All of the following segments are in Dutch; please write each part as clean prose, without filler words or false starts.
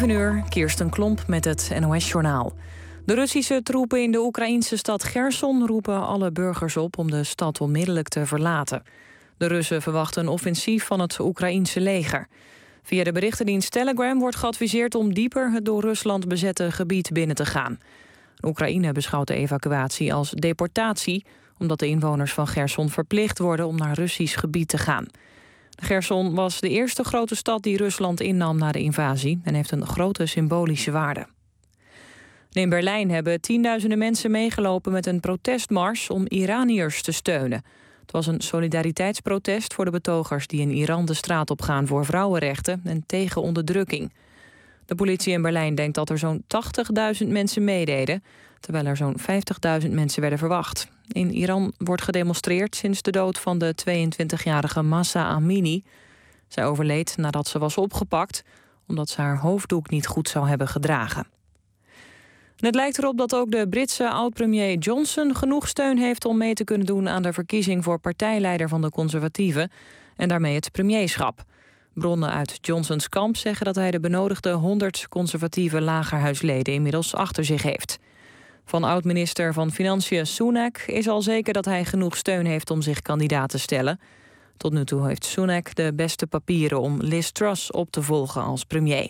7:00, Kirsten Klomp met het NOS-journaal. De Russische troepen in de Oekraïnse stad Cherson roepen alle burgers op om de stad onmiddellijk te verlaten. De Russen verwachten een offensief van het Oekraïense leger. Via de berichtendienst Telegram wordt geadviseerd om dieper het door Rusland bezette gebied binnen te gaan. Oekraïne beschouwt de evacuatie als deportatie, omdat de inwoners van Cherson verplicht worden om naar Russisch gebied te gaan. Cherson was de eerste grote stad die Rusland innam na de invasie en heeft een grote symbolische waarde. In Berlijn hebben tienduizenden mensen meegelopen met een protestmars om Iraniërs te steunen. Het was een solidariteitsprotest voor de betogers die in Iran de straat op gaan voor vrouwenrechten en tegen onderdrukking. De politie in Berlijn denkt dat er zo'n 80.000 mensen meededen, terwijl er zo'n 50.000 mensen werden verwacht. In Iran wordt gedemonstreerd sinds de dood van de 22-jarige Mahsa Amini. Zij overleed nadat ze was opgepakt, omdat ze haar hoofddoek niet goed zou hebben gedragen. En het lijkt erop dat ook de Britse oud-premier Johnson genoeg steun heeft om mee te kunnen doen aan de verkiezing voor partijleider van de Conservatieven en daarmee het premierschap. Bronnen uit Johnsons kamp zeggen dat hij de benodigde 100 conservatieve lagerhuisleden inmiddels achter zich heeft. Van oud-minister van Financiën Sunak is al zeker dat hij genoeg steun heeft om zich kandidaat te stellen. Tot nu toe heeft Sunak de beste papieren om Liz Truss op te volgen als premier.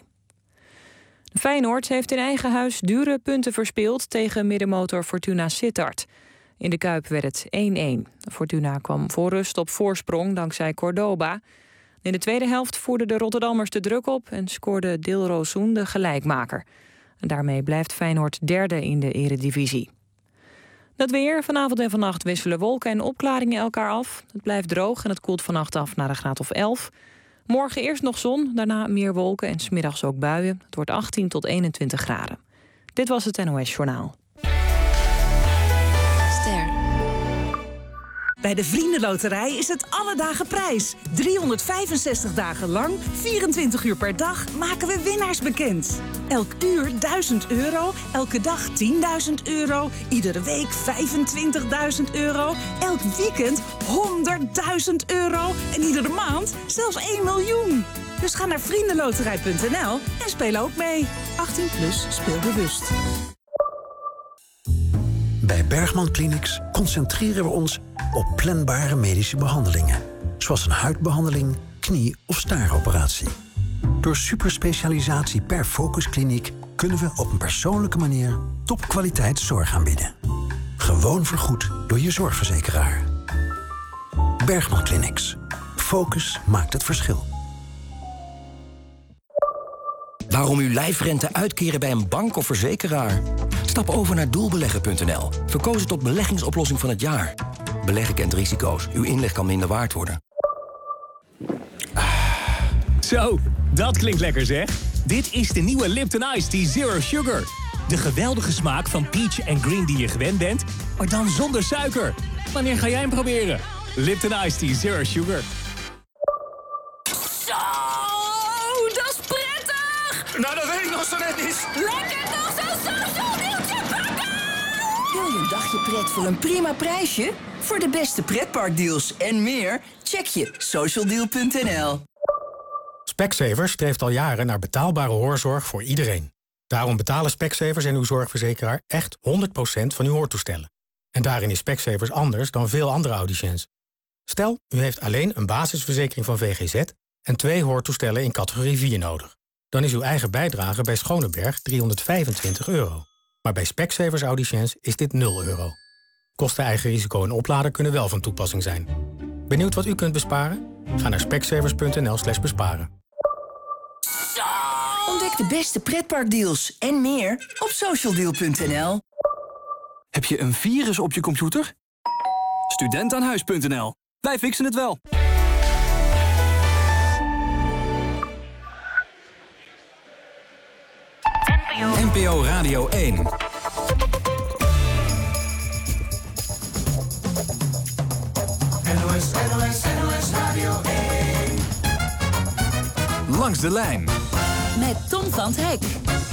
Feyenoord heeft in eigen huis dure punten verspeeld tegen middenmotor Fortuna Sittard. In de Kuip werd het 1-1. Fortuna kwam voor rust op voorsprong dankzij Cordoba. In de tweede helft voerden de Rotterdammers de druk op en scoorde Dilrosun de gelijkmaker. En daarmee blijft Feyenoord derde in de eredivisie. Dat weer. Vanavond en vannacht wisselen wolken en opklaringen elkaar af. Het blijft droog en het koelt vannacht af naar een graad of 11. Morgen eerst nog zon, daarna meer wolken en 's middags ook buien. Het wordt 18 tot 21 graden. Dit was het NOS Journaal. Bij de Vriendenloterij is het alle dagen prijs. 365 dagen lang, 24 uur per dag maken we winnaars bekend. Elk uur 1000 euro, elke dag 10.000 euro, iedere week 25.000 euro, elk weekend 100.000 euro en iedere maand zelfs 1 miljoen. Dus ga naar vriendenloterij.nl en speel ook mee. 18 plus, speel bewust. Bij Bergman Clinics concentreren we ons op planbare medische behandelingen. Zoals een huidbehandeling, knie- of staaroperatie. Door superspecialisatie per focuskliniek kunnen we op een persoonlijke manier topkwaliteit zorg aanbieden. Gewoon vergoed door je zorgverzekeraar. Bergman Clinics. Focus maakt het verschil. Waarom uw lijfrente uitkeren bij een bank of verzekeraar? Stap over naar doelbeleggen.nl. Verkozen tot beleggingsoplossing van het jaar. Beleggen kent risico's. Uw inleg kan minder waard worden. Zo, dat klinkt lekker zeg. Dit is de nieuwe Lipton Ice Tea Zero Sugar. De geweldige smaak van peach en green die je gewend bent, maar dan zonder suiker. Wanneer ga jij hem proberen? Lipton Ice Tea Zero Sugar. Zo, dat is prettig! Nou, dat weet ik nog zo net niet. Lekker toch zo'n social deeltje pakken! Wil je een dagje pret voor een prima prijsje? Voor de beste pretparkdeals en meer, check je socialdeal.nl. Specsavers streeft al jaren naar betaalbare hoorzorg voor iedereen. Daarom betalen Specsavers en uw zorgverzekeraar echt 100% van uw hoortoestellen. En daarin is Specsavers anders dan veel andere audiciëns. Stel, u heeft alleen een basisverzekering van VGZ en 2 hoortoestellen in categorie 4 nodig. Dan is uw eigen bijdrage bij Schoneberg €325. Maar bij Specsavers audiciëns is dit €0. Kosten eigen risico en oplader kunnen wel van toepassing zijn. Benieuwd wat u kunt besparen? Ga naar specsavers.nl/besparen. Ontdek de beste pretparkdeals en meer op socialdeal.nl. Heb je een virus op je computer? Studentaanhuis.nl. Wij fixen het wel. NPO Radio 1. NOS Radio 1. Langs de lijn. Met Tom van 't Hek.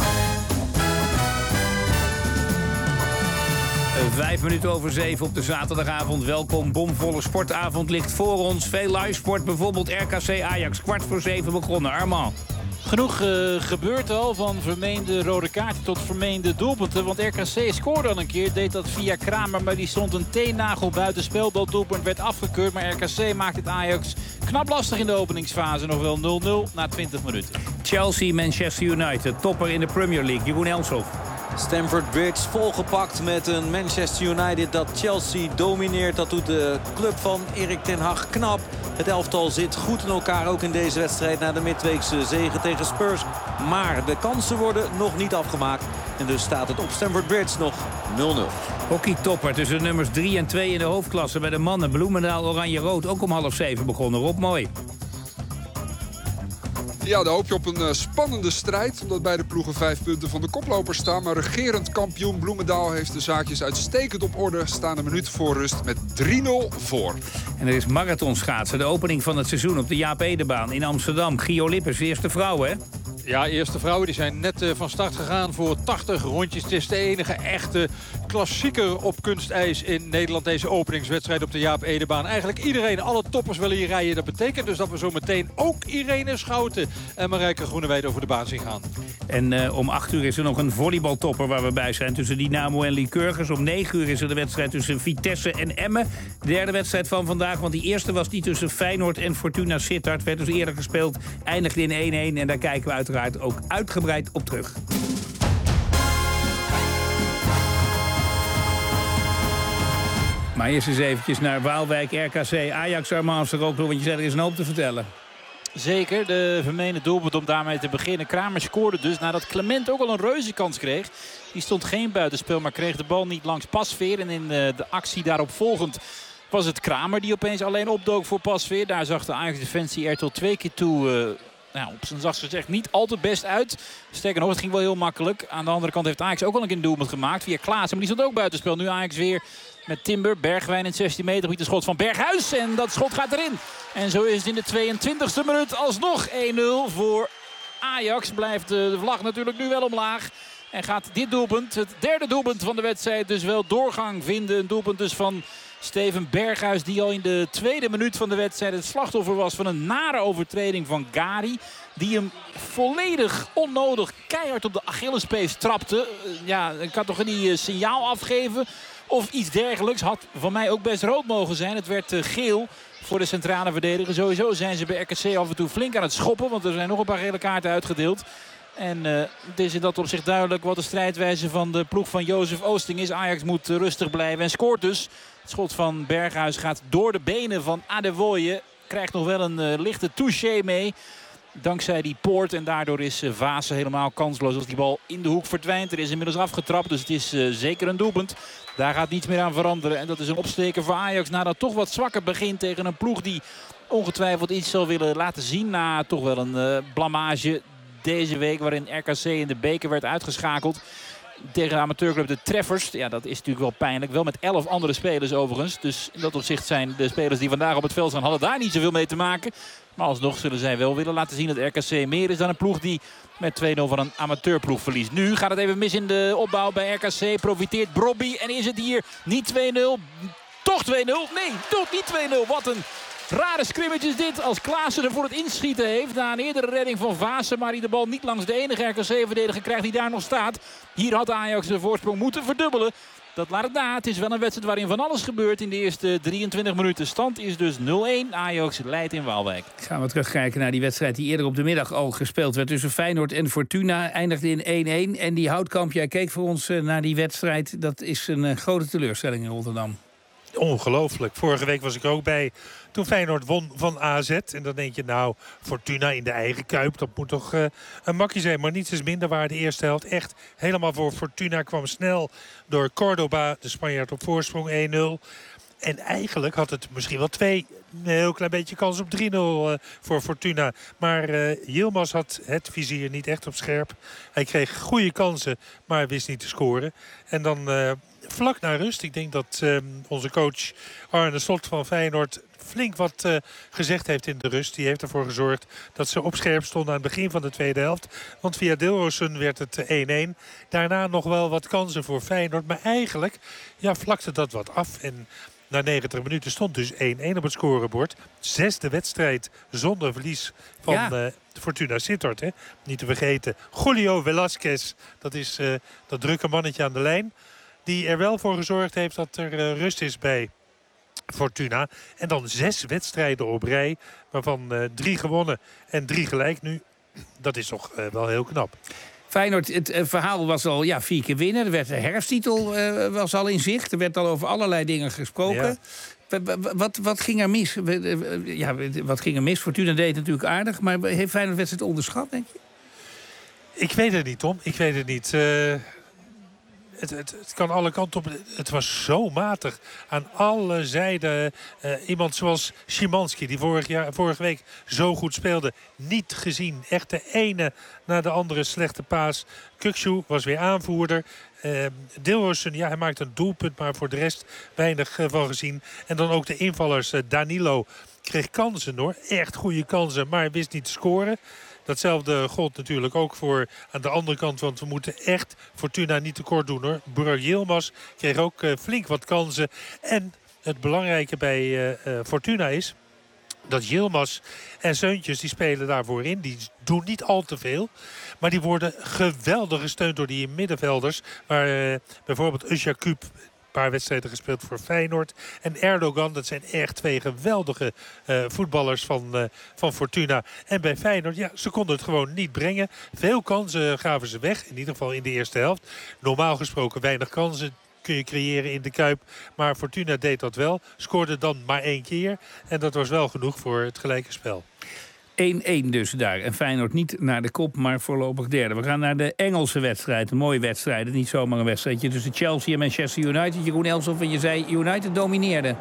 7:05 op de zaterdagavond. Welkom, bomvolle sportavond ligt voor ons. Veel livesport, bijvoorbeeld RKC Ajax. 6:15 begonnen. Armand. Genoeg gebeurt al, van vermeende rode kaarten tot vermeende doelpunten. Want RKC scoorde al een keer, deed dat via Kramer, maar die stond een teennagel buitenspel. Dat doelpunt werd afgekeurd, maar RKC maakt het Ajax knap lastig in de openingsfase. Nog wel 0-0 na 20 minuten. Chelsea, Manchester United, topper in de Premier League. Jeroen Elshoff. Stamford Bridge volgepakt met een Manchester United dat Chelsea domineert. Dat doet de club van Erik ten Hag knap. Het elftal zit goed in elkaar, ook in deze wedstrijd na de midweekse zege tegen Spurs. Maar de kansen worden nog niet afgemaakt. En dus staat het op Stamford Bridge nog 0-0. Hockeytopper tussen de nummers 3 en 2 in de hoofdklasse bij de mannen. Bloemendaal Oranje-Rood, ook om 6:30 begonnen. Rob, mooi. Ja, daar hoop je op een spannende strijd. Omdat beide ploegen 5 punten van de koploper staan. Maar regerend kampioen Bloemendaal heeft de zaakjes uitstekend op orde. Staan een minuut voor rust met 3-0 voor. En er is marathonschaatsen. De opening van het seizoen op de Jaap Edebaan in Amsterdam. Gio Lippers, de eerste vrouw, hè? Ja, eerste vrouwen die zijn net van start gegaan voor 80 rondjes. Het is de enige echte klassieker op kunstijs in Nederland. Deze openingswedstrijd op de Jaap Edebaan. Eigenlijk iedereen, alle toppers willen hier rijden. Dat betekent dus dat we zo meteen ook Irene Schouten en Marijke Groenewegen over de baan zien gaan. En om 8 uur is er nog een volleybaltopper waar we bij zijn. Tussen Dynamo en Lycurgus. Om 9 uur is er de wedstrijd tussen Vitesse en Emmen. De derde wedstrijd van vandaag. Want die eerste was die tussen Feyenoord en Fortuna Sittard. Werd dus eerder gespeeld. Eindigde in 1-1. En daar kijken we uiteraard ook uitgebreid op terug. Maar eerst eens eventjes naar Waalwijk, RKC, Ajax, Armand Seroklo. Want je zei er is een hoop te vertellen. Zeker, de vermeende doelpunt om daarmee te beginnen. Kramer scoorde dus nadat Clement ook al een reuze kans kreeg. Die stond geen buitenspel, maar kreeg de bal niet langs Pasveer. En in de actie daarop volgend was het Kramer die opeens alleen opdook voor Pasveer. Daar zag de Ajax-defensie er tot 2 keer toe op zijn zachtst gezegd niet al te best uit. Sterker nog, het ging wel heel makkelijk. Aan de andere kant heeft Ajax ook al een keer een doelpunt gemaakt via Klaassen. Maar die stond ook buitenspel. Nu Ajax weer met Timber, Bergwijn in het 16 meter gebied. Een schot van Berghuis en dat schot gaat erin. En zo is het in de 22e minuut alsnog 1-0 voor Ajax. Blijft de vlag natuurlijk nu wel omlaag. En gaat dit doelpunt, het derde doelpunt van de wedstrijd, dus wel doorgang vinden. Een doelpunt dus van Steven Berghuis, die al in de tweede minuut van de wedstrijd het slachtoffer was van een nare overtreding van Gari. Die hem volledig onnodig keihard op de Achillespees trapte. Ik kan toch niet signaal afgeven of iets dergelijks. Had van mij ook best rood mogen zijn. Het werd geel voor de centrale verdediger. Sowieso zijn ze bij RKC af en toe flink aan het schoppen, want er zijn nog een paar gele kaarten uitgedeeld. En het is in dat opzicht duidelijk wat de strijdwijze van de ploeg van Jozef Oosting is. Ajax moet rustig blijven en scoort dus. Het schot van Berghuis gaat door de benen van Adewoye. Krijgt nog wel een lichte touché mee. Dankzij die poort. En daardoor is Vaassen helemaal kansloos als die bal in de hoek verdwijnt. Er is inmiddels afgetrapt, dus het is zeker een doelpunt. Daar gaat niets meer aan veranderen. En dat is een opsteker voor Ajax. Nadat toch wat zwakker begint tegen een ploeg die ongetwijfeld iets zal willen laten zien. Na toch wel een blamage deze week waarin RKC in de beker werd uitgeschakeld. Tegen de amateurclub de Treffers. Ja, dat is natuurlijk wel pijnlijk. Wel met 11 andere spelers overigens. Dus in dat opzicht zijn de spelers die vandaag op het veld staan, hadden daar niet zoveel mee te maken. Maar alsnog zullen zij wel willen laten zien dat RKC meer is dan een ploeg die met 2-0 van een amateurploeg verliest. Nu gaat het even mis in de opbouw bij RKC. Profiteert Brobby en is het hier niet 2-0. Toch 2-0? Nee, toch niet 2-0. Wat een rare scrimmage is dit als Klaassen er voor het inschieten heeft. Na een eerdere redding van Vaassen, maar die de bal niet langs de enige RKC-verdediger krijgt die daar nog staat. Hier had Ajax de voorsprong moeten verdubbelen. Dat laat het na. Het is wel een wedstrijd waarin van alles gebeurt in de eerste 23 minuten. Stand is dus 0-1. Ajax leidt in Waalwijk. Gaan we terugkijken naar die wedstrijd die eerder op de middag al gespeeld werd tussen Feyenoord en Fortuna. Eindigde in 1-1. En die Houtkamp, jij keek voor ons naar die wedstrijd. Dat is een grote teleurstelling in Rotterdam. Ongelooflijk. Vorige week was ik er ook bij toen Feyenoord won van AZ. En dan denk je, nou, Fortuna in de eigen kuip, dat moet toch een makkie zijn. Maar niets is minder waar. De eerste helft echt helemaal voor Fortuna kwam snel door Cordoba, de Spanjaard, op voorsprong 1-0. En eigenlijk had het misschien wel een heel klein beetje kans op 3-0 voor Fortuna. Maar Yilmaz had het vizier niet echt op scherp. Hij kreeg goede kansen, maar wist niet te scoren. En dan vlak na rust, ik denk dat onze coach Arne Slot van Feyenoord flink wat gezegd heeft in de rust. Die heeft ervoor gezorgd dat ze op scherp stonden aan het begin van de tweede helft. Want via Dilrosun werd het 1-1. Daarna nog wel wat kansen voor Feyenoord. Maar eigenlijk vlakte dat wat af. En Na 90 minuten stond dus 1-1 op het scorebord. 6e wedstrijd zonder verlies van Fortuna Sittard. Hè? Niet te vergeten, Julio Velasquez. Dat is dat drukke mannetje aan de lijn. Die er wel voor gezorgd heeft dat er rust is bij Fortuna. En dan 6 wedstrijden op rij. Waarvan 3 gewonnen en 3 gelijk nu. Dat is toch wel heel knap. Feyenoord, het verhaal was al 4 keer winnen. Er werd de herfsttitel was al in zicht. Er werd al over allerlei dingen gesproken. Ja. Wat ging er mis? Wat ging er mis? Fortuna deed het natuurlijk aardig. Maar heeft Feyenoord wedstrijd onderschat, denk je? Ik weet het niet, Tom. Ik weet het niet. Het kan alle kanten op. Het was zo matig. Aan alle zijden. Iemand zoals Szymanski, die vorige week zo goed speelde. Niet gezien. Echt de ene na de andere slechte paas. Kukçu was weer aanvoerder. Dilrosun, hij maakt een doelpunt, maar voor de rest weinig van gezien. En dan ook de invallers. Danilo kreeg kansen hoor. Echt goede kansen, maar wist niet te scoren. Datzelfde gold natuurlijk ook voor aan de andere kant. Want we moeten echt Fortuna niet tekort doen hoor. Burak Yilmaz kreeg ook flink wat kansen. En het belangrijke bij Fortuna is dat Yilmaz en Seuntjes, die spelen daarvoor in. Die doen niet al te veel. Maar die worden geweldig gesteund door die middenvelders. Waar bijvoorbeeld Özcakup een paar wedstrijden gespeeld voor Feyenoord. En Erdogan, dat zijn echt 2 geweldige voetballers van Fortuna. En bij Feyenoord, ze konden het gewoon niet brengen. Veel kansen gaven ze weg, in ieder geval in de eerste helft. Normaal gesproken weinig kansen kun je creëren in de Kuip. Maar Fortuna deed dat wel. Scoorde dan maar 1 keer. En dat was wel genoeg voor het gelijke spel. 1-1 dus daar. En Feyenoord niet naar de kop, maar voorlopig derde. We gaan naar de Engelse wedstrijd. Een mooie wedstrijd. Niet zomaar een wedstrijdje tussen Chelsea en Manchester United. Jeroen Elshoff, en je zei United domineerde.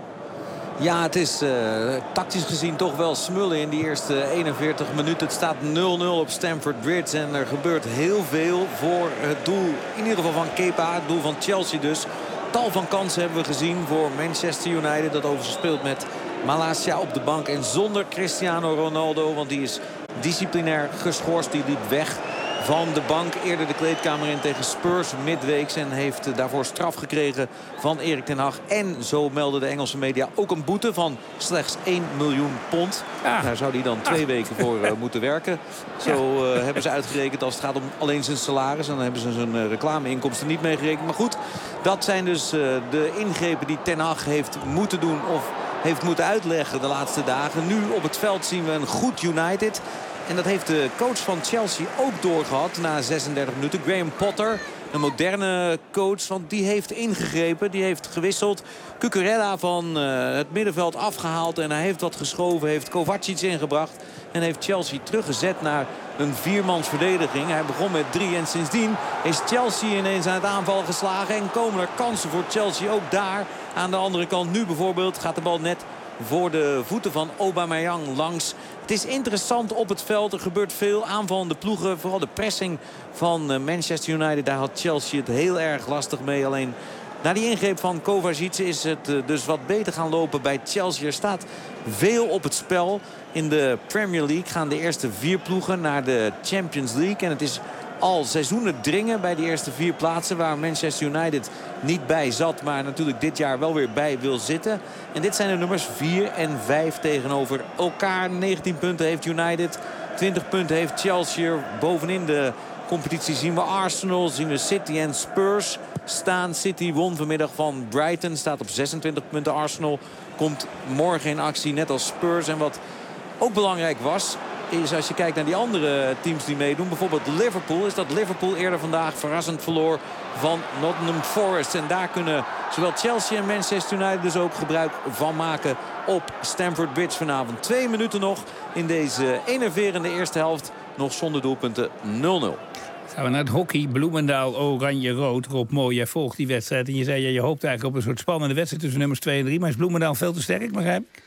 Ja, het is tactisch gezien toch wel smullen in die eerste 41 minuten. Het staat 0-0 op Stamford Bridge. En er gebeurt heel veel voor het doel. In ieder geval van Kepa, het doel van Chelsea dus. Tal van kansen hebben we gezien voor Manchester United. Dat overigens speelt met Malacia op de bank. En zonder Cristiano Ronaldo. Want die is disciplinair geschorst. Die liep weg van de bank. Eerder de kleedkamer in tegen Spurs midweeks. En heeft daarvoor straf gekregen van Erik ten Hag. En zo melden de Engelse media ook een boete van slechts 1 miljoen pond. Daar zou hij dan 2 weken voor moeten werken. Zo hebben ze uitgerekend als het gaat om alleen zijn salaris. En dan hebben ze zijn reclameinkomsten niet meegerekend. Maar goed, dat zijn dus de ingrepen die ten Hag heeft moeten doen of heeft moeten uitleggen de laatste dagen. Nu op het veld zien we een goed United. En dat heeft de coach van Chelsea ook doorgehad na 36 minuten. Graham Potter, een moderne coach, want die heeft ingegrepen. Die heeft gewisseld. Cucurella van het middenveld afgehaald. En hij heeft wat geschoven, heeft Kovacic ingebracht. En heeft Chelsea teruggezet naar een 4-mans verdediging. Hij begon met 3 en sindsdien is Chelsea ineens aan het aanvallen geslagen. En komen er kansen voor Chelsea ook daar. Aan de andere kant nu bijvoorbeeld gaat de bal net voor de voeten van Aubameyang langs. Het is interessant op het veld. Er gebeurt veel aanvallende ploegen. Vooral de pressing van Manchester United. Daar had Chelsea het heel erg lastig mee. Alleen na die ingreep van Kovacic is het dus wat beter gaan lopen bij Chelsea. Er staat veel op het spel. In de Premier League gaan de eerste 4 ploegen naar de Champions League. En het is al seizoenen dringen bij die eerste 4 plaatsen. Waar Manchester United niet bij zat. Maar natuurlijk dit jaar wel weer bij wil zitten. En dit zijn de nummers 4 en 5 tegenover elkaar. 19 punten heeft United. 20 punten heeft Chelsea. Bovenin de competitie zien we Arsenal. Zien we City en Spurs staan. City won vanmiddag van Brighton. Staat op 26 punten. Arsenal komt morgen in actie net als Spurs. En wat ook belangrijk was, is als je kijkt naar die andere teams die meedoen. Bijvoorbeeld Liverpool. Is dat Liverpool eerder vandaag verrassend verloor van Nottingham Forest. En daar kunnen zowel Chelsea en Manchester United dus ook gebruik van maken op Stamford Bridge vanavond. 2 minuten nog in deze enerverende eerste helft. Nog zonder doelpunten 0-0. Gaan we naar het hockey. Bloemendaal, Oranje-Rood. Rob Mooi, jij volgt die wedstrijd. En je zei, je hoopt eigenlijk op een soort spannende wedstrijd tussen nummers 2 en 3. Maar is Bloemendaal veel te sterk, begrijp ik?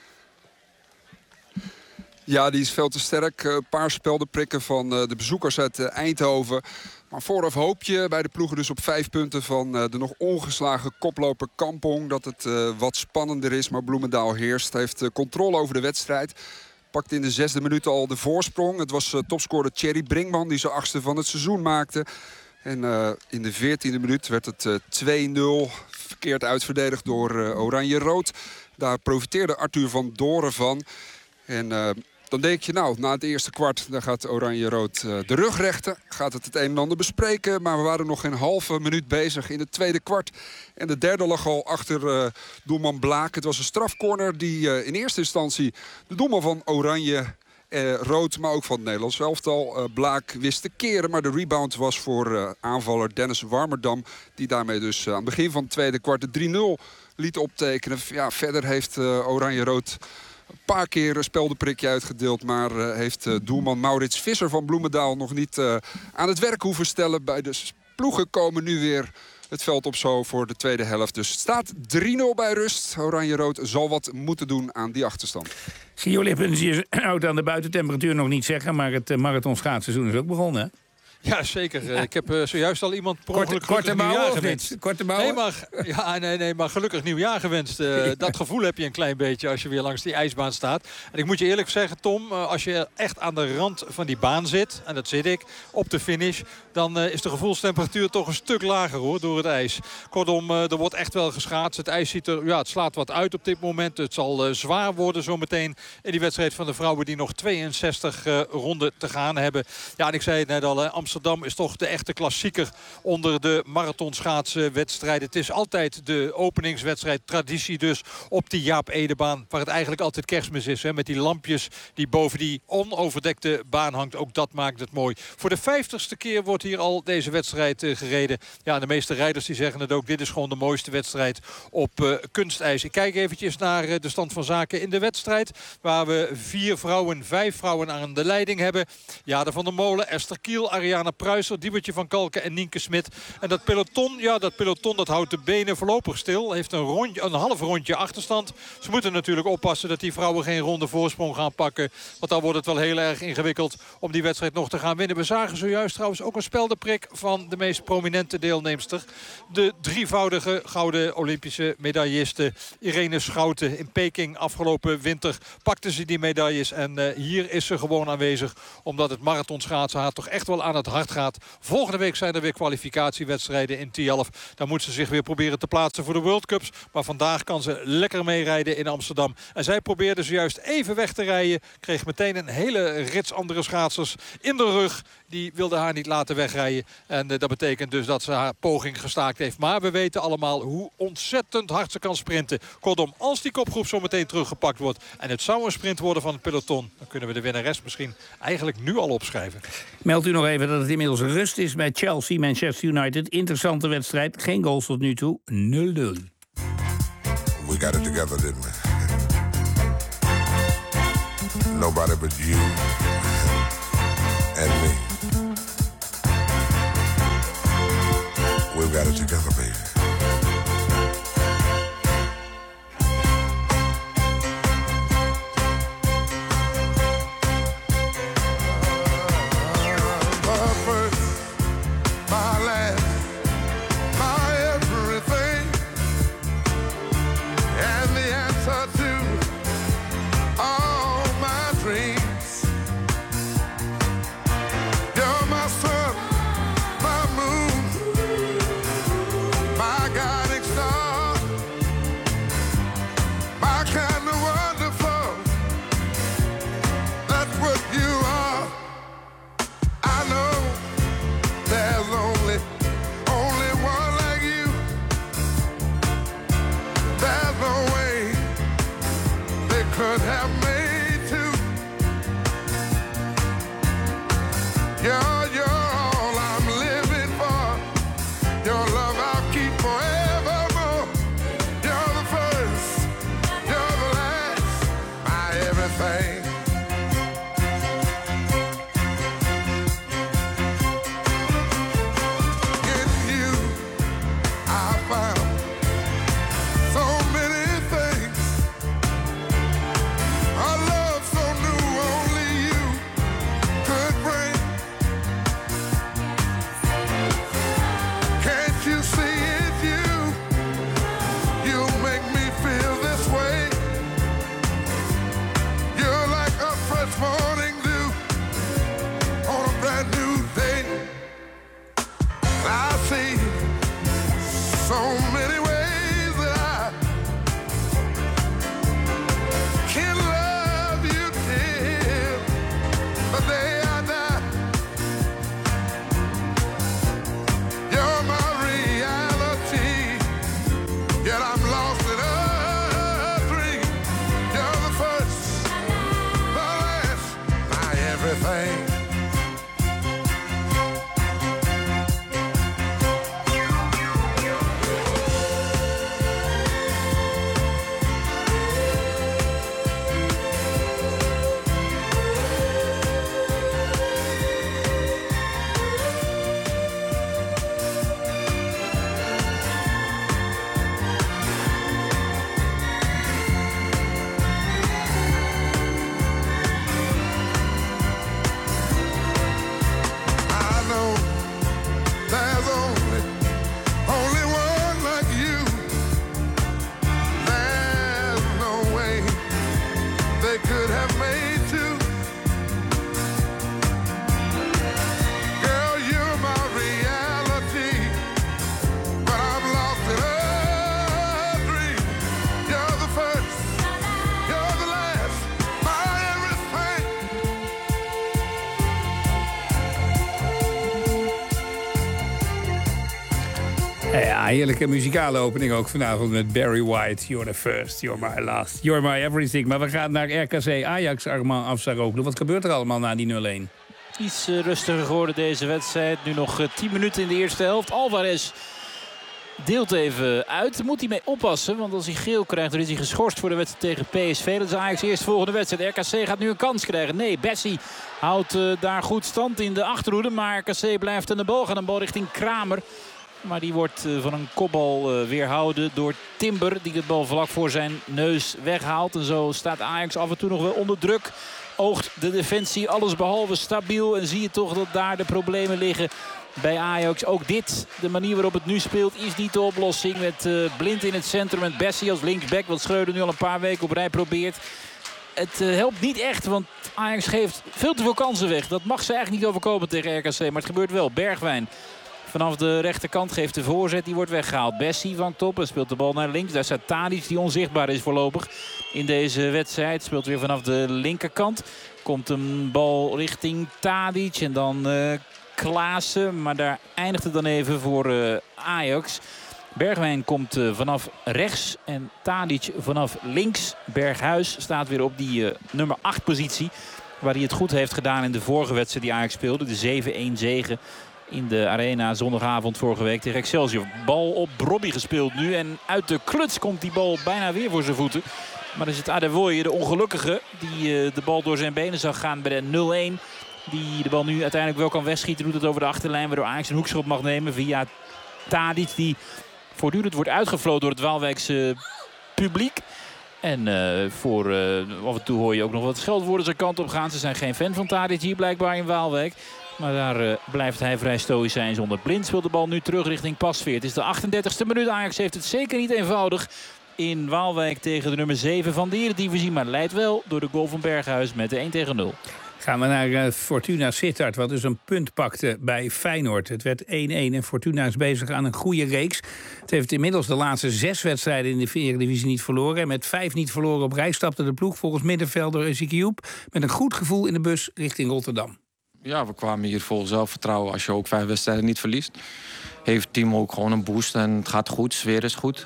Ja, die is veel te sterk. Een paar speldenprikken van de bezoekers uit Eindhoven. Maar vooraf hoop je bij de ploegen dus op 5 punten van de nog ongeslagen koploper Kampong. Dat het wat spannender is, maar Bloemendaal heerst. Heeft controle over de wedstrijd. Pakt in de 6e minuut al de voorsprong. Het was topscorer Thierry Brinkman die zijn 8e van het seizoen maakte. En in de 14e minuut werd het 2-0. omgekeerd uitverdedigd door Oranje-Rood. Daar profiteerde Arthur van Doren van. En dan denk je, nou, na het eerste kwart... dan gaat Oranje-Rood de rug rechten. Gaat het een en ander bespreken. Maar we waren nog geen halve minuut bezig in het tweede kwart. En de derde lag al achter doelman Blaak. Het was een strafcorner die in eerste instantie... de doelman van Oranje-Rood, maar ook van het Nederlands elftal... Blaak wist te keren. Maar de rebound was voor aanvaller Dennis Warmerdam... die daarmee dus aan het begin van het tweede kwart de 3-0 liet optekenen. Ja, verder heeft Oranje-Rood... een paar keer een speldenprikje uitgedeeld. Maar heeft doelman Maurits Visser van Bloemendaal nog niet aan het werk hoeven stellen. Bij de ploegen komen nu weer het veld op zo voor de tweede helft. Dus het staat 3-0 bij rust. Oranje-Rood zal wat moeten doen aan die achterstand. Gio Lippens, je houdt aan de buitentemperatuur nog niet zeggen. Maar het marathonschaatsseizoen is ook begonnen, hè? Ja, zeker. Ik heb zojuist al iemand per ongeluk korte nieuwjaar bouw gewenst. Korte bouw? Maar gelukkig nieuwjaar gewenst. Dat gevoel heb je een klein beetje als je weer langs die ijsbaan staat. En ik moet je eerlijk zeggen, Tom, als je echt aan de rand van die baan zit, en dat zit ik, op de finish, dan is de gevoelstemperatuur toch een stuk lager, hoor, door het ijs. Kortom, er wordt echt wel geschaatst. Het ijs ziet er, het slaat wat uit op dit moment. Het zal zwaar worden zometeen in die wedstrijd van de vrouwen die nog 62 ronden te gaan hebben. Ja, en ik zei het net al, Amsterdam is toch de echte klassieker onder de marathonschaatswedstrijden. Het is altijd de openingswedstrijd, traditie dus, op die Jaap Edebaan, waar het eigenlijk altijd Kerstmis is, hè, met die lampjes die boven die onoverdekte baan hangt. Ook dat maakt het mooi. Voor de 50ste keer wordt hier al deze wedstrijd gereden. Ja, de meeste rijders die zeggen het ook. Dit is gewoon de mooiste wedstrijd op kunstijs. Ik kijk eventjes naar de stand van zaken in de wedstrijd, waar we 5 vrouwen aan de leiding hebben. Jade van der Molen, Esther Kiel, Ariana Pruiser, Diebertje van Kalken en Nienke Smit. En dat peloton, dat houdt de benen voorlopig stil. Heeft een half rondje achterstand. Ze moeten natuurlijk oppassen dat die vrouwen geen ronde voorsprong gaan pakken. Want dan wordt het wel heel erg ingewikkeld om die wedstrijd nog te gaan winnen. We zagen zojuist trouwens ook een speldenprik van de meest prominente deelnemster. De drievoudige gouden Olympische medailliste Irene Schouten. In Peking afgelopen winter pakte ze die medailles. En hier is ze gewoon aanwezig. Omdat het marathonschaatsen haar toch echt wel aan het hart gaat. Volgende week zijn er weer kwalificatiewedstrijden in Tialf. Dan moet ze zich weer proberen te plaatsen voor de World Cups. Maar vandaag kan ze lekker meerijden in Amsterdam. En zij probeerde zojuist even weg te rijden. Kreeg meteen een hele rits andere schaatsers in de rug. Die wilde haar niet laten wegrijden. En dat betekent dus dat ze haar poging gestaakt heeft. Maar we weten allemaal hoe ontzettend hard ze kan sprinten. Kortom, als die kopgroep zo meteen teruggepakt wordt en het zou een sprint worden van het peloton, dan kunnen we de winnares misschien eigenlijk nu al opschrijven. Meld u nog even dat het inmiddels rust is bij Chelsea, Manchester United. Interessante wedstrijd, geen goals tot nu toe, 0-0. We got it together, didn't we? Nobody but you and me. We've got it together, baby. So many ways Ja, heerlijke muzikale opening ook vanavond met Barry White. You're the first, you're my last, you're my everything. Maar we gaan naar RKC Ajax, Arman Afsaroglu. Wat gebeurt er allemaal na die 0-1? Iets rustiger geworden deze wedstrijd. Nu nog 10 minuten in de eerste helft. Alvarez deelt even uit. Moet hij mee oppassen, want als hij geel krijgt, dan is hij geschorst voor de wedstrijd tegen PSV. Dat is Ajax eerst volgende wedstrijd. RKC gaat nu een kans krijgen. Nee, Bessie houdt daar goed stand in de achterhoede. Maar RKC blijft aan de bal gaan. Een bal richting Kramer. Maar die wordt van een kopbal weerhouden door Timber. Die de bal vlak voor zijn neus weghaalt. En zo staat Ajax af en toe nog wel onder druk. Oogt de defensie alles behalve stabiel. En zie je toch dat daar de problemen liggen bij Ajax. Ook dit, de manier waarop het nu speelt, is niet de oplossing. Met Blind in het centrum en Bessie als linksback. Wat Schreuder nu al een paar weken op rij probeert. Het helpt niet echt, want Ajax geeft veel te veel kansen weg. Dat mag ze eigenlijk niet overkomen tegen RKC. Maar het gebeurt wel. Bergwijn vanaf de rechterkant geeft de voorzet. Die wordt weggehaald. Bessie vangt op en speelt de bal naar links. Daar staat Tadic die onzichtbaar is voorlopig in deze wedstrijd. Speelt weer vanaf de linkerkant. Komt een bal richting Tadic en dan Klaassen. Maar daar eindigt het dan even voor Ajax. Bergwijn komt vanaf rechts en Tadic vanaf links. Berghuis staat weer op die nummer 8 positie. Waar hij het goed heeft gedaan in de vorige wedstrijd die Ajax speelde. De 7-1 zege in de arena zondagavond vorige week tegen Excelsior. Bal op Brobby gespeeld nu. En uit de kluts komt die bal bijna weer voor zijn voeten. Maar dan is het Adewoye, de ongelukkige, die de bal door zijn benen zag gaan bij de 0-1. Die de bal nu uiteindelijk wel kan wegschieten. Doet het over de achterlijn, waardoor Ajax een hoekschop mag nemen via Tadic. Die voortdurend wordt uitgefloten door het Waalwijkse publiek. En af en toe hoor je ook nog wat scheldwoorden zijn kant op gaan. Ze zijn geen fan van Tadic hier blijkbaar in Waalwijk. Maar daar blijft hij vrij stoïcijns onder. Blind speelt de bal nu terug richting Pasveer. Het is de 38e minuut. Ajax heeft het zeker niet eenvoudig in Waalwijk tegen de nummer 7 van de Eredivisie. Maar leidt wel door de goal van Berghuis met de 1-0. Gaan we naar Fortuna Sittard, wat dus een punt pakte bij Feyenoord. Het werd 1-1 en Fortuna is bezig aan een goede reeks. Het heeft inmiddels de laatste 6 wedstrijden in de Eredivisie niet verloren. En met 5 niet verloren op rij stapte de ploeg volgens middenvelder Ezekiel met een goed gevoel in de bus richting Rotterdam. Ja, we kwamen hier vol zelfvertrouwen. Als je ook 5 wedstrijden niet verliest, heeft het team ook gewoon een boost. En het gaat goed, sfeer is goed.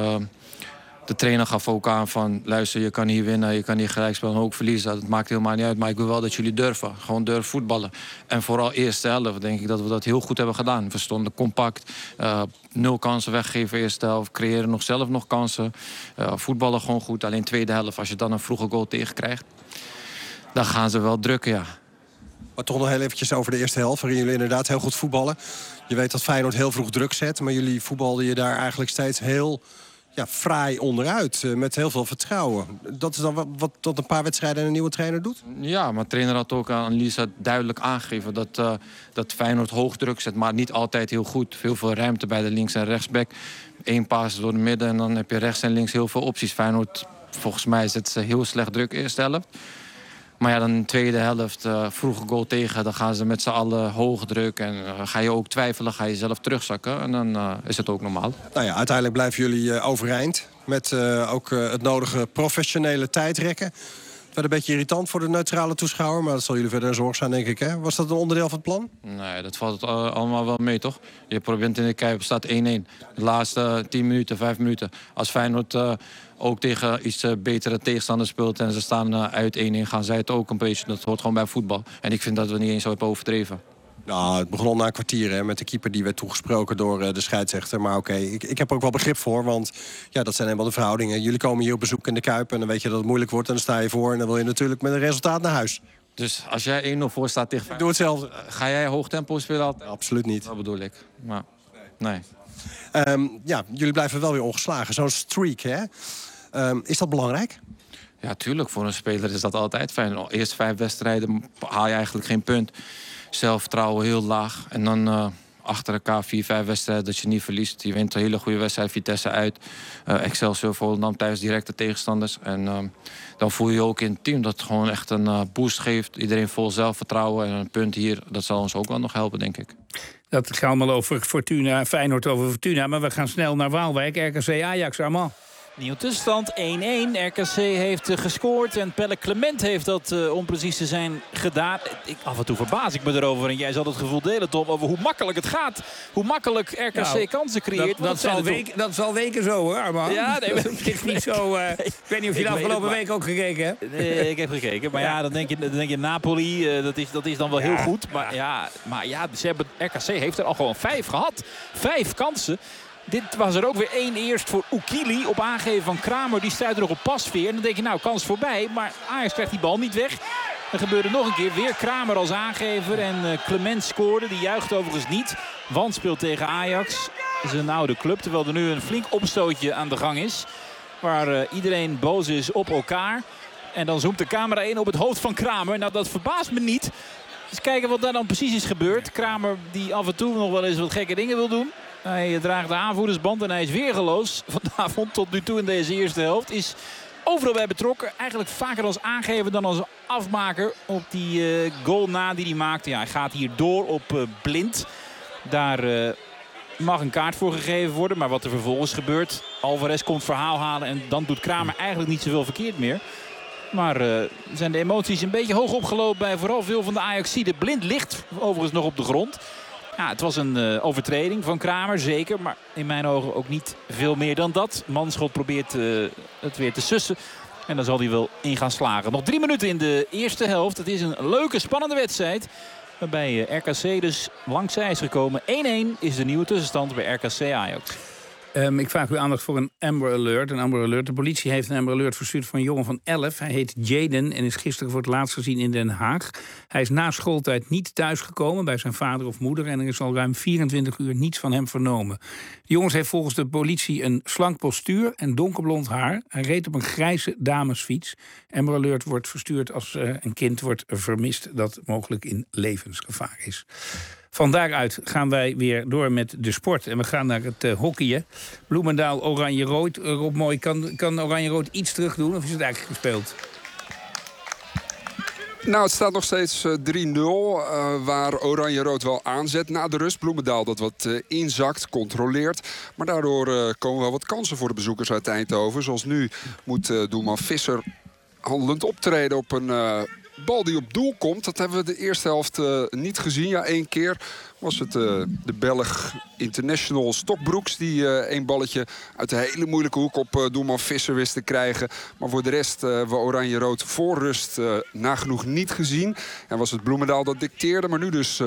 De trainer gaf ook aan van, luister, je kan hier winnen, je kan hier gelijk spelen en ook verliezen. Dat maakt helemaal niet uit, maar ik wil wel dat jullie durven. Gewoon durven voetballen. En vooral eerste helft denk ik dat we dat heel goed hebben gedaan. We stonden compact, 0 kansen weggeven eerste helft, creëren zelf nog kansen. Voetballen gewoon goed, alleen tweede helft, als je dan een vroege goal tegenkrijgt, dan gaan ze wel drukken, ja. Maar toch nog heel eventjes over de eerste helft, waarin jullie inderdaad heel goed voetballen. Je weet dat Feyenoord heel vroeg druk zet, maar jullie voetbalden je daar eigenlijk steeds heel fraai onderuit, met heel veel vertrouwen. Dat is dan wat tot een paar wedstrijden een nieuwe trainer doet? Ja, maar de trainer had ook aan Lisa duidelijk aangegeven dat Feyenoord hoog druk zet, maar niet altijd heel goed. Veel ruimte bij de links- en rechtsback. 1 paas door de midden en dan heb je rechts en links heel veel opties. Feyenoord, volgens mij zet ze heel slecht druk eerste helft. Maar ja, dan in de tweede helft, vroege goal tegen, dan gaan ze met z'n allen hoog druk. En ga je ook twijfelen, ga je zelf terugzakken. En dan is het ook normaal. Nou ja, uiteindelijk blijven jullie overeind. Met ook het nodige professionele tijdrekken. Het werd een beetje irritant voor de neutrale toeschouwer. Maar dat zal jullie verder een zorg zijn, denk ik. Hè? Was dat een onderdeel van het plan? Nee, dat valt allemaal wel mee, toch? Je probeert in de Kuip, staat 1-1. De laatste 10 minuten, 5 minuten. Als Feyenoord ook tegen iets betere tegenstanders speelt en ze staan uit 1-1, gaan zij het ook een beetje. Dat hoort gewoon bij voetbal. En ik vind dat we niet eens zo hebben overdreven. Nou, het begon al na een kwartier, hè, met de keeper die werd toegesproken door de scheidsrechter. Maar oké, ik heb er ook wel begrip voor, want ja, dat zijn helemaal de verhoudingen. Jullie komen hier op bezoek in de Kuip en dan weet je dat het moeilijk wordt en dan sta je voor en dan wil je natuurlijk met een resultaat naar huis. Dus als jij 1-0 voor staat tegen... Ik doe hetzelfde. Ga jij hoog tempo spelen altijd? Absoluut niet. Dat bedoel ik. Maar, nee. Ja, jullie blijven wel weer ongeslagen. Zo'n streak, hè? Is dat belangrijk? Ja, tuurlijk. Voor een speler is dat altijd fijn. Eerst 5 wedstrijden haal je eigenlijk geen punt. Zelfvertrouwen heel laag. En dan achter elkaar 4-5 wedstrijden dat je niet verliest. Je wint een hele goede wedstrijd. Vitesse uit. Excelsior, Volendam thuis directe tegenstanders. En dan voel je ook in het team dat het gewoon echt een boost geeft. Iedereen vol zelfvertrouwen. En een punt hier, dat zal ons ook wel nog helpen, denk ik. Dat gaat allemaal over Fortuna, Feyenoord over Fortuna. Maar we gaan snel naar Waalwijk, RKC Ajax, Arman. Nieuwe tussenstand 1-1. RKC heeft gescoord en Pelle Clement heeft dat om precies te zijn gedaan. Af en toe verbaas ik me erover. En jij zal het gevoel delen, Tom, over hoe makkelijk het gaat. Hoe makkelijk RKC kansen creëert. Dat zal weken zo, hoor, Armand. Ja, nee, het is niet zo... ik weet niet of je de afgelopen week ook gekeken hebt. Nee, ik heb gekeken. Maar dan denk je Napoli, dat is dan wel heel goed. Maar RKC heeft er al gewoon 5 gehad. 5 kansen. Dit was er ook weer 1 eerst voor Oekili op aangeven van Kramer. Die stuit er nog op Pasveer. En dan denk je, nou, kans voorbij. Maar Ajax krijgt die bal niet weg. Er gebeurde nog een keer weer Kramer als aangever. En Clement scoorde. Die juicht overigens niet. Want speelt tegen Ajax. Zijn oude club. Terwijl er nu een flink opstootje aan de gang is. Waar iedereen boos is op elkaar. En dan zoomt de camera in op het hoofd van Kramer. Nou, dat verbaast me niet. Dus kijken wat daar dan precies is gebeurd. Kramer die af en toe nog wel eens wat gekke dingen wil doen. Hij draagt de aanvoerdersband en hij is weergeloos vanavond tot nu toe in deze eerste helft. Is overal bij betrokken. Eigenlijk vaker als aangever dan als afmaker op die goal na die hij maakte. Ja, hij gaat hier door op Blind. Daar mag een kaart voor gegeven worden. Maar wat er vervolgens gebeurt. Alvarez komt verhaal halen en dan doet Kramer eigenlijk niet zoveel verkeerd meer. Maar zijn de emoties een beetje hoog opgelopen bij vooral veel van de Ajaxiden. Blind ligt overigens nog op de grond. Ja, het was een overtreding van Kramer, zeker. Maar in mijn ogen ook niet veel meer dan dat. Manschot probeert het weer te sussen. En dan zal hij wel in gaan slagen. Nog 3 minuten in de eerste helft. Het is een leuke, spannende wedstrijd. Waarbij RKC dus langzij is gekomen. 1-1 is de nieuwe tussenstand bij RKC Ajax. Ik vraag uw aandacht voor een Amber Alert. Een Amber Alert. De politie heeft een Amber Alert verstuurd voor een jongen van 11. Hij heet Jaden en is gisteren voor het laatst gezien in Den Haag. Hij is na schooltijd niet thuisgekomen bij zijn vader of moeder. En er is al ruim 24 uur niets van hem vernomen. De jongens heeft volgens de politie een slank postuur en donkerblond haar. Hij reed op een grijze damesfiets. Amber Alert wordt verstuurd als een kind wordt vermist dat mogelijk in levensgevaar is. Van daaruit gaan wij weer door met de sport. En we gaan naar het hockeyen. Bloemendaal, Oranje-Rood. Rob Mooi, kan Oranje-Rood iets terug doen? Of is het eigenlijk gespeeld? Nou, het staat nog steeds 3-0. Waar Oranje-Rood wel aanzet na de rust. Bloemendaal dat wat inzakt, controleert. Maar daardoor komen wel wat kansen voor de bezoekers uit Eindhoven. Zoals nu moet doelman Visser handelend optreden op een... bal die op doel komt, dat hebben we de eerste helft niet gezien. Ja, 1 keer was het de Belg International Stokbroeks... die 1 balletje uit de hele moeilijke hoek op doelman Visser wist te krijgen. Maar voor de rest hebben we Oranje-Rood voor rust nagenoeg niet gezien. En was het Bloemendaal dat dicteerde, maar nu dus...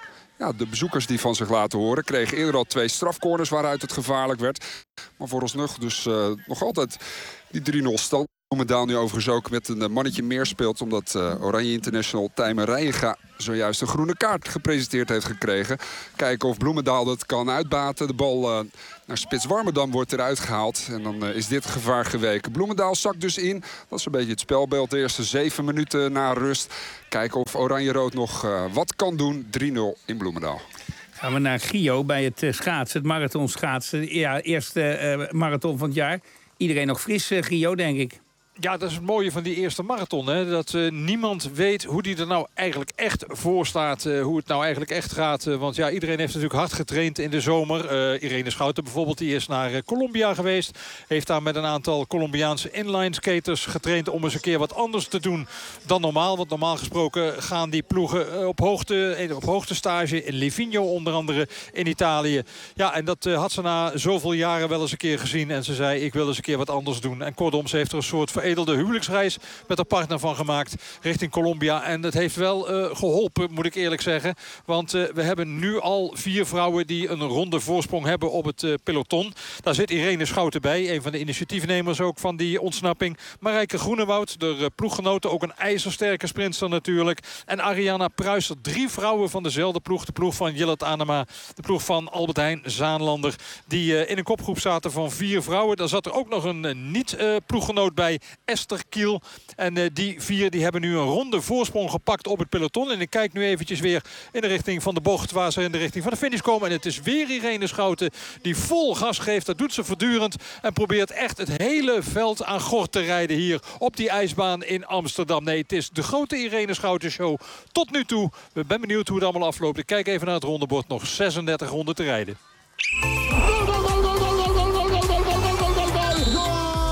de bezoekers die van zich laten horen kregen eerder al 2 strafcorners waaruit het gevaarlijk werd. Maar vooralsnog dus nog altijd die 3-0 stand. Bloemendaal nu overigens ook met een mannetje meer speelt... omdat Oranje International Tijmen Rijnga zojuist een groene kaart gepresenteerd heeft gekregen. Kijken of Bloemendaal dat kan uitbaten. De bal naar Spits Warmerdam wordt eruit gehaald. En dan is dit gevaar geweken. Bloemendaal zakt dus in. Dat is een beetje het spelbeeld. De eerste 7 minuten na rust. Kijken of Oranje-Rood nog wat kan doen. 3-0 in Bloemendaal. Gaan we naar Gio bij het schaatsen. Het marathon schaatsen. Ja, eerste marathon van het jaar. Iedereen nog fris, Gio, denk ik. Ja, dat is het mooie van die eerste marathon. Hè? Dat niemand weet hoe die er nou eigenlijk echt voor staat. Hoe het nou eigenlijk echt gaat. Want ja, iedereen heeft natuurlijk hard getraind in de zomer. Irene Schouten bijvoorbeeld, die is naar Colombia geweest. Heeft daar met een aantal Colombiaanse inline skaters getraind... om eens een keer wat anders te doen dan normaal. Want normaal gesproken gaan die ploegen op hoogtestage in Livigno onder andere in Italië. Ja, en dat had ze na zoveel jaren wel eens een keer gezien. En ze zei, ik wil eens een keer wat anders doen. En kortom, ze heeft er een soort veredelde huwelijksreis met haar partner van gemaakt richting Colombia. En dat heeft wel geholpen, moet ik eerlijk zeggen. Want we hebben nu al 4 vrouwen die een ronde voorsprong hebben op het peloton. Daar zit Irene Schouten bij, een van de initiatiefnemers ook van die ontsnapping. Marijke Groenewoud, de ploeggenoten, ook een ijzersterke sprinter natuurlijk. En Ariana Pruiser, 3 vrouwen van dezelfde ploeg. De ploeg van Jillet Anema, de ploeg van Albert Heijn Zaanlander. Die in een kopgroep zaten van 4 vrouwen. Daar zat er ook nog een niet-ploeggenoot bij, Esther Kiel. En die 4 die hebben nu een ronde voorsprong gepakt op het peloton. En ik kijk nu eventjes weer in de richting van de bocht, waar ze in de richting van de finish komen. En het is weer Irene Schouten die vol gas geeft. Dat doet ze voortdurend. En probeert echt het hele veld aan gort te rijden hier op die ijsbaan in Amsterdam. Nee, het is de grote Irene Schouten show tot nu toe. Ik ben benieuwd hoe het allemaal afloopt. Ik kijk even naar het rondebord. Nog 36 ronden te rijden.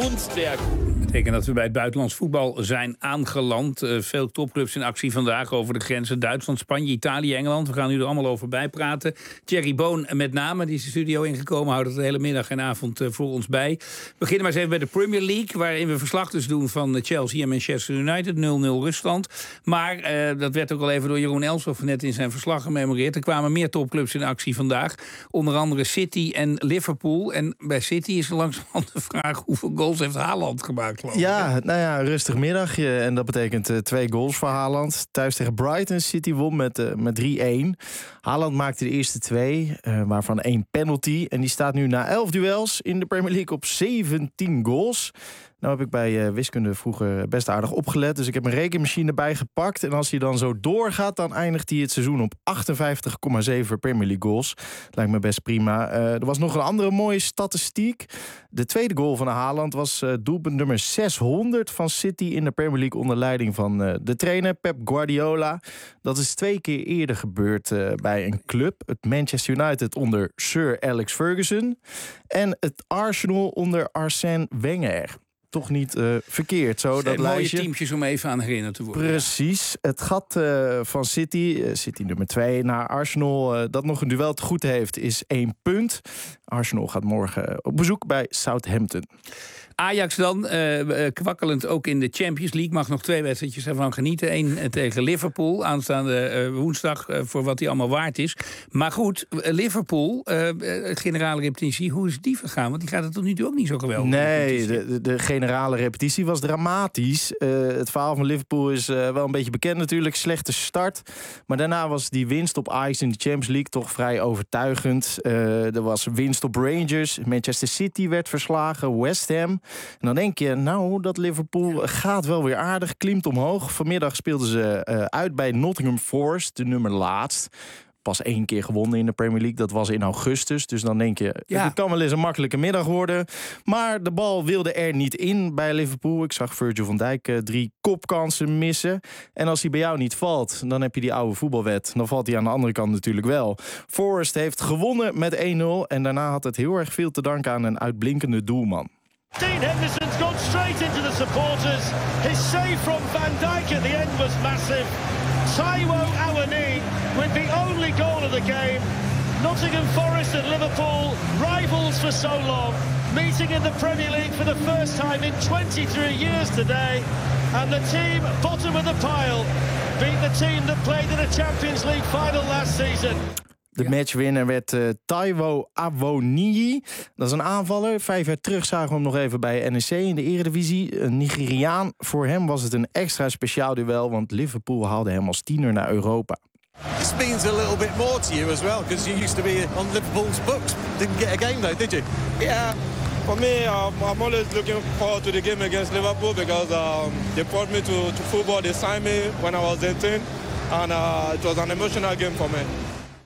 Kunstwerk. Dat betekent dat we bij het buitenlands voetbal zijn aangeland. Veel topclubs in actie vandaag over de grenzen. Duitsland, Spanje, Italië, Engeland. We gaan u er allemaal over bijpraten. Thierry Boon met name, die is de studio ingekomen. Houdt het de hele middag en avond voor ons bij. We beginnen maar eens even bij de Premier League. Waarin we verslag dus doen van Chelsea en Manchester United. 0-0 ruststand. Maar dat werd ook al even door Jeroen Elshoff net in zijn verslag gememoreerd. Er kwamen meer topclubs in actie vandaag. Onder andere City en Liverpool. En bij City is er langzamerhand de vraag: hoeveel goals heeft Haaland gemaakt? Ja, nou ja, een rustig middagje. En dat betekent 2 goals voor Haaland. Thuis tegen Brighton. City won met 3-1. Haaland maakte de eerste 2, waarvan 1 penalty. En die staat nu na 11 duels in de Premier League op 17 goals. Nou heb ik bij wiskunde vroeger best aardig opgelet. Dus ik heb een rekenmachine bijgepakt. En als hij dan zo doorgaat, dan eindigt hij het seizoen op 58,7 Premier League goals. Lijkt me best prima. Er was nog een andere mooie statistiek. De tweede goal van Haaland was doelpunt nummer 600 van City in de Premier League onder leiding van de trainer Pep Guardiola. Dat is 2 keer eerder gebeurd bij een club. Het Manchester United onder Sir Alex Ferguson. En het Arsenal onder Arsène Wenger. Toch niet verkeerd. Zo, dat mooie lijstje. teampjes om even aan herinnerd te worden. Precies. Het gat van City, City nummer 2, naar Arsenal, dat nog een duel te goed heeft, is 1 punt. Arsenal gaat morgen op bezoek bij Southampton. Ajax dan, kwakkelend ook in de Champions League. Mag nog 2 wedstrijdjes ervan genieten. 1 tegen Liverpool, aanstaande woensdag, voor wat die allemaal waard is. Maar goed, Liverpool, generale repetitie, hoe is die vergaan? Want die gaat het tot nu toe ook niet zo geweldig. Nee, de generale repetitie was dramatisch. Het verhaal van Liverpool is wel een beetje bekend natuurlijk. Slechte start. Maar daarna was die winst op Ajax in de Champions League toch vrij overtuigend. Er was winst op Rangers. Manchester City werd verslagen. West Ham. En dan denk je, nou, dat Liverpool gaat wel weer aardig, klimt omhoog. Vanmiddag speelden ze uit bij Nottingham Forest, de nummer laatst. Pas 1 keer gewonnen in de Premier League, dat was in augustus. Dus dan denk je, het kan wel eens een makkelijke middag worden. Maar de bal wilde er niet in bij Liverpool. Ik zag Virgil van Dijk 3 kopkansen missen. En als hij bij jou niet valt, dan heb je die oude voetbalwet. Dan valt hij aan de andere kant natuurlijk wel. Forest heeft gewonnen met 1-0. En daarna had het heel erg veel te danken aan een uitblinkende doelman. Dean Henderson's gone straight into the supporters. His save from Van Dijk at the end was massive. Taiwo Awoniyi with the only goal of the game. Nottingham Forest and Liverpool, rivals for so long, meeting in the Premier League for the first time in 23 years today. And the team bottom of the pile beat the team that played in the Champions League final last season. De matchwinner werd Taiwo Awoniyi. Dat is een aanvaller. 5 jaar terug zagen we hem nog even bij NEC in de Eredivisie. Een Nigeriaan. Voor hem was het een extra speciaal duel, want Liverpool haalde hem als tiener naar Europa. This means a little bit more to you as well, because you used to be on Liverpool's books. Didn't get a game though, did you? Yeah. For me, I'm always looking forward to the game against Liverpool because they brought me to football. They signed me when I was 18, and it was an emotional game for me.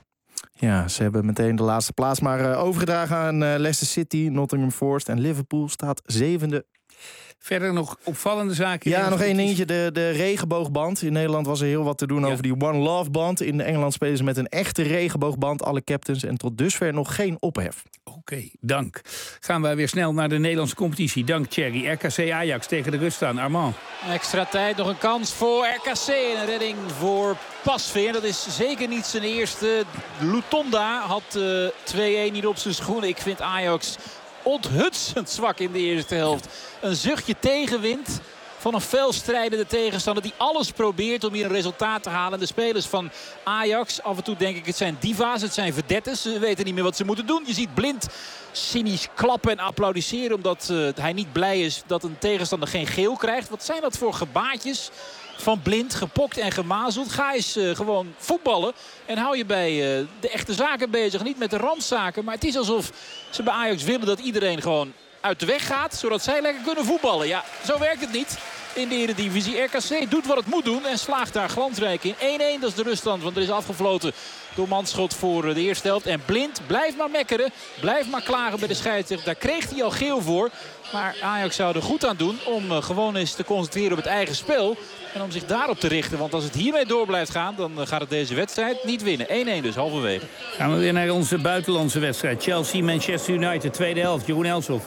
Ja, ze hebben meteen de laatste plaats maar overgedragen aan Leicester City, Nottingham Forest en Liverpool staat 7e. Verder nog opvallende zaken? Ja, nog 1 dingetje. De regenboogband. In Nederland was er heel wat te doen over die One Love band. In Engeland spelen ze met een echte regenboogband. Alle captains en tot dusver nog geen ophef. Oké, dank. Gaan wij weer snel naar de Nederlandse competitie. Dank Thierry. RKC Ajax tegen de rust aan. Armand. Extra tijd, nog een kans voor RKC. En een redding voor Pasveer. Dat is zeker niet zijn eerste. Lutonda had 2-1 niet op zijn schoenen. Ik vind Ajax onthutsend zwak in de eerste helft. Een zuchtje tegenwind van een felstrijdende tegenstander die alles probeert om hier een resultaat te halen. De spelers van Ajax, af en toe denk ik het zijn diva's, het zijn vedettes. Ze weten niet meer wat ze moeten doen. Je ziet Blind cynisch klappen en applaudisseren omdat hij niet blij is dat een tegenstander geen geel krijgt. Wat zijn dat voor gebaatjes van Blind, gepokt en gemazeld? Ga eens gewoon voetballen en hou je bij de echte zaken bezig. Niet met de randzaken, maar het is alsof ze bij Ajax willen dat iedereen gewoon uit de weg gaat, zodat zij lekker kunnen voetballen. Ja, zo werkt het niet in de Eredivisie. RKC doet wat het moet doen en slaagt daar glansrijk in. 1-1, dat is de ruststand, want er is afgefloten door manschot voor de eerste helft. En Blind blijft maar mekkeren, blijft maar klagen bij de scheidsrechter. Daar kreeg hij al geel voor. Maar Ajax zou er goed aan doen om gewoon eens te concentreren op het eigen spel. En om zich daarop te richten. Want als het hiermee door blijft gaan, dan gaat het deze wedstrijd niet winnen. 1-1 dus, halverwege. Gaan we weer naar onze buitenlandse wedstrijd. Chelsea, Manchester United, tweede helft. Jeroen Elshoff.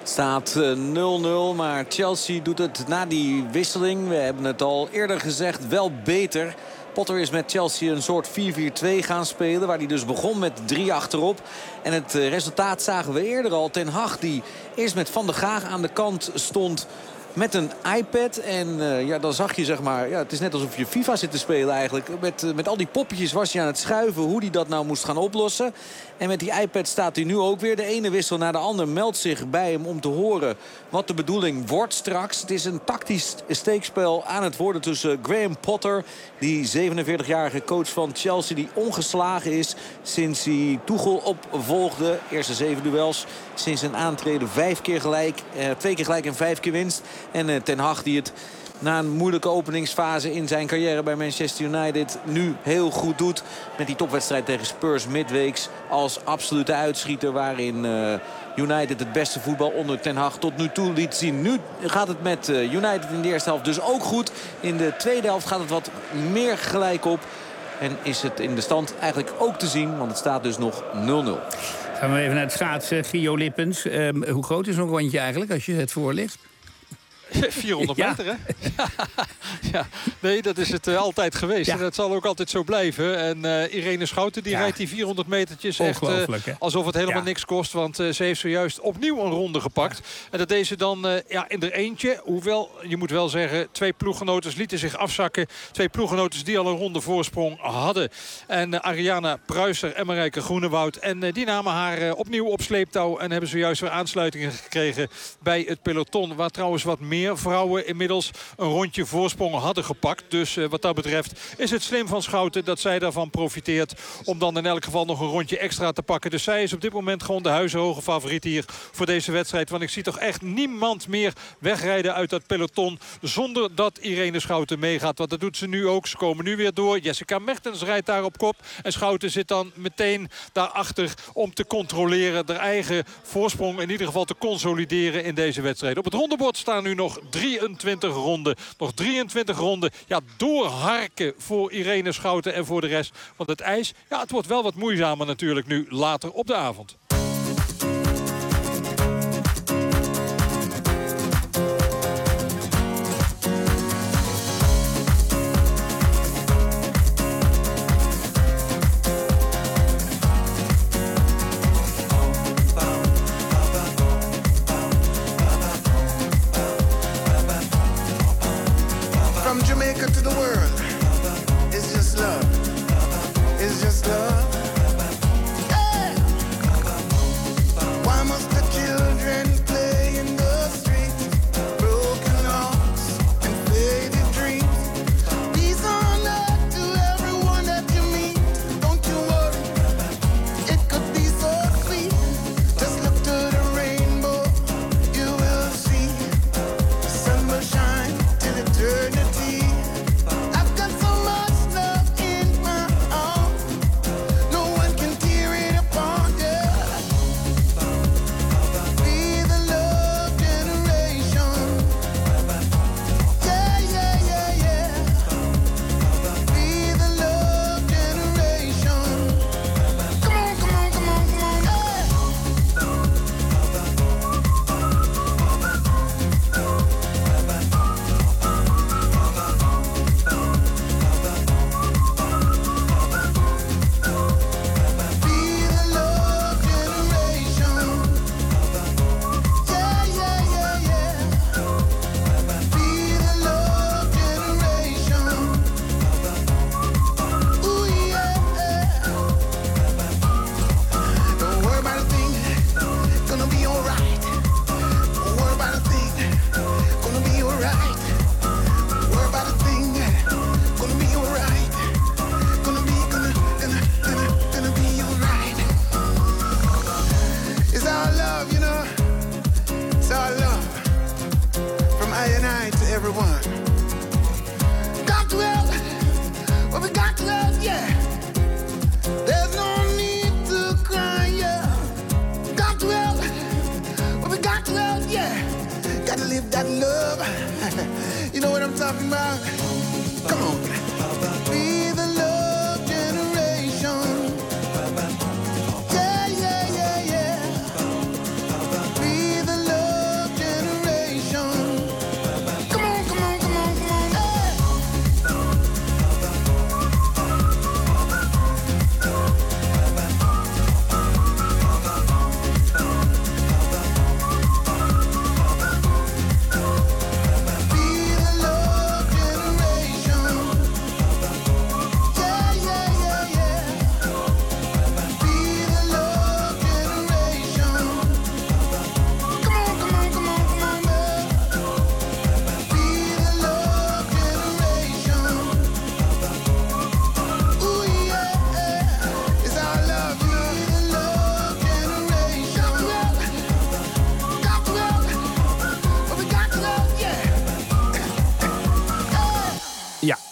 Het staat 0-0, maar Chelsea doet het na die wisseling. We hebben het al eerder gezegd, wel beter. Potter is met Chelsea een soort 4-4-2 gaan spelen. Waar hij dus begon met 3 achterop. En het resultaat zagen we eerder al. Ten Hag die eerst met Van der Gaag aan de kant stond met een iPad. En dan zag je zeg maar, het is net alsof je FIFA zit te spelen eigenlijk. Met al die poppetjes was hij aan het schuiven hoe hij dat nou moest gaan oplossen. En met die iPad staat hij nu ook weer. De ene wissel naar de ander meldt zich bij hem om te horen wat de bedoeling wordt straks. Het is een tactisch steekspel aan het worden tussen Graham Potter, die 47-jarige coach van Chelsea, die ongeslagen is sinds hij Tuchel opvolgde. Eerste 7 duels sinds zijn aantreden 5 keer gelijk. 2 keer gelijk en 5 keer winst. En Ten Hag die het na een moeilijke openingsfase in zijn carrière bij Manchester United nu heel goed doet. Met die topwedstrijd tegen Spurs midweeks als absolute uitschieter, waarin United het beste voetbal onder Ten Hag tot nu toe liet zien. Nu gaat het met United in de eerste helft dus ook goed. In de tweede helft gaat het wat meer gelijk op. En is het in de stand eigenlijk ook te zien, want het staat dus nog 0-0. Gaan we even naar het schaatsen. Gio Lippens. Hoe groot is zo'n rondje eigenlijk als je het voorligt? 400 meter, hè? Ja, nee, dat is het altijd geweest. Ja. En dat zal ook altijd zo blijven. En Irene Schouten die rijdt die 400 metertjes echt alsof het helemaal niks kost. Want ze heeft zojuist opnieuw een ronde gepakt. Ja. En dat deed ze dan in er eentje. Hoewel, je moet wel zeggen, 2 ploeggenotes lieten zich afzakken. 2 ploeggenotes die al een ronde voorsprong hadden. En Ariana Pruiser en Marijke Groenewoud. En die namen haar opnieuw op sleeptouw. En hebben zojuist weer aansluitingen gekregen bij het peloton. Waar trouwens wat meer vrouwen inmiddels een rondje voorsprong hadden gepakt. Dus wat dat betreft is het slim van Schouten dat zij daarvan profiteert om dan in elk geval nog een rondje extra te pakken. Dus zij is op dit moment gewoon de huizenhoge favoriet hier voor deze wedstrijd. Want ik zie toch echt niemand meer wegrijden uit dat peloton zonder dat Irene Schouten meegaat. Want dat doet ze nu ook. Ze komen nu weer door. Jessica Mertens rijdt daar op kop. En Schouten zit dan meteen daarachter om te controleren. Haar eigen voorsprong in ieder geval te consolideren in deze wedstrijd. Op het rondebord staan nu nog 23 ronden. Nog 23 ronden. Ja, doorharken voor Irene Schouten en voor de rest. Want het ijs, het wordt wel wat moeizamer natuurlijk nu later op de avond.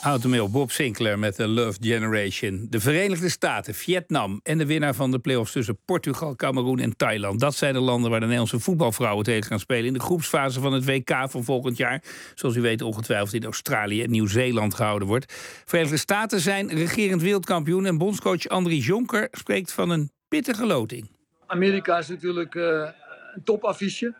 Automail Bob Sinclair met de Love Generation. De Verenigde Staten, Vietnam en de winnaar van de play-offs tussen Portugal, Kameroen en Thailand. Dat zijn de landen waar de Nederlandse voetbalvrouwen tegen gaan spelen in de groepsfase van het WK van volgend jaar. Zoals u weet ongetwijfeld in Australië en Nieuw-Zeeland gehouden wordt. Verenigde Staten zijn regerend wereldkampioen en bondscoach Andries Jonker spreekt van een pittige loting. Amerika is natuurlijk een topaffiche.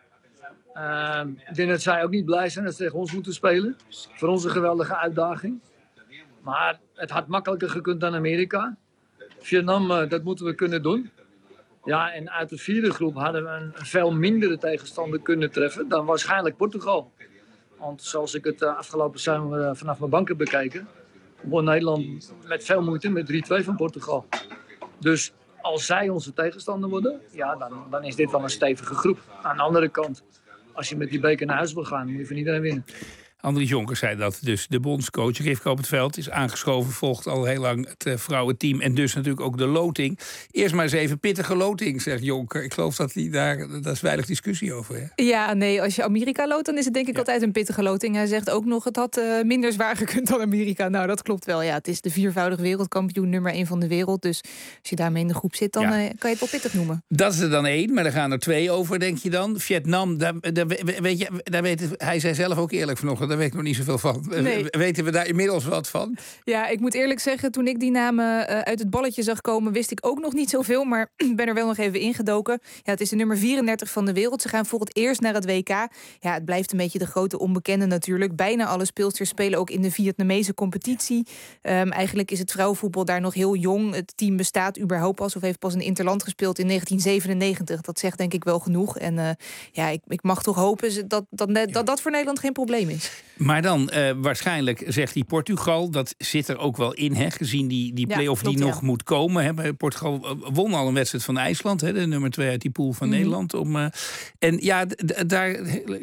Ik denk dat zij ook niet blij zijn dat ze tegen ons moeten spelen. Voor ons een geweldige uitdaging. Maar het had makkelijker gekund dan Amerika. Vietnam, dat moeten we kunnen doen. Ja, en uit de vierde groep hadden we een veel mindere tegenstander kunnen treffen dan waarschijnlijk Portugal. Want zoals ik het afgelopen seizoen vanaf mijn bank heb bekeken, won Nederland met veel moeite met 3-2 van Portugal. Dus als zij onze tegenstander worden, ja, dan is dit wel een stevige groep. Aan de andere kant, als je met die beker naar huis wil gaan, moet je van iedereen winnen. Andries Jonker zei dat dus. De bondscoach Rivka op het veld is aangeschoven, volgt al heel lang het vrouwenteam en dus natuurlijk ook de loting. Eerst maar eens even pittige loting, zegt Jonker. Ik geloof dat daar is weinig discussie over. Hè? Ja, nee, als je Amerika loodt, dan is het denk ik altijd een pittige loting. Hij zegt ook nog, het had minder zwaar gekund dan Amerika. Nou, dat klopt wel. Ja, het is de viervoudig wereldkampioen, nummer 1 van de wereld. Dus als je daarmee in de groep zit, dan kan je het wel pittig noemen. Dat is er dan 1, maar er gaan er 2 over, denk je dan. Vietnam, hij zei zelf ook eerlijk vanochtend, daar weet ik nog niet zoveel van. Nee. Weten we daar inmiddels wat van? Ja, ik moet eerlijk zeggen, toen ik die namen uit het balletje zag komen, wist ik ook nog niet zoveel, maar ben er wel nog even ingedoken. Ja, het is de nummer 34 van de wereld. Ze gaan voor het eerst naar het WK. Ja, het blijft een beetje de grote onbekende natuurlijk. Bijna alle speelsters spelen ook in de Vietnamese competitie. Eigenlijk is het vrouwenvoetbal daar nog heel jong. Het team bestaat überhaupt pas of heeft pas een interland gespeeld in 1997. Dat zegt denk ik wel genoeg. En ik mag toch hopen dat voor Nederland geen probleem is. Maar dan waarschijnlijk zegt hij Portugal, dat zit er ook wel in, hè, gezien die play-off die nog moet komen. Hè. Portugal won al een wedstrijd van IJsland, hè, de nummer 2 uit die pool van Nederland. En ja, daar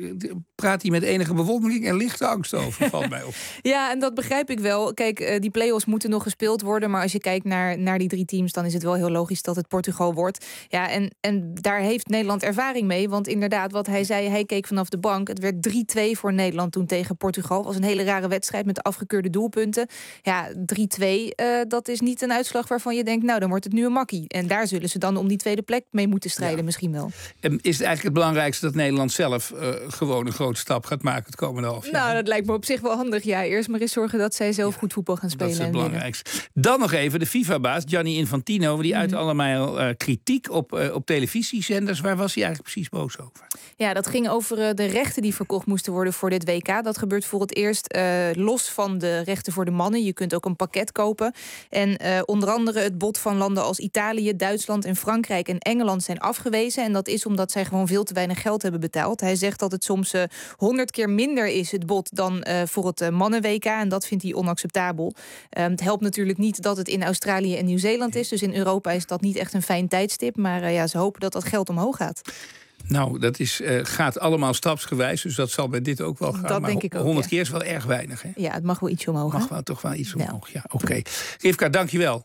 praat hij met enige bewondering en lichte angst over, valt mij op. Ja, en dat begrijp ik wel. Kijk, die play-offs moeten nog gespeeld worden, maar als je kijkt naar die 3 teams, dan is het wel heel logisch dat het Portugal wordt. Ja, en daar heeft Nederland ervaring mee, want inderdaad, wat hij zei, hij keek vanaf de bank. Het werd 3-2 voor Nederland toen tegen Portugal. Was een hele rare wedstrijd met de afgekeurde doelpunten. Ja, 3-2, dat is niet een uitslag waarvan je denkt, nou, dan wordt het nu een makkie. En daar zullen ze dan om die tweede plek mee moeten strijden, misschien wel. Is het eigenlijk het belangrijkste dat Nederland zelf gewoon een grote stap gaat maken het komende half jaar? Nou, dat lijkt me op zich wel handig. Ja, eerst maar eens zorgen dat zij zelf goed voetbal gaan spelen. Dat is het belangrijkste. Dan nog even de FIFA-baas, Gianni Infantino, die uit allemaal kritiek op televisiezenders. Waar was hij eigenlijk precies boos over? Ja, dat ging over de rechten die verkocht moesten worden voor dit WK. Dat gebeurt voor het eerst los van de rechten voor de mannen. Je kunt ook een pakket kopen. En onder andere het bod van landen als Italië, Duitsland en Frankrijk en Engeland zijn afgewezen. En dat is omdat zij gewoon veel te weinig geld hebben betaald. Hij zegt dat het soms 100 keer minder is, het bod, dan voor het mannen-WK. En dat vindt hij onacceptabel. Het helpt natuurlijk niet dat het in Australië en Nieuw-Zeeland is. Dus in Europa is dat niet echt een fijn tijdstip. Maar ze hopen dat dat geld omhoog gaat. Nou, dat gaat allemaal stapsgewijs, dus dat zal bij dit ook wel gaan. Dat maar denk ik ook, 100 keer is wel erg weinig, hè? Ja, het mag wel ietsje omhoog. Mag wel toch wel iets omhoog, ja. Oké. Rivka, dankjewel.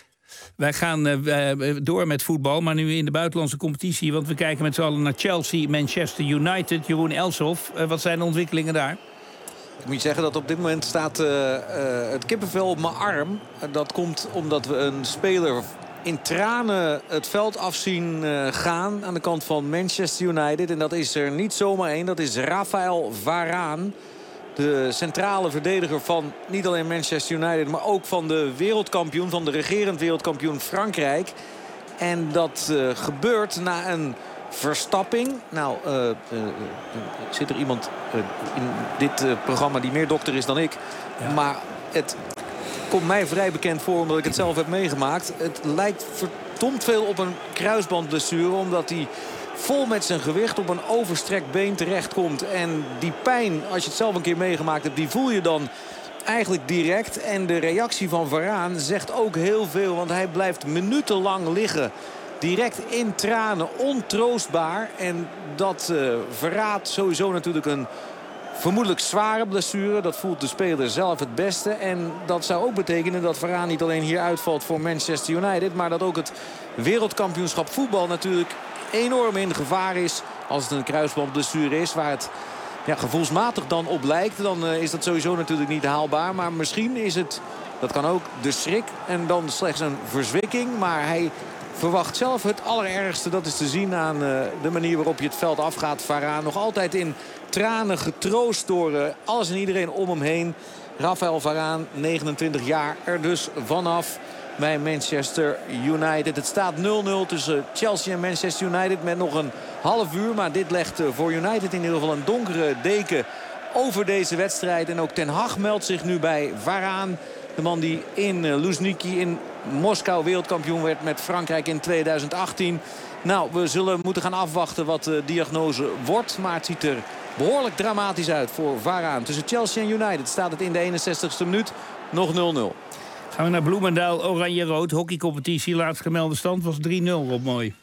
Wij gaan door met voetbal, maar nu in de buitenlandse competitie. Want we kijken met z'n allen naar Chelsea, Manchester United. Jeroen Elshoff, wat zijn de ontwikkelingen daar? Ik moet je zeggen dat op dit moment staat het kippenvel op mijn arm. Dat komt omdat we een speler in tranen het veld afzien gaan aan de kant van Manchester United. En dat is er niet zomaar één. Dat is Rafael Varane. De centrale verdediger van niet alleen Manchester United, maar ook van de wereldkampioen, van de regerend wereldkampioen Frankrijk. En dat gebeurt na een verstapping. Nou, zit er iemand in dit programma die meer dokter is dan ik. Ja. Maar het komt mij vrij bekend voor omdat ik het zelf heb meegemaakt. Het lijkt verdomd veel op een kruisbandblessure, omdat hij vol met zijn gewicht op een overstrekt been terechtkomt. En die pijn, als je het zelf een keer meegemaakt hebt, die voel je dan eigenlijk direct. En de reactie van Varane zegt ook heel veel, want hij blijft minutenlang liggen. Direct in tranen, ontroostbaar. En dat verraadt sowieso natuurlijk een vermoedelijk zware blessure. Dat voelt de speler zelf het beste. En dat zou ook betekenen dat Varane niet alleen hier uitvalt voor Manchester United, maar dat ook het wereldkampioenschap voetbal natuurlijk enorm in gevaar is als het een kruisbandblessure is, waar het gevoelsmatig dan op lijkt... dan is dat sowieso natuurlijk niet haalbaar. Maar misschien is het, dat kan ook, de schrik en dan slechts een verzwikking. Maar hij verwacht zelf het allerergste. Dat is te zien aan de manier waarop je het veld afgaat. Varaan nog altijd in tranen getroost door alles en iedereen om hem heen. Rafael Varaan, 29 jaar, er dus vanaf bij Manchester United. Het staat 0-0 tussen Chelsea en Manchester United met nog een half uur. Maar dit legt voor United in ieder geval een donkere deken over deze wedstrijd. En ook Ten Hag meldt zich nu bij Varaan. De man die in Luzhniki in Moskou wereldkampioen werd met Frankrijk in 2018. Nou, we zullen moeten gaan afwachten wat de diagnose wordt. Maar het ziet er behoorlijk dramatisch uit voor Varaan. Tussen Chelsea en United staat het in de 61ste minuut nog 0-0. Gaan we naar Bloemendaal, Oranje-Rood. Hockeycompetitie, laatst gemelde stand was 3-0, Rob Mooi.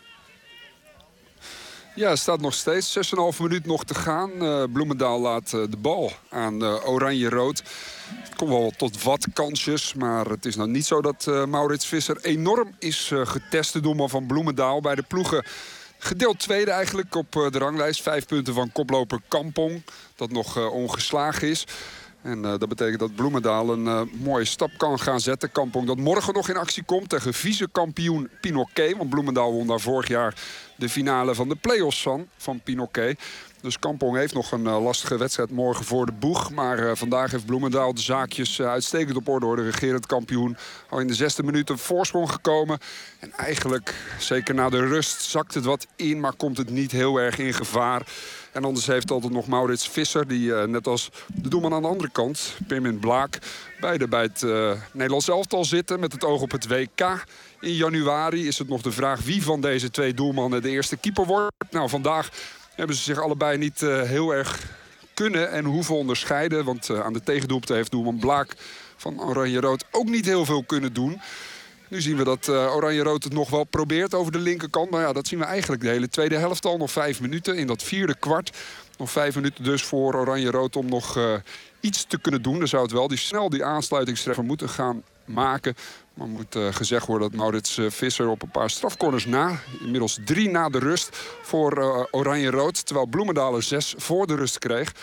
Ja, het staat nog steeds. 6,5 minuut nog te gaan. Bloemendaal laat de bal aan Oranje-Rood. Het komt wel tot wat kansjes. Maar het is nou niet zo dat Maurits Visser enorm is getest. De doelman van Bloemendaal bij de ploegen. Gedeeld tweede eigenlijk op de ranglijst. 5 punten van koploper Kampong. Dat nog ongeslagen is. En dat betekent dat Bloemendaal een mooie stap kan gaan zetten. Kampong dat morgen nog in actie komt tegen vice-kampioen Pinoquet. Want Bloemendaal won daar vorig jaar de finale van de play-offs van Pinoquet. Dus Kampong heeft nog een lastige wedstrijd morgen voor de boeg. Maar vandaag heeft Bloemendaal de zaakjes uitstekend op orde. Door de regerend kampioen al in de 6e minuut een voorsprong gekomen. En eigenlijk, zeker na de rust, zakt het wat in. Maar komt het niet heel erg in gevaar. En anders heeft altijd nog Maurits Visser, die net als de doelman aan de andere kant, Pirmin Blaak, beide bij het Nederlands elftal zitten met het oog op het WK. In januari is het nog de vraag wie van deze twee doelmannen de eerste keeper wordt. Nou, vandaag hebben ze zich allebei niet heel erg kunnen en hoeven onderscheiden. Want aan de tegendoelpunten heeft doelman Blaak van Oranje-Rood ook niet heel veel kunnen doen. Nu zien we dat Oranje-Rood het nog wel probeert over de linkerkant. Maar ja, dat zien we eigenlijk de hele tweede helft al. Nog 5 minuten in dat vierde kwart. Nog 5 minuten dus voor Oranje-Rood om nog iets te kunnen doen. Dan zou het wel snel die aansluitingstreffer moeten gaan maken. Maar moet gezegd worden dat Maurits Visser op een paar strafcorners na, inmiddels 3 na de rust voor Oranje-Rood. Terwijl Bloemendaal er 6 voor de rust kreeg.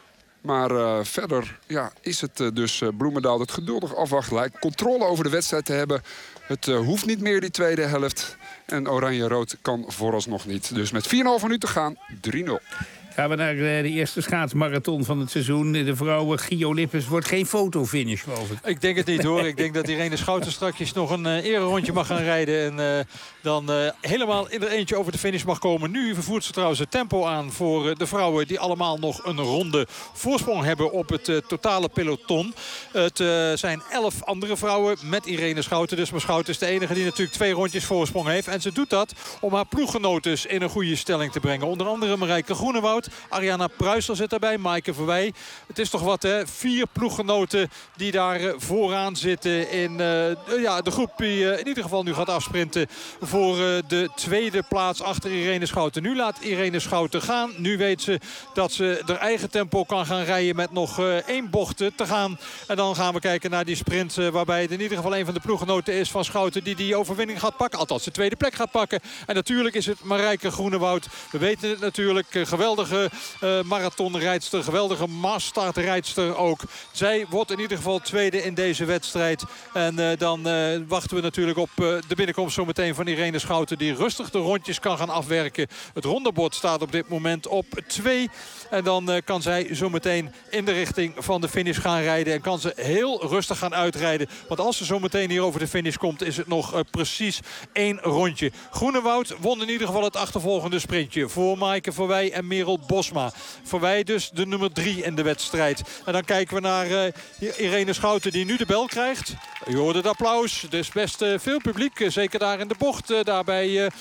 Maar verder is het dus Bloemendaal dat geduldig afwacht lijkt. Controle over de wedstrijd te hebben. Het hoeft niet meer die tweede helft. En Oranje-Rood kan vooralsnog niet. Dus met 4,5 minuten gaan 3-0. Gaan we naar de eerste schaatsmarathon van het seizoen. De vrouwen Gio Lippens wordt geen fotofinish, geloof ik. Ik denk het niet, hoor. Ik denk dat Irene Schouten strakjes nog een ererondje mag gaan rijden. En dan helemaal in er eentje over de finish mag komen. Nu vervoert ze trouwens het tempo aan voor de vrouwen die allemaal nog een ronde voorsprong hebben op het totale peloton. Het zijn 11 andere vrouwen met Irene Schouten. Dus maar Schouten is de enige die natuurlijk 2 rondjes voorsprong heeft. En ze doet dat om haar ploeggenotes in een goede stelling te brengen. Onder andere Marijke Groenewoud. Ariana Pruisel zit daarbij. Maaike Verwij. Het is toch wat, hè? 4 ploeggenoten die daar vooraan zitten in de groep die in ieder geval nu gaat afsprinten voor de tweede plaats achter Irene Schouten. Nu laat Irene Schouten gaan. Nu weet ze dat ze haar eigen tempo kan gaan rijden met nog 1 bocht te gaan. En dan gaan we kijken naar die sprint waarbij het in ieder geval een van de ploeggenoten is van Schouten die overwinning gaat pakken. Althans de tweede plek gaat pakken. En natuurlijk is het Marijke Groenewoud. We weten het natuurlijk. Geweldige marathonrijdster. Geweldige masstartrijdster ook. Zij wordt in ieder geval tweede in deze wedstrijd. En dan wachten we natuurlijk op de binnenkomst zometeen van Irene Schouten. Die rustig de rondjes kan gaan afwerken. Het rondebord staat op dit moment op 2. En dan kan zij zometeen in de richting van de finish gaan rijden. En kan ze heel rustig gaan uitrijden. Want als ze zometeen hier over de finish komt, is het nog precies 1 rondje. Groenewoud won in ieder geval het achtervolgende sprintje. Voor Maaike Verwij en Merel Bosma. Verwij dus de nummer 3 in de wedstrijd. En dan kijken we naar Irene Schouten die nu de bel krijgt. U hoorde het applaus. Er is best veel publiek. Zeker daar in de bocht. Daarbij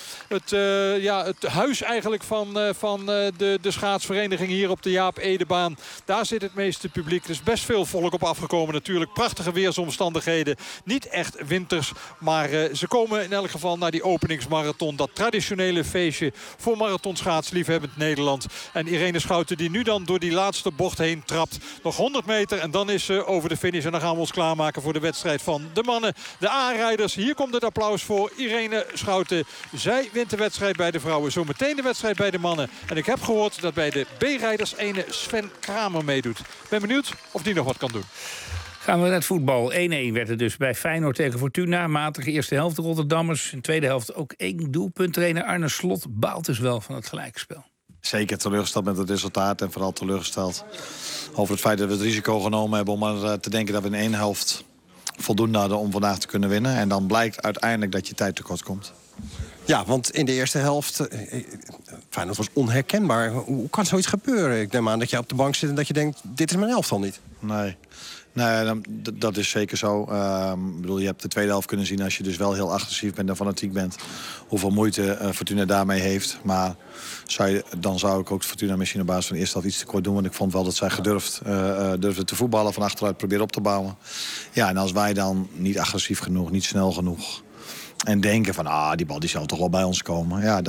het huis eigenlijk van de schaatsvereniging hier op de Jaap Edebaan. Daar zit het meeste publiek. Er is best veel volk op afgekomen natuurlijk. Prachtige weersomstandigheden. Niet echt winters. Maar ze komen in elk geval naar die openingsmarathon. Dat traditionele feestje voor marathonschaatsliefhebbend Nederland. En Irene Schouten die nu dan door die laatste bocht heen trapt. Nog 100 meter en dan is ze over de finish. En dan gaan we ons klaarmaken voor de wedstrijd van van de mannen. De aanrijders. Hier komt het applaus voor Irene Schouten. Zij wint de wedstrijd bij de vrouwen. Zometeen de wedstrijd bij de mannen. En ik heb gehoord dat bij de B-rijders ene Sven Kramer meedoet. Ben benieuwd of die nog wat kan doen. Gaan we naar het voetbal. 1-1 werd het dus bij Feyenoord tegen Fortuna. Matige eerste helft de Rotterdammers. In de tweede helft ook 1 doelpunt. Trainer Arne Slot baalt dus wel van het gelijkspel. Zeker teleurgesteld met het resultaat. En vooral teleurgesteld over het feit dat we het risico genomen hebben... om maar te denken dat we in 1 helft voldoende hadden om vandaag te kunnen winnen. En dan blijkt uiteindelijk dat je tijd tekort komt. Ja, want in de eerste helft... Feyenoord was onherkenbaar. Hoe kan zoiets gebeuren? Ik neem aan dat je op de bank zit en dat je denkt... dit is mijn elftal niet. Nee, dat is zeker zo. Ik bedoel, je hebt de tweede helft kunnen zien... als je dus wel heel agressief bent en fanatiek bent... hoeveel moeite Fortuna daarmee heeft. Maar dan zou ik ook Fortuna misschien op basis van de eerste helft iets te kort doen. Want ik vond wel dat zij gedurfd durfde te voetballen... van achteruit proberen op te bouwen. Ja, en als wij dan niet agressief genoeg, niet snel genoeg... en denken van, die bal die zou toch wel bij ons komen... ja,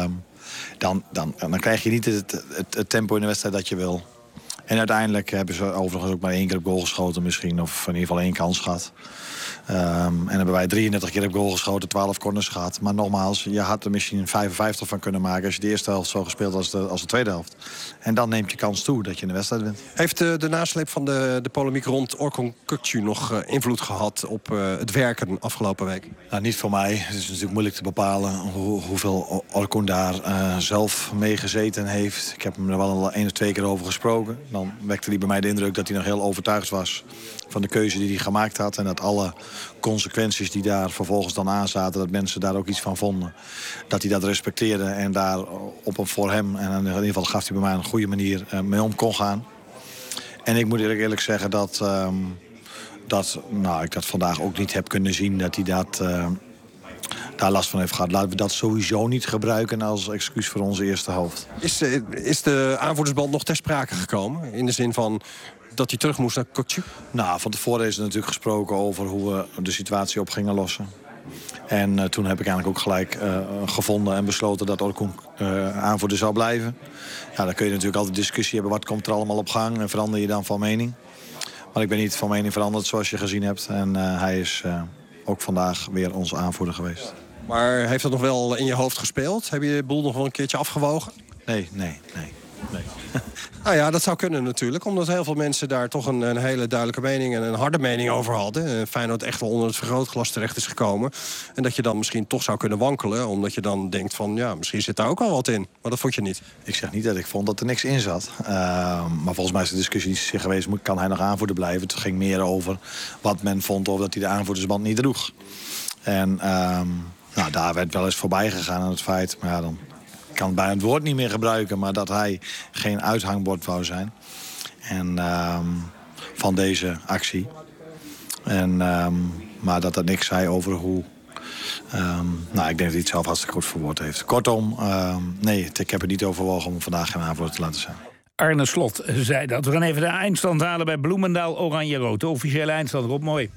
dan krijg je niet het tempo in de wedstrijd dat je wil... En uiteindelijk hebben ze overigens ook maar 1 keer op goal geschoten misschien. Of in ieder geval 1 kans gehad. En hebben wij 33 keer op goal geschoten, 12 corners gehad. Maar nogmaals, je had er misschien 55 van kunnen maken... als je de eerste helft zo gespeeld als de tweede helft. En dan neemt je kans toe dat je in de wedstrijd wint. Heeft de nasleep van de polemiek rond Orkun Kökçü nog invloed gehad... op het werken afgelopen week? Nou, niet voor mij. Het is natuurlijk moeilijk te bepalen hoeveel Orkun daar zelf mee gezeten heeft. Ik heb hem er wel 1 of 2 keer over gesproken. Dan wekte hij bij mij de indruk dat hij nog heel overtuigd was... van de keuze die hij gemaakt had. En dat alle consequenties die daar vervolgens dan aan zaten... dat mensen daar ook iets van vonden. Dat hij dat respecteerde en daar voor hem... en in ieder geval gaf hij bij mij een goede manier mee om kon gaan. En ik moet eerlijk zeggen dat ik dat vandaag ook niet heb kunnen zien... dat hij daar last van heeft gehad. Laten we dat sowieso niet gebruiken als excuus voor onze eerste helft. Is de aanvoerdersband nog ter sprake gekomen? In de zin van dat hij terug moest naar Kökçü? Nou, van tevoren is er natuurlijk gesproken over hoe we de situatie op gingen lossen. En toen heb ik eigenlijk ook gelijk gevonden en besloten dat Orkun aanvoerder zou blijven. Ja, dan kun je natuurlijk altijd discussie hebben. Wat komt er allemaal op gang en verander je dan van mening? Maar ik ben niet van mening veranderd zoals je gezien hebt. En hij is ook vandaag weer onze aanvoerder geweest. Maar heeft dat nog wel in je hoofd gespeeld? Heb je de boel nog wel een keertje afgewogen? Nee. Nou ja, dat zou kunnen natuurlijk. Omdat heel veel mensen daar toch een hele duidelijke mening... en een harde mening over hadden. Feyenoord echt wel onder het vergrootglas terecht is gekomen. En dat je dan misschien toch zou kunnen wankelen. Omdat je dan denkt van, ja, misschien zit daar ook al wat in. Maar dat vond je niet. Ik zeg niet dat ik vond dat er niks in zat. Maar volgens mij is de discussie geweest... kan hij nog aanvoerder blijven? Het ging meer over wat men vond... of dat hij de aanvoerdersband niet droeg. En daar werd wel eens voorbij gegaan aan het feit... maar ja, dan kan bijna het woord niet meer gebruiken... maar dat hij geen uithangbord wou zijn. En van deze actie. En, maar dat niks zei over hoe... ik denk dat hij het zelf hartstikke goed verwoord heeft. Kortom, nee, ik heb het niet overwogen om vandaag geen aanvoerder te laten zijn. Arne Slot zei dat. We gaan even de eindstand halen bij Bloemendaal Oranje-Rood. De officiële eindstand, Rob, mooi.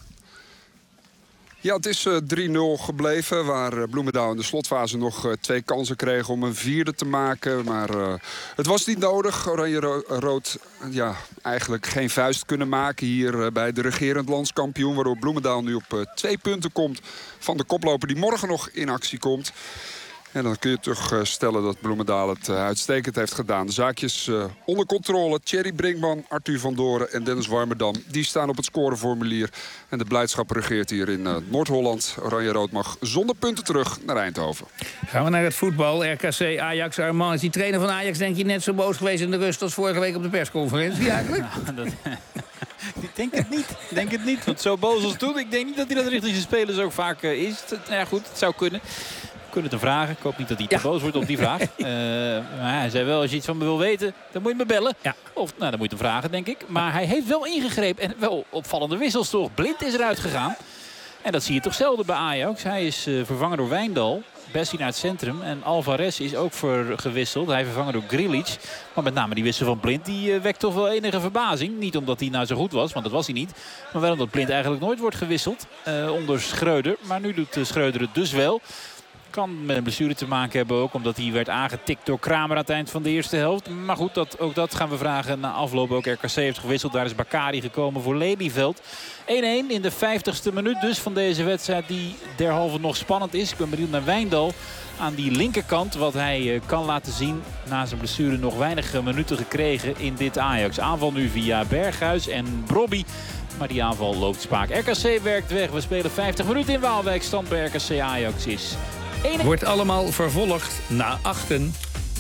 Ja, het is 3-0 gebleven, waar Bloemendaal in de slotfase nog 2 kansen kreeg om een 4e te maken. Maar het was niet nodig. Oranje-Rood eigenlijk geen vuist kunnen maken hier bij de regerend landskampioen. Waardoor Bloemendaal nu op 2 punten komt van de koploper die morgen nog in actie komt. En dan kun je toch stellen dat Bloemendaal het uitstekend heeft gedaan. De zaakjes onder controle. Thierry Brinkman, Arthur van Doren en Dennis Warmerdam. Die staan op het scoreformulier. En de blijdschap regeert hier in Noord-Holland. Oranje-Rood mag zonder punten terug naar Eindhoven. Gaan we naar het voetbal. RKC, Ajax, Armand. Is die trainer van Ajax denk je net zo boos geweest in de rust... als vorige week op de persconferentie eigenlijk? Ik denk het niet. Want zo boos als toen. Ik denk niet dat hij dat richting zijn spelers ook vaak is. Ja goed, het zou kunnen. Kunnen het hem vragen. Ik hoop niet dat hij te boos wordt op die vraag. Maar hij zei wel, als je iets van me wil weten, dan moet je me bellen. Ja. Of dan moet je hem vragen, denk ik. Maar hij heeft wel ingegrepen. En wel opvallende wissels toch. Blind is eruit gegaan. En dat zie je toch zelden bij Ajax. Hij is vervangen door Wijndal. Bessie naar het centrum. En Alvarez is ook gewisseld. Hij vervangen door Grilic. Maar met name die wissel van Blind, die wekt toch wel enige verbazing. Niet omdat hij nou zo goed was, want dat was hij niet. Maar wel omdat Blind eigenlijk nooit wordt gewisseld onder Schreuder. Maar nu doet Schreuder het dus wel. Kan met een blessure te maken hebben ook. Omdat hij werd aangetikt door Kramer aan het eind van de eerste helft. Maar goed, ook dat gaan we vragen na afloop. Ook RKC heeft gewisseld. Daar is Bakari gekomen voor Lelyveld. 1-1 in de 50ste minuut dus van deze wedstrijd. Die derhalve nog spannend is. Ik ben benieuwd naar Wijndal. Aan die linkerkant wat hij kan laten zien. Na zijn blessure nog weinig minuten gekregen in dit Ajax. Aanval nu via Berghuis en Brobby. Maar die aanval loopt spaak. RKC werkt weg. We spelen 50 minuten in Waalwijk. Stand bij RKC Ajax is 1. Wordt allemaal vervolgd na 8.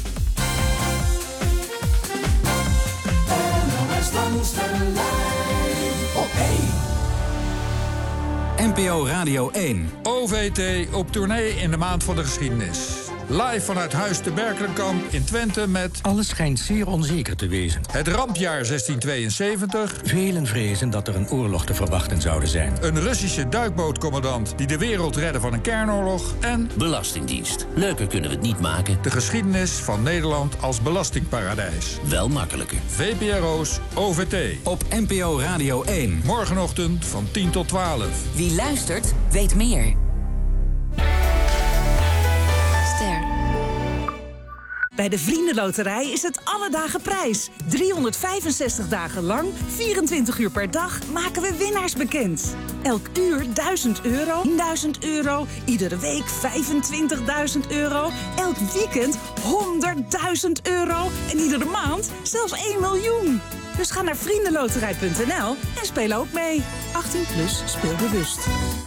NPO Radio 1. OVT op tournee in de maand van de geschiedenis. Live vanuit Huis te Berkelenkamp in Twente met... Alles schijnt zeer onzeker te wezen. Het rampjaar 1672. Velen vrezen dat er een oorlog te verwachten zouden zijn. Een Russische duikbootcommandant die de wereld redde van een kernoorlog. En... Belastingdienst. Leuker kunnen we het niet maken. De geschiedenis van Nederland als belastingparadijs. Wel makkelijker. VPRO's OVT. Op NPO Radio 1. Morgenochtend van 10 tot 12. Wie luistert, weet meer. Bij de Vriendenloterij is het alle dagen prijs. 365 dagen lang, 24 uur per dag maken we winnaars bekend. Elk uur 1.000 euro, 1.000 euro, iedere week 25.000 euro, elk weekend 100.000 euro en iedere maand zelfs 1 miljoen. Dus ga naar vriendenloterij.nl en speel ook mee. 18 plus, speel bewust.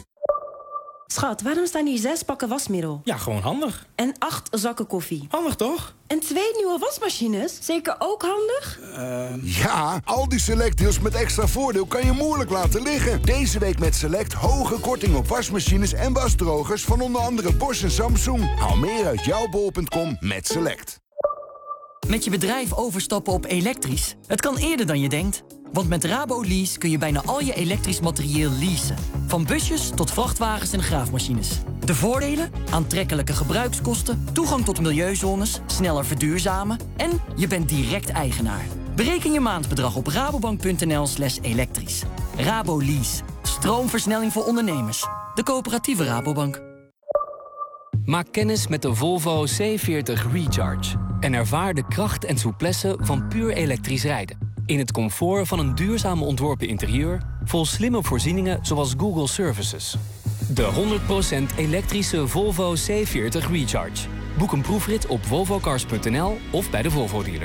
Schat, waarom staan hier 6 pakken wasmiddel? Ja, gewoon handig. En 8 zakken koffie. Handig toch? En 2 nieuwe wasmachines? Zeker ook handig? Ja, Aldi Select deals met extra voordeel kan je moeilijk laten liggen. Deze week met Select hoge korting op wasmachines en wasdrogers van onder andere Bosch en Samsung. Haal meer uit jouwbol.com met Select. Met je bedrijf overstappen op elektrisch? Het kan eerder dan je denkt. Want met Rabo-Lease kun je bijna al je elektrisch materieel leasen. Van busjes tot vrachtwagens en graafmachines. De voordelen? Aantrekkelijke gebruikskosten, toegang tot milieuzones, sneller verduurzamen en je bent direct eigenaar. Bereken je maandbedrag op rabobank.nl/elektrisch. Rabo-Lease. Stroomversnelling voor ondernemers. De coöperatieve Rabobank. Maak kennis met de Volvo C40 Recharge. En ervaar de kracht en souplesse van puur elektrisch rijden. In het comfort van een duurzaam ontworpen interieur, vol slimme voorzieningen zoals Google Services. De 100% elektrische Volvo C40 Recharge. Boek een proefrit op volvocars.nl of bij de Volvo dealer.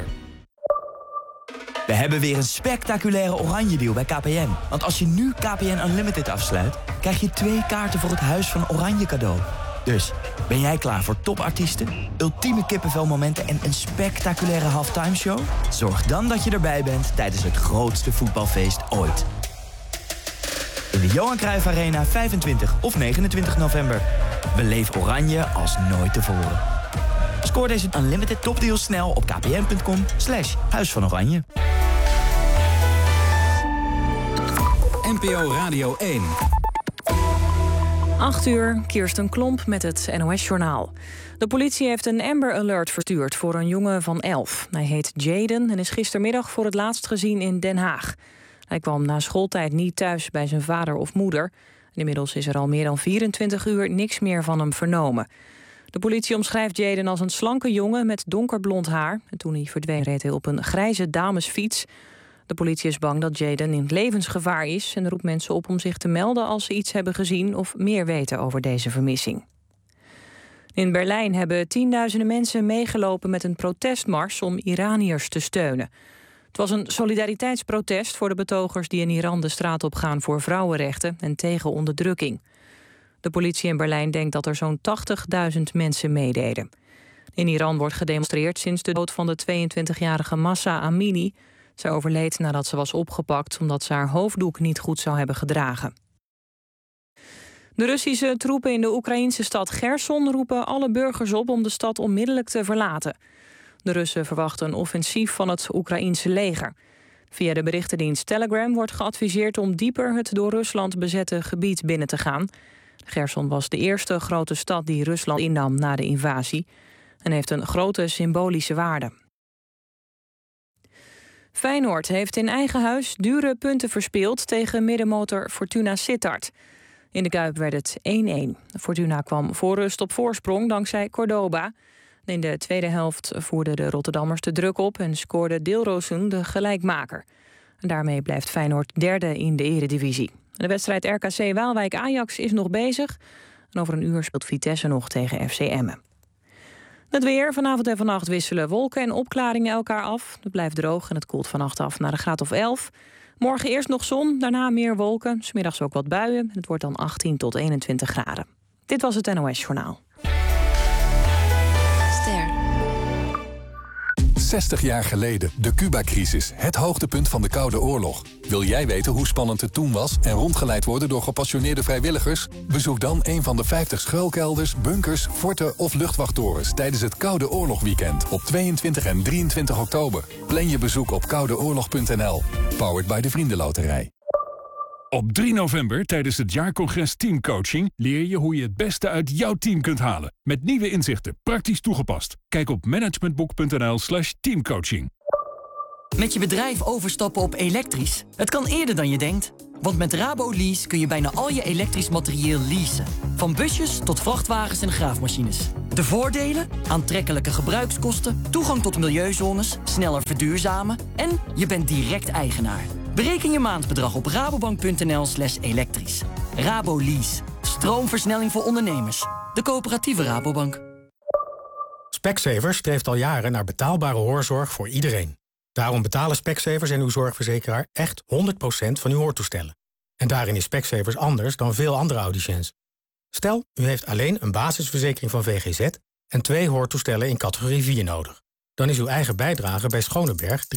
We hebben weer een spectaculaire oranje deal bij KPN. Want als je nu KPN Unlimited afsluit, krijg je 2 kaarten voor het Huis van Oranje cadeau. Dus, ben jij klaar voor topartiesten, ultieme kippenvelmomenten en een spectaculaire halftime show? Zorg dan dat je erbij bent tijdens het grootste voetbalfeest ooit. In de Johan Cruijff Arena 25 of 29 november. Beleef oranje als nooit tevoren. Scoor deze Unlimited topdeals snel op kpn.com/Huis van Oranje. NPO Radio 1. 8 uur, Kirsten Klomp met het NOS-journaal. De politie heeft een Amber Alert verstuurd voor een jongen van 11. Hij heet Jaden en is gistermiddag voor het laatst gezien in Den Haag. Hij kwam na schooltijd niet thuis bij zijn vader of moeder. Inmiddels is er al meer dan 24 uur niks meer van hem vernomen. De politie omschrijft Jaden als een slanke jongen met donkerblond haar. En toen hij verdween reed hij op een grijze damesfiets. De politie is bang dat Jaden in levensgevaar is en roept mensen op om zich te melden als ze iets hebben gezien of meer weten over deze vermissing. In Berlijn hebben tienduizenden mensen meegelopen met een protestmars om Iraniërs te steunen. Het was een solidariteitsprotest voor de betogers die in Iran de straat op gaan voor vrouwenrechten en tegen onderdrukking. De politie in Berlijn denkt dat er zo'n 80.000 mensen meededen. In Iran wordt gedemonstreerd sinds de dood van de 22-jarige Mahsa Amini. Zij overleed nadat ze was opgepakt omdat ze haar hoofddoek niet goed zou hebben gedragen. De Russische troepen in de Oekraïnse stad Gerson roepen alle burgers op om de stad onmiddellijk te verlaten. De Russen verwachten een offensief van het Oekraïense leger. Via de berichtendienst Telegram wordt geadviseerd om dieper het door Rusland bezette gebied binnen te gaan. Gerson was de eerste grote stad die Rusland innam na de invasie en heeft een grote symbolische waarde. Feyenoord heeft in eigen huis dure punten verspeeld tegen middenmotor Fortuna Sittard. In de Kuip werd het 1-1. Fortuna kwam voor rust op voorsprong dankzij Cordoba. In de tweede helft voerden de Rotterdammers de druk op en scoorde Dilrosun de gelijkmaker. En daarmee blijft Feyenoord derde in de eredivisie. De wedstrijd RKC Waalwijk-Ajax is nog bezig. En over een uur speelt Vitesse nog tegen FC Emmen. Het weer. Vanavond en vannacht wisselen wolken en opklaringen elkaar af. Het blijft droog en het koelt vannacht af naar een graad of 11. Morgen eerst nog zon, daarna meer wolken. 's Middags ook wat buien. Het wordt dan 18 tot 21 graden. Dit was het NOS Journaal. 60 jaar geleden, de Cuba-crisis, het hoogtepunt van de Koude Oorlog. Wil jij weten hoe spannend het toen was en rondgeleid worden door gepassioneerde vrijwilligers? Bezoek dan een van de 50 schuilkelders, bunkers, forten of luchtwachttorens tijdens het Koude Oorlog-weekend op 22 en 23 oktober. Plan je bezoek op koudeoorlog.nl. Powered by de Vriendenloterij. Op 3 november tijdens het jaarcongres Teamcoaching leer je hoe je het beste uit jouw team kunt halen. Met nieuwe inzichten, praktisch toegepast. Kijk op managementboek.nl/teamcoaching. Met je bedrijf overstappen op elektrisch? Het kan eerder dan je denkt. Want met RaboLease kun je bijna al je elektrisch materieel leasen. Van busjes tot vrachtwagens en graafmachines. De voordelen? Aantrekkelijke gebruikskosten, toegang tot milieuzones, sneller verduurzamen en je bent direct eigenaar. Bereken je maandbedrag op rabobank.nl/elektrisch. RaboLease. Stroomversnelling voor ondernemers. De coöperatieve Rabobank. Specsavers streeft al jaren naar betaalbare hoorzorg voor iedereen. Daarom betalen Specsavers en uw zorgverzekeraar echt 100% van uw hoortoestellen. En daarin is Specsavers anders dan veel andere audiciëns. Stel, u heeft alleen een basisverzekering van VGZ en 2 hoortoestellen in categorie 4 nodig. Dan is uw eigen bijdrage bij Schoneberg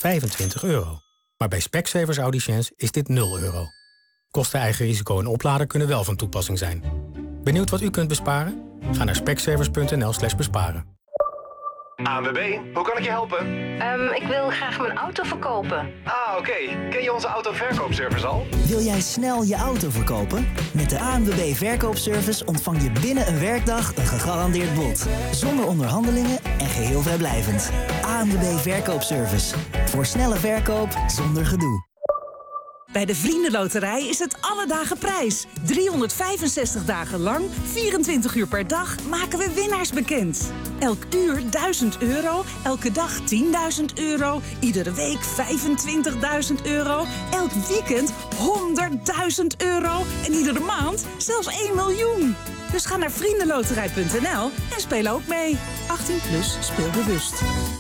€325. Maar bij Specsavers audiciëns is dit €0. Kosten eigen risico en oplader kunnen wel van toepassing zijn. Benieuwd wat u kunt besparen? Ga naar specsavers.nl/besparen. ANWB, hoe kan ik je helpen? Ik wil graag mijn auto verkopen. Ah, oké. Ken je onze autoverkoopservice al? Wil jij snel je auto verkopen? Met de ANWB Verkoopservice ontvang je binnen een werkdag een gegarandeerd bod. Zonder onderhandelingen en geheel vrijblijvend. ANWB Verkoopservice. Voor snelle verkoop zonder gedoe. Bij de Vriendenloterij is het alle dagen prijs. 365 dagen lang, 24 uur per dag maken we winnaars bekend. Elk uur €1000, elke dag €10.000, iedere week €25.000, elk weekend €100.000 en iedere maand zelfs 1 miljoen. Dus ga naar vriendenloterij.nl en speel ook mee. 18 plus, speel bewust.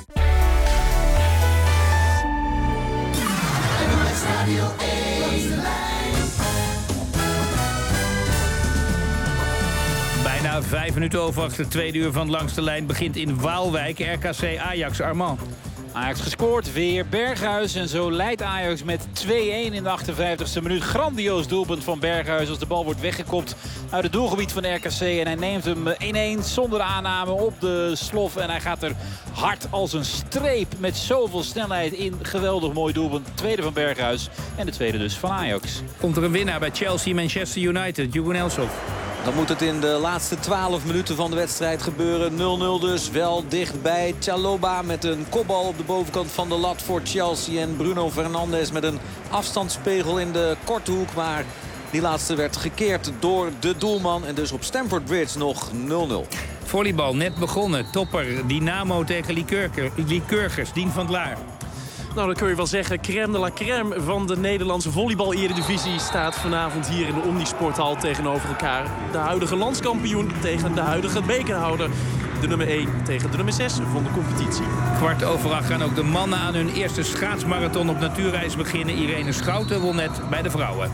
Bijna 5 minuten over achter het tweede uur van Langs de Lijn begint in Waalwijk. RKC Ajax, Armand. Ajax gescoord, weer Berghuis. En zo leidt Ajax met 2-1 in de 58e minuut. Grandioos doelpunt van Berghuis als de bal wordt weggekopt uit het doelgebied van RKC. En hij neemt hem ineens zonder aanname op de slof. En hij gaat er hard als een streep met zoveel snelheid in. Geweldig mooi doelpunt. Tweede van Berghuis en de tweede dus van Ajax. Komt er een winnaar bij Chelsea, Manchester United, Jeroen Elshoff. Dan moet het in de laatste 12 minuten van de wedstrijd gebeuren. 0-0 dus, wel dichtbij. Chalobah met een kopbal op de bovenkant van de lat voor Chelsea. En Bruno Fernandes met een afstandspegel in de korte hoek. Maar die laatste werd gekeerd door de doelman. En dus op Stamford Bridge nog 0-0. Volleybal, net begonnen. Topper, Dynamo tegen Lycurgus, Dien van het Laar. Nou, dan kun je wel zeggen, crème de la crème van de Nederlandse volleybal-eredivisie staat vanavond hier in de Omnisporthal tegenover elkaar. De huidige landskampioen tegen de huidige bekerhouder. De nummer 1 tegen de nummer 6 van de competitie. 7:15 gaan ook de mannen aan hun eerste schaatsmarathon op natuurreis beginnen. Irene Schouten won net bij de vrouwen.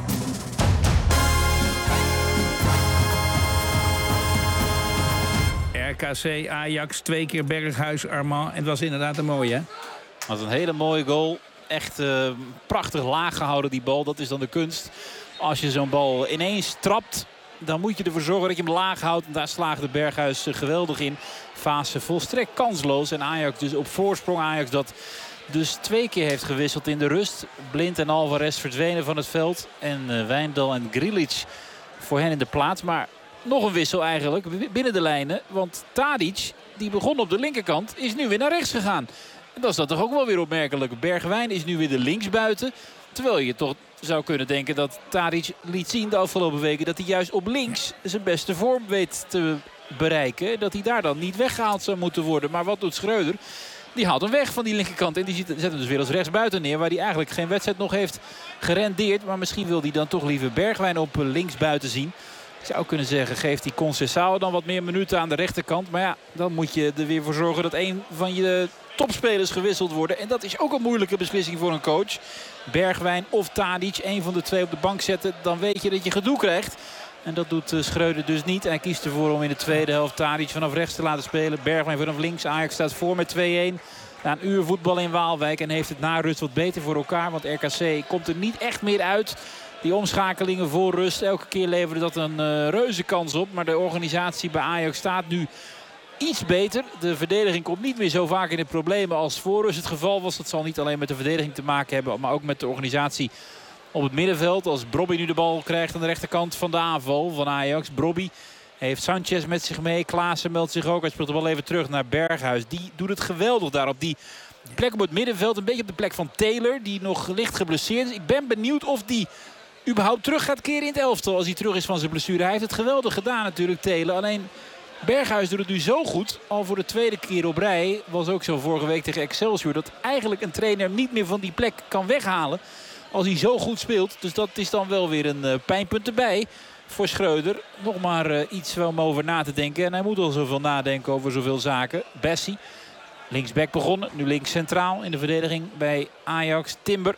RKC, Ajax, 2 keer Berghuis, Armand. En het was inderdaad een mooie, hè? Dat was een hele mooie goal. Echt prachtig laag gehouden, die bal. Dat is dan de kunst. Als je zo'n bal ineens trapt, dan moet je ervoor zorgen dat je hem laag houdt. En daar slaagde Berghuis geweldig in. Fase volstrekt kansloos. En Ajax dus op voorsprong. Ajax dat dus 2 keer heeft gewisseld in de rust. Blind en Alvarez verdwenen van het veld. En Wijndal en Grilic voor hen in de plaats. Maar nog een wissel eigenlijk binnen de lijnen. Want Tadic, die begon op de linkerkant, is nu weer naar rechts gegaan. En dat is dan toch ook wel weer opmerkelijk. Bergwijn is nu weer de linksbuiten. Terwijl je toch zou kunnen denken dat Tadic liet zien de afgelopen weken dat hij juist op links zijn beste vorm weet te bereiken. Dat hij daar dan niet weggehaald zou moeten worden. Maar wat doet Schreuder? Die haalt hem weg van die linkerkant. En die zet hem dus weer als rechtsbuiten neer. Waar hij eigenlijk geen wedstrijd nog heeft gerendeerd. Maar misschien wil hij dan toch liever Bergwijn op linksbuiten zien. Ik zou kunnen zeggen, geeft die Conceição dan wat meer minuten aan de rechterkant. Maar ja, dan moet je er weer voor zorgen dat een van je topspelers gewisseld worden. En dat is ook een moeilijke beslissing voor een coach. Bergwijn of Tadic, een van de twee op de bank zetten. Dan weet je dat je gedoe krijgt. En dat doet Schreuder dus niet. Hij kiest ervoor om in de tweede helft Tadic vanaf rechts te laten spelen. Bergwijn vanaf links. Ajax staat voor met 2-1. Na een uur voetbal in Waalwijk. En heeft het na rust wat beter voor elkaar. Want RKC komt er niet echt meer uit. Die omschakelingen voor rust. Elke keer leverde dat een reuze kans op. Maar de organisatie bij Ajax staat nu iets beter. De verdediging komt niet meer zo vaak in de problemen als voor rust het geval was. Dat zal niet alleen met de verdediging te maken hebben. Maar ook met de organisatie op het middenveld. Als Brobby nu de bal krijgt aan de rechterkant van de aanval van Ajax. Brobby heeft Sanchez met zich mee. Klaassen meldt zich ook. Hij speelt de bal even terug naar Berghuis. Die doet het geweldig daar op die plek op het middenveld. Een beetje op de plek van Taylor. Die nog licht geblesseerd is. Ik ben benieuwd of die überhaupt terug gaat keren in het elftal als hij terug is van zijn blessure. Hij heeft het geweldig gedaan natuurlijk, Taylor. Alleen Berghuis doet het nu zo goed. Al voor de tweede keer op rij. Was ook zo vorige week tegen Excelsior. Dat eigenlijk een trainer niet meer van die plek kan weghalen als hij zo goed speelt. Dus dat is dan wel weer een pijnpunt erbij voor Schreuder. Nog maar iets om over na te denken. En hij moet al zoveel nadenken over zoveel zaken. Bessie, linksback begonnen. Nu links centraal in de verdediging bij Ajax. Timber.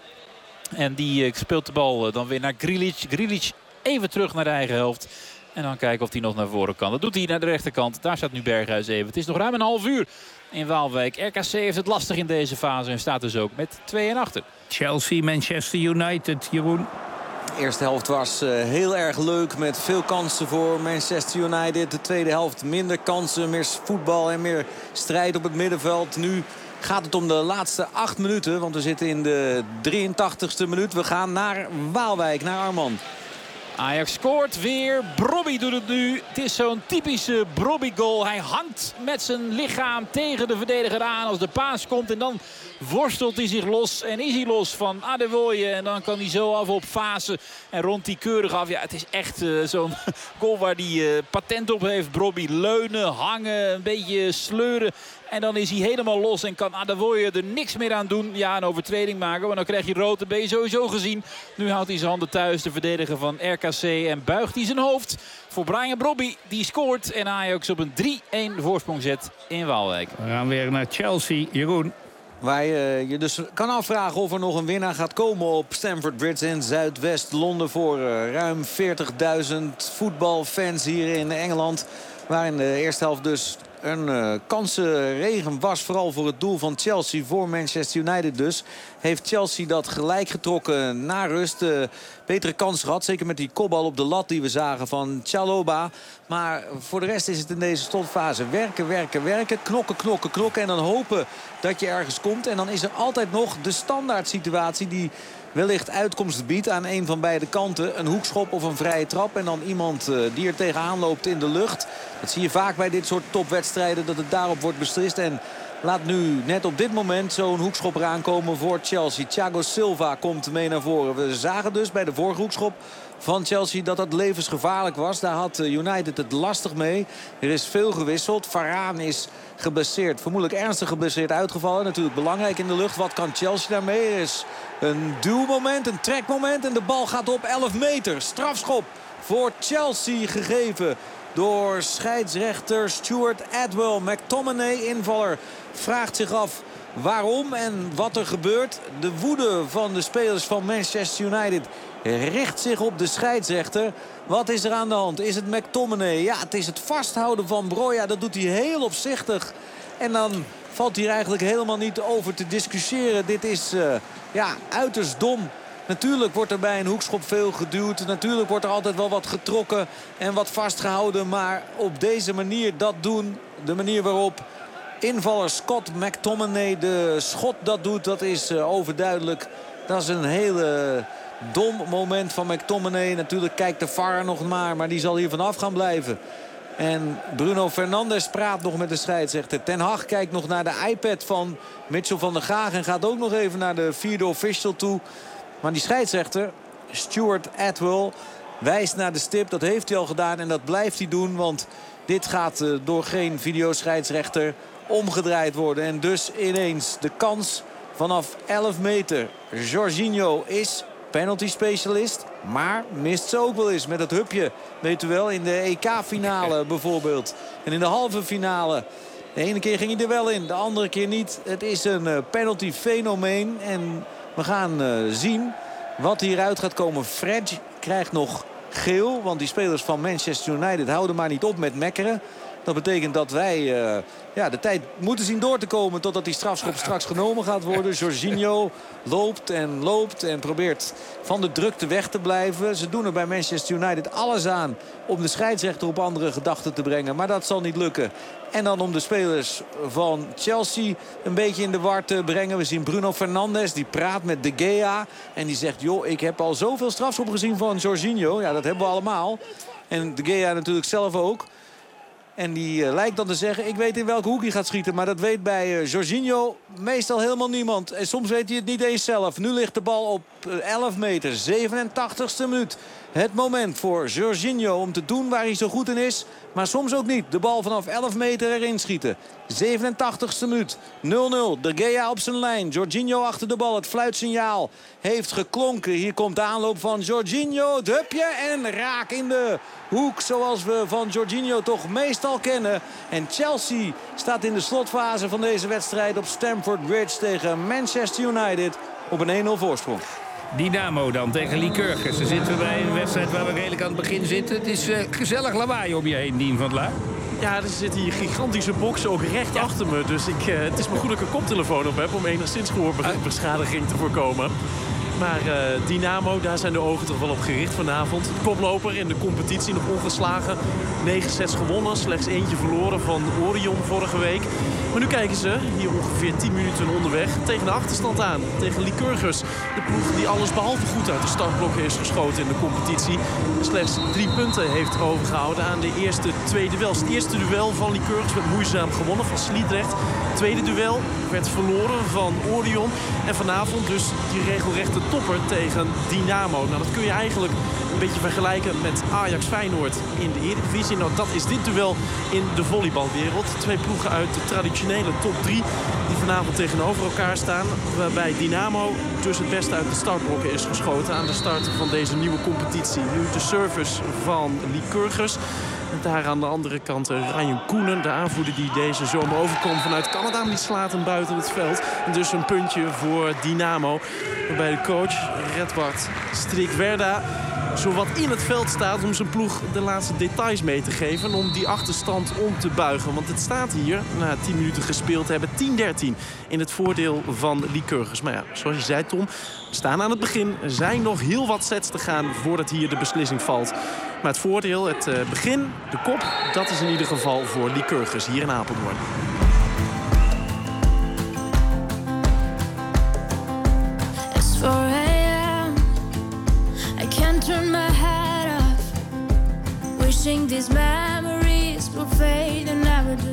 En die speelt de bal dan weer naar Grilic. Grilic even terug naar de eigen helft. En dan kijken of hij nog naar voren kan. Dat doet hij naar de rechterkant. Daar staat nu Berghuis even. Het is nog ruim een half uur in Waalwijk. RKC heeft het lastig in deze fase en staat dus ook met 2-1 achter. Chelsea, Manchester United, Jeroen. De eerste helft was heel erg leuk met veel kansen voor Manchester United. De tweede helft minder kansen, meer voetbal en meer strijd op het middenveld. Nu gaat het om de laatste 8 minuten, want we zitten in de 83ste minuut. We gaan naar Waalwijk, naar Armand. Ajax scoort weer. Brobby doet het nu. Het is zo'n typische Brobby-goal. Hij hangt met zijn lichaam tegen de verdediger aan als de paas komt. En dan worstelt hij zich los. En is hij los van Adewoye. En dan kan hij zo af op fase. En rondt hij keurig af. Ja, het is echt zo'n goal waar hij patent op heeft. Brobby leunen, hangen, een beetje sleuren. En dan is hij helemaal los en kan Adewoye er niks meer aan doen. Ja, een overtreding maken, maar dan krijg je rood. Dan ben je sowieso gezien. Nu houdt hij zijn handen thuis, de verdediger van RKC. En buigt hij zijn hoofd voor Brian Brobby. Die scoort en Ajax op een 3-1 voorsprong zet in Waalwijk. We gaan weer naar Chelsea. Jeroen. Waar je dus kan afvragen of er nog een winnaar gaat komen op Stamford Bridge in Zuidwest-Londen. Voor ruim 40.000 voetbalfans hier in Engeland. Waar in de eerste helft dus een kansenregen was, vooral voor het doel van Chelsea, voor Manchester United dus. Heeft Chelsea dat gelijk getrokken na rust. Betere kans gehad, zeker met die kopbal op de lat die we zagen van Chalobah. Maar voor de rest is het in deze slotfase werken, werken, werken. Knokken, knokken, knokken en dan hopen dat je ergens komt. En dan is er altijd nog de standaard situatie die wellicht uitkomst biedt aan een van beide kanten. Een hoekschop of een vrije trap. En dan iemand die er tegenaan loopt in de lucht. Dat zie je vaak bij dit soort topwedstrijden, dat het daarop wordt beslist. En laat nu net op dit moment zo'n hoekschop eraan komen voor Chelsea. Thiago Silva komt mee naar voren. We zagen dus bij de vorige hoekschop van Chelsea dat dat levensgevaarlijk was. Daar had United het lastig mee. Er is veel gewisseld. Varane is geblesseerd, vermoedelijk ernstig geblesseerd uitgevallen. Natuurlijk belangrijk in de lucht. Wat kan Chelsea daarmee? Er is een duwmoment, een trekmoment en de bal gaat op 11 meter. Strafschop voor Chelsea gegeven door scheidsrechter Stuart Atwell. McTominay, invaller, vraagt zich af waarom en wat er gebeurt. De woede van de spelers van Manchester United richt zich op de scheidsrechter. Wat is er aan de hand? Is het McTominay? Ja, het is het vasthouden van Broja. Dat doet hij heel opzichtig. En dan valt hier eigenlijk helemaal niet over te discussiëren. Dit is uiterst dom. Natuurlijk wordt er bij een hoekschop veel geduwd. Natuurlijk wordt er altijd wel wat getrokken en wat vastgehouden. Maar op deze manier dat doen, de manier waarop invaller Scott McTominay de schot dat doet, dat is overduidelijk. Dat is een hele dom moment van McTominay. Natuurlijk kijkt de VAR nog maar die zal hier vanaf gaan blijven. En Bruno Fernandes praat nog met de scheidsrechter. Ten Hag kijkt nog naar de iPad van Mitchell van der Gaag en gaat ook nog even naar de vierde official toe. Maar die scheidsrechter, Stuart Atwell, wijst naar de stip. Dat heeft hij al gedaan en dat blijft hij doen. Want dit gaat door geen videoscheidsrechter omgedraaid worden. En dus ineens de kans vanaf 11 meter. Jorginho is penalty specialist, maar mist ze ook wel eens met het hupje. Weet u wel, in de EK-finale bijvoorbeeld. En in de halve finale. De ene keer ging hij er wel in, de andere keer niet. Het is een penalty fenomeen. En we gaan zien wat hieruit gaat komen. Fred krijgt nog geel, want die spelers van Manchester United houden maar niet op met mekkeren. Dat betekent dat wij de tijd moeten zien door te komen totdat die strafschop straks genomen gaat worden. Jorginho loopt en probeert van de drukte weg te blijven. Ze doen er bij Manchester United alles aan om de scheidsrechter op andere gedachten te brengen. Maar dat zal niet lukken. En dan om de spelers van Chelsea een beetje in de war te brengen. We zien Bruno Fernandes, die praat met De Gea. En die zegt, joh, ik heb al zoveel strafschoppen gezien van Jorginho. Ja, dat hebben we allemaal. En De Gea natuurlijk zelf ook. En die lijkt dan te zeggen, ik weet in welke hoek hij gaat schieten. Maar dat weet bij Jorginho meestal helemaal niemand. En soms weet hij het niet eens zelf. Nu ligt de bal op 11 meter, 87ste minuut. Het moment voor Jorginho om te doen waar hij zo goed in is. Maar soms ook niet. De bal vanaf 11 meter erin schieten. 87ste minuut. 0-0. De Gea op zijn lijn. Jorginho achter de bal. Het fluitsignaal heeft geklonken. Hier komt de aanloop van Jorginho. Het hupje en raak in de hoek. Zoals we van Jorginho toch meestal kennen. En Chelsea staat in de slotfase van deze wedstrijd op Stamford Bridge tegen Manchester United op een 1-0 voorsprong. Dynamo dan tegen Lycurgus. Dan zitten we bij een wedstrijd waar we redelijk aan het begin zitten. Het is gezellig lawaai om je heen, Dien van Laar. Ja, er zitten hier gigantische boksen ook recht achter me. Dus het is maar goed dat ik een koptelefoon op heb om enigszins gehoorbeschadiging te voorkomen. Maar Dynamo, daar zijn de ogen toch wel op gericht vanavond. Koploper in de competitie, nog ongeslagen. 9 sets gewonnen, slechts eentje verloren van Orion vorige week. Maar nu kijken ze, hier ongeveer 10 minuten onderweg, tegen de achterstand aan. Tegen Lycurgus, de ploeg die alles behalve goed uit de startblokken is geschoten in de competitie. Slechts 3 punten heeft overgehouden aan de eerste 2 duels. Het eerste duel van Lycurgus werd moeizaam gewonnen van Sliedrecht. Het tweede duel werd verloren van Orion. En vanavond dus die regelrechte topper tegen Dynamo. Nou, dat kun je eigenlijk een beetje vergelijken met Ajax Feyenoord in de Eredivisie. Nou, dat is dit duel in de volleybalwereld. 2 ploegen uit de traditionele top 3 die vanavond tegenover elkaar staan. Waarbij Dynamo dus het beste uit de startblokken is geschoten aan de start van deze nieuwe competitie. Nu de service van Lycurgus. En daar aan de andere kant Ryan Koenen, de aanvoerder die deze zomer overkomt vanuit Canada. Die slaat hem buiten het veld. En dus een puntje voor Dynamo. Waarbij de coach Redward Strikwerda zowat in het veld staat om zijn ploeg de laatste details mee te geven. Om die achterstand om te buigen. Want het staat hier, na 10 minuten gespeeld hebben, 10-13 in het voordeel van Lycurgus. Maar ja, zoals je zei, Tom, we staan aan het begin. Er zijn nog heel wat sets te gaan voordat hier de beslissing valt. Maar het voordeel, het begin, de kop, dat is in ieder geval voor Lycurgus hier in Apeldoorn. It's 4 a.m. I can't turn my head off. Wishing these memories will fade and never do.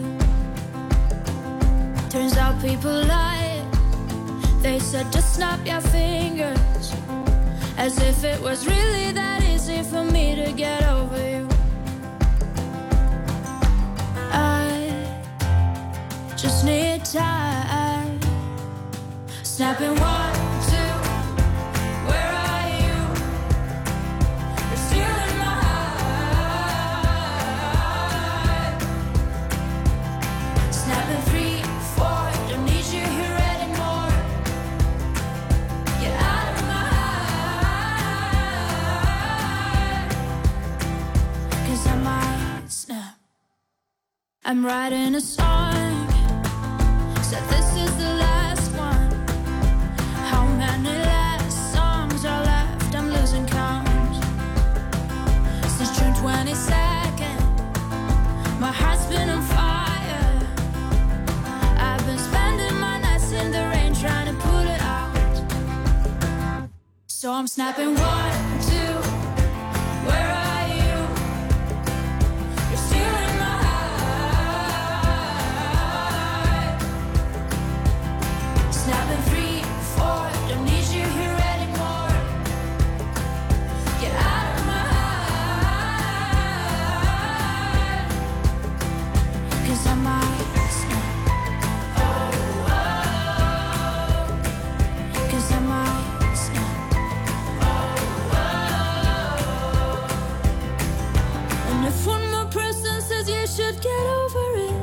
Turns out people lie. They said just snap your fingers. As if it was really that easy for me to get over you. I just need time. Snapping 1, 2, where are you? You're still in my heart. Snapping 3, 4, don't need you here anymore. Get out of my heart. 'Cause I might snap. I'm writing a song. Said this is the last one. How many last songs are left? I'm losing count. Since June 22nd, my heart's been on fire. I've been spending my nights in the rain trying to put it out. So I'm snapping 1, 2, where are you? You're still in my heart. Snapping 3, 4, don't need you here anymore. 'cause I might snap. Oh, oh, 'cause I might snap. Oh, oh. And if one more person says you should get over it,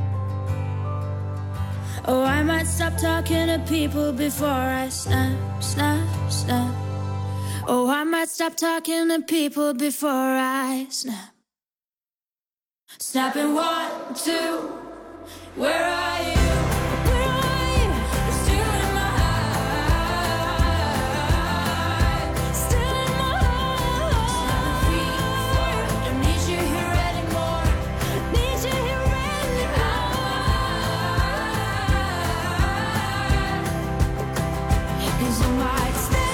oh, I might stop talking to people before I snap, snap, snap. Oh, I might stop talking to people before I snap. Snapping 1, 2, where are you? Where are you? You're still in my heart. Still in my heart. Snapping 3, 4, don't need you here anymore. Need you here anymore. 'Cause I might stay.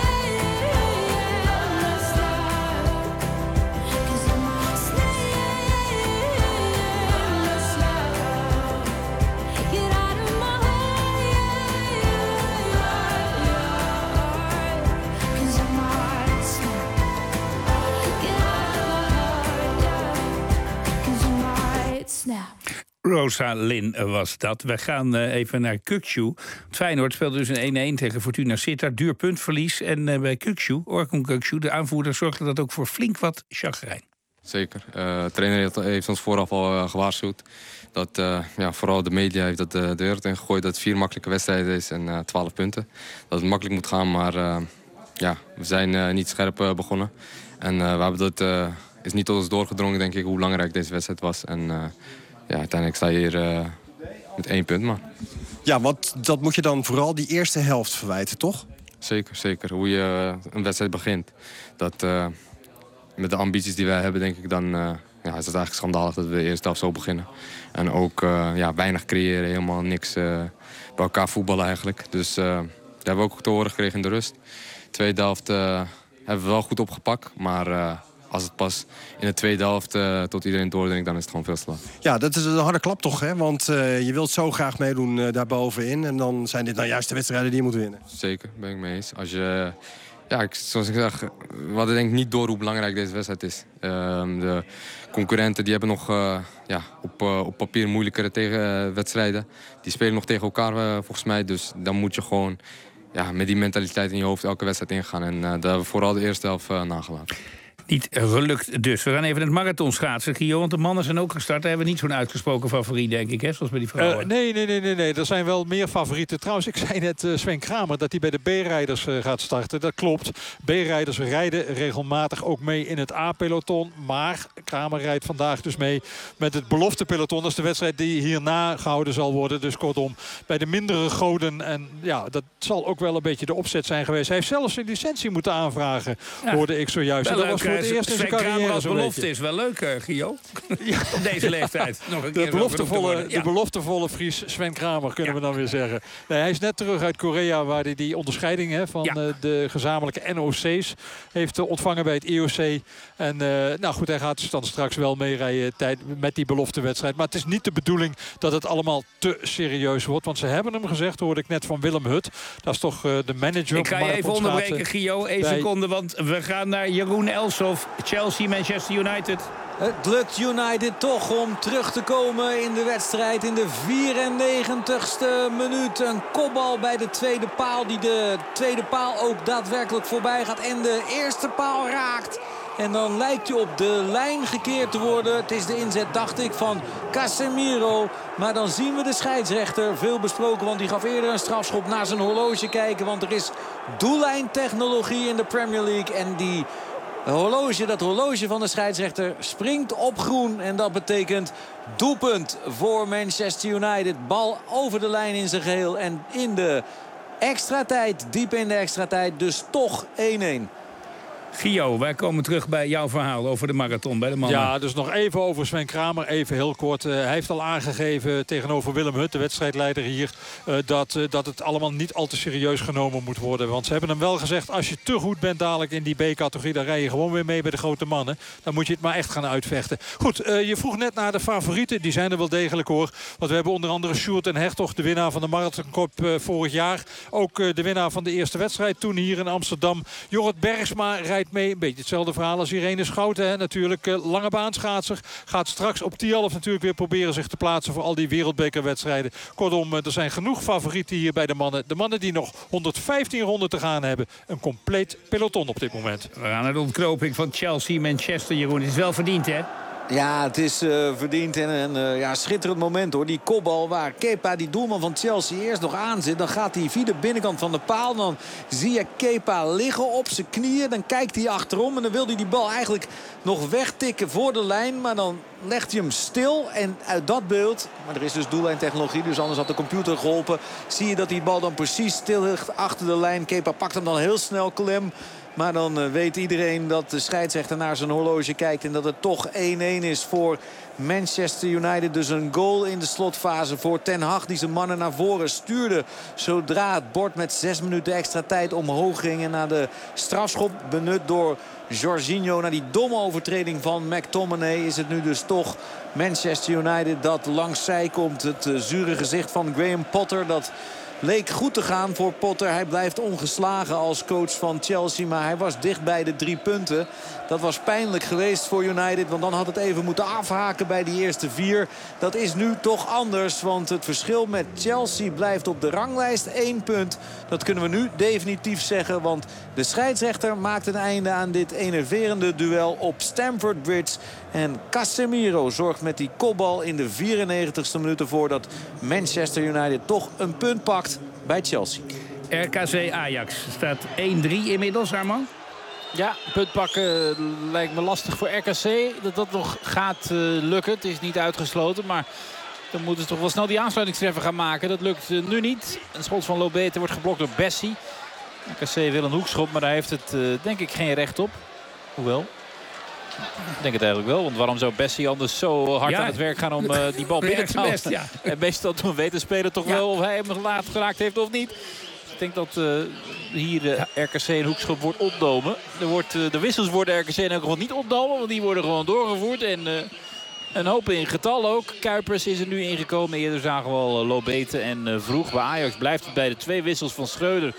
Rosa Lynn was dat. We gaan even naar Kukçu. Feyenoord speelde dus een 1-1 tegen Fortuna Sittard. Duur puntverlies. En bij Kukçu, Orkun Kukçu, de aanvoerder, zorgde dat ook voor flink wat chagrijn. Zeker. De trainer heeft ons vooraf al gewaarschuwd. Dat vooral de media heeft dat de wereld in gegooid. Dat het 4 makkelijke wedstrijden is en 12 punten. Dat het makkelijk moet gaan, maar we zijn niet scherp begonnen. En we hebben dat is niet tot ons doorgedrongen, denk ik, hoe belangrijk deze wedstrijd was. En uiteindelijk sta je hier met 1 punt, maar. Ja, want dat moet je dan vooral die eerste helft verwijten, toch? Zeker, zeker. Hoe je een wedstrijd begint. Dat, met de ambities die wij hebben, denk ik, dan is het eigenlijk schandalig dat we de eerste helft zo beginnen. En ook weinig creëren, helemaal niks bij elkaar voetballen eigenlijk. Dus dat hebben we ook te horen gekregen in de rust. Tweede helft hebben we wel goed opgepakt, maar als het pas in de tweede helft tot iedereen doordringt, dan is het gewoon veel te laat. Ja, dat is een harde klap toch, hè? Want je wilt zo graag meedoen daarbovenin. En dan zijn dit nou juist de wedstrijden die je moet winnen. Zeker, ben ik mee eens. Als je, zoals ik zeg, we hadden denk ik niet door hoe belangrijk deze wedstrijd is. De concurrenten die hebben nog op papier moeilijkere wedstrijden. Die spelen nog tegen elkaar volgens mij. Dus dan moet je gewoon met die mentaliteit in je hoofd elke wedstrijd ingaan. En dat hebben we vooral de eerste helft nagelaten. Niet gelukt dus. We gaan even het marathonschaatsen, Gio. Want de mannen zijn ook gestart. Daar hebben we niet zo'n uitgesproken favoriet, denk ik, hè? Zoals bij die vrouwen. Nee. Er zijn wel meer favorieten. Trouwens, ik zei net Sven Kramer dat hij bij de B-rijders gaat starten. Dat klopt. B-rijders rijden regelmatig ook mee in het A-peloton. Maar Kramer rijdt vandaag dus mee met het beloftepeloton. Dat is de wedstrijd die hierna gehouden zal worden. Dus kortom, bij de mindere goden. En dat zal ook wel een beetje de opzet zijn geweest. Hij heeft zelfs een licentie moeten aanvragen, hoorde ik zojuist. Dat was voor het eerst in zijn carrière als belofte is wel leuk, Gio. Op deze leeftijd. Nog een keer de beloftevolle Fries Sven Kramer, kunnen we dan weer zeggen. Nee, hij is net terug uit Korea, waar hij die onderscheiding van de gezamenlijke NOC's heeft ontvangen bij het IOC. En hij gaat dan straks wel meerijden met die beloftewedstrijd. Maar het is niet de bedoeling dat het allemaal te serieus wordt. Want ze hebben hem gezegd, hoorde ik net van Willem Hut. Dat is toch de manager. Ik ga je even onderbreken, Gio. 1 seconde, want we gaan naar Jeroen Elsof. Chelsea, Manchester United. Het lukt United toch om terug te komen in de wedstrijd. In de 94ste minuut. Een kopbal bij de tweede paal. Die de tweede paal ook daadwerkelijk voorbij gaat. En de eerste paal raakt. En dan lijkt hij op de lijn gekeerd te worden. Het is de inzet, dacht ik, van Casemiro. Maar dan zien we de scheidsrechter. Veel besproken, want die gaf eerder een strafschop naar zijn horloge kijken. Want er is doellijntechnologie in de Premier League. En dat horloge van de scheidsrechter springt op groen. En dat betekent doelpunt voor Manchester United. Bal over de lijn in zijn geheel. En in de extra tijd, diep in de extra tijd, dus toch 1-1. Gio, wij komen terug bij jouw verhaal over de marathon bij de mannen. Ja, dus nog even over Sven Kramer. Even heel kort. Hij heeft al aangegeven tegenover Willem Hut, de wedstrijdleider hier, dat het allemaal niet al te serieus genomen moet worden. Want ze hebben hem wel gezegd, als je te goed bent dadelijk in die B-categorie, dan rij je gewoon weer mee bij de grote mannen. Dan moet je het maar echt gaan uitvechten. Goed, je vroeg net naar de favorieten. Die zijn er wel degelijk, hoor. Want we hebben onder andere Sjoerd en Hertog, de winnaar van de Marathon vorig jaar. Ook de winnaar van de eerste wedstrijd toen hier in Amsterdam. Jorrit Bergsma rijdt rijdt mee. Een beetje hetzelfde verhaal als Irene Schouten. Hè? Natuurlijk lange baanschaatser. Gaat straks op Tialf natuurlijk weer proberen zich te plaatsen voor al die wereldbekerwedstrijden. Kortom, er zijn genoeg favorieten hier bij de mannen. De mannen die nog 115 ronden te gaan hebben. Een compleet peloton op dit moment. We gaan naar de ontknoping van Chelsea-Manchester, Jeroen. Het is wel verdiend, hè? Ja, het is verdiend en een schitterend moment hoor. Die kopbal waar Kepa, die doelman van Chelsea, eerst nog aan zit. Dan gaat hij via de binnenkant van de paal. Dan zie je Kepa liggen op zijn knieën. Dan kijkt hij achterom en dan wil hij die bal eigenlijk nog wegtikken voor de lijn. Maar dan legt hij hem stil en uit dat beeld, maar er is dus doellijntechnologie, dus anders had de computer geholpen, zie je dat die bal dan precies stil ligt achter de lijn. Kepa pakt hem dan heel snel klem. Maar dan weet iedereen dat de scheidsrechter naar zijn horloge kijkt en dat het toch 1-1 is voor Manchester United. Dus een goal in de slotfase voor Ten Hag die zijn mannen naar voren stuurde. Zodra het bord met 6 minuten extra tijd omhoog ging. En na de strafschop benut door Jorginho, na die domme overtreding van McTominay, is het nu dus toch Manchester United dat langs zij komt. Het zure gezicht van Graham Potter, dat leek goed te gaan voor Potter. Hij blijft ongeslagen als coach van Chelsea. Maar hij was dicht bij de 3 punten. Dat was pijnlijk geweest voor United. Want dan had het even moeten afhaken bij die eerste 4. Dat is nu toch anders. Want het verschil met Chelsea blijft op de ranglijst 1 punt. Dat kunnen we nu definitief zeggen. Want de scheidsrechter maakt een einde aan dit enerverende duel op Stamford Bridge. En Casemiro zorgt met die kopbal in de 94ste minuut ervoor dat Manchester United toch een punt pakt bij Chelsea. RKC Ajax staat 1-3 inmiddels, Arman. Ja, punt pakken lijkt me lastig voor RKC. Dat nog gaat lukken. Het is niet uitgesloten, maar dan moeten ze toch wel snel die aansluitingstreffer gaan maken. Dat lukt nu niet. Een schot van Lobete wordt geblokt door Bessie. RKC wil een hoekschop, maar daar heeft het denk ik geen recht op. Hoewel, ik denk het eigenlijk wel. Want waarom zou Bessie anders zo hard aan het werk gaan om die bal binnen te halen? Ja. En meestal doen weten spelen toch wel of hij hem nog laat geraakt heeft of niet. Ik denk dat hier de RKC een hoekschop wordt ontnomen. De wissels worden RKC in elk geval niet ontnomen. Want die worden gewoon doorgevoerd. En een hoop in getal ook. Kuipers is er nu ingekomen. Eerder zagen we al Lobete en Vroeg. Bij Ajax blijft het bij de 2 wissels van Schreuder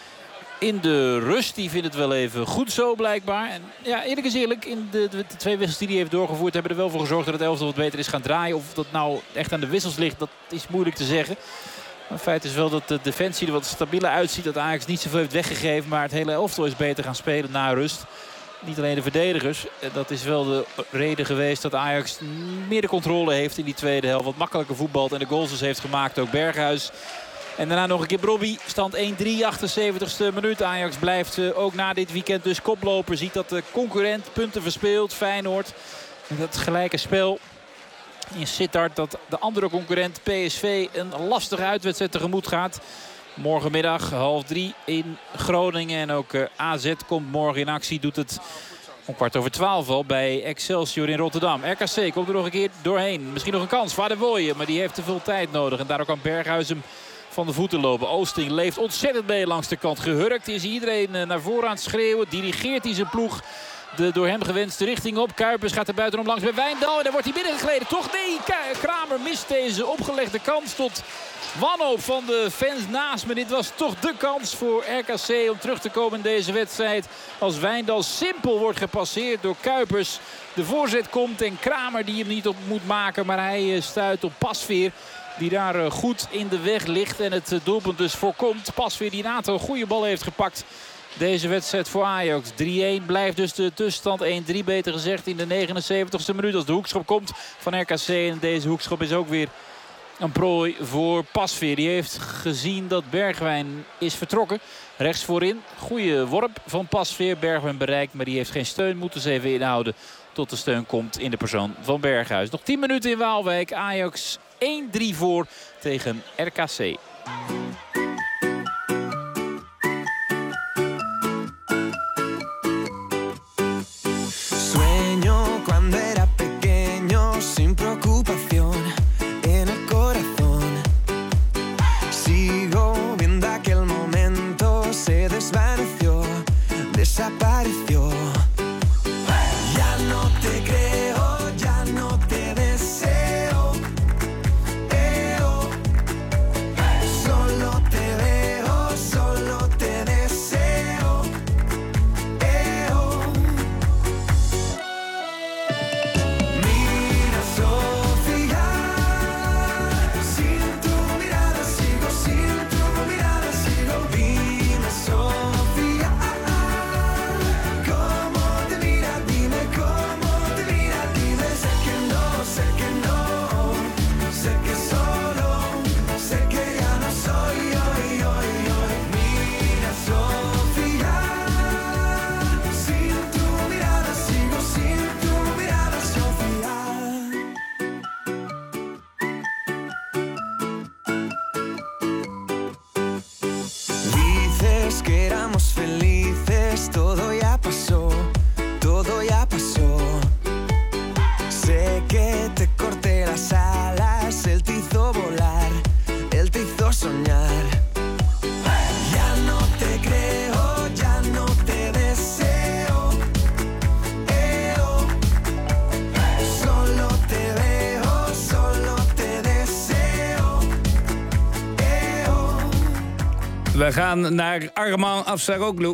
in de rust. Die vindt het wel even goed zo blijkbaar. En ja, eerlijk is eerlijk. In de 2 wissels die hij heeft doorgevoerd hebben er wel voor gezorgd dat het elftal wat beter is gaan draaien. Of dat nou echt aan de wissels ligt, dat is moeilijk te zeggen. Maar het feit is wel dat de defensie er wat stabieler uitziet. Dat Ajax niet zoveel heeft weggegeven. Maar het hele elftal is beter gaan spelen na rust. Niet alleen de verdedigers. Dat is wel de reden geweest dat Ajax meer de controle heeft in die tweede helft. Wat makkelijker voetbalt en de goals dus heeft gemaakt. Ook Berghuis. En daarna nog een keer Brobby. Stand 1-3, 78ste minuut. Ajax blijft ook na dit weekend dus koploper. Ziet dat de concurrent punten verspeelt. Feyenoord. En dat gelijke spel in Sittard. Dat de andere concurrent PSV een lastige uitwedstrijd tegemoet gaat. Morgenmiddag 2:30 in Groningen. En ook AZ komt morgen in actie. Doet het om 11:15 al bij Excelsior in Rotterdam. RKC komt er nog een keer doorheen. Misschien nog een kans. Van der Wooyen, maar die heeft te veel tijd nodig. En daardoor kan Berghuis hem van de voeten lopen. Oosting leeft ontzettend mee langs de kant. Gehurkt is iedereen naar voren aan het schreeuwen. Dirigeert hij zijn ploeg de door hem gewenste richting op. Kuipers gaat er buitenom langs bij Wijndal. En dan wordt hij binnengegleden. Toch nee, Kramer mist deze opgelegde kans tot wanhoop van de fans naast me. Dit was toch de kans voor RKC om terug te komen in deze wedstrijd. Als Wijndal simpel wordt gepasseerd door Kuipers. De voorzet komt en Kramer die hem niet op moet maken. Maar hij stuit op Pasveer, die daar goed in de weg ligt en het doelpunt dus voorkomt. Pasveer die een aantal goede ballen heeft gepakt. Deze wedstrijd voor Ajax. 3-1 blijft dus de tussenstand. 1-3 beter gezegd in de 79ste minuut. Als de hoekschop komt van RKC. En deze hoekschop is ook weer een prooi voor Pasveer. Die heeft gezien dat Bergwijn is vertrokken. Rechts voorin. Goede worp van Pasveer. Bergwijn bereikt, maar die heeft geen steun. Moeten ze even inhouden tot de steun komt in de persoon van Berghuis. Nog 10 minuten in Waalwijk. Ajax 1-3 voor tegen RKC. Sueño cuando era pequeño sin preocupación en el corazón. Sigo viendo aquel momento, se desvaneció, desapareció. Ya no te creo, ya no te deseo. Solo que éramos felices, todo ya pasó, todo ya pasó. Sé que te corté las alas, él te hizo volar, él te hizo soñar. Ya no te creo, ya no te deseo. Solo te veo, solo te deseo. We gaan naar Arman Afsaroglu.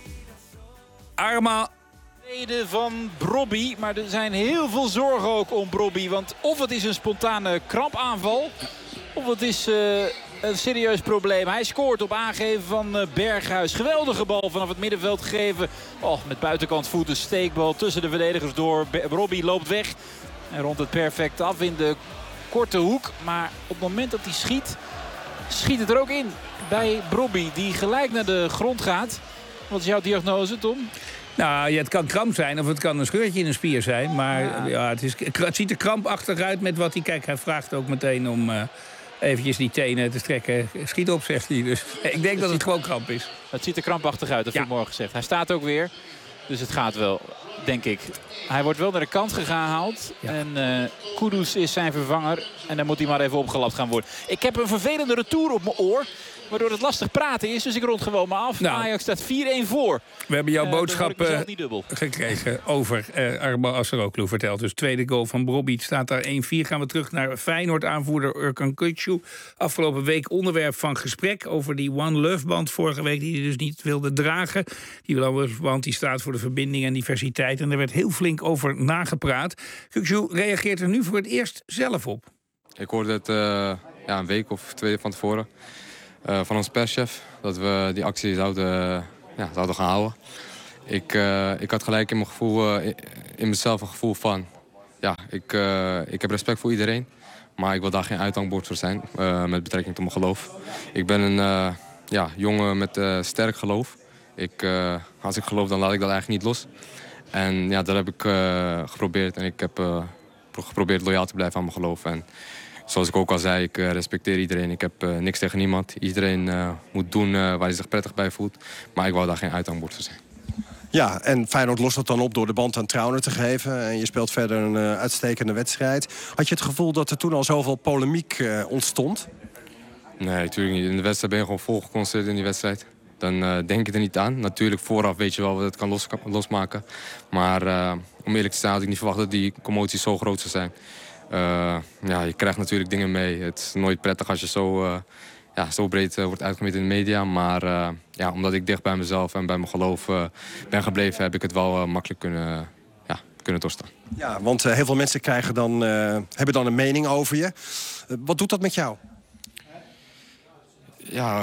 Arman. Van Brobby, maar er zijn heel veel zorgen ook om Brobby. Want of het is een spontane krampaanval, of het is een serieus probleem. Hij scoort op aangeven van Berghuis. Geweldige bal vanaf het middenveld gegeven. Oh, met buitenkant voet een steekbal tussen de verdedigers door. Brobby loopt weg en rondt het perfect af in de korte hoek. Maar op het moment dat hij schiet het er ook in bij Brobby, die gelijk naar de grond gaat. Wat is jouw diagnose, Tom? Nou, het kan kramp zijn of het kan een scheurtje in een spier zijn. Maar ja, het ziet er krampachtig uit met wat hij... Kijk, hij vraagt ook meteen om eventjes die tenen te strekken. Schiet op, zegt hij. Dus ik denk dat het gewoon kramp is. Het ziet er krampachtig uit, dat heb ik morgen gezegd. Hij staat ook weer, dus het gaat wel, denk ik. Hij wordt wel naar de kant gehaald. Ja. En Kudus is zijn vervanger. En dan moet hij maar even opgelapt gaan worden. Ik heb een vervelende retour op mijn oor, waardoor het lastig praten is, dus ik rond gewoon maar af. Nou, Ajax staat 4-1 voor. We hebben jouw boodschap gekregen over Arman Afsaroglu verteld. Dus tweede goal van Brobby staat daar 1-4. Gaan we terug naar Feyenoord-aanvoerder Erkan Kutsu. Afgelopen week onderwerp van gesprek over die One Love-band vorige week, die hij dus niet wilde dragen. Die One Love-band die staat voor de verbinding en diversiteit. En er werd heel flink over nagepraat. Kutsu reageert er nu voor het eerst zelf op. Ik hoorde het een week of 2 van tevoren. Van ons perschef, dat we die actie zouden gaan houden. Ik had gelijk in mijn gevoel, in mezelf een gevoel van... Ja, ik heb respect voor iedereen, maar ik wil daar geen uithangbord voor zijn met betrekking tot mijn geloof. Ik ben een jongen met sterk geloof. Als ik geloof, dan laat ik dat eigenlijk niet los. En ja, dat heb ik geprobeerd en ik heb geprobeerd loyaal te blijven aan mijn geloof. En zoals ik ook al zei, ik respecteer iedereen. Ik heb niks tegen niemand. Iedereen moet doen waar hij zich prettig bij voelt. Maar ik wou daar geen uithangbord voor zijn. Ja, en Feyenoord lost dat dan op door de band aan Trauner te geven. En je speelt verder een uitstekende wedstrijd. Had je het gevoel dat er toen al zoveel polemiek ontstond? Nee, natuurlijk niet. In de wedstrijd ben je gewoon vol geconcentreerd in die wedstrijd. Dan denk je er niet aan. Natuurlijk, vooraf weet je wel wat het kan losmaken. Maar om eerlijk te zijn had ik niet verwacht dat die commotie zo groot zou zijn. Je krijgt natuurlijk dingen mee. Het is nooit prettig als je zo breed wordt uitgemeten in de media. Maar omdat ik dicht bij mezelf en bij mijn geloof ben gebleven, heb ik het wel makkelijk kunnen doorstaan. Ja, want heel veel mensen hebben dan een mening over je. Wat doet dat met jou? Ja,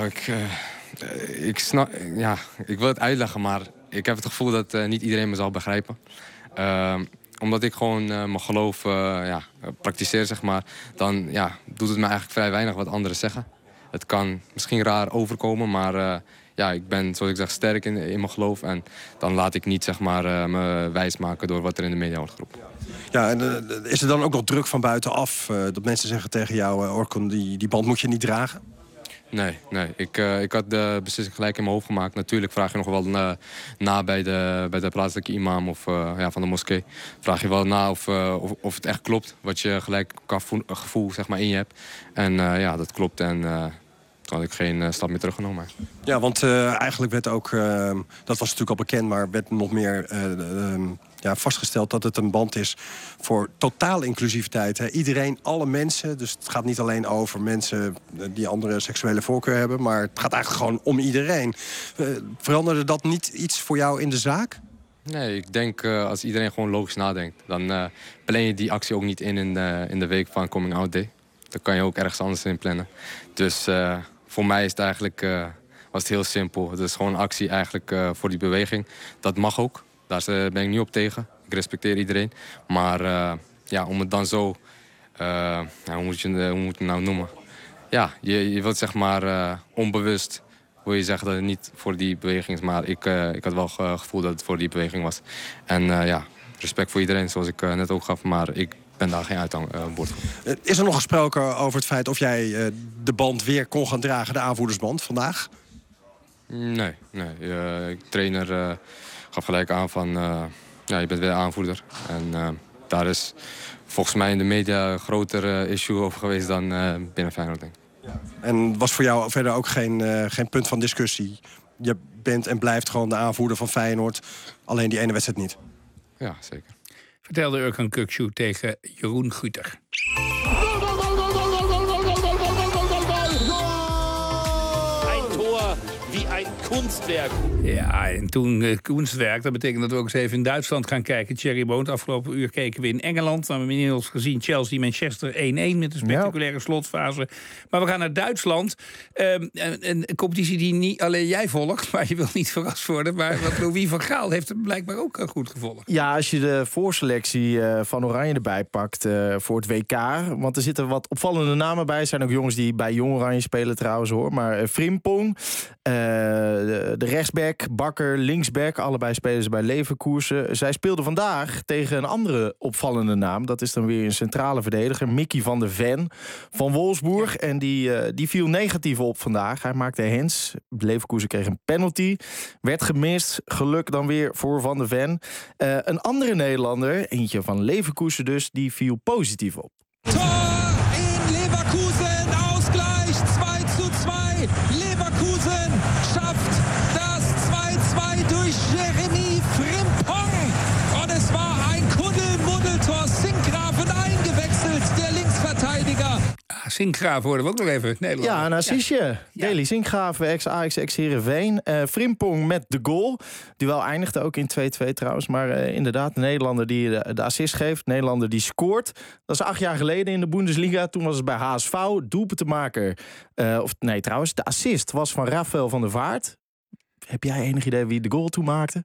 ik wil het uitleggen, maar ik heb het gevoel dat niet iedereen me zal begrijpen. Omdat ik gewoon mijn geloof praktiseer, zeg maar, dan doet het me eigenlijk vrij weinig wat anderen zeggen. Het kan misschien raar overkomen, maar ik ben, zoals ik zeg, sterk in mijn geloof. En dan laat ik niet, zeg maar, me wijsmaken door wat er in de media wordt geroepen. Ja, en is er dan ook nog druk van buitenaf? Dat mensen zeggen tegen jou, Orkun, die band moet je niet dragen? Nee. Ik had de beslissing gelijk in mijn hoofd gemaakt. Natuurlijk vraag je nog wel na bij de plaatselijke imam of van de moskee. Vraag je wel na of het echt klopt. Wat je gelijk qua gevoel, zeg maar, in je hebt. En dat klopt. En toen had ik geen stap meer teruggenomen. Ja, want eigenlijk werd ook, dat was natuurlijk al bekend, maar werd nog meer vastgesteld dat het een band is voor totale inclusiviteit. Hè. Iedereen, alle mensen. Dus het gaat niet alleen over mensen die andere seksuele voorkeur hebben, maar het gaat eigenlijk gewoon om iedereen. Veranderde dat niet iets voor jou in de zaak? Nee, ik denk als iedereen gewoon logisch nadenkt, dan plan je die actie ook niet in de week van Coming Out Day. Dan kan je ook ergens anders in plannen. Dus voor mij is het eigenlijk, was het heel simpel. Het is gewoon een actie eigenlijk voor die beweging. Dat mag ook. Daar ben ik niet op tegen. Ik respecteer iedereen. Maar om het dan zo... hoe moet je het nou noemen? Ja, je wilt, zeg maar, onbewust wil je zeggen dat het niet voor die beweging is. Maar ik had wel het gevoel dat het voor die beweging was. En respect voor iedereen, zoals ik net ook gaf. Maar ik ben daar geen uithangbord voor. Is er nog gesproken over het feit of jij de band weer kon gaan dragen, de aanvoerdersband, vandaag? Nee. Trainer gaf gelijk aan van... je bent weer aanvoerder. En daar is volgens mij in de media een groter issue over geweest dan binnen Feyenoord, denk ik. Ja. En was voor jou verder ook geen punt van discussie? Je bent en blijft gewoon de aanvoerder van Feyenoord. Alleen die ene wedstrijd niet. Ja, zeker. Vertelde Urkan Kukçu tegen Jeroen Guter. Een kunstwerk. Ja, en toen kunstwerk, dat betekent dat we ook eens even in Duitsland gaan kijken. Thierry Boont, afgelopen uur keken we in Engeland. We hebben inmiddels gezien Chelsea-Manchester 1-1 met een spectaculaire slotfase. Maar we gaan naar Duitsland. Een competitie die niet alleen jij volgt, maar je wil niet verrast worden. Maar wat Louis van Gaal heeft het blijkbaar ook goed gevolgd. Ja, als je de voorselectie van Oranje erbij pakt voor het WK. Want er zitten wat opvallende namen bij. Er zijn ook jongens die bij Jong Oranje spelen trouwens hoor. Maar Frimpong... de rechtsback, Bakker, linksback. Allebei spelen ze bij Leverkusen. Zij speelden vandaag tegen een andere opvallende naam. Dat is dan weer een centrale verdediger. Mickey van der Ven van Wolfsburg. En die viel negatief op vandaag. Hij maakte hands. Leverkusen kreeg een penalty. Werd gemist. Geluk dan weer voor Van der Ven. Een andere Nederlander, eentje van Leverkusen dus, die viel positief op. Tor in Leverkusen. Ausgleich 2:2. Leverkusen schafft das 2:2 durch Jeremy Frimpong. Und es war ein Kuddelmuddeltor. Sinkgraven eingewechselt, der Linksverteidiger. Sinkgraven hoorden we ook nog even. Nederland. Ja, een assistje. Ja. Deli Sinkgraven, ex-Ajax, ex-Heerenveen. Frimpong met de goal. Duel eindigde ook in 2-2 trouwens. Maar inderdaad, de Nederlander die de assist geeft. Nederlander die scoort. Dat is 8 jaar geleden in de Bundesliga. Toen was het bij HSV. Doelpuntenmaker. Trouwens, de assist was van Rafael van der Vaart. Heb jij enig idee wie de goal toen maakte?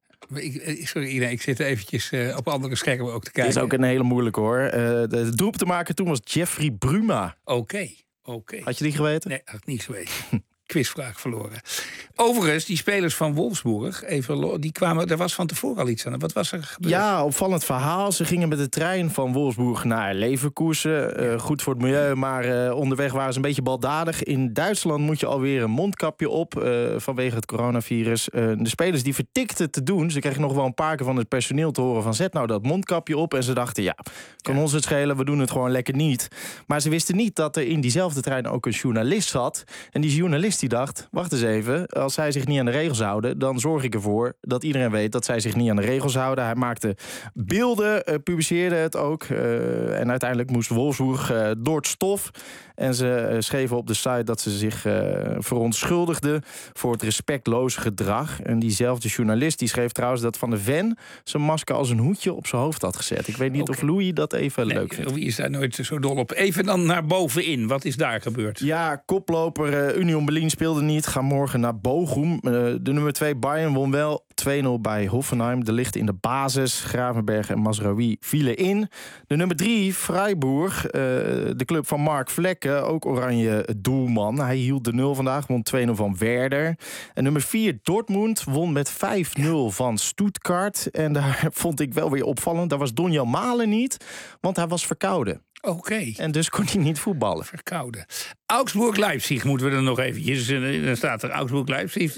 Ik zit eventjes op andere schermen ook te kijken. Dit is ook een hele moeilijke hoor. De doelpuntenmaker toen was Jeffrey Bruma. Oké. Had je die geweten? Nee, had ik niet geweten. Quizvraag verloren. Overigens, die spelers van Wolfsburg, die kwamen, er was van tevoren al iets aan. Wat was er gebeurd? Ja, opvallend verhaal. Ze gingen met de trein van Wolfsburg naar Leverkusen. Goed voor het milieu, maar onderweg waren ze een beetje baldadig. In Duitsland moet je alweer een mondkapje op vanwege het coronavirus. De spelers die vertikten te doen. Ze kregen nog wel een paar keer van het personeel te horen van zet nou dat mondkapje op. En ze dachten, kan ons het schelen, we doen het gewoon lekker niet. Maar ze wisten niet dat er in diezelfde trein ook een journalist zat. En die journalist die dacht, wacht eens even, als zij zich niet aan de regels houden, dan zorg ik ervoor dat iedereen weet dat zij zich niet aan de regels houden. Hij maakte beelden, publiceerde het ook. En uiteindelijk moest Wolfsburg door het stof. En ze schreven op de site dat ze zich verontschuldigden voor het respectloze gedrag. En diezelfde journalist die schreef trouwens dat Van der Ven zijn masker als een hoedje op zijn hoofd had gezet. Ik weet niet of Louis dat even leuk vindt. Louis is daar nooit zo dol op. Even dan naar bovenin. Wat is daar gebeurd? Ja, koploper Union Berlin speelde niet. Ga morgen naar Bochum. De nummer 2 Bayern won wel 2-0 bij Hoffenheim. De Ligt in de basis. Gravenberg en Mazraoui vielen in. De nummer 3 Freiburg. De club van Mark Vlekken. Ook oranje doelman. Hij hield de 0 vandaag. Won 2-0 van Werder. En nummer 4 Dortmund won met 5-0 van Stuttgart. En daar vond ik wel weer opvallend. Daar was Donjan Malen niet. Want hij was verkouden. Oké. En dus kon hij niet voetballen. Verkouden. Augsburg-Leipzig moeten we er nog eventjes. Dan staat er Augsburg-Leipzig.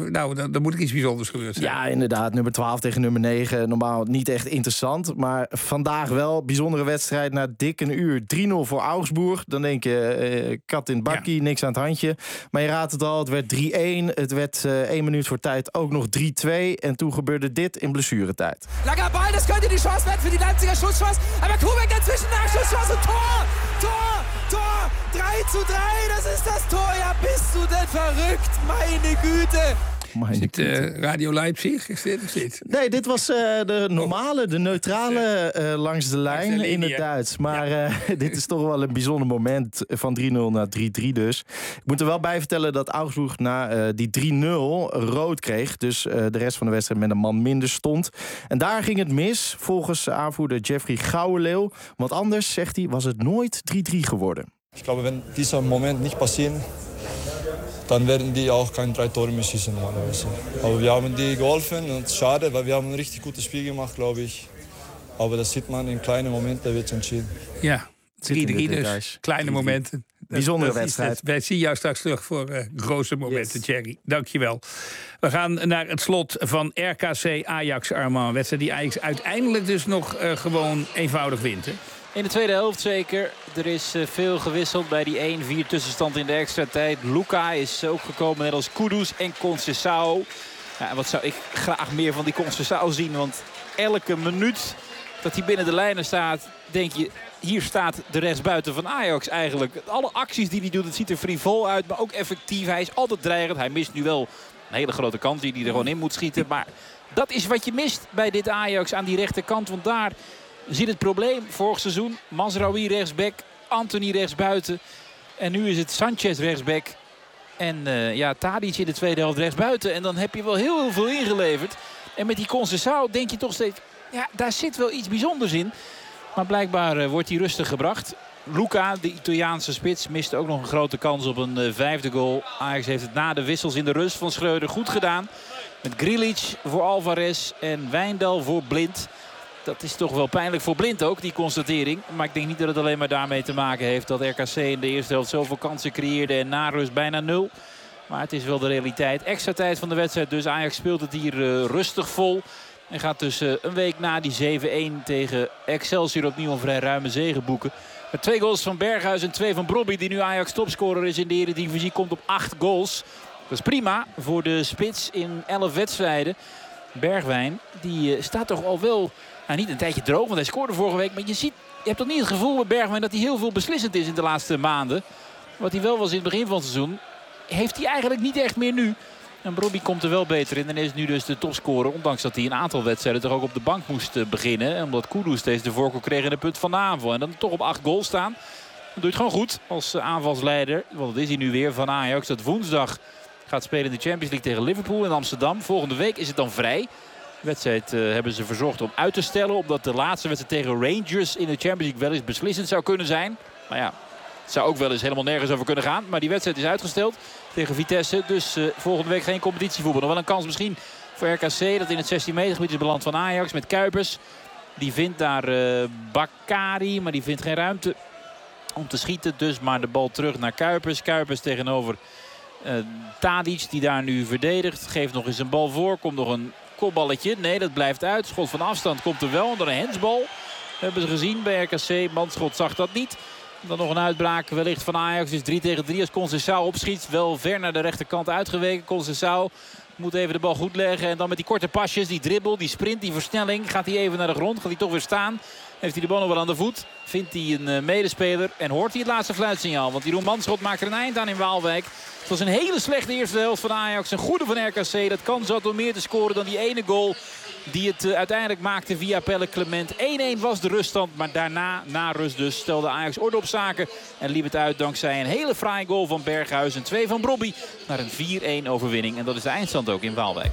Dan moet ik iets bijzonders gebeuren zijn. Ja, inderdaad. Nummer 12 tegen nummer 9. Normaal niet echt interessant. Maar vandaag wel. Bijzondere wedstrijd na dik een uur. 3-0 voor Augsburg. Dan denk je, kat in het bakkie, niks aan het handje. Maar je raadt het al, het werd 3-1. Het werd 1 minuut voor tijd ook nog 3-2. En toen gebeurde dit in blessuretijd. Langer Ball, das könnte die Chance werden für die Leipziger Schusschance. Aber Kubek dazwischen, Nachschusschance, Tor! 3:3, das ist das Tor. Ja, bist du denn verrückt? Meine Güte. Is het Radio Leipzig? Is dit? Nee, dit was de normale, de neutrale langs de lijn in het Duits. Maar dit is toch wel een bijzonder moment van 3-0 naar 3-3 dus. Ik moet er wel bij vertellen dat Augsburg na die 3-0 rood kreeg. Dus de rest van de wedstrijd met een man minder stond. En daar ging het mis, volgens aanvoerder Jeffrey Gouwenleeuw. Want anders, zegt hij, was het nooit 3-3 geworden. Ik glaube, wenn dieser Moment nicht passieren, dann werden die auch keine 3 Tore mehr schießen normalerweise. Aber wir haben die geholfen und schade, weil wir haben ein richtig gutes Spiel gemacht, glaube ich. Aber das sieht man in kleinen Momenten, wird es entschieden. Ja, 3-3 dus. Kleine momenten. Bijzondere wedstrijd. Wij zien jou straks terug voor grote momenten, Thierry. Dankjewel. We gaan naar het slot van RKC Ajax, Armand. Wedstrijd die Ajax uiteindelijk dus nog gewoon eenvoudig wint, hè? In de tweede helft zeker. Er is veel gewisseld bij die 1-4 tussenstand in de extra tijd. Luka is ook gekomen, net als Kudus en Conceição. Ja, wat zou ik graag meer van die Conceição zien. Want elke minuut dat hij binnen de lijnen staat, denk je, hier staat de rechtsbuiten van Ajax eigenlijk. Alle acties die hij doet, het ziet er frivol uit, maar ook effectief. Hij is altijd dreigend. Hij mist nu wel een hele grote kans die hij er gewoon in moet schieten. Maar dat is wat je mist bij dit Ajax aan die rechterkant. Want daar zit het probleem. Vorig seizoen Mazraoui rechtsback, Anthony rechtsbuiten. En nu is het Sanchez rechtsback. En Tadic in de tweede helft rechtsbuiten. En dan heb je wel heel veel ingeleverd. En met die Conceição denk je toch steeds, ja, daar zit wel iets bijzonders in. Maar blijkbaar wordt hij rustig gebracht. Luka, de Italiaanse spits, mist ook nog een grote kans op een vijfde goal. Ajax heeft het na de wissels in de rust van Schreuder goed gedaan. Met Grilic voor Alvarez en Wijndal voor Blind. Dat is toch wel pijnlijk voor Blind ook, die constatering. Maar ik denk niet dat het alleen maar daarmee te maken heeft dat RKC in de eerste helft zoveel kansen creëerde en na rust bijna 0. Maar het is wel de realiteit. Extra tijd van de wedstrijd, dus Ajax speelt het hier rustig vol. En gaat dus een week na die 7-1 tegen Excelsior opnieuw een vrij ruime zege boeken. Met 2 goals van Berghuis en 2 van Brobby, die nu Ajax topscorer is in de Eredivisie, komt op 8 goals. Dat is prima voor de spits in 11 wedstrijden. Bergwijn, die staat toch al wel, niet een tijdje droog, want hij scoorde vorige week. Maar je hebt toch niet het gevoel bij Bergwijn dat hij heel veel beslissend is in de laatste maanden. Wat hij wel was in het begin van het seizoen, heeft hij eigenlijk niet echt meer nu. En Brobby komt er wel beter in en is nu dus de topscorer. Ondanks dat hij een aantal wedstrijden toch ook op de bank moest beginnen. Omdat Kudus steeds de voorkeur kreeg in de punt van de aanval. En dan toch op 8 goals staan. Dan doe je het gewoon goed als aanvalsleider. Want dat is hij nu weer van Ajax. Dat woensdag gaat spelen in de Champions League tegen Liverpool in Amsterdam. Volgende week is het dan vrij. De wedstrijd hebben ze verzocht om uit te stellen. Omdat de laatste wedstrijd tegen Rangers in de Champions League wel eens beslissend zou kunnen zijn. Maar ja, het zou ook wel eens helemaal nergens over kunnen gaan. Maar die wedstrijd is uitgesteld tegen Vitesse. Dus volgende week geen competitievoetbal. Nog wel een kans misschien voor RKC dat in het 16 meter gebied is beland van Ajax met Kuipers. Die vindt daar Bakari, maar die vindt geen ruimte om te schieten. Dus maar de bal terug naar Kuipers. Kuipers tegenover Tadic die daar nu verdedigt. Geeft nog eens een bal voor. Komt nog een kopballetje. Nee, dat blijft uit. Schot van afstand komt er wel onder een hensbal. Hebben ze gezien bij RKC. Manschot zag dat niet. Dan nog een uitbraak wellicht van Ajax. Dus 3 tegen 3 als Conceição opschiet. Wel ver naar de rechterkant uitgeweken. Conceição moet even de bal goed leggen. En dan met die korte pasjes, die dribbel, die sprint, die versnelling. Gaat hij even naar de grond. Gaat hij toch weer staan. Heeft hij de bal nog wel aan de voet. Vindt hij een medespeler. En hoort hij het laatste fluitsignaal. Want Jeroen Manschot maakt er een eind aan in Waalwijk. Het was een hele slechte eerste helft van Ajax. Een goede van RKC. Dat kan zat om meer te scoren dan die ene goal die het uiteindelijk maakte via Pelle Clement. 1-1 was de ruststand. Maar daarna, na rust dus, stelde Ajax orde op zaken. En liep het uit dankzij een hele fraaie goal van Berghuis. En 2 van Brobby naar een 4-1 overwinning. En dat is de eindstand ook in Waalwijk.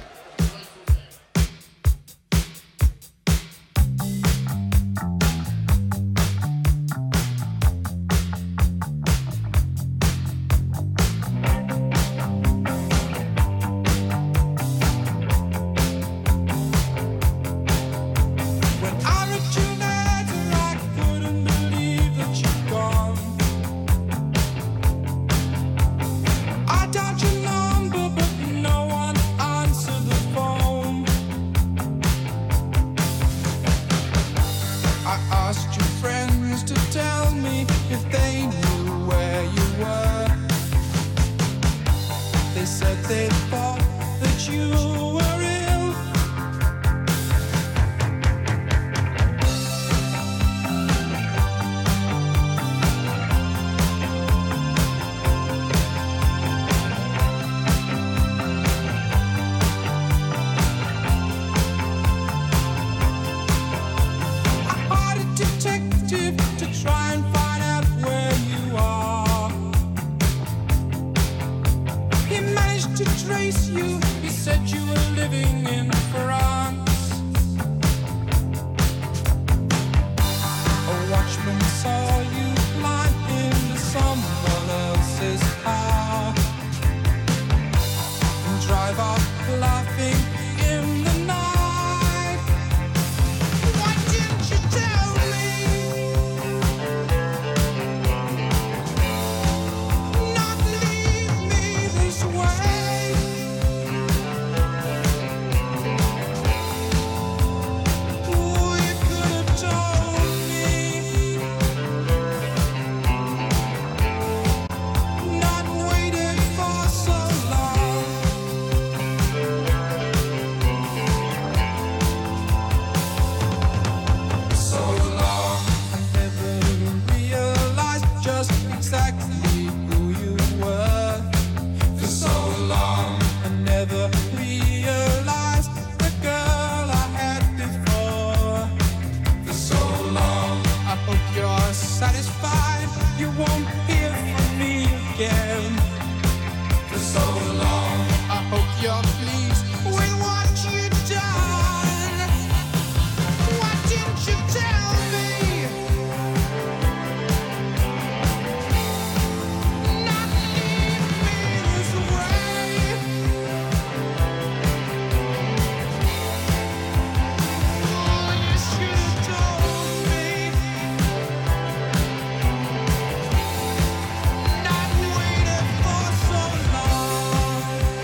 exactly who you were. For so long I never realized the girl I had before. For so long I hope you're satisfied. You won't hear from me again. For so long I hope you're pleased with what you've done. Why didn't you tell me? Not leave me this way. Oh, you should have told me. Not waited for so long.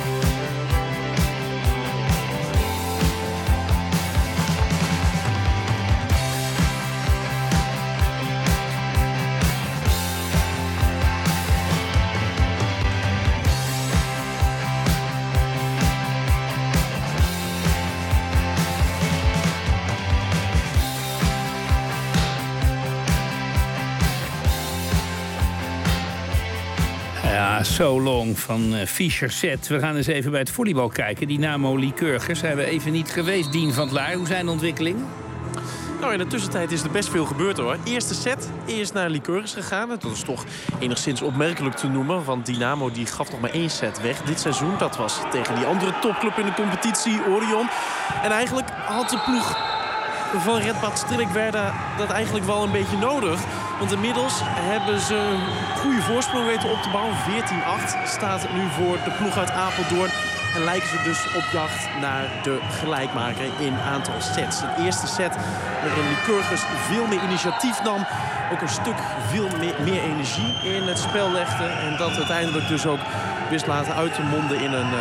Ja, So Long van Fischer Zet. We gaan eens even bij het volleybal kijken. Dynamo Lycurgus zijn we even niet geweest. Dien van 't Laar, hoe zijn de ontwikkelingen? Nou, in de tussentijd is er best veel gebeurd hoor. Eerste set is naar Lycurgus gegaan. Dat is toch enigszins opmerkelijk te noemen. Want Dynamo die gaf nog maar 1 set weg dit seizoen. Dat was tegen die andere topclub in de competitie, Orion. En eigenlijk had de ploeg van Red Bad Strickwerda dat eigenlijk wel een beetje nodig. Want inmiddels hebben ze een goede voorsprong weten op te bouwen. 14-8 staat het nu voor de ploeg uit Apeldoorn. En lijken ze dus op jacht naar de gelijkmaker in aantal sets. De eerste set waarin Lycurgus veel meer initiatief nam. Ook een stuk veel meer energie in het spel legde. En dat uiteindelijk dus ook wist laten uit te monden in een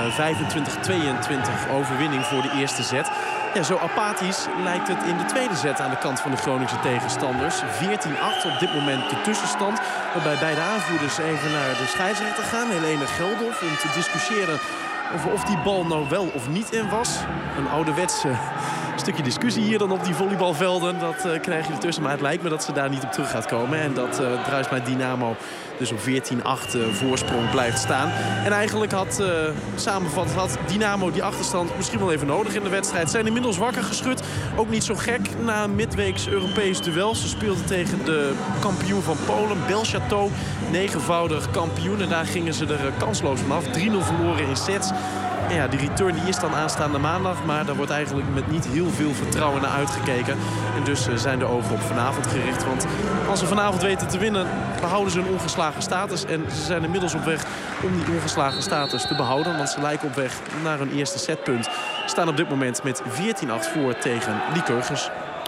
25-22 overwinning voor de eerste set. Ja, zo apathisch lijkt het in de tweede set aan de kant van de Groningse tegenstanders. 14-8 op dit moment de tussenstand. Waarbij beide aanvoerders even naar de scheidsrechter gaan. Helene Geldof om te discussiëren over of die bal nou wel of niet in was. Een ouderwetse stukje discussie hier dan op die volleybalvelden. Dat krijg je ertussen. Maar het lijkt me dat ze daar niet op terug gaat komen. En dat Druisma Dynamo dus op 14-8 voorsprong blijft staan. En eigenlijk samengevat had Dynamo die achterstand misschien wel even nodig in de wedstrijd. Zijn inmiddels wakker geschud. Ook niet zo gek na een midweeks Europees duel. Ze speelden tegen de kampioen van Polen, Belchateau. 9-voudig kampioen. En daar gingen ze er kansloos vanaf. 3-0 verloren in sets. En ja, die return die is dan aanstaande maandag. Maar daar wordt eigenlijk met niet heel veel vertrouwen naar uitgekeken. En dus zijn de ogen op vanavond gericht. Want als ze vanavond weten te winnen, behouden ze een ongeslagen status. En ze zijn inmiddels op weg om die ongeslagen status te behouden. Want ze lijken op weg naar hun eerste setpunt. Staan op dit moment met 14-8 voor tegen Lycurgus.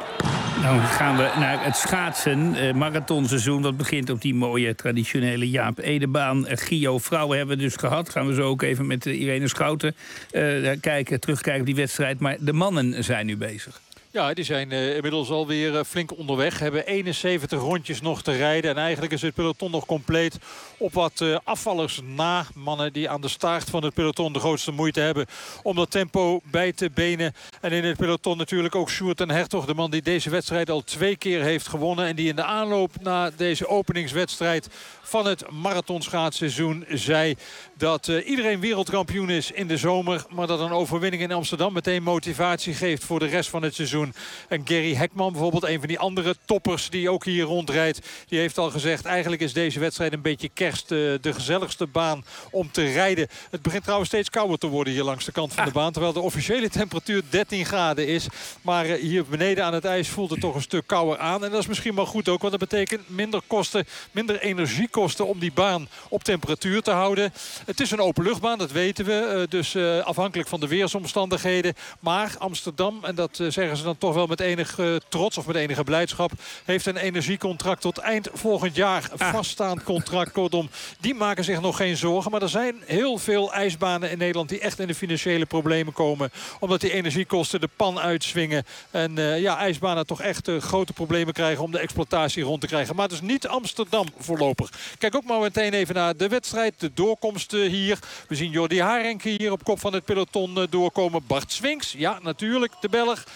Nou gaan we naar het schaatsen. Marathonseizoen, dat begint op die mooie traditionele Jaap Edebaan. Gio, vrouwen hebben we dus gehad. Gaan we zo ook even met Irene Schouten terugkijken op die wedstrijd. Maar de mannen zijn nu bezig. Ja, die zijn inmiddels alweer flink onderweg. Hebben 71 rondjes nog te rijden. En eigenlijk is het peloton nog compleet op wat afvallers na. Mannen die aan de start van het peloton de grootste moeite hebben om dat tempo bij te benen. En in het peloton natuurlijk ook Sjoerd ten Hertog. De man die deze wedstrijd al 2 keer heeft gewonnen. En die in de aanloop na deze openingswedstrijd van het marathonschaatseizoen zei dat iedereen wereldkampioen is in de zomer. Maar dat een overwinning in Amsterdam meteen motivatie geeft voor de rest van het seizoen. En Gerry Hekman bijvoorbeeld, een van die andere toppers die ook hier rondrijdt. Die heeft al gezegd, eigenlijk is deze wedstrijd een beetje kerst. De gezelligste baan om te rijden. Het begint trouwens steeds kouder te worden hier langs de kant van de baan. Terwijl de officiële temperatuur 13 graden is. Maar hier beneden aan het ijs voelt het toch een stuk kouder aan. En dat is misschien wel goed ook. Want dat betekent minder kosten, minder energiekosten om die baan op temperatuur te houden. Het is een openluchtbaan, dat weten we. Dus afhankelijk van de weersomstandigheden. Maar Amsterdam, en dat zeggen ze dan toch wel met enige trots of met enige blijdschap, heeft een energiecontract tot eind volgend jaar. Vaststaand contract, kortom. Die maken zich nog geen zorgen. Maar er zijn heel veel ijsbanen in Nederland die echt in de financiële problemen komen. Omdat die energiekosten de pan uitswingen. En ijsbanen toch echt grote problemen krijgen om de exploitatie rond te krijgen. Maar dus niet Amsterdam voorlopig. Kijk ook maar meteen even naar de wedstrijd. De doorkomst hier. We zien Jordi Harenke hier op kop van het peloton doorkomen. Bart Swinks, ja natuurlijk, de Belg.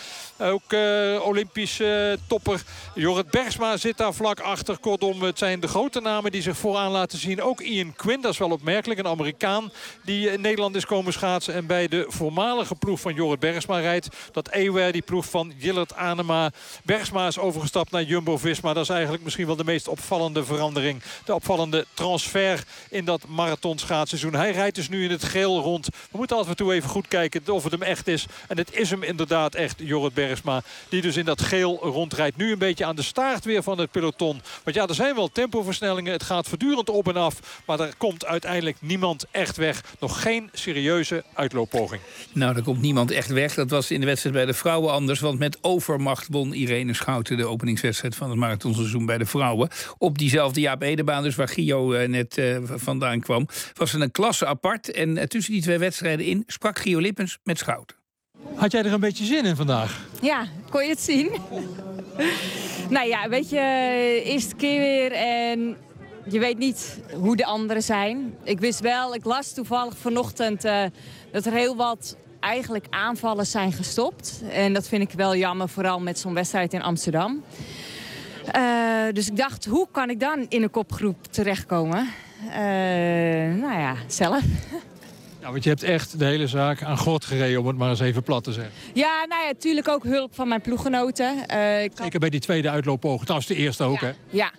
Ook Olympisch topper Jorrit Bergsma zit daar vlak achter. Kortom, het zijn de grote namen die zich vooraan laten zien. Ook Ian Quinn, dat is wel opmerkelijk. Een Amerikaan die in Nederland is komen schaatsen. En bij de voormalige ploeg van Jorrit Bergsma rijdt. Dat Ewer, die ploeg van Jillert Anema. Bergsma is overgestapt naar Jumbo-Visma. Dat is eigenlijk misschien wel de meest opvallende verandering. De opvallende transfer in dat marathonschaatseizoen. Hij rijdt dus nu in het geel rond. We moeten af en toe even goed kijken of het hem echt is. En het is hem inderdaad echt, Jorrit Bergsma. Die dus in dat geel rondrijdt. Nu een beetje aan de staart weer van het peloton. Want ja, er zijn wel tempoversnellingen. Het gaat voortdurend op en af. Maar er komt uiteindelijk niemand echt weg. Nog geen serieuze uitlooppoging. Nou, er komt niemand echt weg. Dat was in de wedstrijd bij de vrouwen anders. Want met overmacht won Irene Schouten de openingswedstrijd van het marathonseizoen bij de vrouwen. Op diezelfde Jaap Edebaan, dus waar Gio net vandaan kwam. Was er een klasse apart. En tussen die twee wedstrijden in sprak Gio Lippens met Schouten. Had jij er een beetje zin in vandaag? Ja, kon je het zien? Nou ja, weet je, eerste keer weer en je weet niet hoe de anderen zijn. Ik las toevallig vanochtend dat er heel wat eigenlijk aanvallen zijn gestopt. En dat vind ik wel jammer, vooral met zo'n wedstrijd in Amsterdam. Dus ik dacht, hoe kan ik dan in een kopgroep terechtkomen? Nou ja, zelf. Ja, want je hebt echt de hele zaak aan gort gereden, om het maar eens even plat te zeggen. Ja, nou ja, natuurlijk ook hulp van mijn ploeggenoten. Zeker bij die tweede uitlooppoging. Trouwens, de eerste ook, ja, hè? Ja.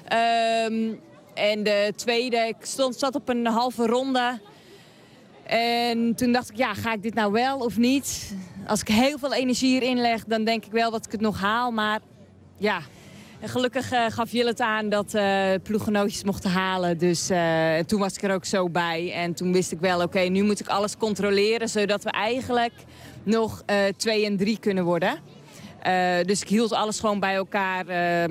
En de tweede, ik zat op een halve ronde. En toen dacht ik, ja, ga ik dit nou wel of niet? Als ik heel veel energie erin leg, dan denk ik wel dat ik het nog haal. Maar ja, gelukkig gaf Jillet aan dat ploeggenootjes mochten halen. Dus toen was ik er ook zo bij. En toen wist ik wel, oké, nu moet ik alles controleren. Zodat we eigenlijk nog 2 en 3 kunnen worden. Dus ik hield alles gewoon bij elkaar.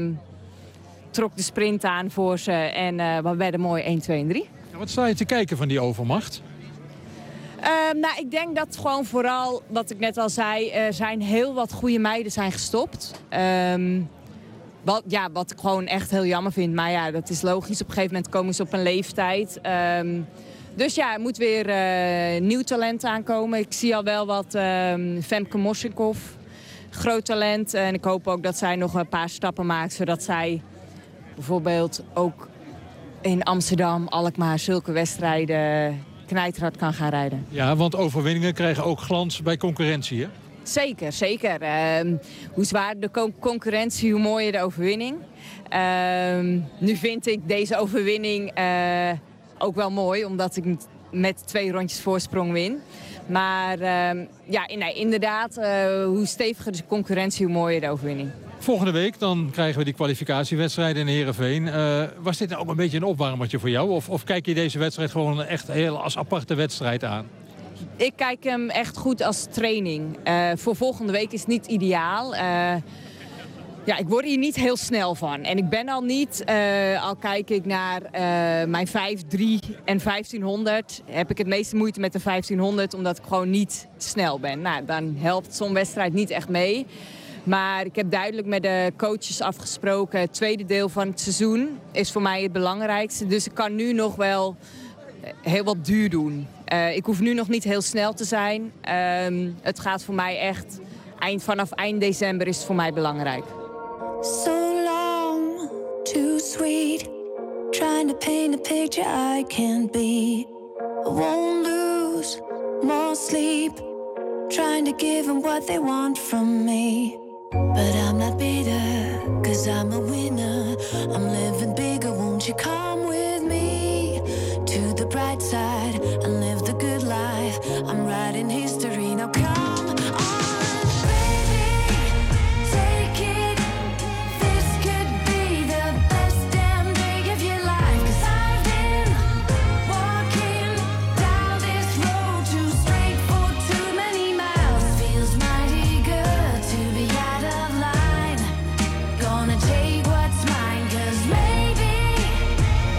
Trok de sprint aan voor ze. En we werden mooi 1, 2 en 3. Ja, wat sta je te kijken van die overmacht? Nou, ik denk dat gewoon vooral, wat ik net al zei, er zijn heel wat goede meiden zijn gestopt. Wat ik gewoon echt heel jammer vind. Maar ja, dat is logisch. Op een gegeven moment komen ze op een leeftijd. Dus ja, er moet weer nieuw talent aankomen. Ik zie al wel wat Femke Moschenkov. Groot talent. En ik hoop ook dat zij nog een paar stappen maakt. Zodat zij bijvoorbeeld ook in Amsterdam, Alkmaar, zulke wedstrijden knijterhard kan gaan rijden. Ja, want overwinningen krijgen ook glans bij concurrentie, hè? Zeker, zeker. Hoe zwaar de concurrentie, hoe mooier de overwinning. Nu vind ik deze overwinning ook wel mooi, omdat ik met 2 rondjes voorsprong win. Maar inderdaad, hoe steviger de concurrentie, hoe mooier de overwinning. Volgende week dan krijgen we die kwalificatiewedstrijden in Heerenveen. Was dit nou ook een beetje een opwarmertje voor jou? Of kijk je deze wedstrijd gewoon echt heel als aparte wedstrijd aan? Ik kijk hem echt goed als training. Voor volgende week is het niet ideaal. Ik word hier niet heel snel van. En ik ben al niet, al kijk ik naar mijn 5-3 en 1500... heb ik het meeste moeite met de 1500 omdat ik gewoon niet snel ben. Nou, dan helpt zo'n wedstrijd niet echt mee. Maar ik heb duidelijk met de coaches afgesproken. Het tweede deel van het seizoen is voor mij het belangrijkste. Dus ik kan nu nog wel heel wat duur doen. Ik hoef nu nog niet heel snel te zijn. Het gaat voor mij echt, vanaf eind december is het voor mij belangrijk. So long, too sweet. Trying to paint a picture I can't be. I won't lose more sleep. Trying to give them what they want from me. But I'm not bitter, 'cause I'm a winner. I'm living bigger, won't you come with me to the bright side and live the good life. I'm writing history, now come on, baby, take it. This could be the best damn day of your life. 'Cause I've been walking down this road too straight for too many miles. Feels mighty good to be out of line. Gonna take what's mine, 'cause maybe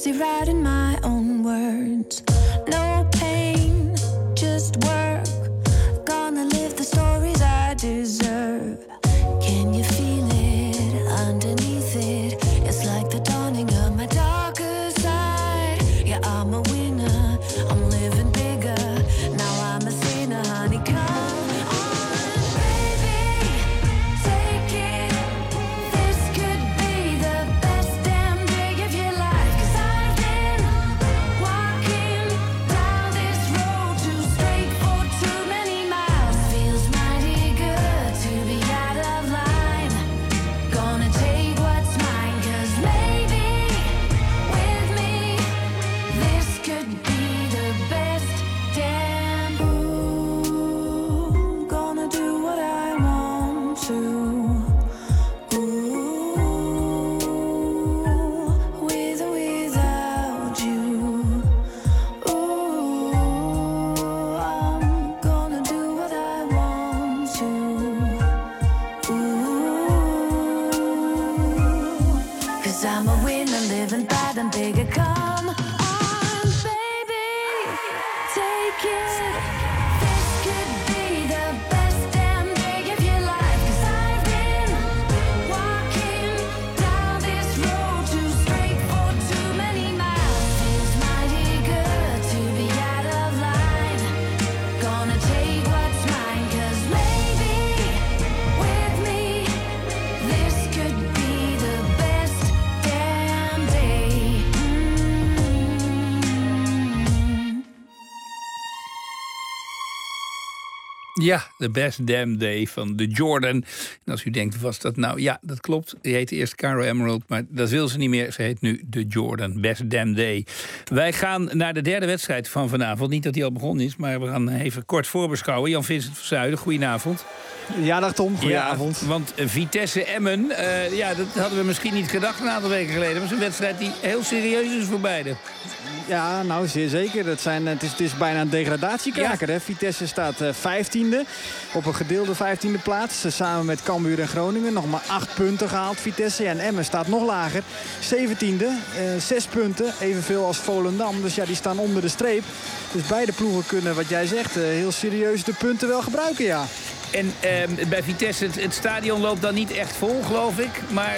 busy writing my own words. No pain, just work. Gonna live the stories I deserve. Can you feel it underneath it? It's like the dawning of my darker side. Yeah, I'm a winner, I'm living bigger. Now I'm a sinner, honey, come on, baby, take it. This could be the best damn day of your life. 'Cause I've been walking down this road too straight for too many miles. Feels mighty good to be out of line. Gonna take what's mine, 'cause maybe with me this could be the best damn. Ooh, gonna do what I want to. Ooh, with or without you. Ooh, I'm gonna do what I want to. Ooh, 'cause I'm a winner, living bad and bigger. Come on, baby, take it. This could be the best damn day of your life. 'Cause I've been walking down this road too straight for too many miles. Feels mighty good to be out of line. Gonna take what's mine, 'cause maybe with me this could be the best damn day. Ja, The Best Damn Day van The Jordan. En als u denkt, was dat nou? Ja, dat klopt. Die heette eerst Caro Emerald, maar dat wil ze niet meer. Ze heet nu The Jordan, Best Damn Day. Wij gaan naar de derde wedstrijd van vanavond. Niet dat die al begonnen is, maar we gaan even kort voorbeschouwen. Jan-Vincent van Zuiden, goedenavond. Ja, dag Tom, goedenavond. Ja, want Vitesse Emmen, dat hadden we misschien niet gedacht een aantal weken geleden. Maar het is een wedstrijd die heel serieus is voor beide. Ja, nou zeer zeker. Het is bijna een degradatiekraker. Ja. Hè? Vitesse staat 15e op een gedeelde 15e plaats. Samen met Cambuur en Groningen. Nog maar 8 punten gehaald Vitesse. Ja, en Emmen staat nog lager. 17e, 6 punten. Evenveel als Volendam. Dus ja, die staan onder de streep. Dus beide ploegen kunnen, wat jij zegt, heel serieus de punten wel gebruiken, ja. En bij Vitesse, het stadion loopt dan niet echt vol, geloof ik. Maar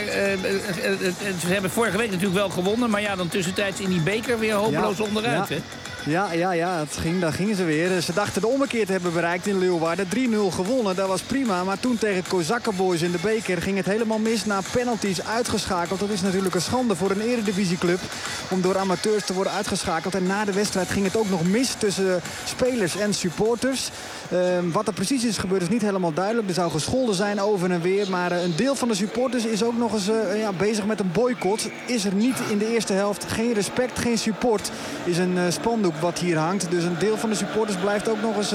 ze hebben vorige week natuurlijk wel gewonnen. Maar ja, dan tussentijds in die beker weer hopeloos onderuit, hè? Ja, daar gingen ze weer. Ze dachten de ommekeer te hebben bereikt in Leeuwarden. 3-0 gewonnen, dat was prima. Maar toen tegen Kozakkenboys in de beker ging het helemaal mis. Na penalties uitgeschakeld. Dat is natuurlijk een schande voor een eredivisieclub om door amateurs te worden uitgeschakeld. En na de wedstrijd ging het ook nog mis tussen spelers en supporters. Wat er precies is gebeurd is niet helemaal duidelijk. Er zou gescholden zijn over en weer. Maar een deel van de supporters is ook nog eens bezig met een boycott. Is er niet in de eerste helft. Geen respect, geen support is een spandoek wat hier hangt. Dus een deel van de supporters blijft ook nog eens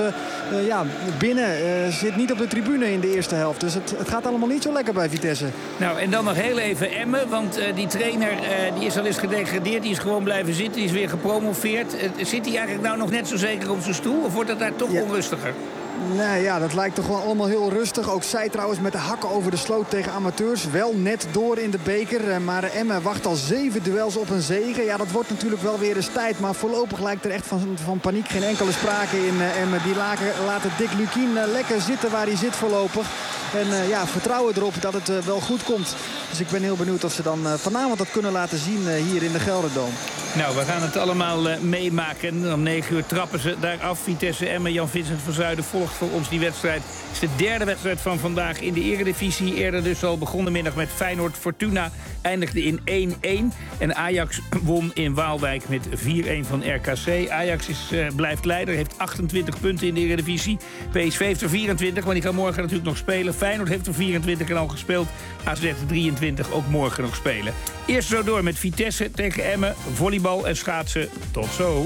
binnen. Zit niet op de tribune in de eerste helft. Dus het gaat allemaal niet zo lekker bij Vitesse. Nou, en dan nog heel even Emmen. Want die trainer die is al eens gedegradeerd. Die is gewoon blijven zitten. Die is weer gepromoveerd. Zit hij eigenlijk nou nog net zo zeker op zijn stoel? Of wordt het daar toch onrustiger? Nee, ja, dat lijkt toch wel allemaal heel rustig. Ook zij trouwens met de hakken over de sloot tegen amateurs. Wel net door in de beker. Maar Emmen wacht al 7 duels op een zege. Ja, dat wordt natuurlijk wel weer eens tijd. Maar voorlopig lijkt er echt van paniek geen enkele sprake in Emmen. Die laten Dick Lukien lekker zitten waar hij zit voorlopig. En vertrouwen erop dat het wel goed komt. Dus ik ben heel benieuwd of ze dan vanavond dat kunnen laten zien hier in de Gelderdoom. Nou, we gaan het allemaal meemaken. Om 9 uur trappen ze daar af. Vitesse Emmen, Jan-Vincent van Zuiden volgt voor ons die wedstrijd. Het is de derde wedstrijd van vandaag in de Eredivisie. Eerder dus al begonnen middag met Feyenoord Fortuna. Eindigde in 1-1. En Ajax won in Waalwijk met 4-1 van RKC. Ajax blijft leider, heeft 28 punten in de Eredivisie. PSV heeft er 24, want die gaan morgen natuurlijk nog spelen. Feyenoord heeft er 24 en al gespeeld. AZ 23 ook morgen nog spelen. Eerst zo door met Vitesse tegen Emmen, volleybal en schaatsen. Tot zo.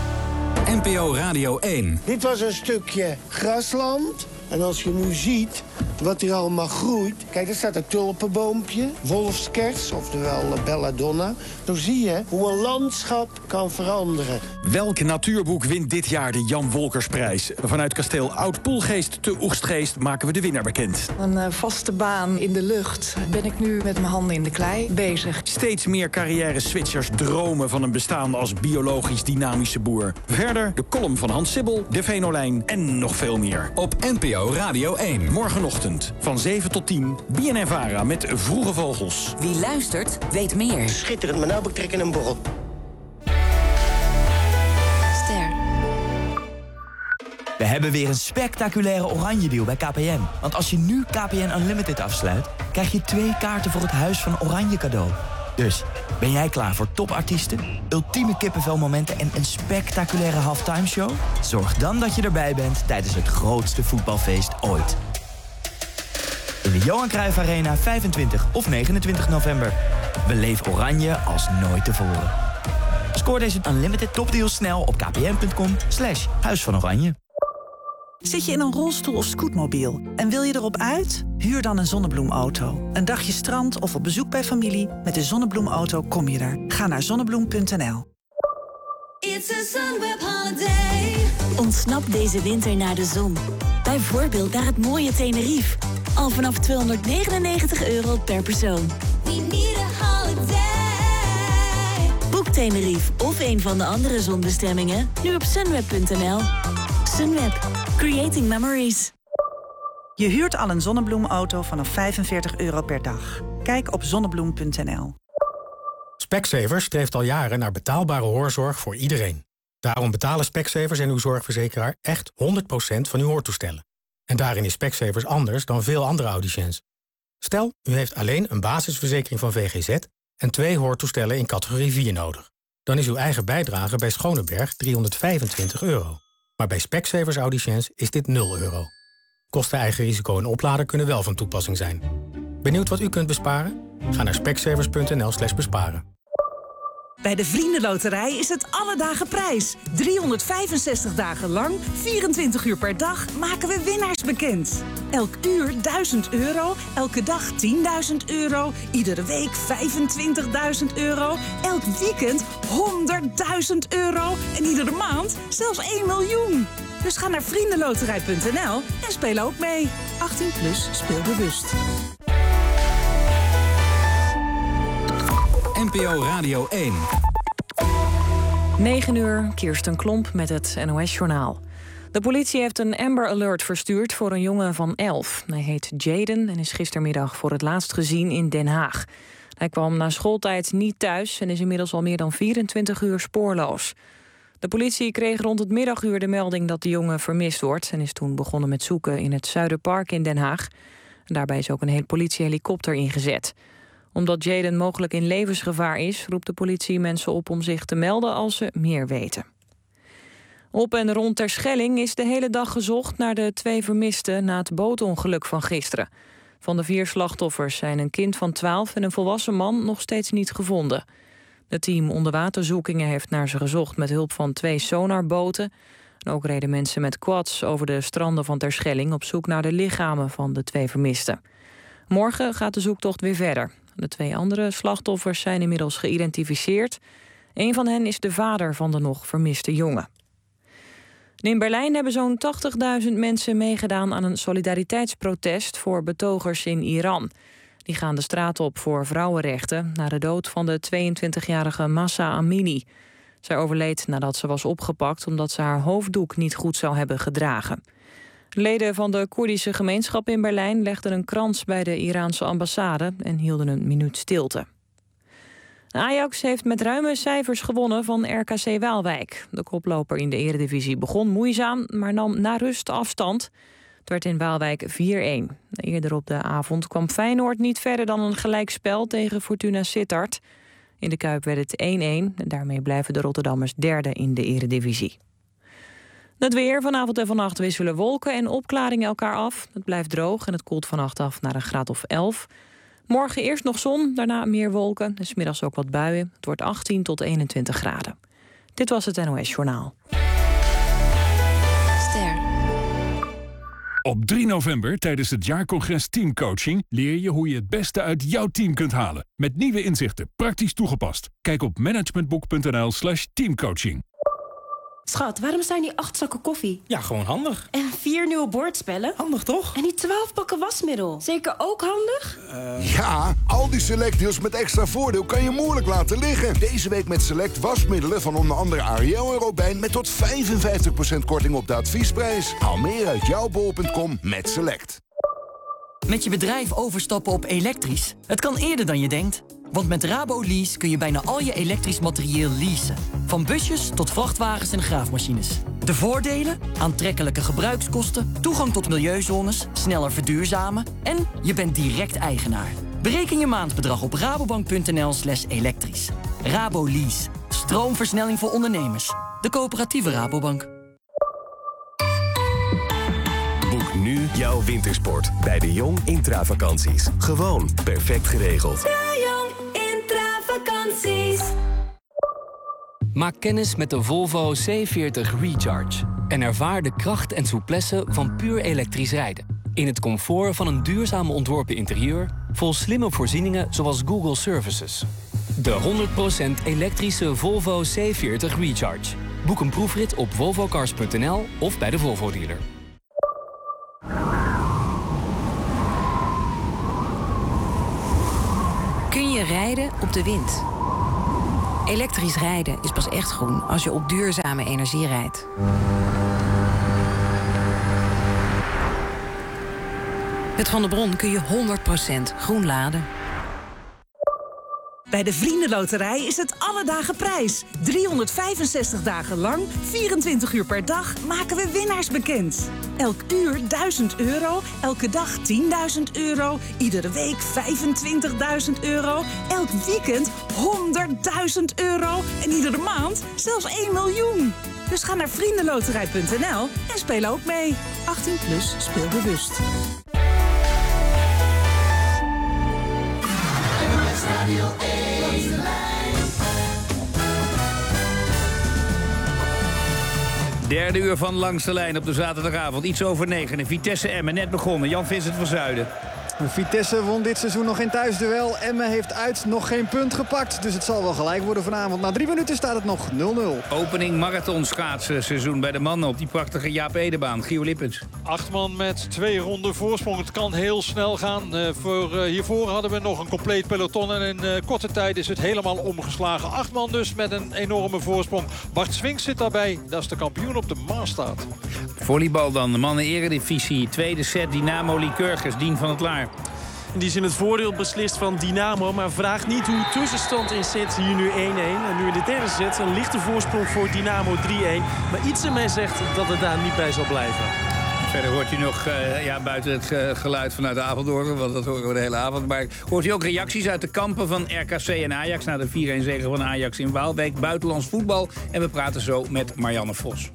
NPO Radio 1. Dit was een stukje grasland. En als je nu ziet wat hier allemaal groeit. Kijk, daar staat een tulpenboompje, wolfskers, oftewel belladonna. Dan zie je hoe een landschap kan veranderen. Welk natuurboek wint dit jaar de Jan Wolkersprijs? Vanuit kasteel Oud-Poelgeest te Oegstgeest maken we de winnaar bekend. Een vaste baan in de lucht. Ben ik nu met mijn handen in de klei bezig. Steeds meer carrière-switchers dromen van een bestaan als biologisch dynamische boer. Verder de column van Hans Sibbel, de Venolijn en nog veel meer. Op NPO Radio 1. Morgenochtend van 7 tot 10. BNNVARA met Vroege Vogels. Wie luistert, weet meer. Schitterend, maar nou heb ik trek in een borrel. Ster. We hebben weer een spectaculaire oranje deal bij KPN. Want als je nu KPN Unlimited afsluit, krijg je 2 kaarten voor het Huis van Oranje cadeau. Dus, ben jij klaar voor topartiesten, ultieme kippenvelmomenten en een spectaculaire halftime show? Zorg dan dat je erbij bent tijdens het grootste voetbalfeest ooit. In de Johan Cruijff Arena 25 of 29 november. Beleef Oranje als nooit tevoren. Scoor deze Unlimited topdeals snel op kpn.com/Huis van Oranje. Zit je in een rolstoel of scootmobiel en wil je erop uit? Huur dan een zonnebloemauto. Een dagje strand of op bezoek bij familie. Met de zonnebloemauto kom je er. Ga naar zonnebloem.nl. It's a Sunweb holiday. Ontsnap deze winter naar de zon. Bijvoorbeeld naar het mooie Tenerife. Al vanaf €299 per persoon. We need a holiday. Boek Tenerife of een van de andere zonbestemmingen nu op sunweb.nl. Sunweb. Creating memories. Je huurt al een zonnebloemauto vanaf €45 per dag. Kijk op zonnebloem.nl. Specsavers streeft al jaren naar betaalbare hoorzorg voor iedereen. Daarom betalen Specsavers en uw zorgverzekeraar echt 100% van uw hoortoestellen. En daarin is Specsavers anders dan veel andere audiciëns. Stel, u heeft alleen een basisverzekering van VGZ en 2 hoortoestellen in categorie 4 nodig. Dan is uw eigen bijdrage bij Schoneberg €325. Maar bij Specsavers audiciëns is dit €0. Kosten, eigen risico en oplader kunnen wel van toepassing zijn. Benieuwd wat u kunt besparen? Ga naar specsavers.nl/besparen. Bij de Vriendenloterij is het alle dagen prijs. 365 dagen lang, 24 uur per dag maken we winnaars bekend. Elk uur €1000, elke dag €10.000, iedere week €25.000, elk weekend €100.000 en iedere maand zelfs 1 miljoen. Dus ga naar vriendenloterij.nl en speel ook mee. 18+, speel bewust. NPO Radio 1. 9 uur, Kirsten Klomp met het NOS-journaal. De politie heeft een Amber Alert verstuurd voor een jongen van 11. Hij heet Jaden en is gistermiddag voor het laatst gezien in Den Haag. Hij kwam na schooltijd niet thuis en is inmiddels al meer dan 24 uur spoorloos. De politie kreeg rond het middaguur de melding dat de jongen vermist wordt en is toen begonnen met zoeken in het Zuiderpark in Den Haag. En daarbij is ook een hele politiehelikopter ingezet. Omdat Jaden mogelijk in levensgevaar is, roept de politie mensen op om zich te melden als ze meer weten. Op en rond Terschelling is de hele dag gezocht naar de 2 vermisten na het bootongeluk van gisteren. Van de 4 slachtoffers zijn een kind van 12 en een volwassen man nog steeds niet gevonden. Het team onderwaterzoekingen heeft naar ze gezocht met hulp van 2 sonarboten. En ook reden mensen met quads over de stranden van Terschelling op zoek naar de lichamen van de 2 vermisten. Morgen gaat de zoektocht weer verder. De 2 andere slachtoffers zijn inmiddels geïdentificeerd. Een van hen is de vader van de nog vermiste jongen. In Berlijn hebben zo'n 80.000 mensen meegedaan aan een solidariteitsprotest voor betogers in Iran. Die gaan de straat op voor vrouwenrechten na de dood van de 22-jarige Mahsa Amini. Zij overleed nadat ze was opgepakt omdat ze haar hoofddoek niet goed zou hebben gedragen. Leden van de Koerdische gemeenschap in Berlijn legden een krans bij de Iraanse ambassade en hielden een minuut stilte. Ajax heeft met ruime cijfers gewonnen van RKC Waalwijk. De koploper in de Eredivisie begon moeizaam, maar nam na rust afstand. Het werd in Waalwijk 4-1. Eerder op de avond kwam Feyenoord niet verder dan een gelijkspel tegen Fortuna Sittard. In de Kuip werd het 1-1 en daarmee blijven de Rotterdammers derde in de Eredivisie. Het weer, vanavond en vannacht wisselen wolken en opklaringen elkaar af. Het blijft droog en het koelt vannacht af naar een graad of 11. Morgen eerst nog zon, daarna meer wolken en 's middags ook wat buien. Het wordt 18 tot 21 graden. Dit was het NOS Journaal. Ster. Op 3 november tijdens het jaarcongres Teamcoaching leer je hoe je het beste uit jouw team kunt halen. Met nieuwe inzichten, praktisch toegepast. Kijk op managementboek.nl/teamcoaching. Schat, waarom zijn die 8 zakken koffie? Ja, gewoon handig. En 4 nieuwe bordspellen? Handig toch? En die 12 pakken wasmiddel? Zeker ook handig? Ja, al die Select deals met extra voordeel kan je moeilijk laten liggen. Deze week met Select wasmiddelen van onder andere Ariel en Robijn met tot 55% korting op de adviesprijs. Haal meer uit jouwbol.com met Select. Met je bedrijf overstappen op elektrisch? Het kan eerder dan je denkt. Want met RaboLease kun je bijna al je elektrisch materieel leasen. Van busjes tot vrachtwagens en graafmachines. De voordelen? Aantrekkelijke gebruikskosten, toegang tot milieuzones, sneller verduurzamen en je bent direct eigenaar. Bereken je maandbedrag op rabobank.nl/elektrisch. RaboLease. Stroomversnelling voor ondernemers. De coöperatieve Rabobank. Boek nu jouw wintersport bij De Jong Intravakanties. Gewoon perfect geregeld. De Jong Intravakanties. Maak kennis met de Volvo C40 Recharge. En ervaar de kracht en souplesse van puur elektrisch rijden. In het comfort van een duurzaam ontworpen interieur, vol slimme voorzieningen zoals Google Services. De 100% elektrische Volvo C40 Recharge. Boek een proefrit op volvocars.nl of bij de Volvo dealer. Kun je rijden op de wind? Elektrisch rijden is pas echt groen als je op duurzame energie rijdt. Met Van der Bron kun je 100% groen laden. Bij de Vriendenloterij is het alle dagen prijs. 365 dagen lang, 24 uur per dag maken we winnaars bekend. Elk uur 1000 euro, elke dag 10.000 euro, iedere week 25.000 euro, elk weekend 100.000 euro en iedere maand zelfs 1 miljoen. Dus ga naar vriendenloterij.nl en speel ook mee. 18 plus, speel bewust. Derde uur van Langs de Lijn op de zaterdagavond. Iets over 9. En Vitesse Emmen net begonnen. Jan-Vincent van Zuiden. Vitesse won dit seizoen nog geen thuisduel. Emmen heeft uit nog geen punt gepakt. Dus het zal wel gelijk worden vanavond. Na 3 minuten staat het nog 0-0. Opening marathonschaatsseizoen bij de mannen op die prachtige Jaap Edebaan. Gio Lippens. 8 man met 2 ronden voorsprong. Het kan heel snel gaan. Hiervoor hadden we nog een compleet peloton. En in korte tijd is het helemaal omgeslagen. 8 man dus met een enorme voorsprong. Bart Swink zit daarbij. Dat is de kampioen op de Maasstad. Volleybal dan. De mannen eredivisie. Tweede set Dynamo Lycurgus. Dien van het Laar. Die is in het voordeel beslist van Dynamo. Maar vraagt niet hoe tussenstand in set hier nu 1-1. En nu in de derde set een lichte voorsprong voor Dynamo 3-1. Maar iets in mij zegt dat het daar niet bij zal blijven. Verder hoort u nog, buiten het geluid vanuit Apeldoorn, want dat horen we de hele avond. Maar hoort u ook reacties uit de kampen van RKC en Ajax na de 4-1 zege van Ajax in Waalwijk. Buitenlands voetbal. En we praten zo met Marianne Vos.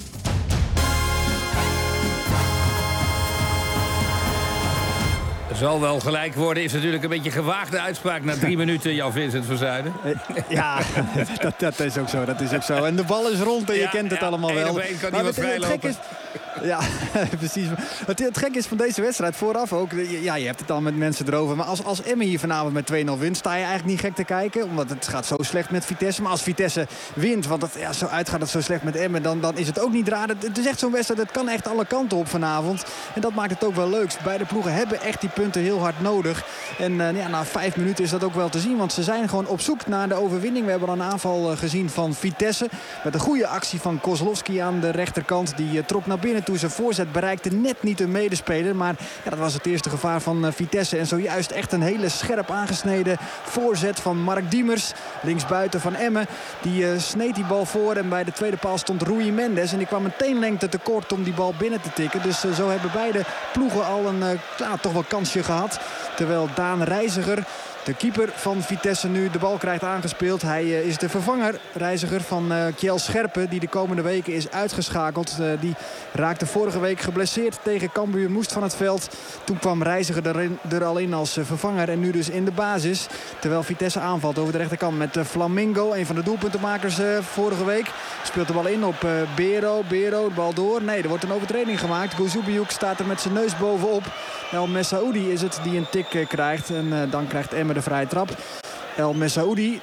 Zal wel gelijk worden. Is natuurlijk een beetje gewaagde uitspraak na 3 minuten, Jan-Vincent van Zuiden. Ja, dat is ook zo. Dat is ook zo. En de bal is rond en je kent het allemaal wel. 1 op 1 kan niemand vrijlopen. Ja, precies. Het gek is van deze wedstrijd vooraf ook. Ja, je hebt het al met mensen erover. Maar als Emmen hier vanavond met 2-0 wint, sta je eigenlijk niet gek te kijken. Omdat het gaat zo slecht met Vitesse. Maar als Vitesse wint, want zo uitgaat het zo slecht met Emmen, dan is het ook niet raar. Het is echt zo'n wedstrijd. Het kan echt alle kanten op vanavond. En dat maakt het ook wel leuk. Beide ploegen hebben echt die punten heel hard nodig. En na 5 minuten is dat ook wel te zien. Want ze zijn gewoon op zoek naar de overwinning. We hebben al een aanval gezien van Vitesse. Met een goede actie van Kozlowski aan de rechterkant. Die trok naar binnen toe. Zijn voorzet bereikte net niet een medespeler. Maar dat was het eerste gevaar van Vitesse. En zojuist echt een hele scherp aangesneden voorzet van Mark Diemers. Linksbuiten van Emmen. Die sneed die bal voor. En bij de tweede paal stond Rui Mendes. En die kwam meteen lengte tekort om die bal binnen te tikken. Dus zo hebben beide ploegen al een toch wel kansje gehad. Terwijl Daan Reiziger De keeper van Vitesse nu de bal krijgt aangespeeld. Hij is de reiziger van Kjell Scherpen, die de komende weken is uitgeschakeld. Die raakte vorige week geblesseerd tegen Cambuur, moest van het veld. Toen kwam Reiziger er al in als vervanger en nu dus in de basis. Terwijl Vitesse aanvalt over de rechterkant met Flamingo, een van de doelpuntenmakers vorige week. Speelt de bal in op Bero, de bal door. Nee, er wordt een overtreding gemaakt. Gouzoubiouk staat er met zijn neus bovenop. El Messaoudi is het die een tik krijgt en dan krijgt Emmen de vrije trap. El Messaoudi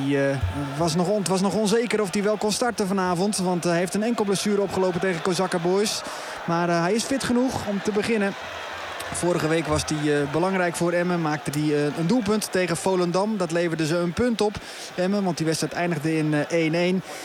was nog onzeker of hij wel kon starten vanavond. Want hij heeft een enkel blessure opgelopen tegen Kozakka Boys. Maar hij is fit genoeg om te beginnen. Vorige week was hij belangrijk voor Emmen. Maakte hij een doelpunt tegen Volendam. Dat leverde ze een punt op Emmen, want die wedstrijd eindigde in 1-1.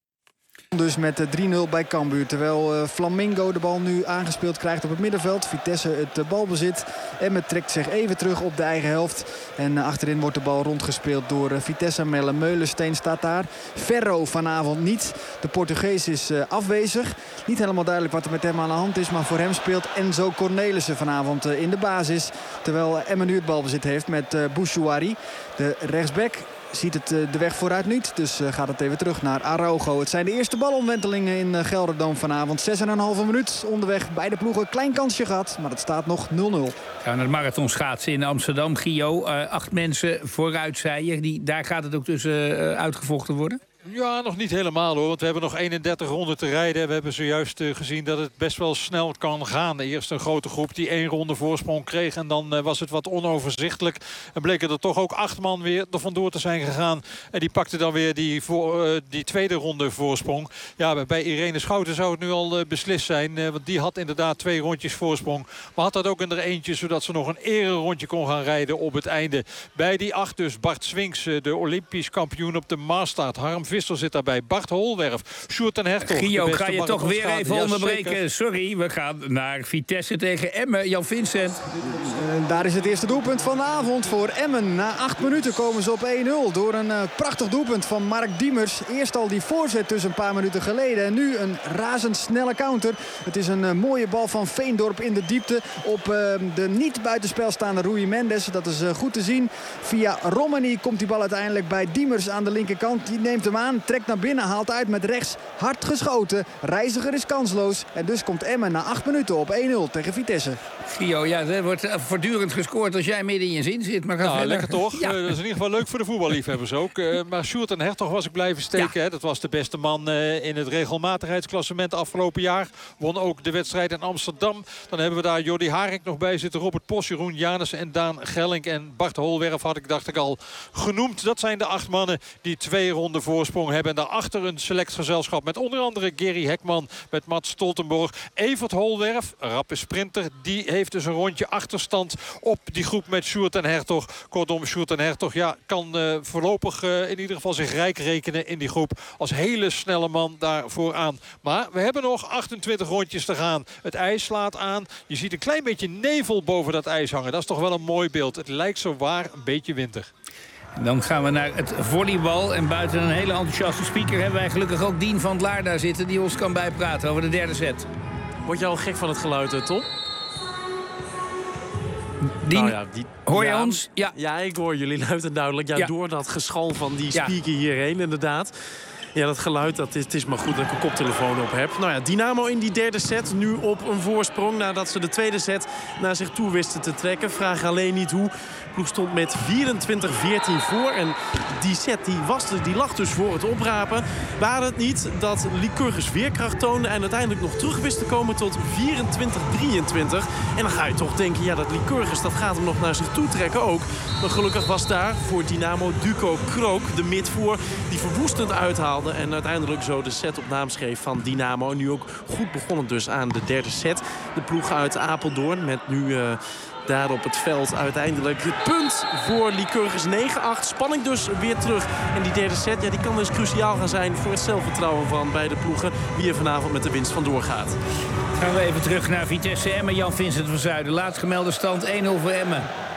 Dus met 3-0 bij Cambuur. Terwijl Flamingo de bal nu aangespeeld krijgt op het middenveld. Vitesse het balbezit. Emmen trekt zich even terug op de eigen helft. En achterin wordt de bal rondgespeeld door Vitesse. Meulenstein staat daar. Ferro vanavond niet. De Portugees is afwezig. Niet helemaal duidelijk wat er met hem aan de hand is. Maar voor hem speelt Enzo Cornelissen vanavond in de basis. Terwijl Emmen nu het balbezit heeft met Bouchouari. De rechtsback ziet het de weg vooruit niet. Dus gaat het even terug naar Araujo. Het zijn de eerste balomwentelingen in Gelderdoom vanavond. 6,5 minuut onderweg. Beide ploegen klein kansje gehad. Maar het staat nog 0-0. Gaan we naar het marathonschaatsen in Amsterdam. Gio, 8 mensen vooruit, zei je. Daar gaat het ook tussen uitgevochten worden? Ja, nog niet helemaal hoor. Want we hebben nog 31 ronden te rijden. We hebben zojuist gezien dat het best wel snel kan gaan. Eerst een grote groep die 1 ronde voorsprong kreeg. En dan was het wat onoverzichtelijk. En bleken er toch ook 8 man weer er vandoor te zijn gegaan. En die pakte dan weer die tweede ronde voorsprong. Ja, bij Irene Schouten zou het nu al beslist zijn. Want die had inderdaad 2 rondjes voorsprong. Maar had dat ook in er eentje, zodat ze nog een ererondje kon gaan rijden op het einde. Bij die 8 dus Bart Swinks, de Olympisch kampioen op de Maastart. Harm Visser zit daarbij. Bart Holwerf, Sjoerd ten Hertog. Gio, ga je toch weer even onderbreken? Sorry, we gaan naar Vitesse tegen Emmen. Jan Vincent. Daar is het eerste doelpunt van de avond voor Emmen. Na 8 minuten komen ze op 1-0 door een prachtig doelpunt van Mark Diemers. Eerst al die voorzet dus een paar minuten geleden. En nu een razendsnelle counter. Het is een mooie bal van Veendorp in de diepte op de niet buitenspel staande Rui Mendes. Dat is goed te zien. Via Romani komt die bal uiteindelijk bij Diemers aan de linkerkant. Die neemt hem aan, trekt naar binnen, haalt uit met rechts. Hard geschoten. Reiziger is kansloos. En dus komt Emmen na 8 minuten op 1-0 tegen Vitesse. Gio, ja, er wordt voortdurend gescoord als jij midden in je zin zit. Maar nou, lekker toch? Ja. Dat is in ieder geval leuk voor de voetballiefhebbers ook. Maar Sjoerd ten Hertog was ik blijven steken. Ja. Hè? Dat was de beste man in het regelmatigheidsklassement afgelopen jaar. Won ook de wedstrijd in Amsterdam. Dan hebben we daar Jordi Haring nog bij zitten. Robert Pos, Jeroen Janus en Daan Gelling. En Bart Holwerf dacht ik al genoemd. Dat zijn de 8 mannen die 2 ronden voorsprong hebben. En daarachter een select gezelschap met onder andere Gerry Hekman, met Mats Stoltenborg. Evert Holwerf, rappe sprinter, die heeft dus een rondje achterstand op die groep met Sjoerd ten Hertog. Kortom, Sjoerd ten Hertog kan voorlopig in ieder geval zich rijk rekenen in die groep als hele snelle man daar vooraan. Maar we hebben nog 28 rondjes te gaan. Het ijs slaat aan. Je ziet een klein beetje nevel boven dat ijs hangen. Dat is toch wel een mooi beeld. Het lijkt zo waar een beetje winter. Dan gaan we naar het volleybal. En buiten een hele enthousiaste speaker hebben wij gelukkig ook Dien van het Laar daar zitten, die ons kan bijpraten over de derde set. Word je al gek van het geluid, Tom? Dien, nou ja, hoor je ons? Ja. Ja, ik hoor jullie luid en duidelijk. Ja, door dat geschal van die speaker hierheen, inderdaad. Ja, dat geluid, het is maar goed dat ik een koptelefoon op heb. Nou ja, Dynamo in die derde set nu op een voorsprong nadat ze de tweede set naar zich toe wisten te trekken. Vraag alleen niet hoe. De ploeg stond met 24-14 voor. En die set die lag dus voor het oprapen. Waren het niet dat Lycurgus weerkracht toonde en uiteindelijk nog terug wist te komen tot 24-23. En dan ga je toch denken, ja, dat Lycurgus, dat gaat hem nog naar zich toe trekken ook. Maar gelukkig was daar voor Dynamo Duco Krook, de midvoor, die verwoestend uithaalde. En uiteindelijk zo de set op naam schreef van Dynamo. En nu ook goed begonnen dus aan de derde set. De ploeg uit Apeldoorn met nu daar op het veld uiteindelijk het punt voor Lycurgus 9-8. Spanning dus weer terug. En die derde set, ja, die kan dus cruciaal gaan zijn voor het zelfvertrouwen van beide ploegen. Wie er vanavond met de winst vandoor gaat. Gaan we even terug naar Vitesse Emmen. Jan Vincent van Zuiden. Laatst gemelde stand 1-0 voor Emmen.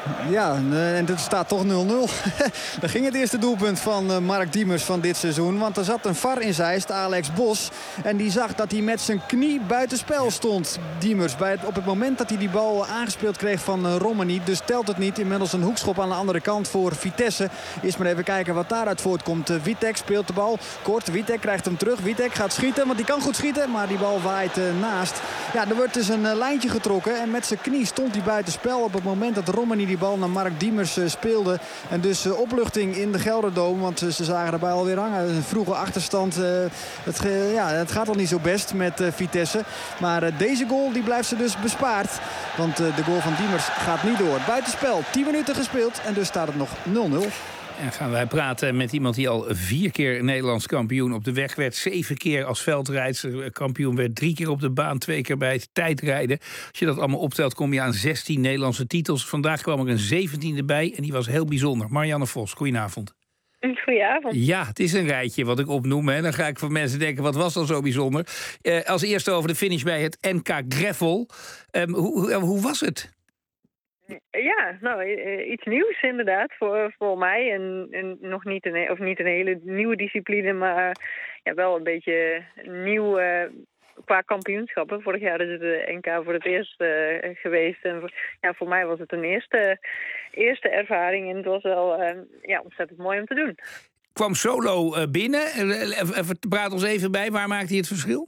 Ja, en het staat toch 0-0. Daar ging het eerste doelpunt van Mark Diemers van dit seizoen. Want er zat een VAR in Zeist, Alex Bos. En die zag dat hij met zijn knie buitenspel stond, Diemers. Op het moment dat hij die bal aangespeeld kreeg van Romani. Dus telt het niet. Inmiddels een hoekschop aan de andere kant voor Vitesse. Eerst maar even kijken wat daaruit voortkomt. Witek speelt de bal kort. Witek krijgt hem terug. Witek gaat schieten, want die kan goed schieten. Maar die bal waait naast. Ja, er wordt dus een lijntje getrokken. En met zijn knie stond hij buitenspel op het moment dat Romani die bal naar Mark Diemers speelde. En dus opluchting in de Gelderdoom. Want ze zagen erbij alweer hangen. Een vroege achterstand. Het gaat al niet zo best met Vitesse. Maar deze goal die blijft ze dus bespaard. Want de goal van Diemers gaat niet door. Buitenspel. 10 minuten gespeeld. En dus staat het nog 0-0. En gaan wij praten met iemand die al 4 keer Nederlands kampioen op de weg werd. 7 keer als veldrijdster kampioen werd. 3 keer op de baan, 2 keer bij het tijdrijden. Als je dat allemaal optelt kom je aan 16 Nederlandse titels. Vandaag kwam er een 17e bij en die was heel bijzonder. Marianne Vos, goedenavond. Goedenavond. Ja, het is een rijtje wat ik opnoem. Hè. Dan ga ik van mensen denken, wat was dan zo bijzonder? Als eerste over de finish bij het NK Gravel. Hoe was het? Ja, nou, iets nieuws inderdaad voor mij. En nog niet niet een hele nieuwe discipline, maar ja, wel een beetje nieuw qua kampioenschappen. Vorig jaar is het de NK voor het eerst geweest. En voor mij was het een eerste ervaring. En het was wel ontzettend mooi om te doen. Kwam solo binnen. Praat ons even bij, waar maakt hij het verschil?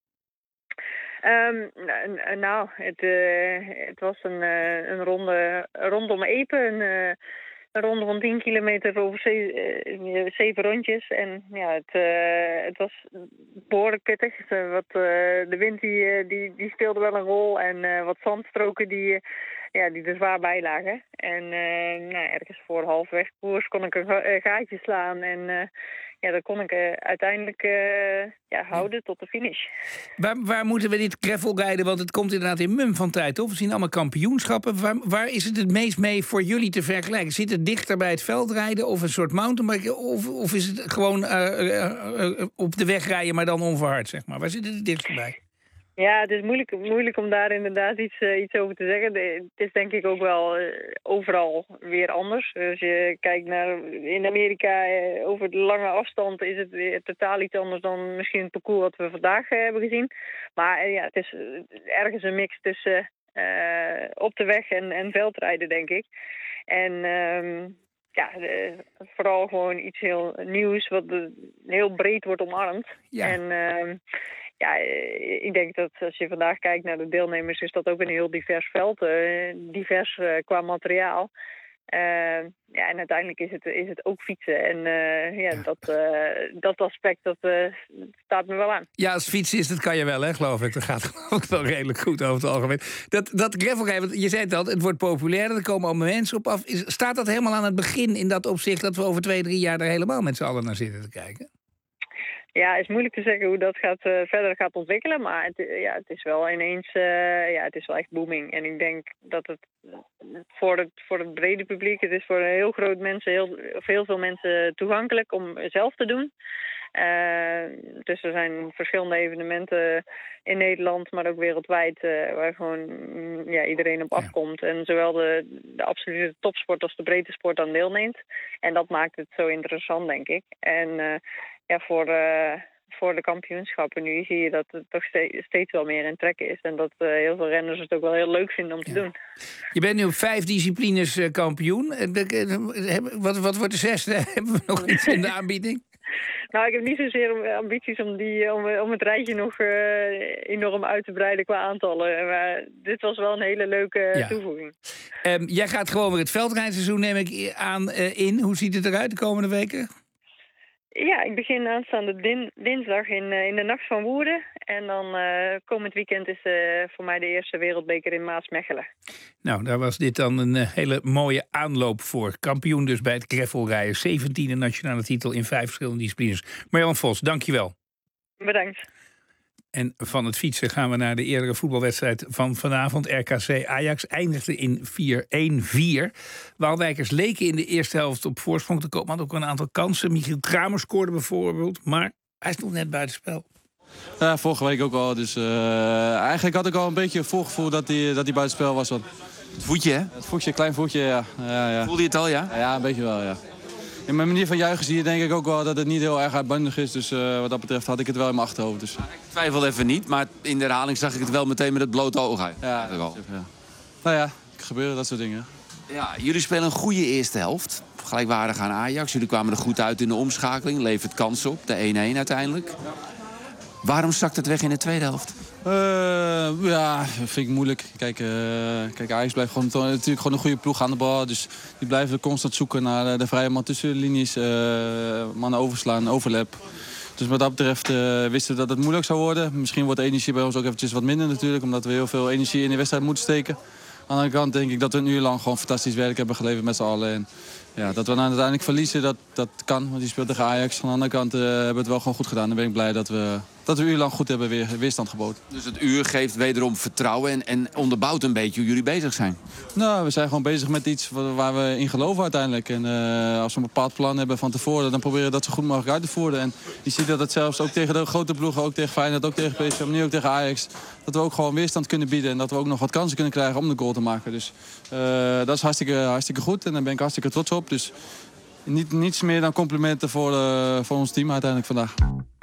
Het was een ronde rondom Epen. Een ronde van 10 kilometer over 7 rondjes. En ja, het was behoorlijk pittig. De wind die speelde wel een rol. En wat zandstroken die er zwaar bij lagen. En ergens voor halfweg koers kon ik een gaatje slaan. En dat kon ik uiteindelijk houden tot de finish. Waar moeten we dit gravel rijden? Want het komt inderdaad in mum van tijd op. We zien allemaal kampioenschappen. Waar is het meest mee voor jullie te vergelijken? Zit het dichter bij het veldrijden of een soort mountainbike? Of is het gewoon op de weg rijden, maar dan onverhard, zeg maar? Waar zit het dichtst bij? Ja, het is moeilijk om daar inderdaad iets over te zeggen. Het is denk ik ook wel overal weer anders. Als je kijkt in Amerika over de lange afstand is het weer totaal iets anders dan misschien het parcours wat we vandaag hebben gezien. Maar het is ergens een mix tussen op de weg en veldrijden, denk ik. En vooral gewoon iets heel nieuws wat heel breed wordt omarmd. Ja. En ik denk dat als je vandaag kijkt naar de deelnemers, is dat ook een heel divers veld. Divers qua materiaal. En uiteindelijk is het ook fietsen. En dat aspect, dat staat me wel aan. Ja, als fietsen is, dat kan je wel, hè, geloof ik. Dat gaat ook wel redelijk goed over het algemeen. Dat gravelrijden, want je zei het al, het wordt populairder. Er komen allemaal mensen op af. Staat dat helemaal aan het begin in dat opzicht dat we over 2-3 jaar er helemaal met z'n allen naar zitten te kijken? Ja, het is moeilijk te zeggen hoe dat verder gaat ontwikkelen. Maar het is wel ineens het is wel echt booming. En ik denk dat het voor het brede publiek, het is voor heel veel mensen toegankelijk om zelf te doen. Dus er zijn verschillende evenementen in Nederland, maar ook wereldwijd, waar gewoon iedereen op afkomt. En zowel de absolute topsport als de breedte sport aan deelneemt. En dat maakt het zo interessant, denk ik. En voor de kampioenschappen nu zie je dat het toch steeds wel meer in trek is. En dat heel veel renners het ook wel heel leuk vinden om te doen. Je bent nu op 5 disciplines kampioen. Wat wordt de 6e? Hebben we nog iets in de aanbieding? Nou, ik heb niet zozeer ambities om het rijtje nog enorm uit te breiden qua aantallen. Maar dit was wel een hele leuke toevoeging. Jij gaat gewoon weer het veldrijdseizoen, neem ik aan, in. Hoe ziet het eruit de komende weken? Ja, ik begin aanstaande dinsdag in de Nacht van Woerden. En dan komend weekend is voor mij de eerste wereldbeker in Maasmechelen. Nou, daar was dit dan een hele mooie aanloop voor. Kampioen dus bij het gravelrijden. 17e nationale titel in 5 verschillende disciplines. Marianne Vos, dankjewel. Bedankt. En van het fietsen gaan we naar de eerdere voetbalwedstrijd van vanavond. RKC Ajax eindigde in 4-1-4. Waalwijkers leken in de eerste helft op voorsprong te komen. Had ook een aantal kansen. Michiel Kramer scoorde bijvoorbeeld. Maar hij stond net buitenspel. Ja, vorige week ook al. Dus eigenlijk had ik al een beetje een voorgevoel dat hij buitenspel was. Want Het voetje, hè? Het voetje, klein voetje, ja. Ja. Voelde je het al, ja? Ja, een beetje wel, ja. In mijn manier van juichen zie je denk ik ook wel dat het niet heel erg uitbundig is. Dus wat dat betreft had ik het wel in mijn achterhoofd. Dus. Ik twijfel even niet, maar in de herhaling zag ik het wel meteen met het blote oog uit. Ja. Nou ja, gebeuren dat soort dingen. Ja, jullie spelen een goede eerste helft. Gelijkwaardig aan Ajax. Jullie kwamen er goed uit in de omschakeling. Levert kans op, de 1-1 uiteindelijk. Waarom zakt het weg in de tweede helft? Ja, vind ik moeilijk. Kijk, Ajax blijft natuurlijk gewoon een goede ploeg aan de bal. Dus die blijven constant zoeken naar de vrije man tussen de linies. Mannen overslaan, overlap. Dus wat dat betreft wisten we dat het moeilijk zou worden. Misschien wordt de energie bij ons ook eventjes wat minder natuurlijk. Omdat we heel veel energie in de wedstrijd moeten steken. Aan de andere kant denk ik dat we een uur lang gewoon fantastisch werk hebben geleverd met z'n allen. En ja, dat we dan uiteindelijk verliezen, dat kan. Want die speelt tegen Ajax. Aan de andere kant hebben we het wel gewoon goed gedaan. Dan ben ik blij dat we een uur lang goed hebben weerstand geboden. Dus het uur geeft wederom vertrouwen en onderbouwt een beetje hoe jullie bezig zijn? Nou, we zijn gewoon bezig met iets waar we in geloven uiteindelijk. En als we een bepaald plan hebben van tevoren, dan proberen we dat zo goed mogelijk uit te voeren. En je ziet dat het zelfs ook tegen de grote ploegen, ook tegen Feyenoord, ook tegen PSV, maar nu ook tegen Ajax, dat we ook gewoon weerstand kunnen bieden. En dat we ook nog wat kansen kunnen krijgen om de goal te maken. Dus dat is hartstikke goed en daar ben ik hartstikke trots op. Dus niets meer dan complimenten voor ons team uiteindelijk vandaag.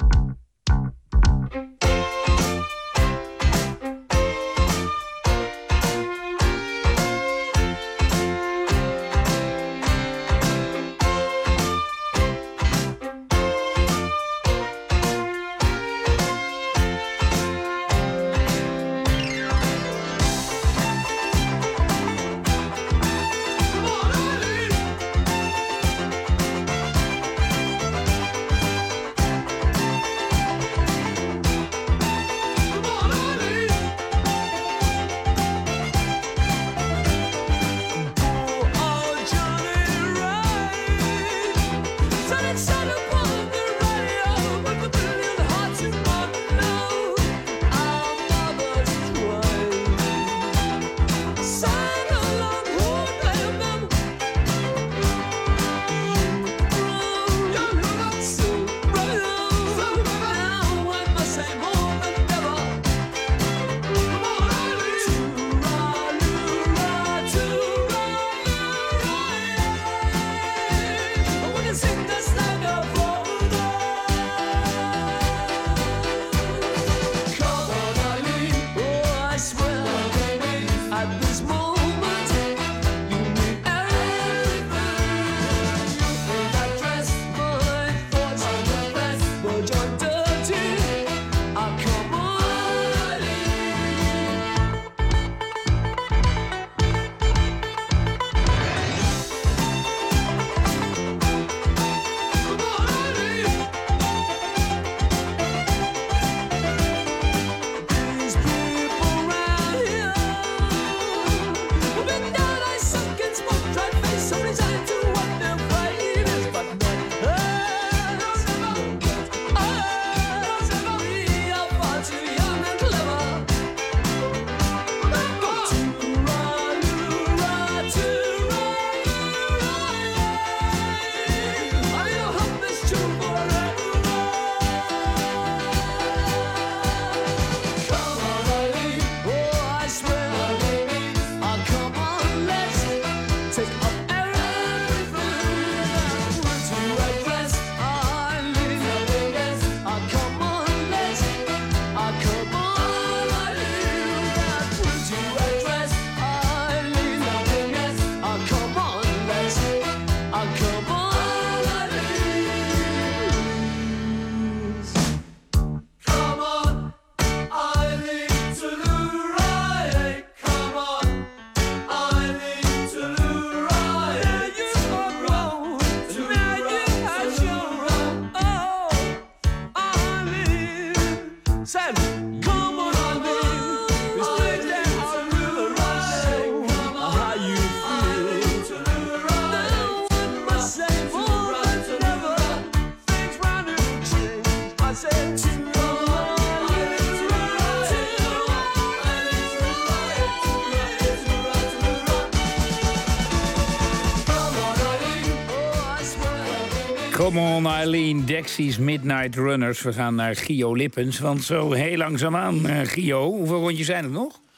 Come on Eileen, Dexys Midnight Runners. We gaan naar Gio Lippens, want zo heel langzaamaan, Gio, hoeveel rondjes zijn er nog?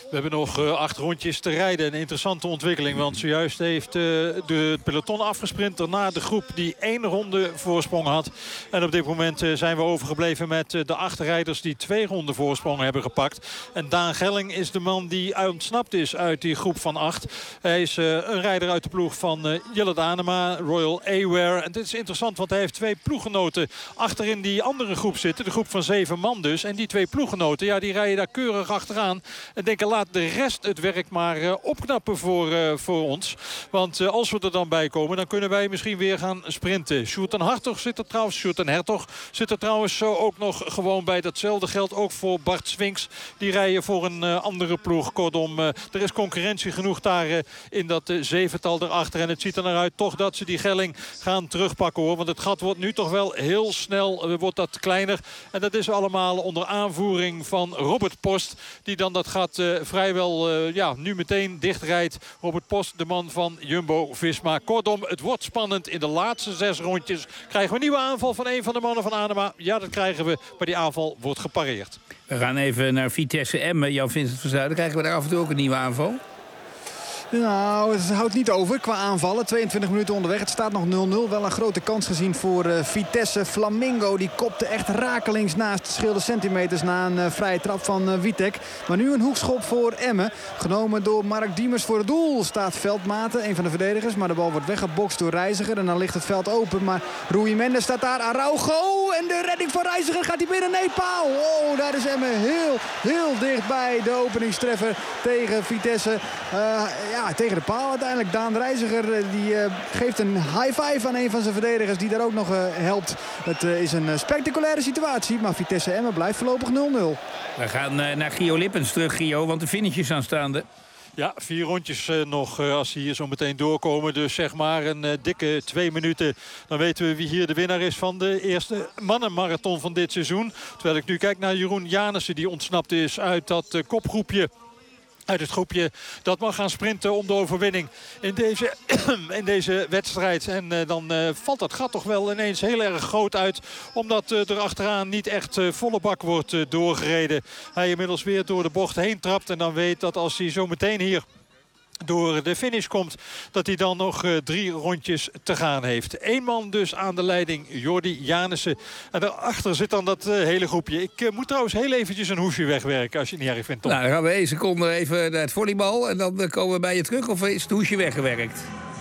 We hebben nog 8 rondjes te rijden. Een interessante ontwikkeling. Want zojuist heeft de peloton afgesprint. Daarna de groep die 1 ronde voorsprong had. En op dit moment zijn we overgebleven met de 8 rijders die 2 ronden voorsprong hebben gepakt. En Daan Gelling is de man die ontsnapt is uit die groep van 8. Hij is een rijder uit de ploeg van Jelle Daanema, Royal Aware. En dit is interessant, want hij heeft 2 ploeggenoten achterin die andere groep zitten. De groep van 7 man dus. En die 2 ploeggenoten, ja, die rijden daar keurig achteraan. En denken, laat de rest het werk maar opknappen voor ons. Want als we er dan bij komen, dan kunnen wij misschien weer gaan sprinten. Sjoerd en Hertog zit er trouwens ook nog gewoon bij. Datzelfde geldt ook voor Bart Swinks. Die rijden voor een andere ploeg. Kortom, er is concurrentie genoeg daar in dat 7-tal erachter. En het ziet er naar uit toch dat ze die Gelling gaan terugpakken, hoor. Want het gat wordt nu toch wel heel snel wordt dat kleiner. En dat is allemaal onder aanvoering van Robert Post. Die dan dat gat vrijwel nu meteen dichtrijdt. Robert Post, de man van Jumbo-Visma. Kortom, het wordt spannend. In de laatste 6 rondjes krijgen we een nieuwe aanval van een van de mannen van Anema. Ja, dat krijgen we. Maar die aanval wordt gepareerd. We gaan even naar Vitesse Emmen. Jan Vincent van Zuiden. Krijgen we daar af en toe ook een nieuwe aanval? Nou, het houdt niet over qua aanvallen. 22 minuten onderweg. Het staat nog 0-0. Wel een grote kans gezien voor Vitesse. Flamingo die kopte echt rakelings naast. Scheelde centimeters na een vrije trap van Witek. Maar nu een hoekschop voor Emmen. Genomen door Mark Diemers voor het doel. Staat Veldmaten, een van de verdedigers. Maar de bal wordt weggebokst door Reiziger. En dan ligt het veld open. Maar Rui Mendes staat daar. Araujo. En de redding van Reiziger. Gaat hij binnen? Nee, paal. Oh, daar is Emmen heel dichtbij. De openingstreffer tegen Vitesse. Tegen de paal uiteindelijk. Daan Reiziger die geeft een high five aan een van zijn verdedigers die daar ook nog helpt. Het is een spectaculaire situatie, maar Vitesse Emmen blijft voorlopig 0-0. We gaan naar Gio Lippens terug, Gio, want de finish is aanstaande. Ja, 4 rondjes nog als ze hier zo meteen doorkomen. Dus zeg maar een dikke 2 minuten. Dan weten we wie hier de winnaar is van de eerste mannenmarathon van dit seizoen. Terwijl ik nu kijk naar Jeroen Janissen die ontsnapt is uit dat kopgroepje. Uit het groepje dat mag gaan sprinten om de overwinning in deze wedstrijd. En dan valt dat gat toch wel ineens heel erg groot uit. Omdat er achteraan niet echt volle bak wordt doorgereden. Hij inmiddels weer door de bocht heen trapt. En dan weet dat als hij zo meteen hier door de finish komt, dat hij dan nog 3 rondjes te gaan heeft. 1 man dus aan de leiding, Jordi Janissen. En daarachter zit dan dat hele groepje. Ik moet trouwens heel eventjes een hoesje wegwerken, als je het niet erg vindt, Tom. Nou, dan gaan we 1 seconde even naar het volleybal. En dan komen we bij je terug, of is het hoesje weggewerkt?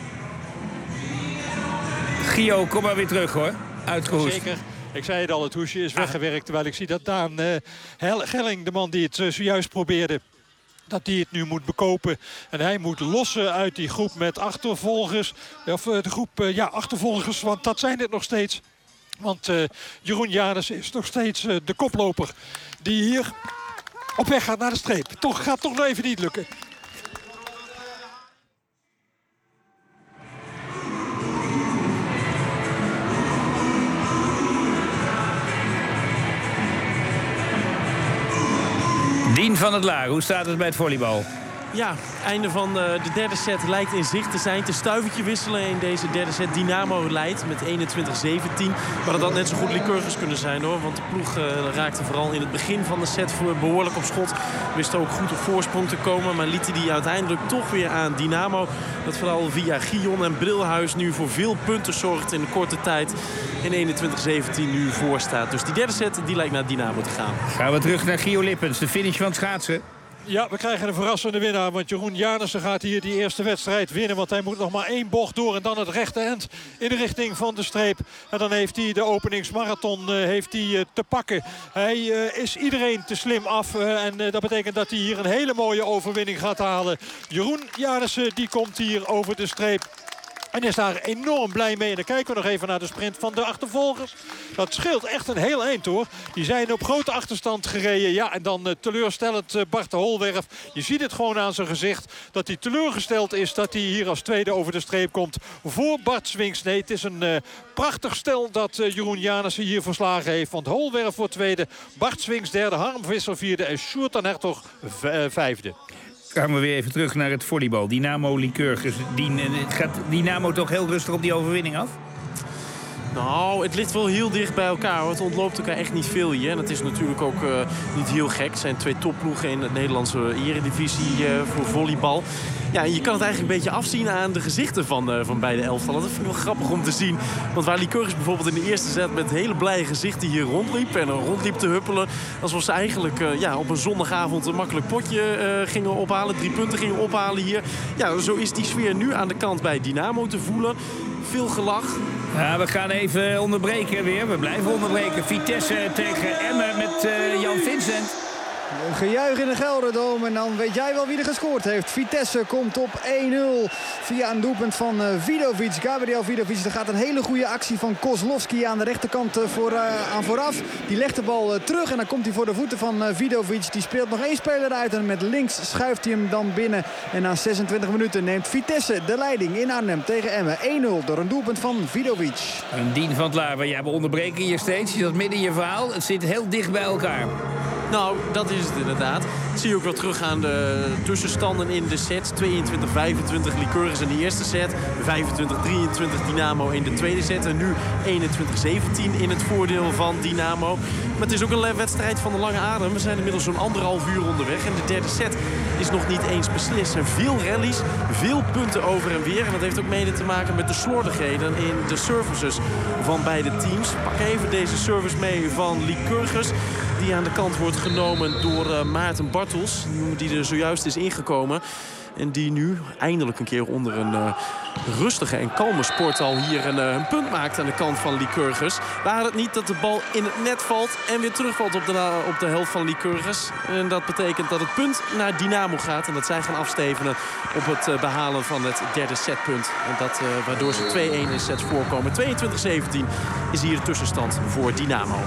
Gio, kom maar weer terug, hoor. Uitgehoest. Zeker. Ik zei het al, het hoesje is weggewerkt. Terwijl ik zie dat Daan Gelling, de man die het zojuist probeerde, dat hij het nu moet bekopen. En hij moet lossen uit die groep met achtervolgers. Of de groep, achtervolgers, want dat zijn het nog steeds. Want Jeroen Janissen is nog steeds de koploper die hier op weg gaat naar de streep. Gaat toch nog even niet lukken. Dien van het Laar, hoe staat het bij het volleybal? Ja, einde van de derde set lijkt in zicht te zijn. Het is stuivertje wisselen in deze derde set. Dynamo leidt met 21-17. Maar dat had net zo goed Lycurgus kunnen zijn, hoor. Want de ploeg raakte vooral in het begin van de set behoorlijk op schot. Wist ook goed op voorsprong te komen. Maar liet die uiteindelijk toch weer aan Dynamo. Dat vooral via Gion en Brilhuis nu voor veel punten zorgt in de korte tijd. In 21-17 nu voor staat. Dus die derde set die lijkt naar Dynamo te gaan. Gaan we terug naar Gio Lippens, de finish van het schaatsen. Ja, we krijgen een verrassende winnaar. Want Jeroen Janissen gaat hier die eerste wedstrijd winnen. Want hij moet nog maar 1 bocht door. En dan het rechte end in de richting van de streep. En dan heeft hij de openingsmarathon te pakken. Hij is iedereen te slim af. En dat betekent dat hij hier een hele mooie overwinning gaat halen. Jeroen Janissen die komt hier over de streep. En is daar enorm blij mee. En dan kijken we nog even naar de sprint van de achtervolgers. Dat scheelt echt een heel eind, hoor. Die zijn op grote achterstand gereden. Ja, en dan teleurstellend Bart de Holwerf. Je ziet het gewoon aan zijn gezicht. Dat hij teleurgesteld is dat hij hier als tweede over de streep komt. Voor Bart Swinks. Nee, het is een prachtig stel dat Jeroen Janissen hier verslagen heeft. Want Holwerf wordt tweede. Bart Swinks derde. Harm Visser vierde. En Sjoerd en Hertog vijfde. Gaan we weer even terug naar het volleybal. Dynamo Lycurgus. Gaat Dynamo toch heel rustig op die overwinning af? Nou, het ligt wel heel dicht bij elkaar, hoor. Het ontloopt elkaar echt niet veel hier. En het is natuurlijk ook niet heel gek. Het zijn 2 topploegen in de Nederlandse eredivisie voor volleybal. Ja, en je kan het eigenlijk een beetje afzien aan de gezichten van beide elftallen. Dat vind ik wel grappig om te zien. Want waar Lycurgus bijvoorbeeld in de eerste set met hele blije gezichten hier rondliep. En rondliep te huppelen. Alsof ze eigenlijk op een zondagavond een makkelijk potje gingen ophalen. 3 punten gingen ophalen hier. Ja, zo is die sfeer nu aan de kant bij Dynamo te voelen. Veel gelach. Ja, we gaan even onderbreken weer. We blijven onderbreken. Vitesse tegen Emmen met Jan Vincent. Gejuich in de Gelderdoom en dan weet jij wel wie er gescoord heeft. Vitesse komt op 1-0 via een doelpunt van Vidovic. Gabriel Vidovic. Er gaat een hele goede actie van Kozlowski aan de rechterkant aan vooraf. Die legt de bal terug en dan komt hij voor de voeten van Vidovic. Die speelt nog 1 speler uit en met links schuift hij hem dan binnen. En na 26 minuten neemt Vitesse de leiding in Arnhem tegen Emmen. 1-0 door een doelpunt van Vidovic. Een Dien van het Laar. Ja, we onderbreken hier steeds. Je zat midden in je verhaal. Het zit heel dicht bij elkaar. Nou, dat is het inderdaad. Dat zie je ook wel terug aan de tussenstanden in de set. 22-25 Lycurgus in de eerste set. 25-23 Dynamo in de tweede set. En nu 21-17 in het voordeel van Dynamo. Maar het is ook een wedstrijd van de lange adem. We zijn inmiddels zo'n 1,5 uur onderweg. En de derde set is nog niet eens beslist. Er zijn veel rallies, veel punten over en weer. En dat heeft ook mede te maken met de slordigheden in de services van beide teams. Pak even deze service mee van Lycurgus. Die aan de kant wordt genomen door Maarten Bartels. Die er zojuist is ingekomen. En die nu eindelijk een keer onder een rustige en kalme sporthal hier een punt maakt aan de kant van Lycurgus. Waar het niet dat de bal in het net valt en weer terugvalt op de helft van Lycurgus. En dat betekent dat het punt naar Dynamo gaat. En dat zij gaan afstevenen op het behalen van het derde setpunt. En dat waardoor ze 2-1 in sets voorkomen. 22-17 is hier de tussenstand voor Dynamo.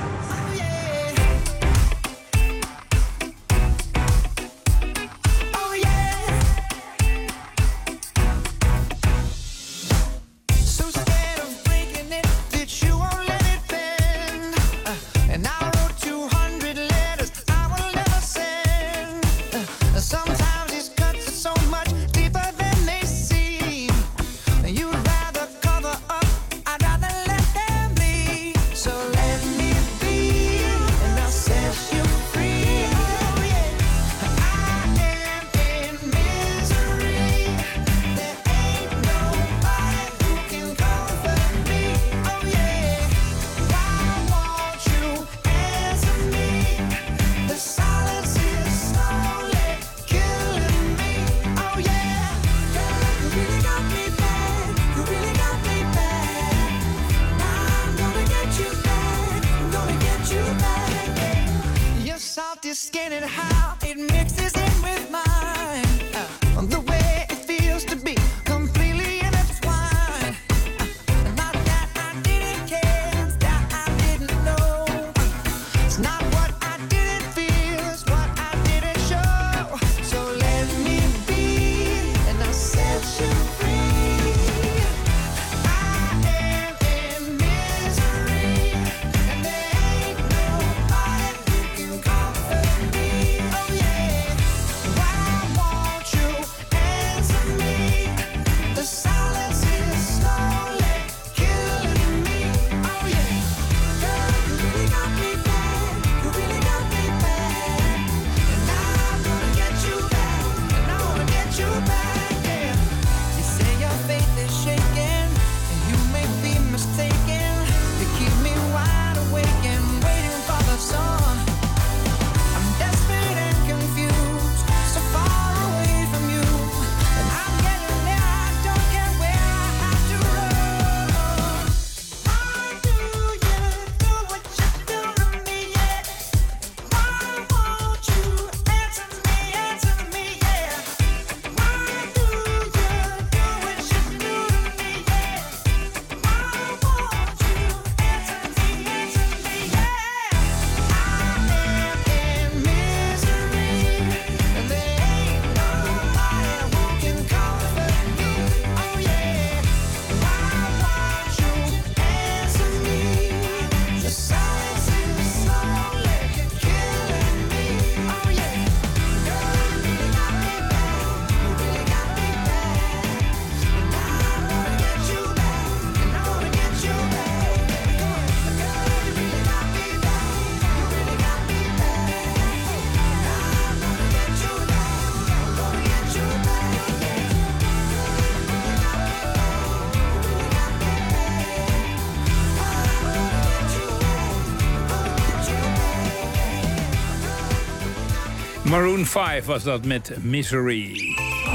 Maroon 5 was dat met Misery.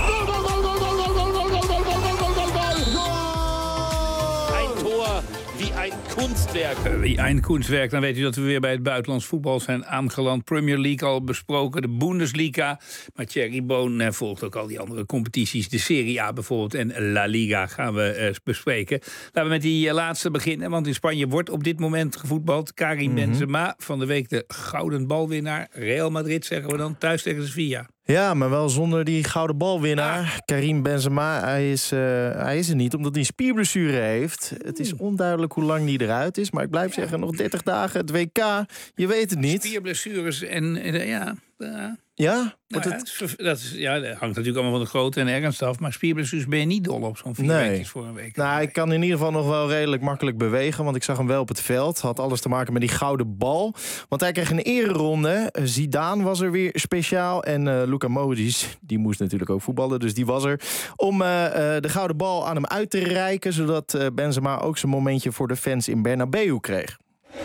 Wie een Kunstwerk. Dan weet u dat we weer bij het buitenlands voetbal zijn aangeland. Premier League al besproken, de Bundesliga. Maar Thierry Boon volgt ook al die andere competities. De Serie A bijvoorbeeld en La Liga gaan we bespreken. Laten we met die laatste beginnen. Want in Spanje wordt op dit moment gevoetbald. Karim Benzema, van de week de gouden balwinnaar. Real Madrid zeggen we dan, thuis tegen Sevilla. Ja, maar wel zonder die gouden balwinnaar. Karim Benzema, hij is er niet omdat hij een spierblessure heeft. Het is onduidelijk hoe lang die eruit is. Maar ik blijf zeggen, nog 30 dagen, het WK, je weet het niet. Spierblessures en ja... Ja? Nou, dat hangt natuurlijk allemaal van de grootte en ernst af. Maar spierblessures ben je niet dol op zo'n 4 weekjes voor een week. Nou, ik kan in ieder geval nog wel redelijk makkelijk bewegen. Want ik zag hem wel op het veld. Had alles te maken met die gouden bal. Want hij kreeg een ereronde. Zidane was er weer speciaal. En Luka Modric, die moest natuurlijk ook voetballen. Dus die was er. Om de gouden bal aan hem uit te reiken. Zodat Benzema ook zijn momentje voor de fans in Bernabeu kreeg.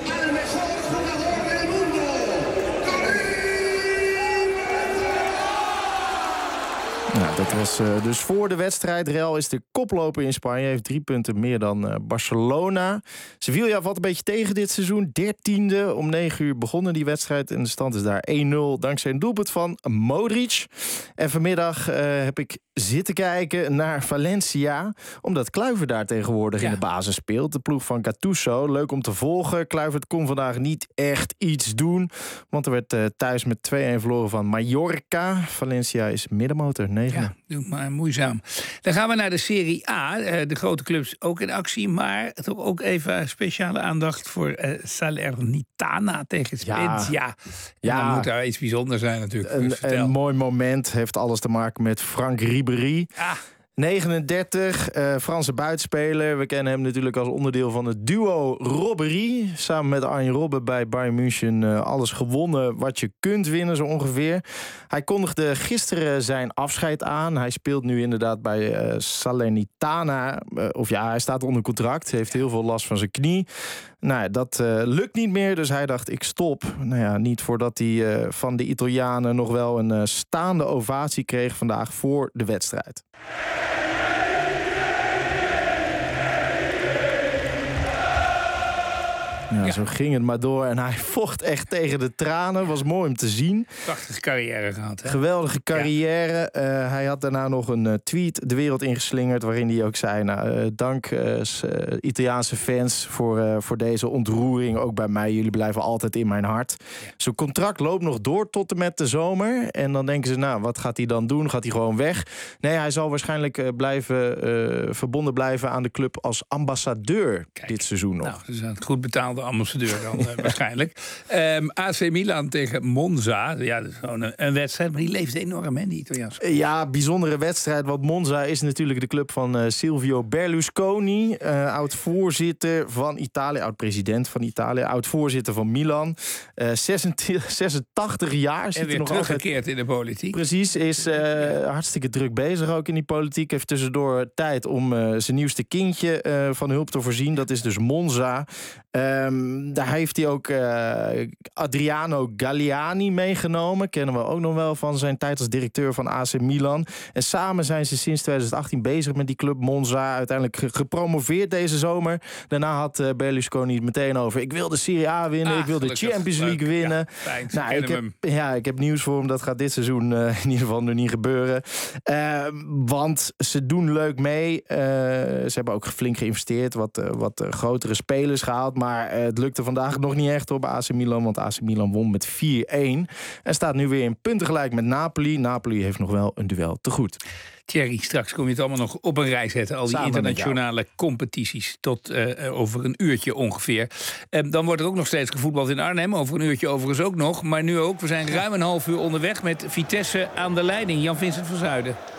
Nou, dat was dus voor de wedstrijd. Real is de koploper in Spanje. Heeft 3 punten meer dan Barcelona. Sevilla valt een beetje tegen dit seizoen. 13e. Om 9 uur begonnen die wedstrijd. En de stand is daar 1-0 dankzij een doelpunt van Modric. En vanmiddag heb ik zitten kijken naar Valencia. Omdat Kluivert daar tegenwoordig in de basis speelt. De ploeg van Gattuso. Leuk om te volgen. Kluivert kon vandaag niet echt iets doen. Want er werd thuis met 2-1 verloren van Mallorca. Valencia is middenmotor. 9. Ja, doe maar moeizaam. Dan gaan we naar de Serie A. De grote clubs ook in actie. Maar toch ook even speciale aandacht voor Salernitana tegen Spezia. Ja, dan moet daar iets bijzonders zijn natuurlijk. Een mooi moment. Heeft alles te maken met Frank Ribéry. 39, Franse buitenspeler. We kennen hem natuurlijk als onderdeel van het duo Robbery. Samen met Arjen Robben bij Bayern München alles gewonnen wat je kunt winnen, zo ongeveer. Hij kondigde gisteren zijn afscheid aan. Hij speelt nu inderdaad bij Salernitana. Hij staat onder contract. Heeft heel veel last van zijn knie. Nou, dat lukt niet meer, dus hij dacht, ik stop. Nou ja, niet voordat hij van de Italianen nog wel een staande ovatie kreeg vandaag voor de wedstrijd. Ja, zo ging het maar door. En hij vocht echt tegen de tranen. Was mooi om te zien. Prachtige carrière gehad, hè? Geweldige carrière. Ja. Hij had daarna nog een tweet de wereld ingeslingerd, waarin hij ook zei, dank Italiaanse fans voor deze ontroering. Ook bij mij, jullie blijven altijd in mijn hart. Ja. Zijn contract loopt nog door tot en met de zomer. En dan denken ze, wat gaat hij dan doen? Gaat hij gewoon weg? Nee, hij zal waarschijnlijk verbonden blijven aan de club als ambassadeur. Kijk, dit seizoen nog. Nou, dus een goed betaalde ambassadeur dan waarschijnlijk. AC Milan tegen Monza. Ja, dat is gewoon een wedstrijd, maar die leeft enorm, hè, die Italiaanse. Ja, bijzondere wedstrijd. Want Monza is natuurlijk de club van Silvio Berlusconi. Oud-voorzitter van Italië, oud-president van Italië, oud-voorzitter van Milan. 86 jaar. En weer teruggekeerd in de politiek. Precies, is hartstikke druk bezig ook in die politiek. Heeft tussendoor tijd om zijn nieuwste kindje van hulp te voorzien. Dat is dus Monza. Daar heeft hij ook Adriano Galliani meegenomen. Kennen we ook nog wel van zijn tijd als directeur van AC Milan. En samen zijn ze sinds 2018 bezig met die club Monza. Uiteindelijk gepromoveerd deze zomer. Daarna had Berlusconi het meteen over, ik wil de Serie A winnen, ik wil de Champions League winnen. Ja, ik heb nieuws voor hem. Dat gaat dit seizoen in ieder geval nog niet gebeuren. Want ze doen leuk mee. Ze hebben ook flink geïnvesteerd. Wat grotere spelers gehaald. Maar het lukte vandaag nog niet echt op AC Milan. Want AC Milan won met 4-1. En staat nu weer in punten gelijk met Napoli. Napoli heeft nog wel een duel te goed. Thierry, straks kom je het allemaal nog op een rij zetten. Al die internationale competities tot over een uurtje ongeveer. Dan wordt er ook nog steeds gevoetbald in Arnhem. Over een uurtje overigens ook nog. Maar nu ook. We zijn ruim een half uur onderweg met Vitesse aan de leiding. Jan-Vincent van Zuiden.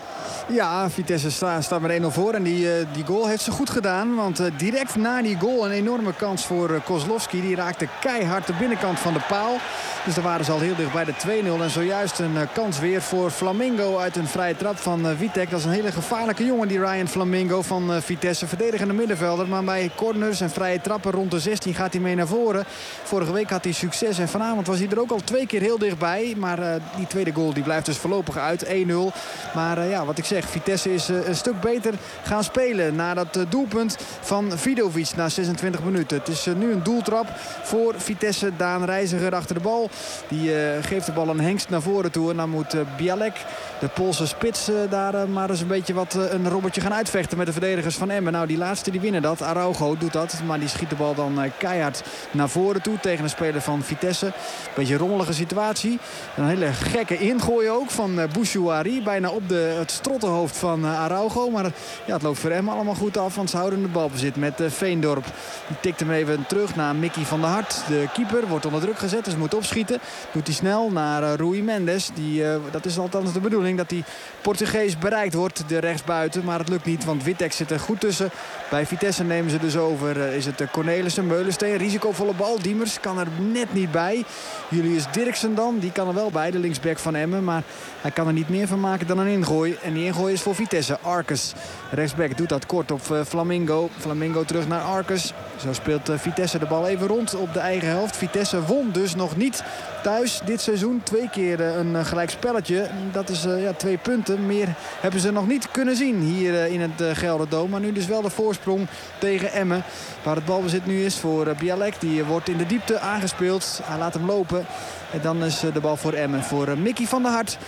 Ja, Vitesse staat met 1-0 voor. En die goal heeft ze goed gedaan. Want direct na die goal een enorme kans voor Kozlowski. Die raakte keihard de binnenkant van de paal. Dus daar waren ze al heel dicht bij de 2-0. En zojuist een kans weer voor Flamingo uit een vrije trap van Witek. Dat is een hele gevaarlijke jongen, die Ryan Flamingo van Vitesse. Verdedigende middenvelder. Maar bij corners en vrije trappen rond de 16 gaat hij mee naar voren. Vorige week had hij succes. En vanavond was hij er ook al 2 keer heel dichtbij. Maar die tweede goal die blijft dus voorlopig uit. 1-0. Maar ja, wat ik zeg. Vitesse is een stuk beter gaan spelen na dat doelpunt van Vidovic na 26 minuten. Het is nu een doeltrap voor Vitesse. Daan Reiziger achter de bal. Die geeft de bal aan Hengst naar voren toe. En dan moet Bialek, de Poolse spits, daar maar eens een beetje een robbertje gaan uitvechten met de verdedigers van Emmen. Nou, die laatste die winnen dat. Araujo doet dat. Maar die schiet de bal dan keihard naar voren toe tegen een speler van Vitesse. Beetje een rommelige situatie. Een hele gekke ingooi ook van Bouchouari. Bijna op het strottenhoofd van Araujo. Maar ja, het loopt voor Emmen allemaal goed af. Want ze houden de balbezit met Veendorp. Die tikt hem even terug naar Mickey van der Hart. De keeper wordt onder druk gezet. Dus moet opschieten. Doet hij snel naar Rui Mendes. Dat is althans de bedoeling dat die Portugees bereikt wordt. De rechtsbuiten. Maar het lukt niet. Want Witek zit er goed tussen. Bij Vitesse nemen ze dus over. Is het Cornelissen, Meulensteen. Risicovolle bal. Diemers kan er net niet bij. Julius Dirksen dan. Die kan er wel bij. De linksback van Emmen. Maar hij kan er niet meer van maken dan een ingooi. En die ingooi is voor Vitesse. Arcus. Rechtsback doet dat kort op Flamingo. Flamingo terug naar Arcus. Zo speelt Vitesse de bal even rond op de eigen helft. Vitesse won dus nog niet thuis dit seizoen. 2 keer een gelijk spelletje. Dat is 2 punten. Meer hebben ze nog niet kunnen zien hier in het Gelderdoom. Maar nu dus wel de voorsprong tegen Emmen. Waar het balbezit nu is voor Bialek. Die wordt in de diepte aangespeeld. Hij laat hem lopen. En dan is de bal voor Emmen. Voor Mickey van der Hart.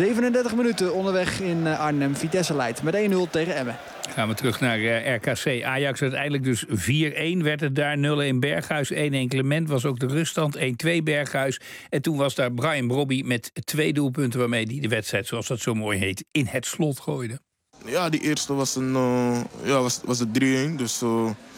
37 minuten onderweg in Arnhem. Vitesse leidt met 1-0 tegen Emmen. Gaan we terug naar RKC. Ajax uiteindelijk dus 4-1. Werd het daar 0-1 Berghuis. 1-1 Clement was ook de ruststand. 1-2 Berghuis. En toen was daar Brian Brobby met 2 doelpunten... waarmee hij de wedstrijd, zoals dat zo mooi heet, in het slot gooide. Ja, die eerste was was de 3-1. Dus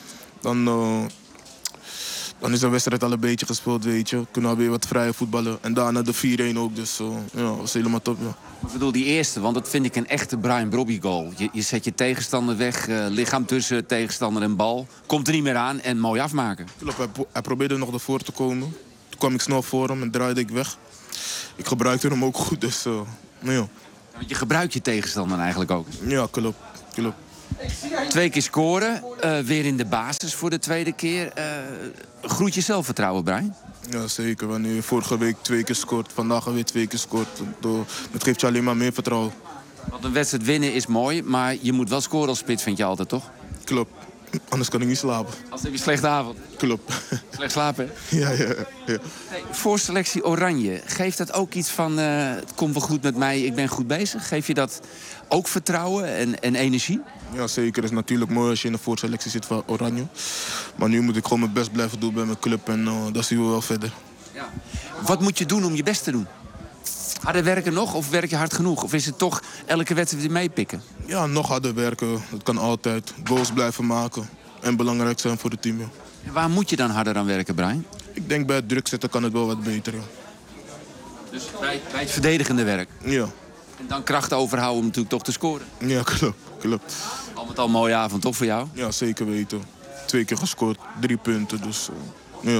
dan is de wedstrijd al een beetje gespeeld, weet je. Kunnen we weer wat vrije voetballen. En daarna de 4-1 ook, dus dat was helemaal top, ja. Ik bedoel die eerste, want dat vind ik een echte Brian Brobby goal. Je zet je tegenstander weg, lichaam tussen tegenstander en bal. Komt er niet meer aan en mooi afmaken. Klopt, hij probeerde nog ervoor te komen. Toen kwam ik snel voor hem en draaide ik weg. Ik gebruikte hem ook goed, dus ja. Want je gebruikt je tegenstander eigenlijk ook. Ja, klopt. 2 keer scoren, weer in de basis voor de tweede keer. Groeit je zelfvertrouwen, Brian? Ja, zeker. Wanneer je vorige week 2 keer scoort, vandaag weer 2 keer scoort. Dat geeft je alleen maar meer vertrouwen. Want een wedstrijd winnen is mooi, maar je moet wel scoren als spits, vind je altijd, toch? Klopt. Anders kan ik niet slapen. Als heb je een slechte avond. Klopt. Slecht slapen, hè? Ja. Hey, voor selectie Oranje, geeft dat ook iets van... het komt wel goed met mij, ik ben goed bezig? Geef je dat ook vertrouwen en energie? Ja, zeker. Het is natuurlijk mooi als je in de voorselectie zit van Oranje. Maar nu moet ik gewoon mijn best blijven doen bij mijn club en dat zien we wel verder. Ja. Wat moet je doen om je best te doen? Harder werken nog of werk je hard genoeg? Of is het toch elke wedstrijd weer meepikken? Ja, nog harder werken. Dat kan altijd. Goals blijven maken. En belangrijk zijn voor het team, ja. En waar moet je dan harder aan werken, Brian? Ik denk bij het druk zetten kan het wel wat beter, ja. Dus bij het verdedigende werk? Ja. En dan kracht overhouden om natuurlijk toch te scoren? Ja, klopt. Al met al een mooie avond, toch, voor jou? Ja, zeker weten. 2 keer gescoord, 3 punten, dus ja.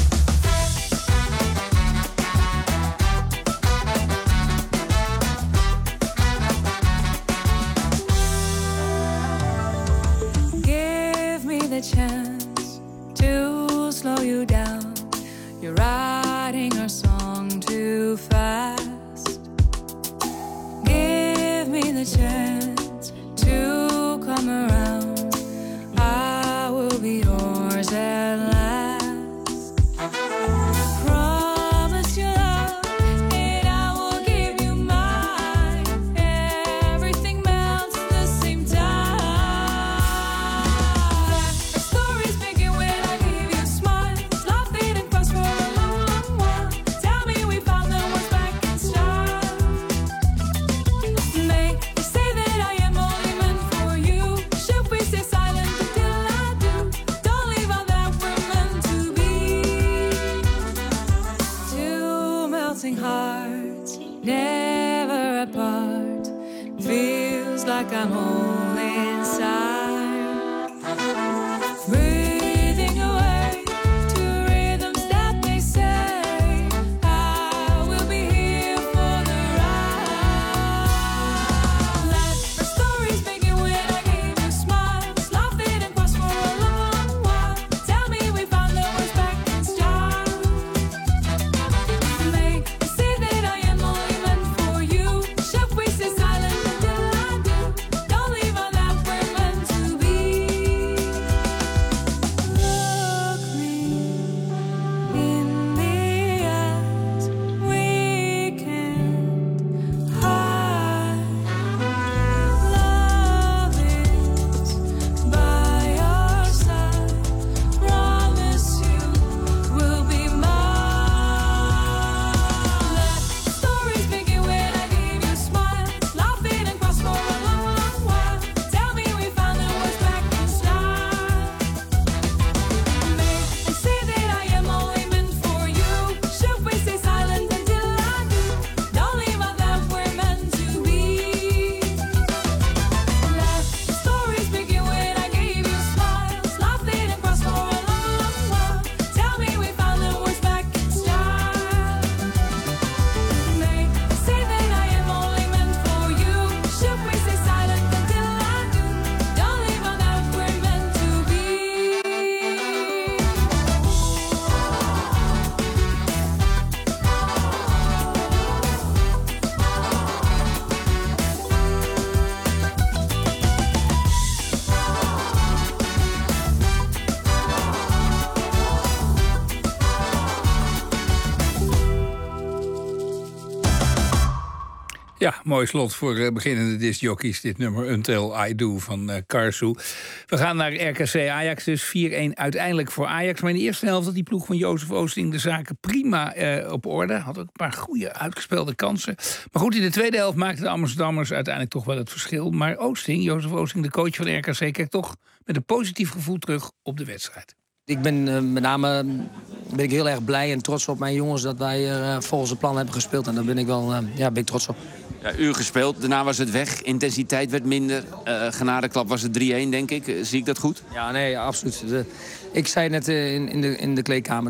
The chance to slow you down. You're writing our song too fast. Give me the chance to come around. I will be yours at last. like I'm holding inside. Breathing away to rhythms that they say I will be here for the ride. Let our stories begin when I gave you smiles. Love didn't pass for a long while. Tell me we found the words back in style. Make me say that I am only meant for you. Should we stay silent until I do? Don't leave on that we're meant to be. Look me in the eyes. We can't hide. Love is by your side. Promise you will be mine. Let stories begin when I gave you smiles. Love didn't cross for a long while. Tell me we found the words back in style. Make me say that I am only meant for you. Should we stay silent until I do? Don't leave out that we're meant to be. Let stories begin when I gave you smiles. Love didn't cross for a long while. Tell me we found the words back in style. Make me say that I am only meant for you. Should we stay silent until I do? Don't leave out that we're meant to be. Ja, mooi slot voor beginnende discjockeys. Dit nummer Until I Do van Karsu. We gaan naar RKC Ajax, dus 4-1 uiteindelijk voor Ajax. Maar in de eerste helft had die ploeg van Jozef Oosting de zaken prima op orde. Had ook een paar goede uitgespeelde kansen. Maar goed, in de tweede helft maakten de Amsterdammers uiteindelijk toch wel het verschil. Maar Jozef Oosting, de coach van de RKC, kijkt toch met een positief gevoel terug op de wedstrijd. Ik ben met name heel erg blij en trots op mijn jongens dat wij volgens het plan hebben gespeeld. En daar ben ik wel ben ik trots op. Ja, uur gespeeld, daarna was het weg. Intensiteit werd minder. Genadeklap was het 3-1, denk ik. Zie ik dat goed? Ja, nee, absoluut. Ik zei net in de kleedkamer,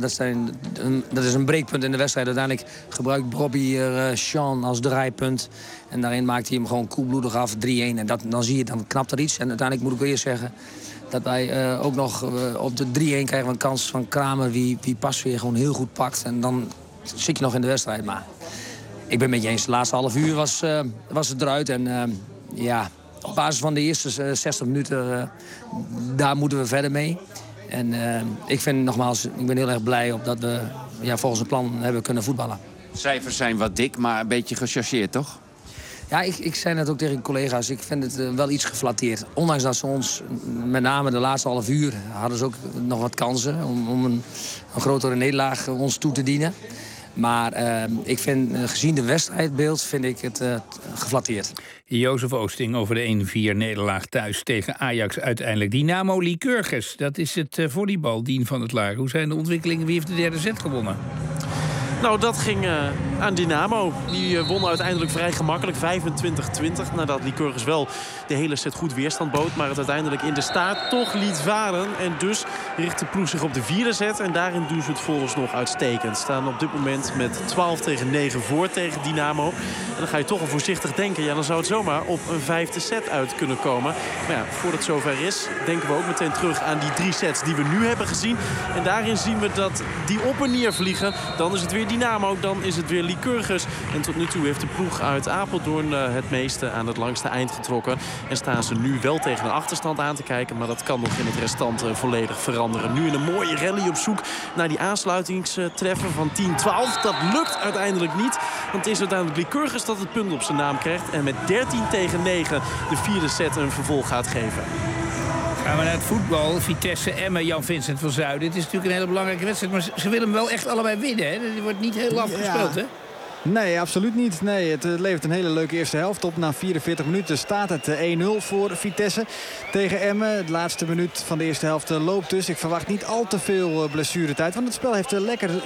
dat is een breekpunt in de wedstrijd. Uiteindelijk gebruikt Bobby hier Sean als draaipunt. En daarin maakt hij hem gewoon koelbloedig af, 3-1. En dan zie je, dan knapt er iets. En uiteindelijk moet ik weer zeggen dat wij ook nog op de 3-1 krijgen we een kans van Kramer. Wie pas weer gewoon heel goed pakt. En dan zit je nog in de wedstrijd. Maar ik ben met je eens, de laatste half uur was het eruit. En op basis van de eerste 60 minuten, daar moeten we verder mee. En ik ben heel erg blij op dat we volgens het plan hebben kunnen voetballen. Cijfers zijn wat dik, maar een beetje gechargeerd, toch? Ja, ik zei net ook tegen collega's, ik vind het wel iets geflatteerd. Ondanks dat ze ons, met name de laatste half uur, hadden ze ook nog wat kansen om een grotere nederlaag ons toe te dienen. Maar ik vind, gezien de wedstrijdbeeld, vind ik het geflatteerd. Jozef Oosting over de 1-4 nederlaag thuis tegen Ajax uiteindelijk. Dynamo Lycurgus, dat is het volleybaldien van het Laar. Hoe zijn de ontwikkelingen? Wie heeft de derde set gewonnen? Nou, dat ging aan Dynamo. Die won uiteindelijk vrij gemakkelijk, 25-20. Nadat Lycurgus wel de hele set goed weerstand bood. Maar het uiteindelijk in de staart toch liet varen. En dus richt de ploeg zich op de vierde set. En daarin doen ze het vooralsnog uitstekend. Staan op dit moment met 12-9 voor tegen Dynamo. En dan ga je toch al voorzichtig denken. Ja, dan zou het zomaar op een vijfde set uit kunnen komen. Maar ja, voordat het zover is, denken we ook meteen terug aan die 3 sets die we nu hebben gezien. En daarin zien we dat die op en neer vliegen. Dan is het weer Dynamo, dan is het weer Lycurgus. En tot nu toe heeft de ploeg uit Apeldoorn het meeste aan het langste eind getrokken. En staan ze nu wel tegen een achterstand aan te kijken. Maar dat kan nog in het restant volledig veranderen. Nu in een mooie rally op zoek naar die aansluitingstreffer van 10-12. Dat lukt uiteindelijk niet. Want het is uiteindelijk Lycurgus dat het punt op zijn naam krijgt. En met 13-9 de vierde set een vervolg gaat geven. Gaan we naar het voetbal. Vitesse, Emmen, Jan-Vincent van Zuiden. Het is natuurlijk een hele belangrijke wedstrijd. Maar ze willen hem wel echt allebei winnen. Hè? Die wordt niet heel afgespeeld, hè? Nee, absoluut niet. Nee, het levert een hele leuke eerste helft op. Na 44 minuten staat het 1-0 voor Vitesse tegen Emmen. De laatste minuut van de eerste helft loopt dus. Ik verwacht niet al te veel blessuretijd. Want het spel heeft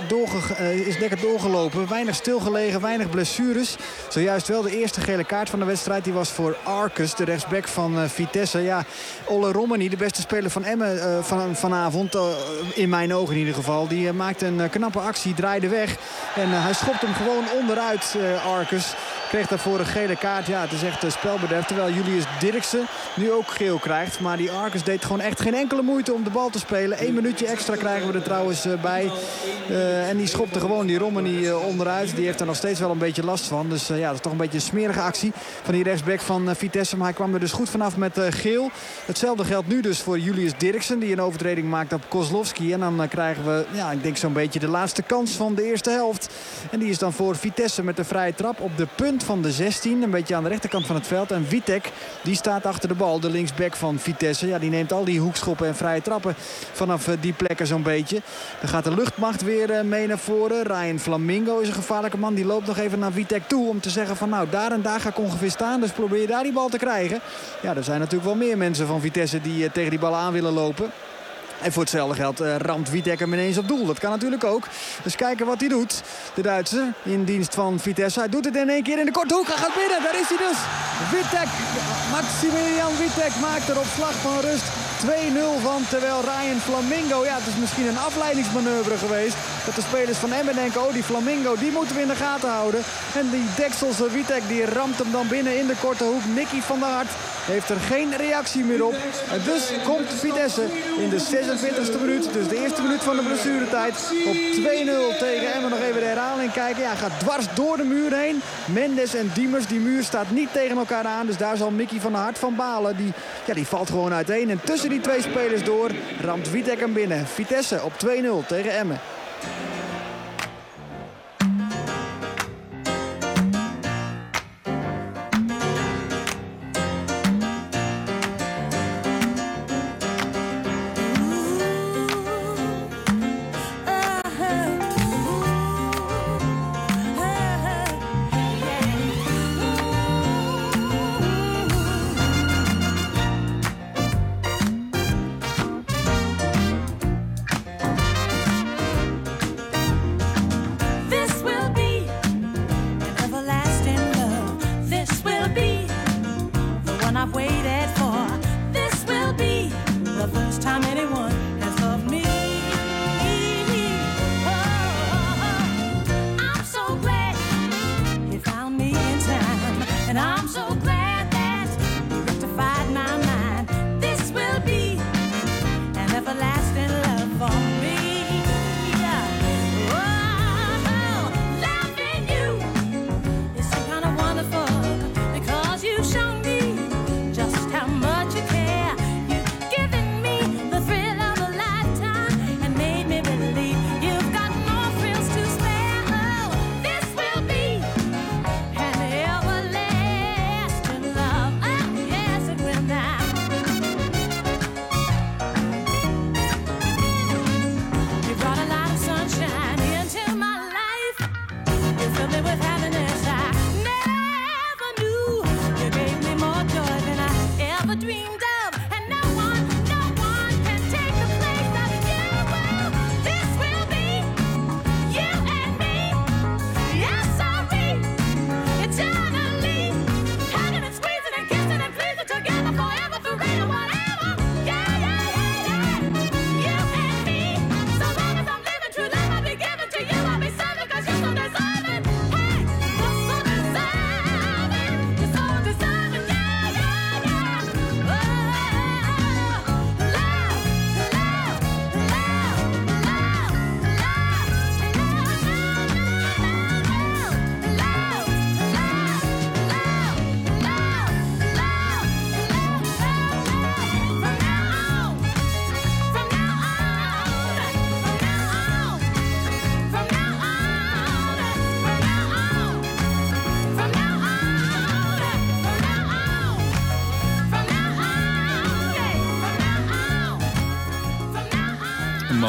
is lekker doorgelopen. Weinig stilgelegen, weinig blessures. Zojuist wel de eerste gele kaart van de wedstrijd. Die was voor Arcus, de rechtsback van Vitesse. Ja, Olle Romani, de beste speler van Emmen vanavond. In mijn ogen in ieder geval. Die maakte een knappe actie, draaide weg. En hij schopt hem gewoon onderuit, Arcus. Kreeg daarvoor een gele kaart. Ja, het is echt spelbederf. Terwijl Julius Dirksen nu ook geel krijgt. Maar die Arcus deed gewoon echt geen enkele moeite om de bal te spelen. 1 minuutje extra krijgen we er trouwens bij. En die schopte gewoon die Romani onderuit. Die heeft er nog steeds wel een beetje last van. Dus ja, dat is toch een beetje een smerige actie van die rechtsback van Vitesse. Maar hij kwam er dus goed vanaf met geel. Hetzelfde geldt nu dus voor Julius Dirksen. Die een overtreding maakt op Kozlowski. En dan krijgen we, ja, ik denk zo'n beetje de laatste kans van de eerste helft. En die is dan voor Vitesse met de vrije trap op de punt van de 16. Een beetje aan de rechterkant van het veld. En Witek, die staat achter de bal. De linksback van Vitesse. Ja, die neemt al die hoekschoppen en vrije trappen vanaf die plekken zo'n beetje. Dan gaat de luchtmacht weer mee naar voren. Ryan Flamingo is een gevaarlijke man. Die loopt nog even naar Witek toe om te zeggen van nou, daar en daar ga ik ongeveer staan. Dus probeer je daar die bal te krijgen. Ja, er zijn natuurlijk wel meer mensen van Vitesse die tegen die bal aan willen lopen. En voor hetzelfde geld ramt Witek hem ineens op doel. Dat kan natuurlijk ook. Dus kijken wat hij doet. De Duitser in dienst van Vitesse. Hij doet het in één keer in de korte hoek. Hij gaat binnen. Daar is hij dus. Witek. Maximilian Witek maakt er op slag van rust 2-0 van. Terwijl Ryan Flamingo. Ja, het is misschien een afleidingsmanoeuvre geweest. Dat de spelers van Emmen denken. Oh, die Flamingo, die moeten we in de gaten houden. En die dekselse Witek, die ramt hem dan binnen in de korte hoek. Nicky van der Hart heeft er geen reactie meer op. En dus komt Vitesse in de 46e minuut. Dus de eerste minuut van de blessuretijd. Op 2-0 tegen Emmen. Nog even de herhaling kijken. Ja, gaat dwars door de muur heen. Mendes en Diemers. Die muur staat niet tegen elkaar aan. Dus daar zal Mickey van der Hart van balen. Die valt gewoon uiteen. En tussen die twee spelers door ramt Witek hem binnen. Vitesse op 2-0 tegen Emmen.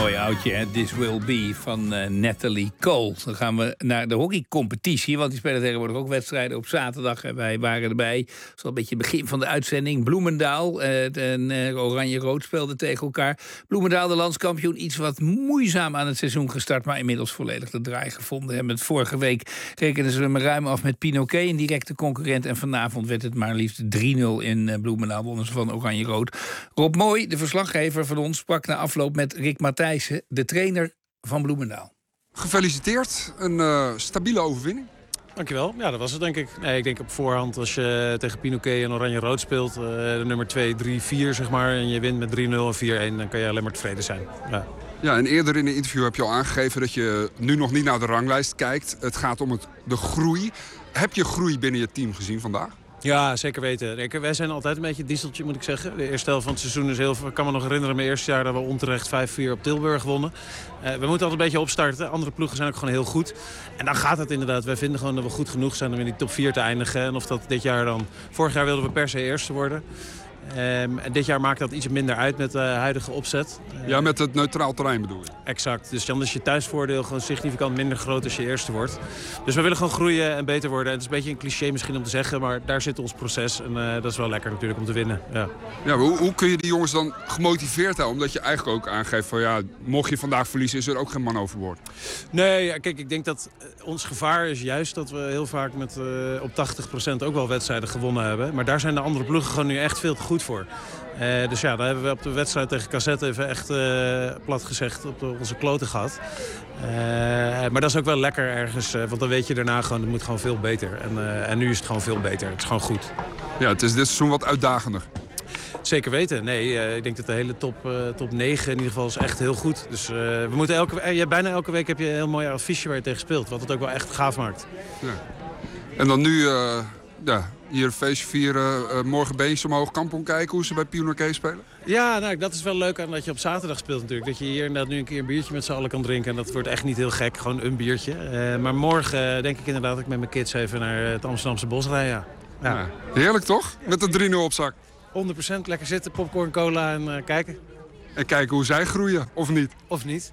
Mooi oudje, hè? This Will Be van Natalie Cole. Dan gaan we naar de hockeycompetitie, want die spelen tegenwoordig ook wedstrijden op zaterdag. En wij waren erbij. Dat was al een beetje het begin van de uitzending. Bloemendaal en Oranje-Rood speelden tegen elkaar. Bloemendaal, de landskampioen, iets wat moeizaam aan het seizoen gestart, maar inmiddels volledig de draai gevonden hebben. Vorige week rekenden ze hem ruim af met Pinoquet, een directe concurrent. En vanavond werd het maar liefst 3-0 in Bloemendaal, wonnen ze van Oranje-Rood. Rob Mooi, de verslaggever van ons, sprak na afloop met Rick Matthijssen, de trainer van Bloemendaal. Gefeliciteerd, een stabiele overwinning. Dankjewel. Ja, dat was het denk ik. Nee, ik denk op voorhand als je tegen Pinoquet en Oranje-Rood speelt, de nummer 2, 3, 4 zeg maar, en je wint met 3-0 en 4-1, dan kan je alleen maar tevreden zijn. Ja. Ja, en eerder in een interview heb je al aangegeven dat je nu nog niet naar de ranglijst kijkt. Het gaat om de groei. Heb je groei binnen je team gezien vandaag? Ja, zeker weten. Wij zijn altijd een beetje het dieseltje, moet ik zeggen. De eerste helft van het seizoen is heel veel. Ik kan me nog herinneren, mijn eerste jaar dat we onterecht 5-4 op Tilburg wonnen. We moeten altijd een beetje opstarten. Andere ploegen zijn ook gewoon heel goed. En dan gaat het inderdaad. Wij vinden gewoon dat we goed genoeg zijn om in die top 4 te eindigen. En of dat dit jaar dan... Vorig jaar wilden we per se eerste worden. En dit jaar maakt dat iets minder uit met de huidige opzet. Ja, met het neutraal terrein bedoel je? Exact. Dus dan is je thuisvoordeel gewoon significant minder groot als je eerste wordt. Dus we willen gewoon groeien en beter worden. En het is een beetje een cliché misschien om te zeggen, maar daar zit ons proces. En dat is wel lekker natuurlijk om te winnen. Ja. Ja, maar hoe kun je die jongens dan gemotiveerd houden? Omdat je eigenlijk ook aangeeft van ja, mocht je vandaag verliezen is er ook geen man overboord. Nee, ja, kijk, ik denk dat ons gevaar is juist dat we heel vaak met op 80% ook wel wedstrijden gewonnen hebben. Maar daar zijn de andere ploegen gewoon nu echt veel te goed voor. Dus ja, daar hebben we op de wedstrijd tegen Cassette even echt plat gezegd op onze kloten gehad. Maar dat is ook wel lekker ergens, want dan weet je daarna gewoon, het moet gewoon veel beter. En nu is het gewoon veel beter. Het is gewoon goed. Ja, het is dit seizoen wat uitdagender. Zeker weten. Nee, ik denk dat de hele top 9 in ieder geval is echt heel goed. Dus we moeten bijna elke week heb je een heel mooi affiche waar je tegen speelt. Wat het ook wel echt gaaf maakt. Ja. En dan nu hier een feestje vieren, morgen beentjes omhoog, Kampong kijken hoe ze bij Pinoquet spelen? Ja, nou, dat is wel leuk aan dat je op zaterdag speelt natuurlijk. Dat je hier inderdaad nu een keer een biertje met z'n allen kan drinken. En dat wordt echt niet heel gek, gewoon een biertje. Maar morgen denk ik inderdaad dat ik met mijn kids even naar het Amsterdamse bos rij. Ja. Heerlijk toch? Met de 3-0 op zak. 100% lekker zitten, popcorn, cola en kijken. En kijken hoe zij groeien, of niet? Of niet.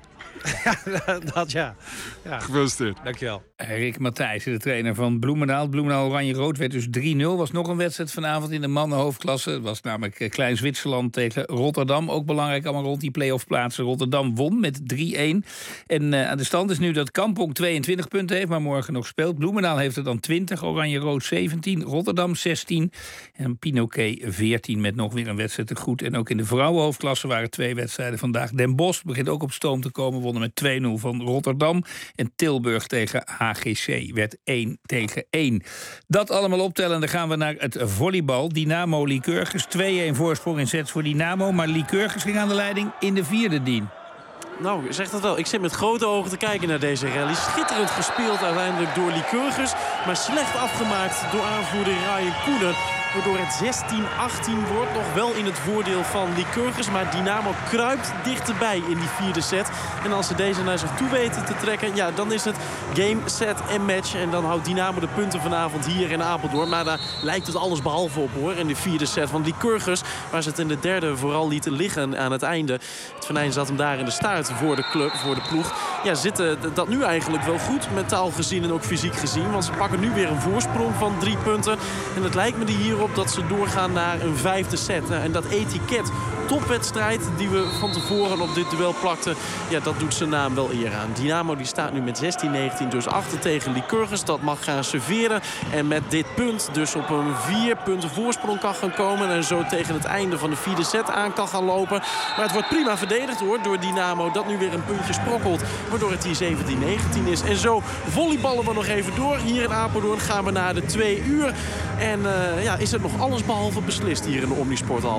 Ja. Gefeliciteerd. Dankjewel. Rick Matthijssen, de trainer van Bloemendaal. Bloemendaal Oranje-Rood werd dus 3-0. Was nog een wedstrijd vanavond in de mannenhoofdklasse. Het was namelijk Klein Zwitserland tegen Rotterdam. Ook belangrijk allemaal rond die play-off plaatsen. Rotterdam won met 3-1. En aan de stand is nu dat Kampong 22 punten heeft, maar morgen nog speelt. Bloemendaal heeft er dan 20, Oranje-Rood 17, Rotterdam 16 en Pinoquet 14 met nog weer een wedstrijd te goed. En ook in de vrouwenhoofdklasse waren 2 wedstrijden vandaag. Den Bosch begint ook op stoom te komen, wonnen met 2-0 van Rotterdam. En Tilburg tegen HGC werd 1-1. Dat allemaal optellen, dan gaan we naar het volleybal. Dynamo Lycurgus, 2-1 voorsprong in sets voor Dynamo. Maar Lycurgus ging aan de leiding in de 4e, Dien. Nou, zeg dat wel. Ik zit met grote ogen te kijken naar deze rally. Schitterend gespeeld uiteindelijk door Lycurgus. Maar slecht afgemaakt door aanvoerder Ryan Koenen. Waardoor het 16-18 wordt. Nog wel in het voordeel van Lycurgus. Maar Dynamo kruipt dichterbij in die 4e set. En als ze deze naar zich toe weten te trekken, ja, dan is het game, set en match. En dan houdt Dynamo de punten vanavond hier in Apeldoorn. Maar daar lijkt het alles behalve op, hoor. In de 4e set van Lycurgus. Waar ze het in de 3e vooral lieten liggen aan het einde. Het venijn zat hem daar in de staart voor de club, voor de ploeg. Ja, zitten dat nu eigenlijk wel goed, mentaal gezien en ook fysiek gezien. Want ze pakken nu weer een voorsprong van 3 punten. En het lijkt me hierop dat ze doorgaan naar een 5e set. En dat etiket topwedstrijd die we van tevoren op dit duel plakten, ja, dat doet zijn naam wel eer aan. Dynamo die staat nu met 16-19 dus achter tegen Lycurgus. Dat mag gaan serveren. En met dit punt dus op een 4 punten voorsprong kan gaan komen. En zo tegen het einde van de 4e set aan kan gaan lopen. Maar het wordt prima verdedigd, hoor, door Dynamo. Dat nu weer een puntje sprokkelt. Waardoor het hier 17-19 is. En zo volleyballen we nog even door. Hier in Apeldoorn gaan we naar de 2 uur. En is het nog alles behalve beslist hier in de Omnisporthal.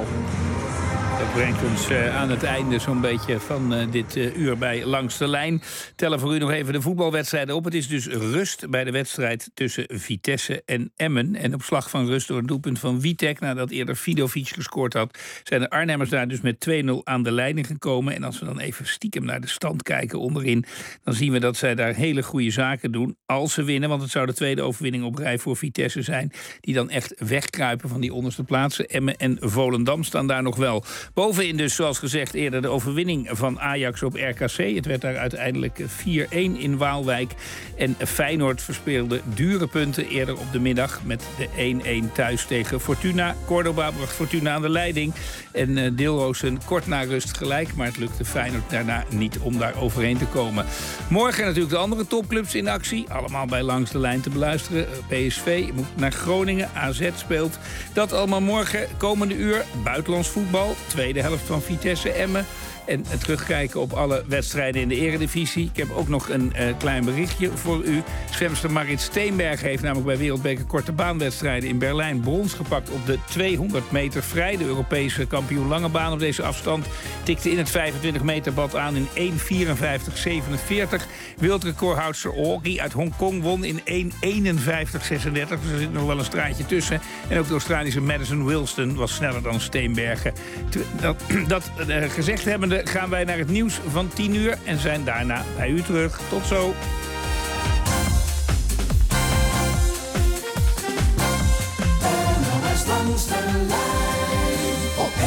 Dat brengt ons aan het einde zo'n beetje van dit uur bij Langs de Lijn. Tellen voor u nog even de voetbalwedstrijden op. Het is dus rust bij de wedstrijd tussen Vitesse en Emmen. En op slag van rust door een doelpunt van Witek, nadat eerder Vidovic gescoord had, zijn de Arnhemmers daar dus met 2-0 aan de leiding gekomen. En als we dan even stiekem naar de stand kijken onderin, dan zien we dat zij daar hele goede zaken doen als ze winnen. Want het zou de tweede overwinning op rij voor Vitesse zijn, die dan echt wegkruipen van die onderste plaatsen. Emmen en Volendam staan daar nog wel Bovenin dus, zoals gezegd, eerder de overwinning van Ajax op RKC. Het werd daar uiteindelijk 4-1 in Waalwijk. En Feyenoord verspeelde dure punten eerder op de middag met de 1-1 thuis tegen Fortuna. Córdoba bracht Fortuna aan de leiding. En Deelroosen kort na rust gelijk. Maar het lukte Feyenoord daarna niet om daar overheen te komen. Morgen natuurlijk de andere topclubs in actie. Allemaal bij Langs de Lijn te beluisteren. PSV moet naar Groningen. AZ speelt. Dat allemaal morgen, komende uur. Buitenlands voetbal. Tweede helft van Vitesse Emmen. En terugkijken op alle wedstrijden in de eredivisie. Ik heb ook nog een klein berichtje voor u. Zwemster Marit Steenberg heeft namelijk bij Wereldbeker korte baanwedstrijden in Berlijn brons gepakt op de 200 meter vrij. De Europese kampioen lange baan op deze afstand tikte in het 25 meter bad aan in 1:54:47. Wereldrecordhoudster Ogi uit Hongkong won in 1:51:36. Dus er zit nog wel een straatje tussen. En ook de Australische Madison Wilson was sneller dan Steenbergen. Dat gezegd hebbende gaan wij naar het nieuws van 10 uur en zijn daarna bij u terug. Tot zo. Langs de lijn op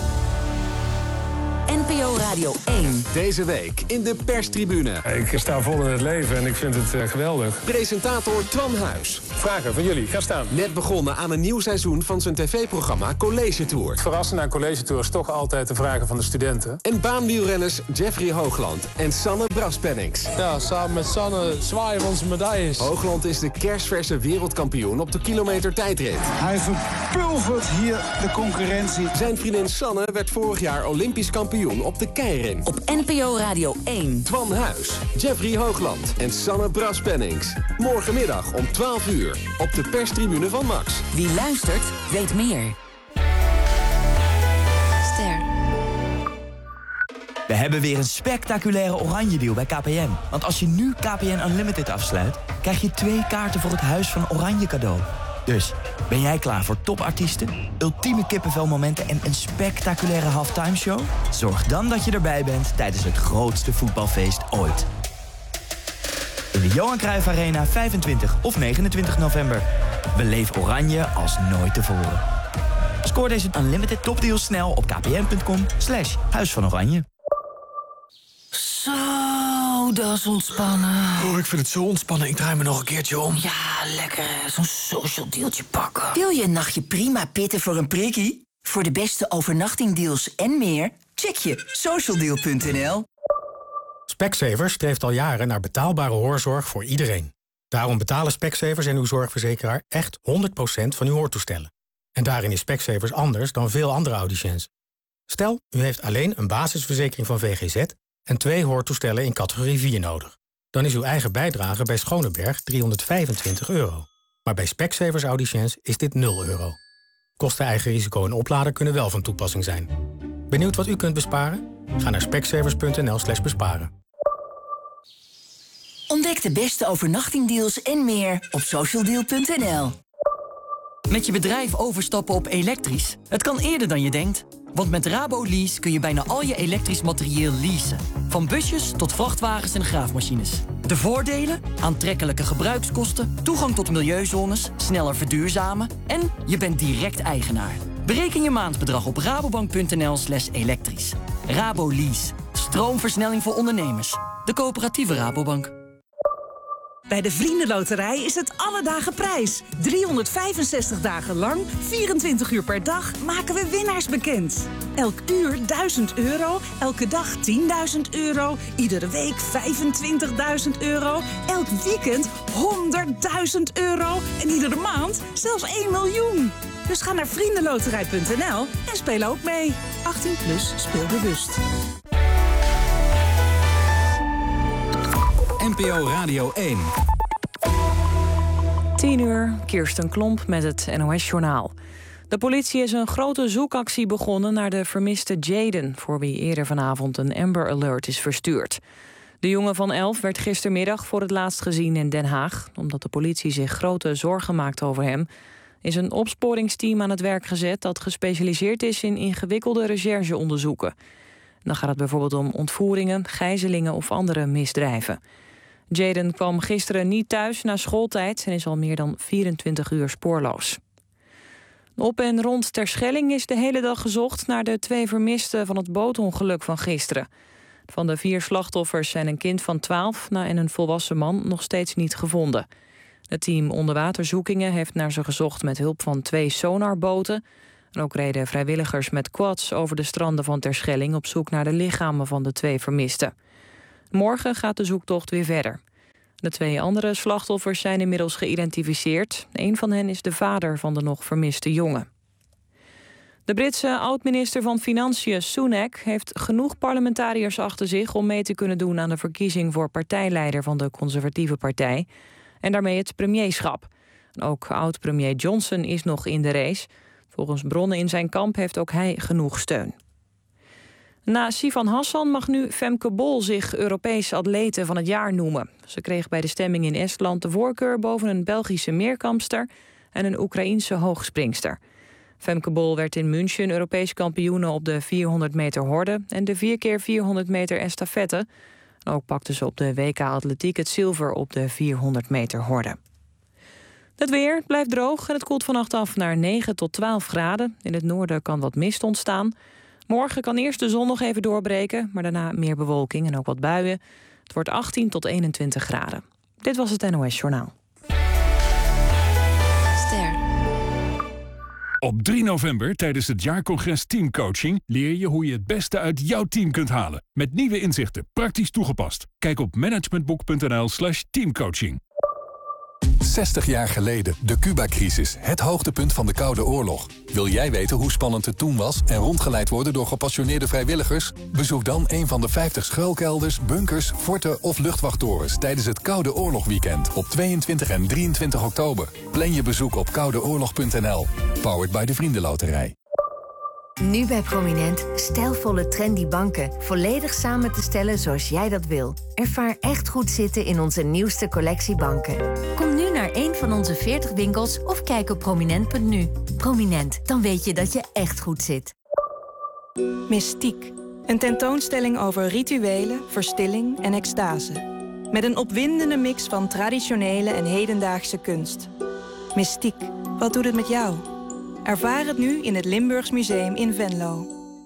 1. NPO Radio 1. Deze week in de perstribune. Ik sta vol in het leven en ik vind het geweldig. Presentator Twan Huis. Vragen van jullie, ga staan. Net begonnen aan een nieuw seizoen van zijn tv-programma College Tour. Het verrassende aan College Tour is toch altijd de vragen van de studenten. En baanwielrenners Jeffrey Hoogland en Sanne Braspennings. Ja, samen met Sanne zwaaien we onze medailles. Hoogland is de kersverse wereldkampioen op de kilometer tijdrit. Hij verpulvert hier de concurrentie. Zijn vriendin Sanne werd vorig jaar Olympisch kampioen op de keirin. Op NPO Radio 1. Twan Huis, Jeffrey Hoogland en Sanne Braspennings. Morgenmiddag om 12 uur op de perstribune van Max. Wie luistert, weet meer. Ster. We hebben weer een spectaculaire oranje deal bij KPN. Want als je nu KPN Unlimited afsluit, krijg je 2 kaarten voor het Huis van Oranje cadeau. Dus, ben jij klaar voor topartiesten, ultieme kippenvelmomenten en een spectaculaire halftime show? Zorg dan dat je erbij bent tijdens het grootste voetbalfeest ooit. In de Johan Cruijff Arena 25 of 29 november. Beleef Oranje als nooit tevoren. Scoor deze Unlimited topdeals snel op kpn.com/Huis van Oranje. Zo, dat is ontspannen. Oh, ik vind het zo ontspannen. Ik draai me nog een keertje om. Ja, lekker zo'n social dealtje pakken. Wil je een nachtje prima pitten voor een prikkie? Voor de beste overnachtingdeals en meer, check je socialdeal.nl. Specsavers streeft al jaren naar betaalbare hoorzorg voor iedereen. Daarom betalen Specsavers en uw zorgverzekeraar echt 100% van uw hoortoestellen. En daarin is Specsavers anders dan veel andere audiciëns. Stel, u heeft alleen een basisverzekering van VGZ en 2 hoortoestellen in categorie 4 nodig. Dan is uw eigen bijdrage bij Schoneberg €325. Maar bij Specsavers audiciëns is dit €0. Kosten, eigen risico en oplader kunnen wel van toepassing zijn. Benieuwd wat u kunt besparen? Ga naar specsavers.nl/besparen. Ontdek de beste overnachtingdeals en meer op socialdeal.nl. Met je bedrijf overstappen op elektrisch? Het kan eerder dan je denkt. Want met RaboLease kun je bijna al je elektrisch materieel leasen. Van busjes tot vrachtwagens en graafmachines. De voordelen? Aantrekkelijke gebruikskosten, toegang tot milieuzones, sneller verduurzamen en je bent direct eigenaar. Bereken je maandbedrag op rabobank.nl/elektrisch. RaboLease. Stroomversnelling voor ondernemers. De coöperatieve Rabobank. Bij de Vriendenloterij is het alle dagen prijs. 365 dagen lang, 24 uur per dag maken we winnaars bekend. Elk uur €1000, elke dag €10.000, iedere week €25.000, elk weekend €100.000 en iedere maand zelfs 1 miljoen. Dus ga naar vriendenloterij.nl en speel ook mee. 18+ speel bewust. NPO Radio 1. 10 uur, Kirsten Klomp met het NOS-journaal. De politie is een grote zoekactie begonnen naar de vermiste Jaden, voor wie eerder vanavond een Amber Alert is verstuurd. De jongen van 11 werd gistermiddag voor het laatst gezien in Den Haag. Omdat de politie zich grote zorgen maakt over hem, is een opsporingsteam aan het werk gezet dat gespecialiseerd is in ingewikkelde rechercheonderzoeken. Dan gaat het bijvoorbeeld om ontvoeringen, gijzelingen of andere misdrijven. Jaden kwam gisteren niet thuis na schooltijd en is al meer dan 24 uur spoorloos. Op en rond Terschelling is de hele dag gezocht naar de 2 vermisten van het bootongeluk van gisteren. Van de 4 slachtoffers zijn een kind van 12 en een volwassen man nog steeds niet gevonden. Het team onderwaterzoekingen heeft naar ze gezocht met hulp van 2 sonarboten. En ook reden vrijwilligers met quads over de stranden van Terschelling op zoek naar de lichamen van de 2 vermisten. Morgen gaat de zoektocht weer verder. De 2 andere slachtoffers zijn inmiddels geïdentificeerd. Een van hen is de vader van de nog vermiste jongen. De Britse oud-minister van Financiën Sunak heeft genoeg parlementariërs achter zich om mee te kunnen doen aan de verkiezing voor partijleider van de Conservatieve Partij en daarmee het premierschap. Ook oud-premier Johnson is nog in de race. Volgens bronnen in zijn kamp heeft ook hij genoeg steun. Na Sivan Hassan mag nu Femke Bol zich Europees atlete van het jaar noemen. Ze kreeg bij de stemming in Estland de voorkeur boven een Belgische meerkampster en een Oekraïense hoogspringster. Femke Bol werd in München Europees kampioene op de 400 meter horde en de 4x400 meter estafette. Ook pakte ze op de WK Atletiek het zilver op de 400 meter horde. Het weer blijft droog en het koelt vannacht af naar 9 tot 12 graden. In het noorden kan wat mist ontstaan. Morgen kan eerst de zon nog even doorbreken, maar daarna meer bewolking en ook wat buien. Het wordt 18 tot 21 graden. Dit was het NOS Journaal. Op 3 november tijdens het jaarcongres Teamcoaching leer je hoe je het beste uit jouw team kunt halen. Met nieuwe inzichten, praktisch toegepast. Kijk op managementboek.nl/teamcoaching. 60 jaar geleden, de Cuba-crisis, het hoogtepunt van de Koude Oorlog. Wil jij weten hoe spannend het toen was en rondgeleid worden door gepassioneerde vrijwilligers? Bezoek dan een van de 50 schuilkelders, bunkers, forten of luchtwachttorens tijdens het Koude Oorlog-weekend op 22 en 23 oktober. Plan je bezoek op koudeoorlog.nl. Powered by de Vriendenloterij. Nu bij Prominent stijlvolle trendy banken. Volledig samen te stellen zoals jij dat wil. Ervaar echt goed zitten in onze nieuwste collectie banken. Kom nu naar een van onze 40 winkels of kijk op prominent.nu. Prominent, dan weet je dat je echt goed zit. Mystiek. Een tentoonstelling over rituelen, verstilling en extase. Met een opwindende mix van traditionele en hedendaagse kunst. Mystiek. Wat doet het met jou? Ervaar het nu in het Limburgs Museum in Venlo.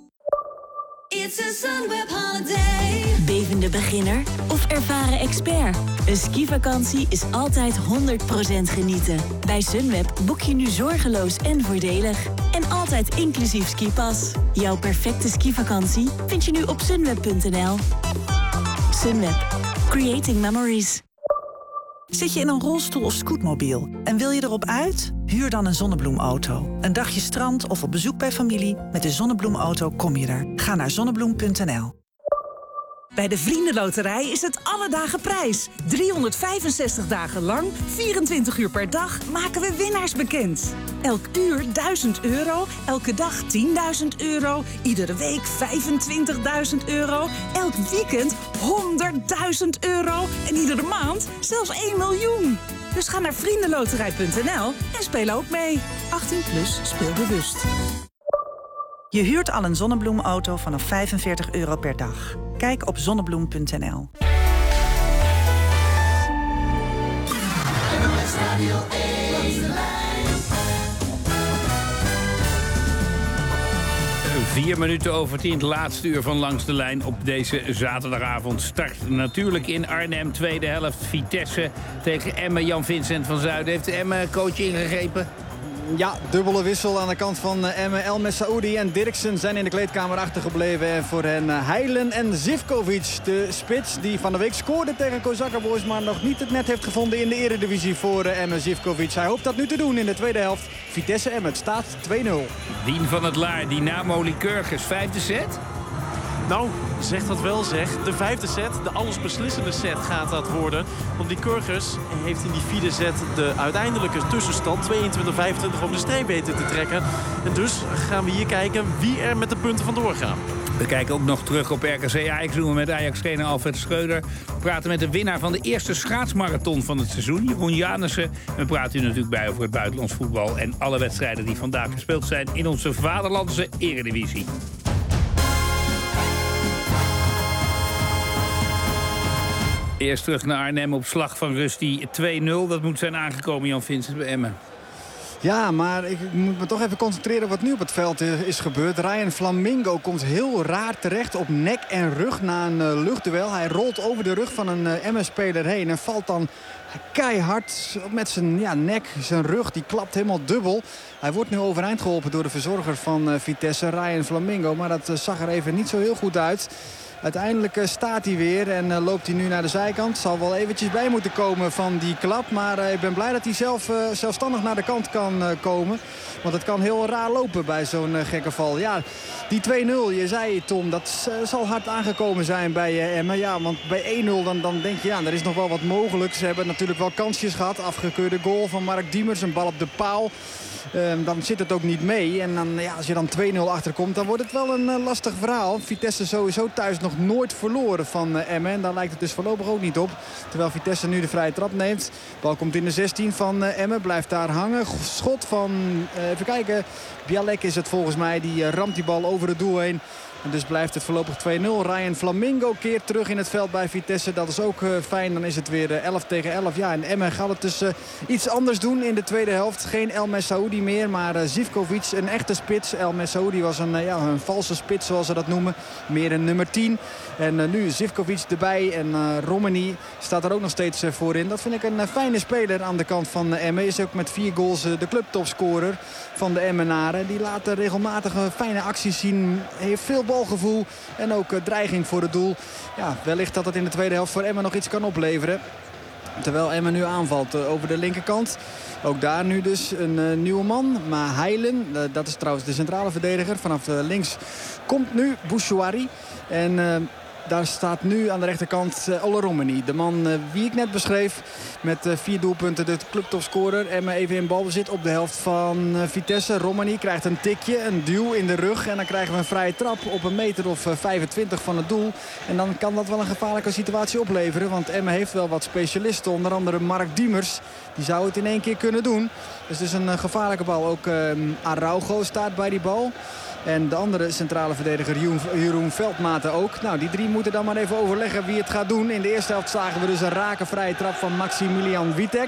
It's a Sunweb holiday. Bevende beginner of ervaren expert? Een skivakantie is altijd 100% genieten. Bij Sunweb boek je nu zorgeloos en voordelig. En altijd inclusief skipas. Jouw perfecte skivakantie vind je nu op sunweb.nl. Sunweb. Creating memories. Zit je in een rolstoel of scootmobiel en wil je erop uit? Huur dan een zonnebloemauto. Een dagje strand of op bezoek bij familie. Met de Zonnebloemauto kom je er. Ga naar zonnebloem.nl. Bij de Vriendenloterij is het alle dagen prijs. 365 dagen lang, 24 uur per dag maken we winnaars bekend. Elk uur 1000 euro, elke dag 10.000 euro, iedere week 25.000 euro, elk weekend 100.000 euro en iedere maand zelfs 1 miljoen. Dus ga naar vriendenloterij.nl en speel ook mee. 18 plus, speel bewust. Je huurt al een zonnebloemauto vanaf 45 euro per dag. Kijk op zonnebloem.nl. Vier minuten over 10, het laatste uur van Langs de Lijn op deze zaterdagavond. Start natuurlijk in Arnhem, tweede helft. Vitesse tegen Emmen. Jan-Vincent van Zuiden, heeft de Emmen coach ingegrepen? Ja, dubbele wissel aan de kant van Emmen. El Messaoudi en Dirksen zijn in de kleedkamer achtergebleven. En voor hen Heilen en Zivkovic, de spits die van de week scoorde tegen Kozakka Boys, maar nog niet het net heeft gevonden in de eredivisie voor Emmen. Zivkovic. Hij hoopt dat nu te doen in de tweede helft. Vitesse Emmen, het staat 2-0. Dien van het Laar, Dynamo Lycurgus, vijfde set? Nou, zeg dat wel zeg. De vijfde set, de allesbeslissende set gaat dat worden. Want Lycurgus heeft in die vierde set de uiteindelijke tussenstand 22-25 om de streep weten te trekken. En dus gaan we hier kijken wie er met de punten vandoor gaan. We kijken ook nog terug op RKC Ajax. Doen we met Ajax-trainer Alfred Schreuder. We praten met de winnaar van de eerste schaatsmarathon van het seizoen, Jeroen Janissen. We praten u natuurlijk bij over het buitenlands voetbal en alle wedstrijden die vandaag gespeeld zijn in onze vaderlandse eredivisie. Eerst terug naar Arnhem op slag van rust, die 2-0. Dat moet zijn aangekomen, Jan Vincent, bij Emmen. Ja, maar ik moet me toch even concentreren wat nu op het veld is gebeurd. Ryan Flamingo komt heel raar terecht op nek en rug na een luchtduel. Hij rolt over de rug van een MS-speler heen en valt dan keihard met zijn nek, zijn rug. Die klapt helemaal dubbel. Hij wordt nu overeind geholpen door de verzorger van Vitesse, Ryan Flamingo. Maar dat zag er even niet zo heel goed uit. Uiteindelijk staat hij weer en loopt hij nu naar de zijkant. Zal wel eventjes bij moeten komen van die klap. Maar ik ben blij dat hij zelfstandig naar de kant kan komen. Want het kan heel raar lopen bij zo'n gekke val. Ja, die 2-0, je zei Tom, dat zal hard aangekomen zijn bij Emmen. Ja, want bij 1-0 dan denk je, ja, er is nog wel wat mogelijk. Ze hebben natuurlijk wel kansjes gehad. Afgekeurde goal van Mark Diemers, een bal op de paal. Dan zit het ook niet mee. En dan, als je dan 2-0 achterkomt, dan wordt het wel een lastig verhaal. Vitesse sowieso thuis nog nooit verloren van Emmen. En daar lijkt het dus voorlopig ook niet op. Terwijl Vitesse nu de vrije trap neemt. De bal komt in de 16 van Emmen. Blijft daar hangen. Schot van, even kijken, Bialek is het volgens mij. Die ramt die bal over het doel heen. En dus blijft het voorlopig 2-0. Ryan Flamingo keert terug in het veld bij Vitesse. Dat is ook fijn. Dan is het weer 11 tegen 11. Ja, en Emmen gaat het dus iets anders doen in de tweede helft. Geen El Messaoudi meer, maar Zivkovic, een echte spits. El Messaoudi was een valse spits, zoals ze dat noemen. Meer een nummer 10. En nu Zivkovic erbij. En Romani staat er ook nog steeds voor in. Dat vind ik een fijne speler aan de kant van Emmen. Is ook met 4 goals de clubtopscorer van de Emmenaren. Die laat regelmatig fijne acties zien. Heeft veel balgevoel en ook dreiging voor het doel. Ja, wellicht dat het in de tweede helft voor Emmen nog iets kan opleveren. Terwijl Emmen nu aanvalt over de linkerkant. Ook daar nu dus een nieuwe man. Maar Heilen, dat is trouwens de centrale verdediger. Vanaf links komt nu Bouchouari. En daar staat nu aan de rechterkant Ola Romani. De man wie ik net beschreef. Met 4 doelpunten de clubtopscorer. En even in balbezit op de helft van Vitesse. Romani krijgt een tikje, een duw in de rug. En dan krijgen we een vrije trap op een meter of 25 van het doel. En dan kan dat wel een gevaarlijke situatie opleveren. Want Emmen heeft wel wat specialisten. Onder andere Mark Diemers. Die zou het in 1 keer kunnen doen. Dus het is een gevaarlijke bal. Ook Araujo staat bij die bal. En de andere centrale verdediger Jeroen Veldmaten ook. Nou, die 3 moeten dan maar even overleggen wie het gaat doen. In de eerste helft zagen we dus een rake vrije trap van Maximilian Witek.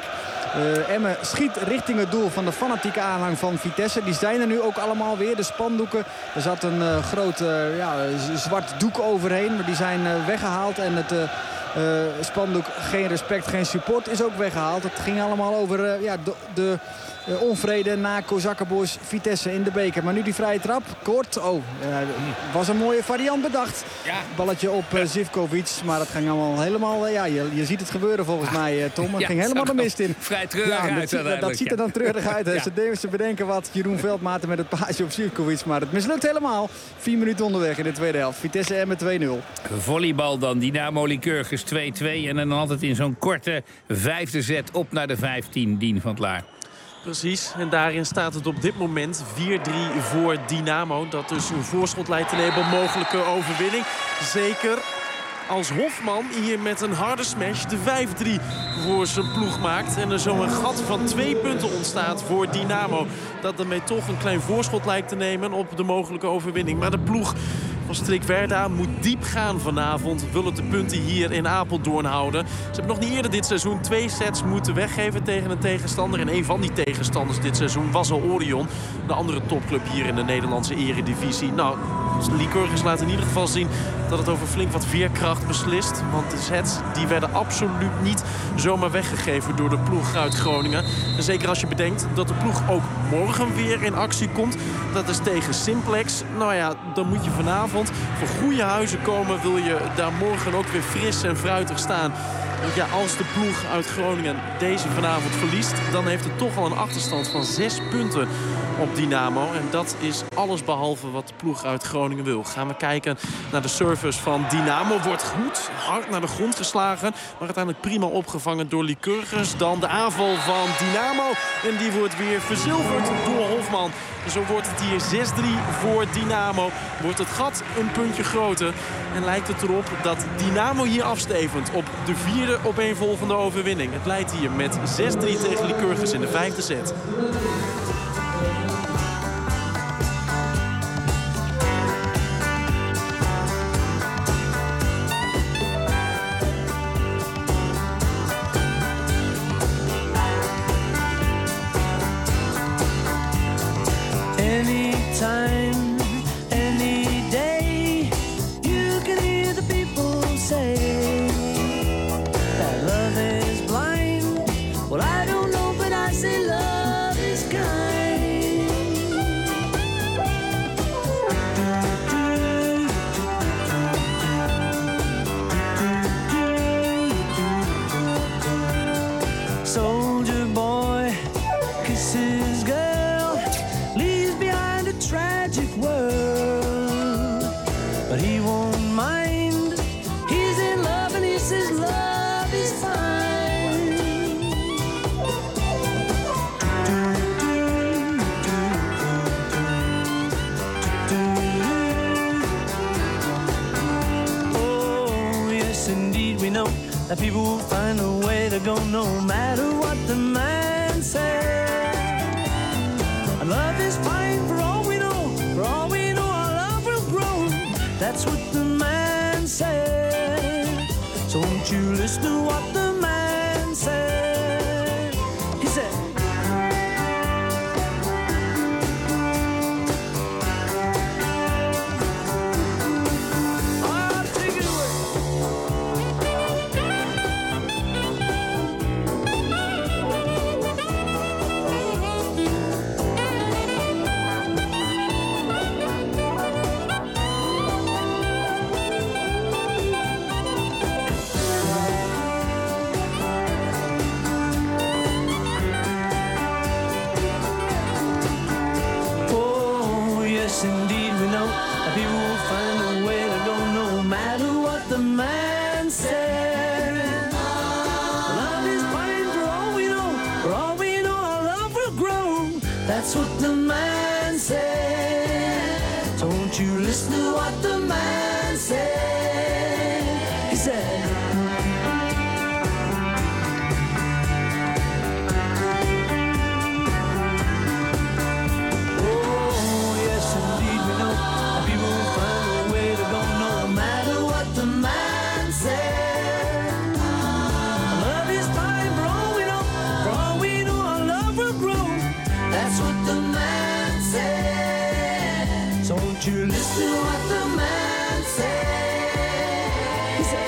Emmen schiet richting het doel van de fanatieke aanhang van Vitesse. Die zijn er nu ook allemaal weer. De spandoeken. Er zat een groot zwart doek overheen. Maar die zijn weggehaald. En het spandoek geen respect, geen support is ook weggehaald. Het ging allemaal over de onvrede na Kozakkenboys Vitesse in de beker. Maar nu die vrije trap. Kort. Was een mooie variant bedacht. Ja. Balletje op Zivkovic. Maar dat ging allemaal helemaal... je ziet het gebeuren volgens mij, Tom. Het ging helemaal de mist in. Vrij treurig uit. Dat ziet er dan treurig uit. Ja. Ze bedenken wat Jeroen Veldmaten met het paasje op Zivkovic. Maar het mislukt helemaal. 4 minuten onderweg in de tweede helft. Vitesse Emmen 2-0. Volleybal dan. Dynamo Lycurgus 2-2. En dan altijd in zo'n korte 5e set op naar de 15. Dien van het Laar. Precies, en daarin staat het op dit moment 4-3 voor Dynamo. Dat dus een voorschot leidt te nemen op mogelijke overwinning. Zeker als Hofman hier met een harde smash de 5-3 voor zijn ploeg maakt. En er zo een gat van 2 punten ontstaat voor Dynamo. Dat daarmee toch een klein voorschot lijkt te nemen op de mogelijke overwinning. Maar de ploeg van Strik Werda moet diep gaan vanavond. Wil het de punten hier in Apeldoorn houden. Ze hebben nog niet eerder dit seizoen 2 sets moeten weggeven tegen een tegenstander. En een van die tegenstanders dit seizoen was al Orion. De andere topclub hier in de Nederlandse eredivisie. Nou, Lycurgus laat in ieder geval zien dat het over flink wat veerkracht beslist. Want de sets die werden absoluut niet zomaar weggegeven door de ploeg uit Groningen. En zeker als je bedenkt dat de ploeg ook morgen weer in actie komt. Dat is tegen Simplex. Nou ja, dan moet je vanavond voor goede huizen komen. Wil je daar morgen ook weer fris en fruitig staan. Want ja, als de ploeg uit Groningen deze vanavond verliest, dan heeft het toch al een achterstand van 6 punten op Dynamo. En dat is alles behalve wat de ploeg uit Groningen wil. Gaan we kijken naar de service van Dynamo. Wordt goed, hard naar de grond geslagen. Maar uiteindelijk prima opgevangen door Lycurgus. Dan de aanval van Dynamo. En die wordt weer verzilverd door Hofman. Zo wordt het hier 6-3 voor Dynamo. Wordt het gat een puntje groter. En lijkt het erop dat Dynamo hier afstevend op de 4e opeenvolgende overwinning. Het leidt hier met 6-3 tegen Lycurgus in de 5e set. but he won't mind. He's in love and he says love is fine. Oh, yes, indeed, we know that people will find a way to go no matter what the man says. And love is fine for all we know, for all we know our love will grow. That's what the man said. So won't you listen to what the man said? He said, oh, take it away. Indeed, we know that people will find a way to go no matter what the man said. Love is fine for all we know, for all we know our love will grow. That's what the man said. So won't you listen to what the man said? He said, you listen to what the man said. He said,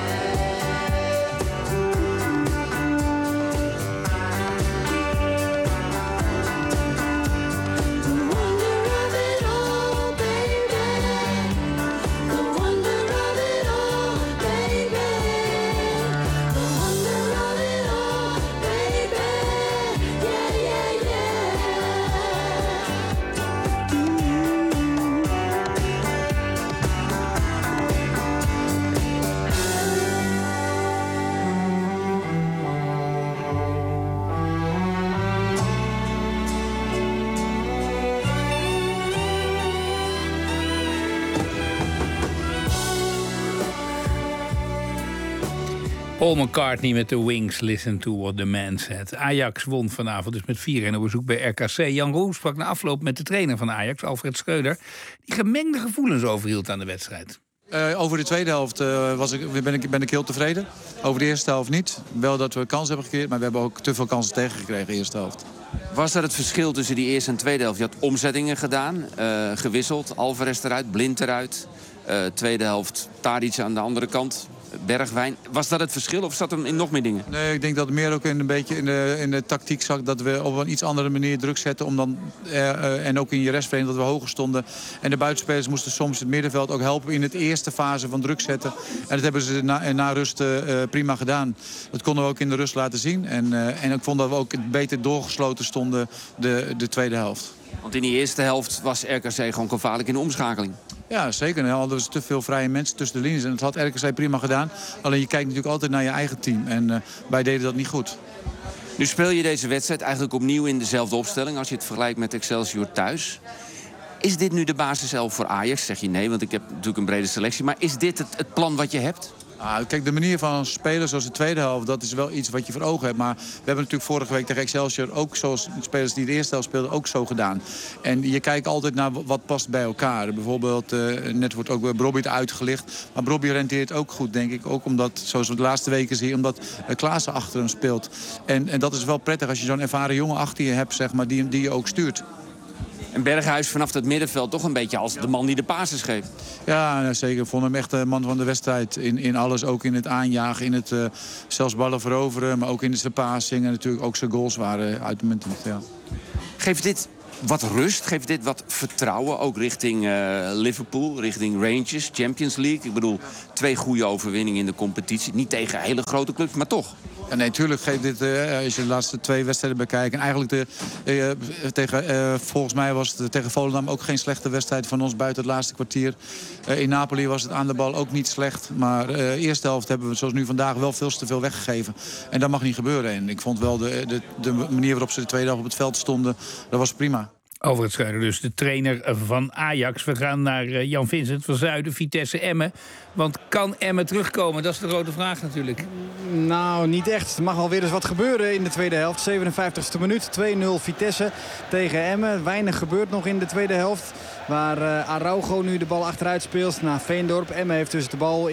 the wonder of it all, baby. The wonder of it all, baby. The wonder of it all, baby. Yeah, yeah, yeah. Paul McCartney met de Wings, Listen to what the man said. Ajax won vanavond dus met 4-1 op bezoek bij RKC. Jan Roos sprak na afloop met de trainer van Ajax, Alfred Schreuder, die gemengde gevoelens overhield aan de wedstrijd. Over de tweede helft ben ik heel tevreden. Over de eerste helft niet. Wel dat we kansen hebben gecreëerd, maar we hebben ook te veel kansen tegengekregen de eerste helft. Was dat het verschil tussen die eerste en tweede helft? Je had omzettingen gedaan, gewisseld, Alvarez eruit, Blind eruit. Tweede helft, Tadic aan de andere kant. Bergwijn. Was dat het verschil of zat er in nog meer dingen? Nee, ik denk dat het meer ook een beetje in de tactiek zat. Dat we op een iets andere manier druk zetten. Om dan, en ook in je restverdediging dat we hoger stonden. En de buitenspelers moesten soms het middenveld ook helpen in het eerste fase van druk zetten. En dat hebben ze na rust prima gedaan. Dat konden we ook in de rust laten zien. En ik vond dat we ook beter doorgesloten stonden de tweede helft. Want in die eerste helft was RKC gewoon gevaarlijk in de omschakeling. Ja, zeker. Er hadden we te veel vrije mensen tussen de linies. En dat had RKC prima gedaan. Alleen je kijkt natuurlijk altijd naar je eigen team. En wij deden dat niet goed. Nu speel je deze wedstrijd eigenlijk opnieuw in dezelfde opstelling als je het vergelijkt met Excelsior thuis. Is dit nu de basiself voor Ajax? Zeg je nee, want ik heb natuurlijk een brede selectie. Maar is dit het plan wat je hebt? Kijk, de manier van spelen zoals de tweede helft, dat is wel iets wat je voor ogen hebt. Maar we hebben natuurlijk vorige week tegen Excelsior ook zoals de spelers die de eerste helft speelden ook zo gedaan. En je kijkt altijd naar wat past bij elkaar. Bijvoorbeeld, net wordt ook Brobbey uitgelicht. Maar Brobbey renteert ook goed, denk ik. Ook omdat, zoals we de laatste weken zien, omdat Klaassen achter hem speelt. En dat is wel prettig als je zo'n ervaren jongen achter je hebt, zeg maar, die je ook stuurt. En Berghuis vanaf het middenveld toch een beetje als de man die de passes geeft. Ja, zeker. Ik vond hem echt de man van de wedstrijd. In alles, ook in het aanjagen, in het zelfs ballen veroveren. Maar ook in de passing. En natuurlijk ook zijn goals waren uitmuntend. Ja. Geeft dit wat rust? Geeft dit wat vertrouwen? Ook richting Liverpool, richting Rangers, Champions League. Ik bedoel, 2 goede overwinningen in de competitie. Niet tegen hele grote clubs, maar toch. Ja, nee, natuurlijk geeft dit, als je de laatste 2 wedstrijden bekijkt... en eigenlijk volgens mij was het tegen Volendam ook geen slechte wedstrijd van ons buiten het laatste kwartier. In Napoli was het aan de bal ook niet slecht. Maar de eerste helft hebben we zoals nu vandaag wel veel te veel weggegeven. En dat mag niet gebeuren. En ik vond wel de manier waarop ze de tweede helft op het veld stonden, dat was prima. Over het schuilen dus de trainer van Ajax. We gaan naar Jan Vincent van Zuiden, Vitesse Emmen. Want kan Emmen terugkomen? Dat is de grote vraag natuurlijk. Nou, niet echt. Er mag wel weer eens wat gebeuren in de tweede helft. 57e minuut, 2-0 Vitesse tegen Emmen. Weinig gebeurt nog in de tweede helft. Waar Araujo nu de bal achteruit speelt naar Veendorp. Emmen heeft dus de bal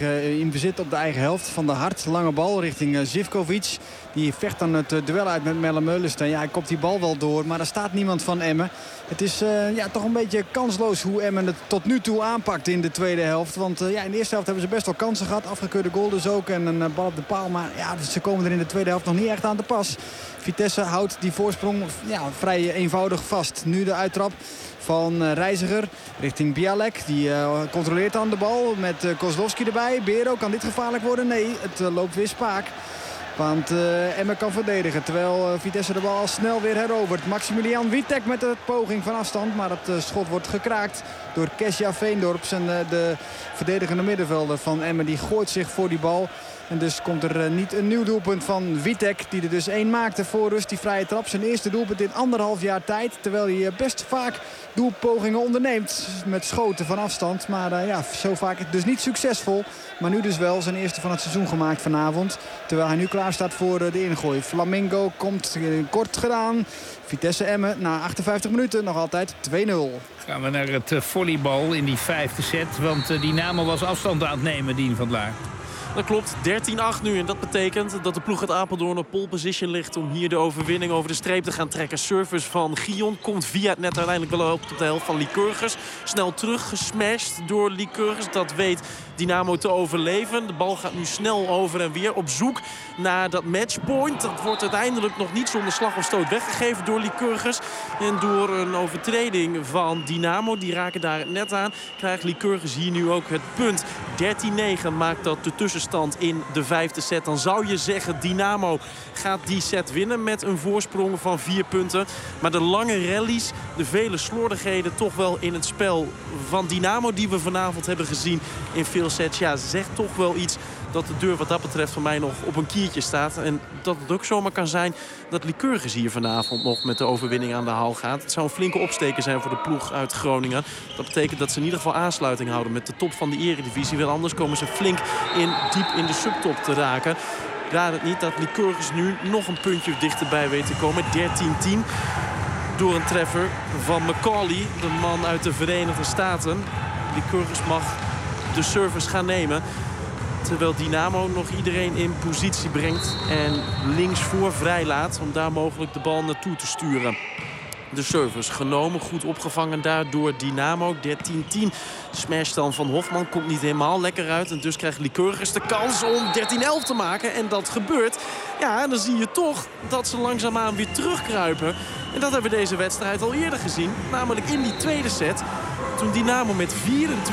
in bezit op de eigen helft. Van der Hart, lange bal richting Zivkovic. Die vecht dan het duel uit met Melle Meulenstein. Ja, hij kopt die bal wel door, maar er staat niemand van Emmen. Het is toch een beetje kansloos hoe Emmen het tot nu toe aanpakt in de tweede helft. Want in de eerste helft hebben ze best wel kansen gehad. Afgekeurde goal dus ook en een bal op de paal. Maar ja, ze komen er in de tweede helft nog niet echt aan te pas. Vitesse houdt die voorsprong vrij eenvoudig vast. Nu de uittrap van Reiziger richting Bialek. Die controleert dan de bal met Kozlowski erbij. Bero, kan dit gevaarlijk worden? Nee, het loopt weer spaak. Want Emmen kan verdedigen. Terwijl Vitesse de bal al snel weer herovert. Maximilian Witek met de poging van afstand. Maar het schot wordt gekraakt door Kesja Veendorps. En de verdedigende middenvelder van Emmen die gooit zich voor die bal. En dus komt er niet een nieuw doelpunt van Witek. Die er dus 1 maakte voor rust. Die vrije trap. Zijn eerste doelpunt in 1,5 jaar tijd. Terwijl hij best vaak doelpogingen onderneemt. Met schoten van afstand. Maar zo vaak dus niet succesvol. Maar nu dus wel zijn eerste van het seizoen gemaakt vanavond. Terwijl hij nu klaar staat voor de ingooi. Flamingo komt kort gedaan. Vitesse Emmen na 58 minuten nog altijd 2-0. Gaan we naar het volleybal in die 5e set. Want Dynamo was afstand aan het nemen, Dien van Laar. Dat klopt, 13-8 nu. En dat betekent dat de ploeg uit Apeldoorn op pole position ligt om hier de overwinning over de streep te gaan trekken. Service van Gion komt via het net uiteindelijk wel op de helft van Lycurgus. Snel teruggesmashed door Lycurgus. Dat weet Dynamo te overleven. De bal gaat nu snel over en weer op zoek naar dat matchpoint. Dat wordt uiteindelijk nog niet zonder slag of stoot weggegeven door Lycurgus. En door een overtreding van Dynamo, die raken daar het net aan, krijgt Lycurgus hier nu ook het punt. 13-9 maakt dat de tussenstand in de 5e set. Dan zou je zeggen Dynamo gaat die set winnen met een voorsprong van 4 punten. Maar de lange rallies, de vele slordigheden toch wel in het spel van Dynamo die we vanavond hebben gezien in veel sets, zegt toch wel iets dat de deur wat dat betreft voor mij nog op een kiertje staat. En dat het ook zomaar kan zijn dat Lycurgus hier vanavond nog met de overwinning aan de haal gaat. Het zou een flinke opsteker zijn voor de ploeg uit Groningen. Dat betekent dat ze in ieder geval aansluiting houden met de top van de eredivisie. Want anders komen ze flink diep in de subtop te raken. Ik raad het niet dat Lycurgus nu nog een puntje dichterbij weet te komen. 13-10 door een treffer van McCauley, de man uit de Verenigde Staten. Lycurgus mag de service gaan nemen. Terwijl Dynamo nog iedereen in positie brengt. En linksvoor vrijlaat om daar mogelijk de bal naartoe te sturen. De service genomen, goed opgevangen daardoor Dynamo. 13-10. Smash dan van Hofman komt niet helemaal lekker uit. En dus krijgt Lycurgus de kans om 13-11 te maken. En dat gebeurt. Ja, en dan zie je toch dat ze langzaamaan weer terugkruipen. En dat hebben we deze wedstrijd al eerder gezien. Namelijk in die tweede set. Toen Dynamo met 24-14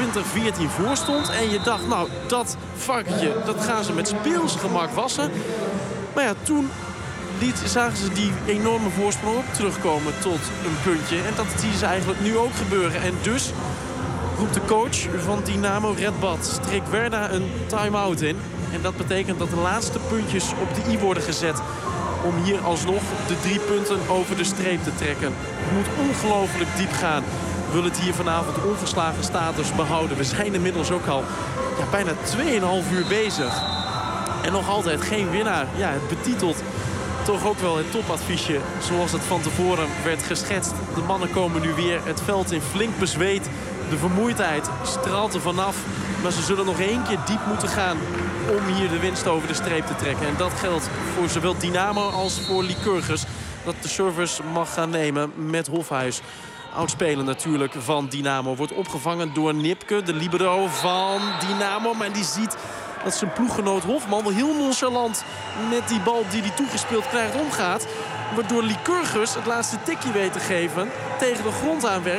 voor stond. En je dacht, nou, dat varkentje, dat gaan ze met speelsgemak wassen. Maar ja, toen zagen ze die enorme voorsprong ook terugkomen tot een puntje. En dat zien ze eigenlijk nu ook gebeuren. En dus roept de coach van Dynamo Redbad, Strikwerda, een time-out in. En dat betekent dat de laatste puntjes op de i worden gezet om hier alsnog de 3 punten over de streep te trekken. Het moet ongelooflijk diep gaan. Wil het hier vanavond onverslagen status behouden. We zijn inmiddels ook al bijna 2,5 uur bezig. En nog altijd geen winnaar. Ja, het betitelt toch ook wel het topadviesje zoals het van tevoren werd geschetst. De mannen komen nu weer het veld in flink bezweet. De vermoeidheid straalt er vanaf. Maar ze zullen nog 1 keer diep moeten gaan om hier de winst over de streep te trekken. En dat geldt voor zowel Dynamo als voor Lycurgus. Dat de service mag gaan nemen met Hofhuis. Oudspeler natuurlijk van Dynamo. Wordt opgevangen door Nipke, de libero van Dynamo. Maar die ziet dat zijn ploeggenoot Hofman wel heel nonchalant met die bal die hij toegespeeld krijgt omgaat. Waardoor Lycurgus het laatste tikje weet te geven, tegen de grond aanwerkt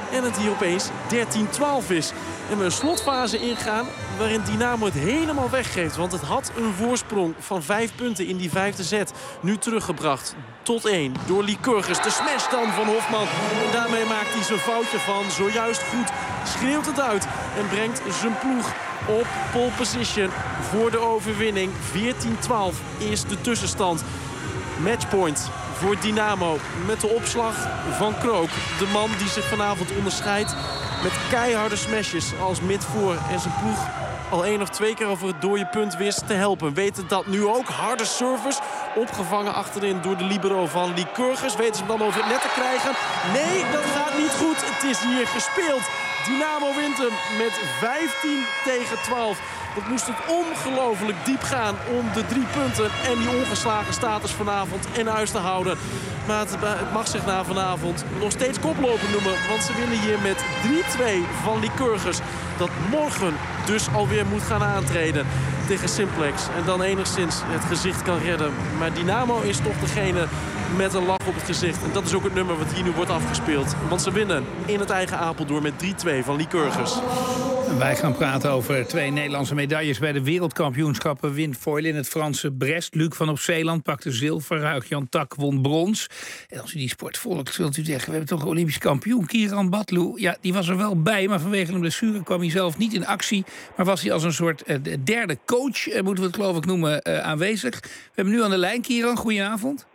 en het hier opeens 13-12 is. En we een slotfase ingaan waarin Dynamo het helemaal weggeeft. Want het had een voorsprong van 5 punten in die 5e set. Nu teruggebracht tot 1 door Lycurgus. De smash dan van Hofman. En daarmee maakt hij zijn foutje van zojuist goed. Schreeuwt het uit en brengt zijn ploeg op pole position voor de overwinning. 14-12 is de tussenstand. Matchpoint voor Dynamo met de opslag van Krook. De man die zich vanavond onderscheidt met keiharde smashes als midvoor. En zijn ploeg al 1 of 2 keer over het dode punt wist te helpen. Weten dat nu ook. Harde service. Opgevangen achterin door de libero van Lycurgus. Weten ze hem dan over het net te krijgen? Nee, dat gaat niet goed. Het is hier gespeeld. Dynamo wint hem met 15-12. Het moest het ongelooflijk diep gaan om de 3 punten en die ongeslagen status vanavond in huis te houden. Maar het mag zich na vanavond nog steeds koploper noemen. Want ze winnen hier met 3-2 van Lycurgus. Dat morgen dus alweer moet gaan aantreden tegen Simplex. En dan enigszins het gezicht kan redden. Maar Dynamo is toch degene met een lach op het gezicht. En dat is ook het nummer wat hier nu wordt afgespeeld. Want ze winnen in het eigen Apeldoorn met 3-2 van Lycurgus. Wij gaan praten over 2 Nederlandse medailles bij de wereldkampioenschappen windfoil in het Franse Brest. Luc van op Zeeland pakte zilver, Huig-Jan Tak won brons. En als u die sport volgt, zult u zeggen, we hebben toch een Olympisch kampioen, Kieran Batlu. Ja, die was er wel bij, maar vanwege een blessure kwam hij zelf niet in actie. Maar was hij als een soort derde coach, moeten we het geloof ik noemen, aanwezig. We hebben nu aan de lijn, Kieran, goedenavond.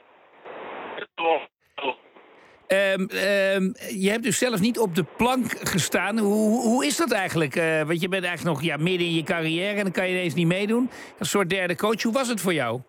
Je hebt dus zelf niet op de plank gestaan. Hoe is dat eigenlijk? Want je bent eigenlijk nog midden in je carrière en dan kan je ineens niet meedoen. Een soort derde coach. Hoe was het voor jou?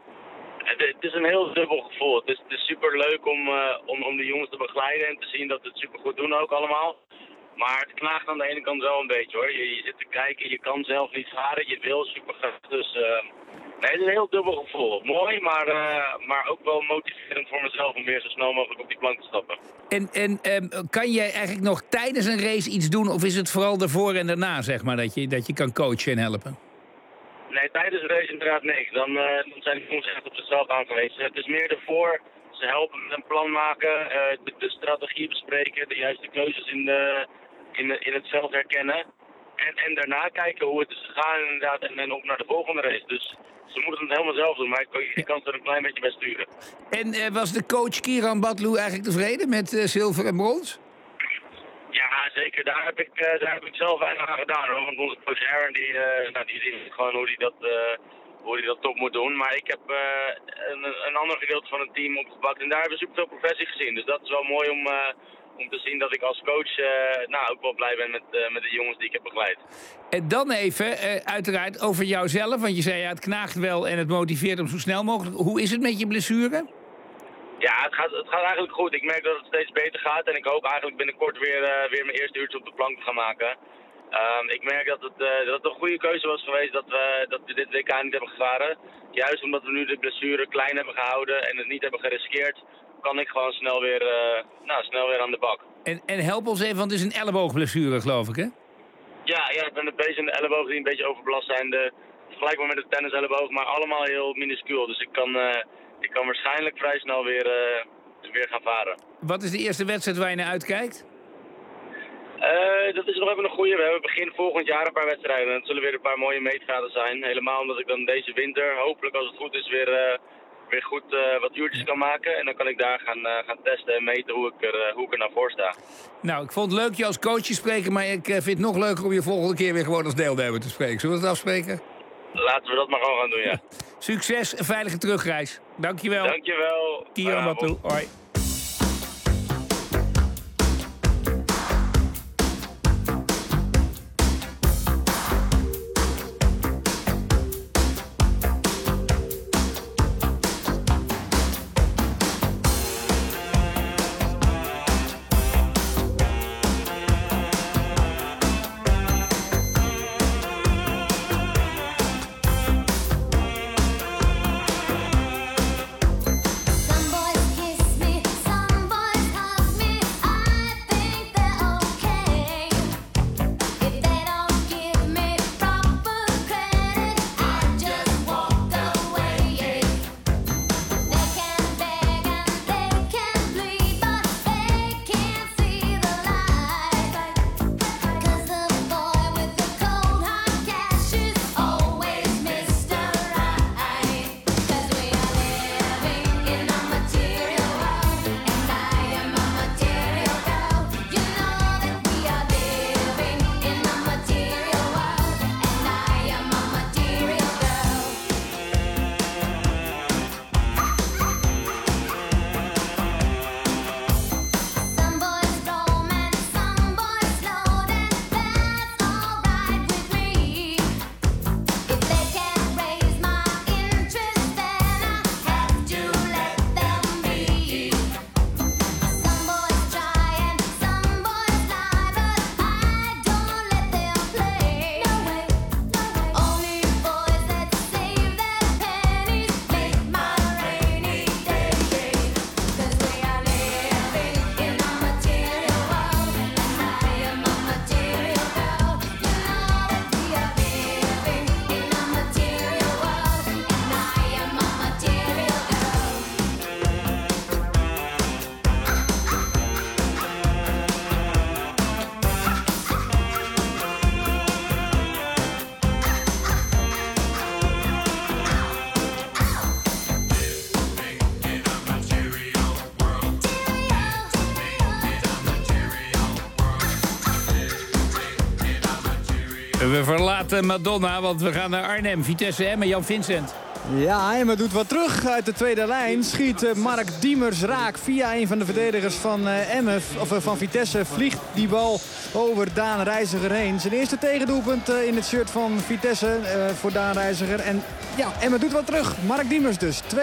Het is een heel dubbel gevoel. Het is super leuk om de jongens te begeleiden en te zien dat ze het super goed doen ook allemaal. Maar het knaagt aan de ene kant wel een beetje hoor. Je zit te kijken, je kan zelf niet varen, je wil super graag. Dus nee, het is een heel dubbel gevoel. Mooi, maar ook wel motiverend voor mezelf om weer zo snel mogelijk op die plank te stappen. En kan jij eigenlijk nog tijdens een race iets doen? Of is het vooral daarvoor en daarna, zeg maar, dat je kan coachen en helpen? Nee, tijdens de race inderdaad niks. Dan zijn die jongens echt op zichzelf aangewezen. Het is meer ervoor. Ze helpen met een plan maken, de strategie bespreken, de juiste keuzes in het veld herkennen. En daarna kijken hoe het is gegaan inderdaad en op naar de volgende race. Dus ze moeten het helemaal zelf doen, maar ik kan ze er een klein beetje bij sturen. En was de coach Kieran Batlu eigenlijk tevreden met zilver en brons? Ja, zeker. Daar heb ik zelf weinig aan gedaan hoor. Want onze coach Aaron die ziet gewoon hoe hij dat top moet doen. Maar ik heb een ander gedeelte van het team opgepakt en daar hebben we super veel progressie gezien. Dus dat is wel mooi om te zien dat ik als coach ook wel blij ben met de jongens die ik heb begeleid. En dan even, uiteraard, over jouzelf. Want je zei, ja, het knaagt wel en het motiveert om zo snel mogelijk. Hoe is het met je blessure? Ja, het gaat eigenlijk goed. Ik merk dat het steeds beter gaat. En ik hoop eigenlijk binnenkort weer mijn eerste uurtje op de plank te gaan maken. Ik merk dat het een goede keuze was geweest dat we dit WK niet hebben gevaren. Juist omdat we nu de blessure klein hebben gehouden en het niet hebben geriskeerd, kan ik gewoon snel weer aan de bak. En help ons even, want het is een elleboogblessure, geloof ik, hè? Ja, ik ben de pees en de elleboog die een beetje overbelast zijn. Vergelijkbaar met de tenniselleboog, maar allemaal heel minuscuul. Dus ik kan waarschijnlijk vrij snel weer gaan varen. Wat is de eerste wedstrijd waar je naar uitkijkt? Dat is nog even een goede. We hebben begin volgend jaar een paar wedstrijden. En het zullen weer een paar mooie meetgraden zijn. Helemaal omdat ik dan deze winter, hopelijk als het goed is, weer goed wat uurtjes kan maken. En dan kan ik daar gaan testen en meten hoe ik er nou voor sta. Nou, ik vond het leuk je als coach te spreken, maar ik vind het nog leuker om je volgende keer weer gewoon als deelnemer te spreken. Zullen we het afspreken? Laten we dat maar gewoon gaan doen, ja. Succes en veilige terugreis. Dankjewel. Dankjewel. Kieran Batlu. Hoi. Some boys kiss me We verlaten Madonna, want we gaan naar Arnhem. Vitesse Emmen, Jan Vincent. Ja, Emmen doet wat terug uit de tweede lijn. Schiet Mark Diemers raak via een van de verdedigers van Emmen, of van Vitesse. Vliegt die bal over Daan Reiziger heen. Zijn eerste tegendoelpunt in het shirt van Vitesse voor Daan Reiziger. En ja, Emmen doet wat terug. Mark Diemers dus, 2-1.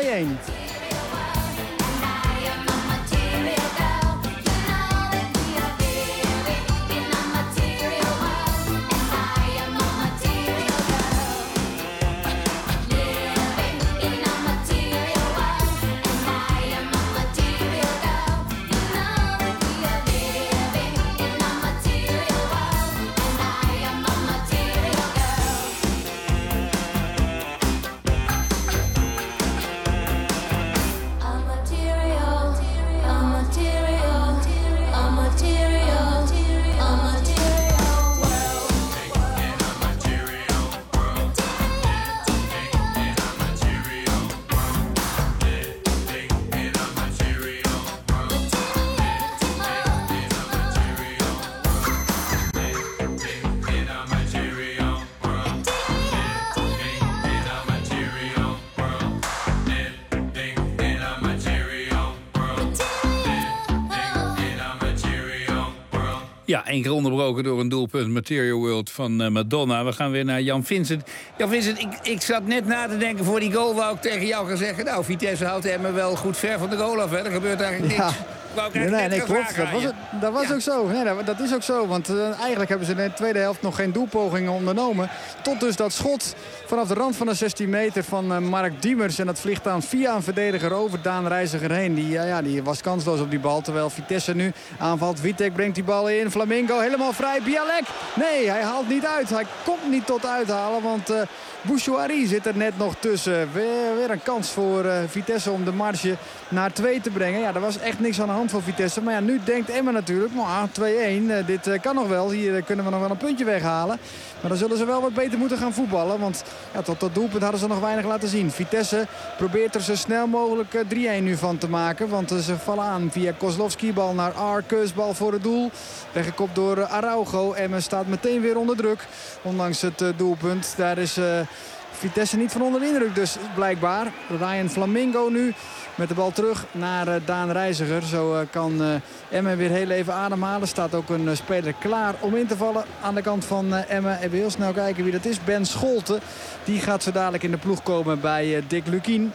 Ja, 1 keer onderbroken door een doelpunt Material World van Madonna. We gaan weer naar Jan Vincent. Jan Vincent, ik zat net na te denken voor die goal. Wou ik tegen jou gaan zeggen, nou, Vitesse houdt hem wel goed ver van de goal af. Hè. Er gebeurt eigenlijk niks. Nee, klopt. Dat was ook zo. Nee, dat is ook zo. Want eigenlijk hebben ze in de tweede helft nog geen doelpogingen ondernomen. Tot dus dat schot vanaf de rand van de 16 meter van Mark Diemers. En dat vliegt dan via een verdediger over Daan Reiziger heen. Die was kansloos op die bal. Terwijl Vitesse nu aanvalt. Witek brengt die bal in. Flamingo helemaal vrij. Bialek. Nee, hij haalt niet uit. Hij komt niet tot uithalen. Want Bouchouari zit er net nog tussen. Weer een kans voor Vitesse om de marge naar 2 te brengen. Ja, er was echt niks aan de hand voor Vitesse. Maar ja, nu denkt Emmen natuurlijk, 2-1, dit kan nog wel. Hier kunnen we nog wel een puntje weghalen. Maar dan zullen ze wel wat beter moeten gaan voetballen. Want ja, tot dat doelpunt hadden ze nog weinig laten zien. Vitesse probeert er zo snel mogelijk 3-1 nu van te maken. Want ze vallen aan via Kozlowski. Bal naar Arkus, bal voor het doel. Weggekopt door Araujo. Emmen staat meteen weer onder druk. Ondanks het doelpunt. Daar is Vitesse niet van onder de indruk dus blijkbaar. Ryan Flamingo nu met de bal terug naar Daan Reiziger. Zo kan Emmen weer heel even ademhalen. Staat ook een speler klaar om in te vallen aan de kant van Emmen. Even heel snel kijken wie dat is. Ben Scholte. Die gaat zo dadelijk in de ploeg komen bij Dick Lukien.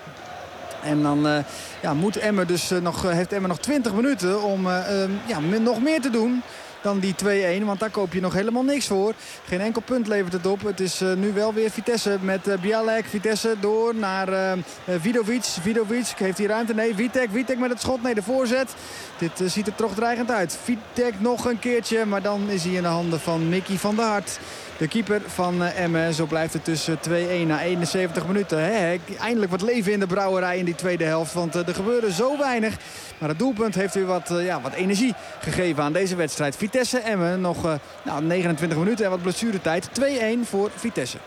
En dan moet Emmen dus heeft Emmen nog 20 minuten om nog meer te doen dan die 2-1. Want daar koop je nog helemaal niks voor. Geen enkel punt levert het op. Het is nu wel weer Vitesse met Bialek. Vitesse door naar Vidovic. Vidovic heeft hier ruimte. Nee, Witek met het schot. Nee, de voorzet. Dit ziet er toch dreigend uit. Witek nog een keertje. Maar dan is hij in de handen van Mickey van der Hart. De keeper van Emmen. Zo blijft het tussen 2-1 na 71 minuten. Eindelijk wat leven in de brouwerij in die tweede helft. Want er gebeurde zo weinig. Maar het doelpunt heeft weer wat energie gegeven aan deze wedstrijd. Vitesse Emmen nog 29 minuten en wat blessuretijd. 2-1 voor Vitesse.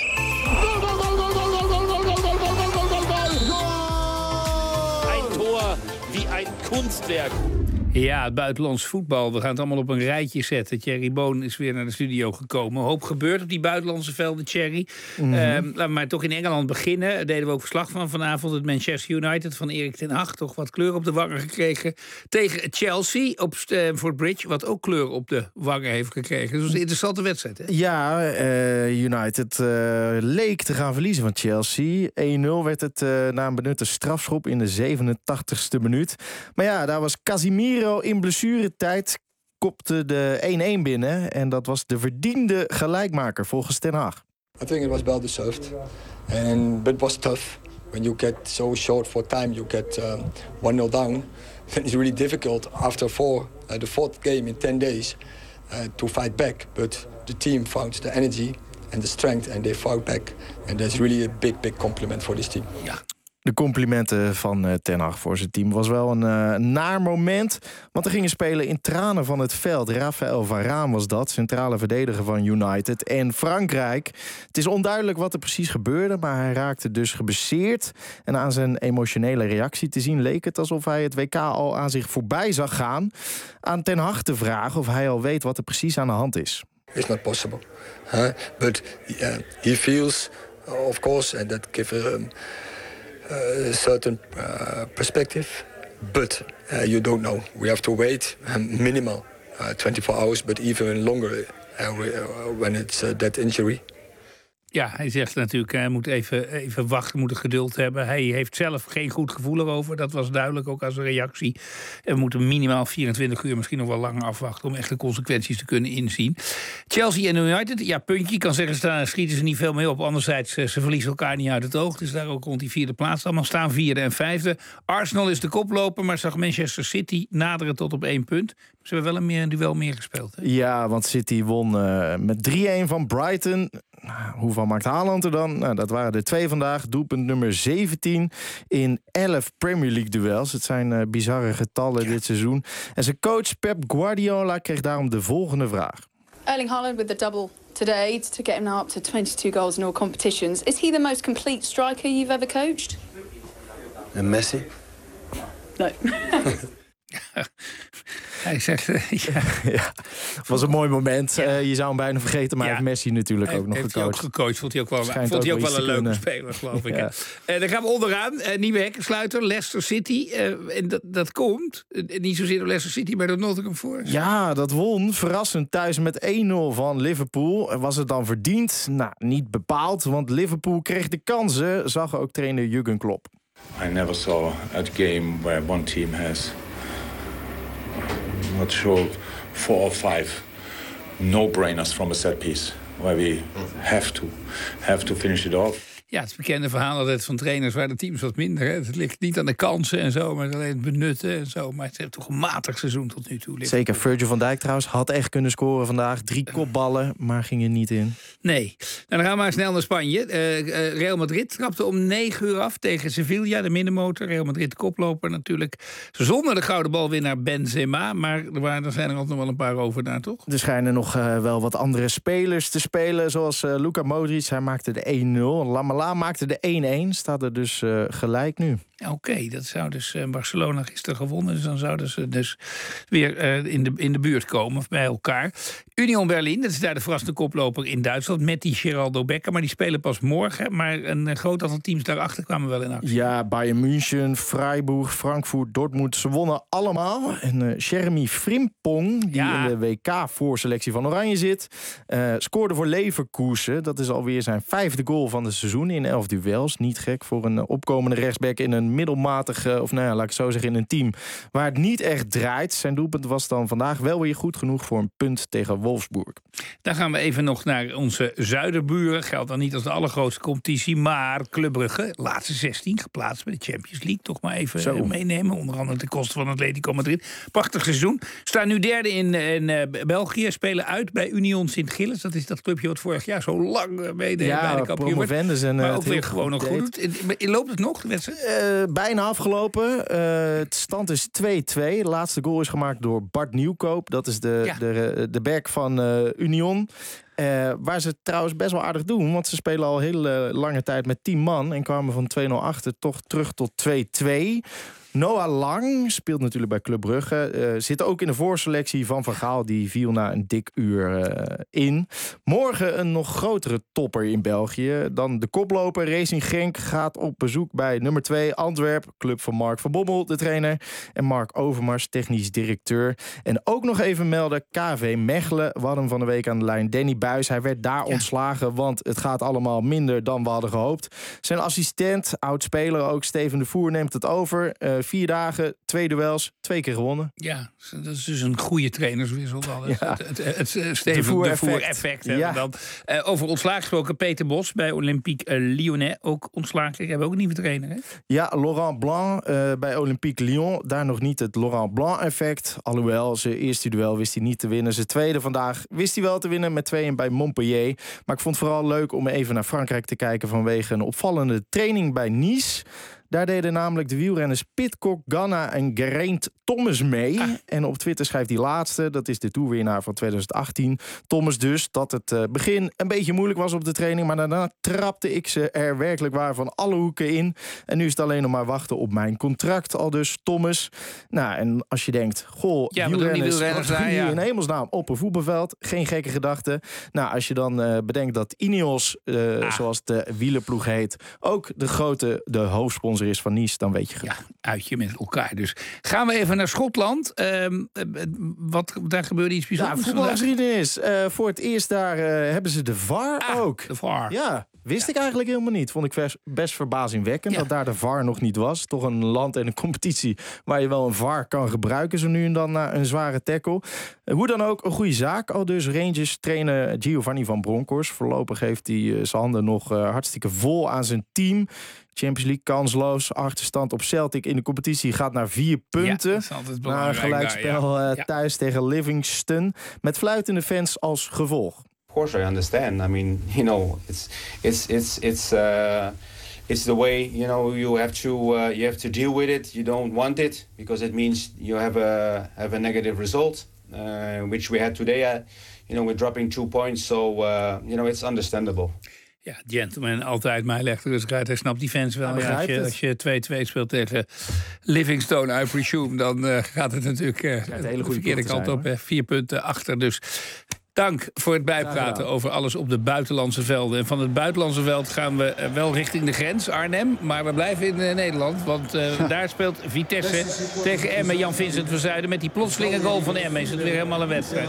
Ein Tor wie ein Kunstwerk. Ja, het buitenlands voetbal. We gaan het allemaal op een rijtje zetten. Thierry Boon is weer naar de studio gekomen. Een hoop gebeurt op die buitenlandse velden, Thierry. Laten we maar toch in Engeland beginnen. Daar deden we ook verslag van vanavond. Het Manchester United van Erik ten Hag. Toch wat kleur op de wangen gekregen. Tegen Chelsea op Stamford Bridge. Wat ook kleur op de wangen heeft gekregen. Dus dat was een interessante wedstrijd, hè? Ja, United leek te gaan verliezen van Chelsea. 1-0 werd het na een benutte strafschop in de 87ste minuut. Maar ja, daar was Casemiro in blessuretijd, kopte de 1-1 binnen. En dat was de verdiende gelijkmaker volgens Ten Hag. I think it was well deserved. But it was tough. When you get so short for time, you get 1-0 down. It's really difficult after the fourth game in 10 days to fight back. But the team found the energy and the strength and they fought back. And that's really a big compliment for this team. Ja. De complimenten van Ten Hag voor zijn team was wel een naar moment. Want er gingen spelen in tranen van het veld. Raphaël Varane was dat, centrale verdediger van United. En Frankrijk. Het is onduidelijk wat er precies gebeurde, maar hij raakte dus geblesseerd. En aan zijn emotionele reactie te zien leek het alsof hij het WK al aan zich voorbij zag gaan. Aan Ten Hag te vragen of hij al weet wat er precies aan de hand is. It's not possible. But he feels, of course, and that gives a certain perspective. But you don't know. We have to wait minimal 24 hours, but even longer when it's that injury. Ja, hij zegt natuurlijk, hij moet even wachten, moet geduld hebben. Hij heeft zelf geen goed gevoel erover. Dat was duidelijk ook als een reactie. En we moeten minimaal 24 uur, misschien nog wel langer afwachten om echt de consequenties te kunnen inzien. Chelsea en United, ja, puntje. Je kan zeggen, daar schieten ze niet veel mee op. Anderzijds, ze verliezen elkaar niet uit het oog. Dus daar ook rond die 4e plaats. Allemaal staan 4e en 5e. Arsenal is de koploper, maar zag Manchester City naderen tot op 1 punt. Ze hebben wel een duel meer gespeeld. Hè? Ja, want City won met 3-1 van Brighton. Hoeveel maakt Haaland er dan? Nou, dat waren er 2 vandaag. Doelpunt nummer 17 in 11 Premier League duels. Het zijn bizarre getallen dit seizoen. En zijn coach Pep Guardiola kreeg daarom de volgende vraag. Erling Haaland with the double today to get him now up to 22 goals in all competitions. Is he the most complete striker you've ever coached? And Messi? No. Hij zegt, ja, het was een mooi moment. Je zou hem bijna vergeten, maar hij heeft Messi natuurlijk ook nog gecoacht. Hij ook gecoacht, vond hij ook wel een leuke speler, geloof ik. Ja. Dan gaan we onderaan. Nieuwe hekkensluiter, Leicester City. En dat komt, niet zozeer door Leicester City, maar door Nottingham Forest. Ja, dat won verrassend thuis met 1-0 van Liverpool. Was het dan verdiend? Nou, niet bepaald, want Liverpool kreeg de kansen, zag ook trainer Jurgen Klopp. I never saw a game where one team has not sure 4 or 5 no-brainers from a set piece where we have to finish it off. Ja, het bekende verhaal altijd van trainers waar de teams wat minder. Hè. Het ligt niet aan de kansen en zo, maar alleen het benutten en zo. Maar het heeft toch een matig seizoen tot nu toe. Zeker, Virgil van Dijk trouwens had echt kunnen scoren vandaag. 3 kopballen, maar ging er niet in. Nee. Nou, dan gaan we maar snel naar Spanje. Real Madrid trapte om 9 uur af tegen Sevilla, de middenmotor. Real Madrid de koploper natuurlijk. Zonder de gouden balwinnaar Benzema, maar er zijn er ook nog wel een paar over daar, toch? Er schijnen nog wel wat andere spelers te spelen, zoals Luka Modric. Hij maakte de 1-0. Lamela maakte de 1-1, staat er dus gelijk nu. Oké, dat zou dus Barcelona gisteren gewonnen. Dus dan zouden ze dus weer in de buurt komen bij elkaar. Union Berlin, dat is daar de verrassende koploper in Duitsland. Met die Geraldo Becker, maar die spelen pas morgen. Maar een groot aantal teams daarachter kwamen wel in actie. Ja, Bayern München, Freiburg, Frankfurt, Dortmund. Ze wonnen allemaal. En Jeremy Frimpong, die in de WK-voorselectie van Oranje zit, scoorde voor Leverkusen. Dat is alweer zijn 5e goal van het seizoen in 11 duels. Niet gek voor een opkomende rechtsback in een middelmatige, of nou ja, laat ik zo zeggen, in een team waar het niet echt draait. Zijn doelpunt was dan vandaag wel weer goed genoeg voor een punt tegen Wolfsburg. Dan gaan we even nog naar onze zuiderburen. Geldt dan niet als de allergrootste competitie, maar Club Brugge, laatste 16 geplaatst bij de Champions League. Toch maar even meenemen, onder andere ten koste van Atletico Madrid. Prachtig seizoen. Staan nu derde in België, spelen uit bij Union Sint-Gilles. Dat is dat clubje wat vorig jaar zo lang meedeed bij de kampioen werd. Maar ook weer gewoon nog goed doet. Loopt het nog, de wedstrijd? Bijna afgelopen. Het stand is 2-2. De laatste goal is gemaakt door Bart Nieuwkoop. Dat is de back van Union. Waar ze het trouwens best wel aardig doen. Want ze spelen al heel lange tijd met 10 man. En kwamen van 2-0 achter toch terug tot 2-2. Noah Lang speelt natuurlijk bij Club Brugge. Zit ook in de voorselectie van Van Gaal. Die viel na een dik uur in. Morgen een nog grotere topper in België. Dan de koploper Racing Genk gaat op bezoek bij nummer 2 Antwerp. Club van Mark van Bommel, de trainer. En Mark Overmars, technisch directeur. En ook nog even melden, KV Mechelen. We hadden hem van de week aan de lijn. Danny Buijs, hij werd daar ontslagen. Want het gaat allemaal minder dan we hadden gehoopt. Zijn assistent, oud-speler ook, Steven de Voer, neemt het over. 4 dagen, 2 duels, 2 keer gewonnen. Ja, dat is dus een goede trainerswissel. Het Steven de Voer effect. Ja. Dan, over ontslagen gesproken, Peter Bos bij Olympique Lyonnais. Ook ontslagen. Ik heb ook een nieuwe trainer. Hè? Ja, Laurent Blanc bij Olympique Lyon. Daar nog niet het Laurent Blanc effect. Alhoewel, zijn eerste duel wist hij niet te winnen. Zijn tweede vandaag wist hij wel te winnen met 2 bij Montpellier. Maar ik vond het vooral leuk om even naar Frankrijk te kijken vanwege een opvallende training bij Nice. Daar deden namelijk de wielrenners Pidcock, Ganna en Geraint Thomas mee. En op Twitter schrijft die laatste, dat is de toerwinnaar van 2018, Thomas dus, dat het begin een beetje moeilijk was op de training, maar daarna trapte ik ze er werkelijk waar van alle hoeken in. En nu is het alleen nog maar wachten op mijn contract, al dus Thomas. Nou, en als je denkt, goh, wielrenners in hemelsnaam op een voetbalveld, geen gekke gedachte. Nou, als je dan bedenkt dat Ineos, zoals de wielerploeg heet, ook de hoofdsponsor is van Nice, dan weet je genoeg. Ja, uitje met elkaar dus. Gaan we even naar Schotland. Daar gebeurde iets bijzonders. Ja, voetbalgeschiedenis. Voor het eerst daar hebben ze de VAR ook. De VAR. Ja, wist ik eigenlijk helemaal niet. Vond ik best verbazingwekkend dat daar de VAR nog niet was. Toch een land en een competitie waar je wel een VAR kan gebruiken zo nu en dan na een zware tackle. Hoe dan ook, een goede zaak. Al dus Rangers trainer Giovanni van Bronckhorst. Voorlopig heeft hij zijn handen nog hartstikke vol aan zijn team. Champions League kansloos. Achterstand op Celtic in de competitie gaat naar 4 punten. Ja, dat is altijd belangrijk. Na een gelijkspel thuis tegen Livingston. Met fluitende fans als gevolg. Of course I understand. I mean, you know, it's the way, you know, you have to deal with it. You don't want it because it means you have a negative result, which we had today. You know, we're dropping 2 points, so you know, it's understandable. Ja, gentleman, altijd mij legt er dus uit. Hij snapt die fans wel. Ja, als je 2-2 speelt tegen Livingstone, I presume, dan gaat het natuurlijk de verkeerde kant op. 4 punten achter, dus... Dank voor het bijpraten over alles op de buitenlandse velden. En van het buitenlandse veld gaan we wel richting de grens, Arnhem. Maar we blijven in Nederland, want daar speelt Vitesse tegen Emmen. Jan-Vincent van Zuiden met die plotselinge goal van Emmen. Is het weer helemaal een wedstrijd?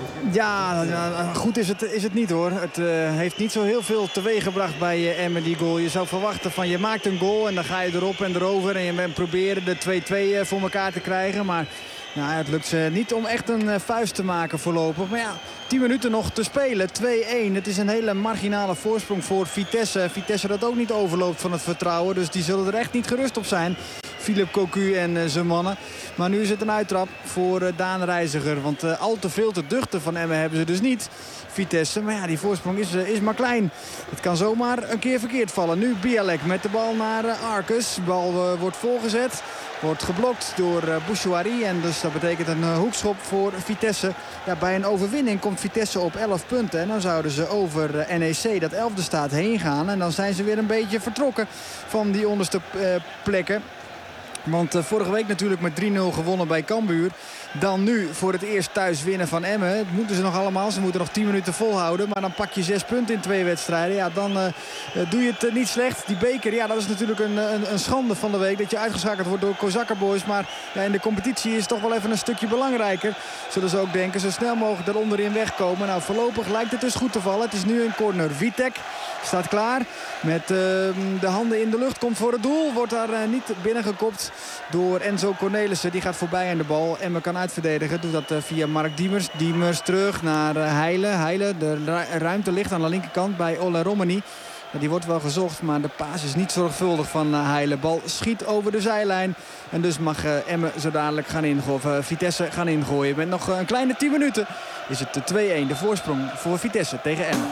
Ja, goed is het niet hoor. Het heeft niet zo heel veel teweeggebracht bij Emmen, die goal. Je zou verwachten van je maakt een goal en dan ga je erop en erover. En je bent proberen de 2-2 voor elkaar te krijgen. Maar nou, het lukt ze niet om echt een vuist te maken voorlopig. Maar ja, 10 minuten nog te spelen. 2-1. Het is een hele marginale voorsprong voor Vitesse. Vitesse dat ook niet overloopt van het vertrouwen. Dus die zullen er echt niet gerust op zijn. Philip Cocu en zijn mannen. Maar nu is het een uittrap voor Daan Reiziger. Want al te veel te duchten van Emmen hebben ze dus niet. Vitesse, maar ja, die voorsprong is maar klein. Het kan zomaar een keer verkeerd vallen. Nu Bialek met de bal naar Arcus. De bal wordt voorgezet. Wordt geblokt door Bouchouari. En dus dat betekent een hoekschop voor Vitesse. Ja, bij een overwinning komt Vitesse op 11 punten. En dan zouden ze over NEC, dat 11e staat, heen gaan. En dan zijn ze weer een beetje vertrokken van die onderste plekken. Want vorige week natuurlijk met 3-0 gewonnen bij Cambuur. Dan nu voor het eerst thuis winnen van Emmen. Dat moeten ze nog allemaal. Ze moeten nog 10 minuten volhouden. Maar dan pak je 6 punten in 2 wedstrijden. Ja, dan doe je het niet slecht. Die beker, ja, dat is natuurlijk een schande van de week. Dat je uitgeschakeld wordt door Kozakkenboys. Maar ja, in de competitie is het toch wel even een stukje belangrijker. Zullen ze ook denken. Zo snel mogelijk eronder in wegkomen. Nou, voorlopig lijkt het dus goed te vallen. Het is nu een corner. Vitek staat klaar. Met de handen in de lucht. Komt voor het doel. Wordt daar niet binnengekopt door Enzo Cornelissen. Die gaat voorbij aan de bal. Emmen kan uitverdedigen. Doet dat via Mark Diemers. Diemers terug naar Heijlen. Heijlen, de ruimte ligt aan de linkerkant bij Ola Romani. Die wordt wel gezocht, maar de paas is niet zorgvuldig van Heijlen. Bal schiet over de zijlijn. En dus mag Emmen zo dadelijk gaan ingooien. Of Vitesse gaan ingooien. Met nog een kleine 10 minuten is het de 2-1. De voorsprong voor Vitesse tegen Emmen.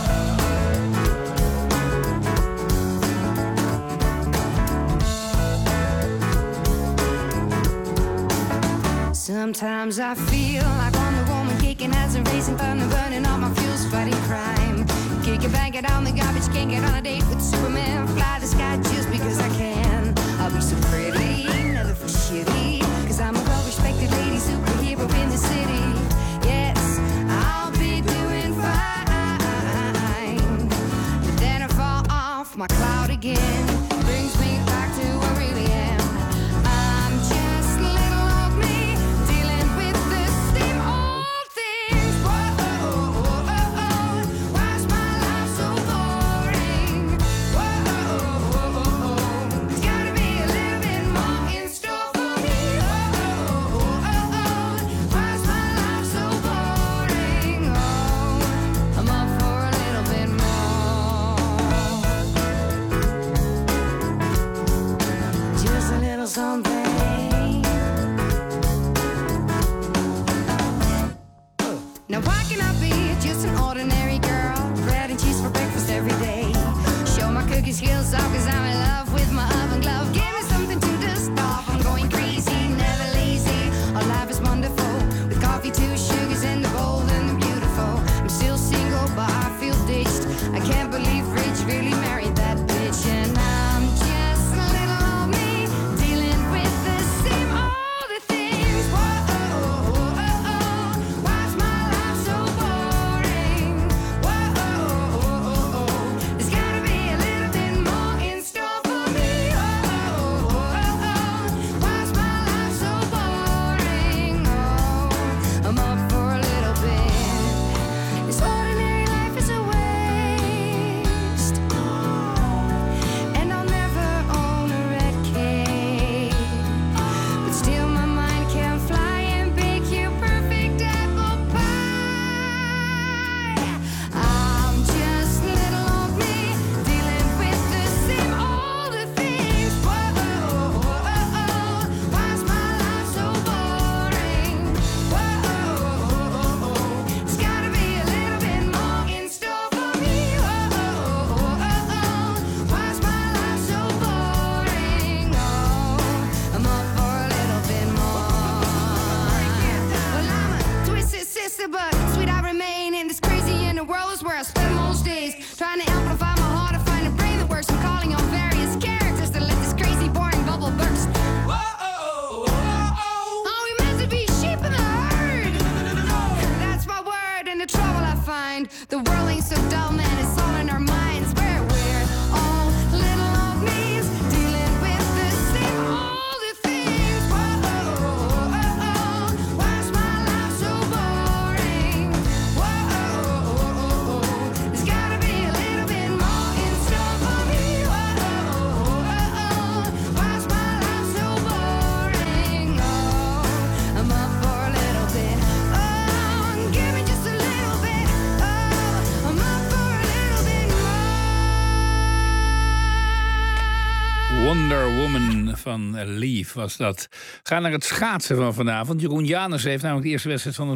Sometimes I feel like Wonder Woman kicking as a racing thunder, burning all my fuels, fighting crime. Kick it, bang it on the garbage, can't get on a date with Superman. Fly the sky just because I can. I'll be so pretty, never for shitty, cause I'm a well-respected lady superhero in the city. Yes, I'll be doing fine. But then I fall off my cloud again. Brings me back to where I really am. I'm just little old me, dealing with the same old things. Whoa, why's my life so boring? Whoa, there's gotta be a little bit more in store for me. Why's my life so boring? Oh, I'm up for a little bit more. Just a little something. Now why can I be just an ordinary girl? Bread and cheese for breakfast every day. Show my cookie skills off cause I'm in love with my oven glove. but sweet I remain. And this crazy in the world is where I spend most days. Trying to amplify my heart to find a brain that works. I'm calling on various characters to let this crazy, boring bubble burst. Are we meant to be sheep in the herd? That's my word and the trouble I find. The world ain't so dull, man, it's all in our minds. Where we're all little old me's dealing with the same old things. Why's my life so boring? There's gotta be a little bit more in store for me. Why's my life so boring? Oh, I'm up for a little bit. Oh, give me just a little bit. Oh, I'm up for a little bit Wonder Woman van Leaf was dat. Ga naar het schaatsen van vanavond. Jeroen Janussen heeft namelijk de eerste wedstrijd van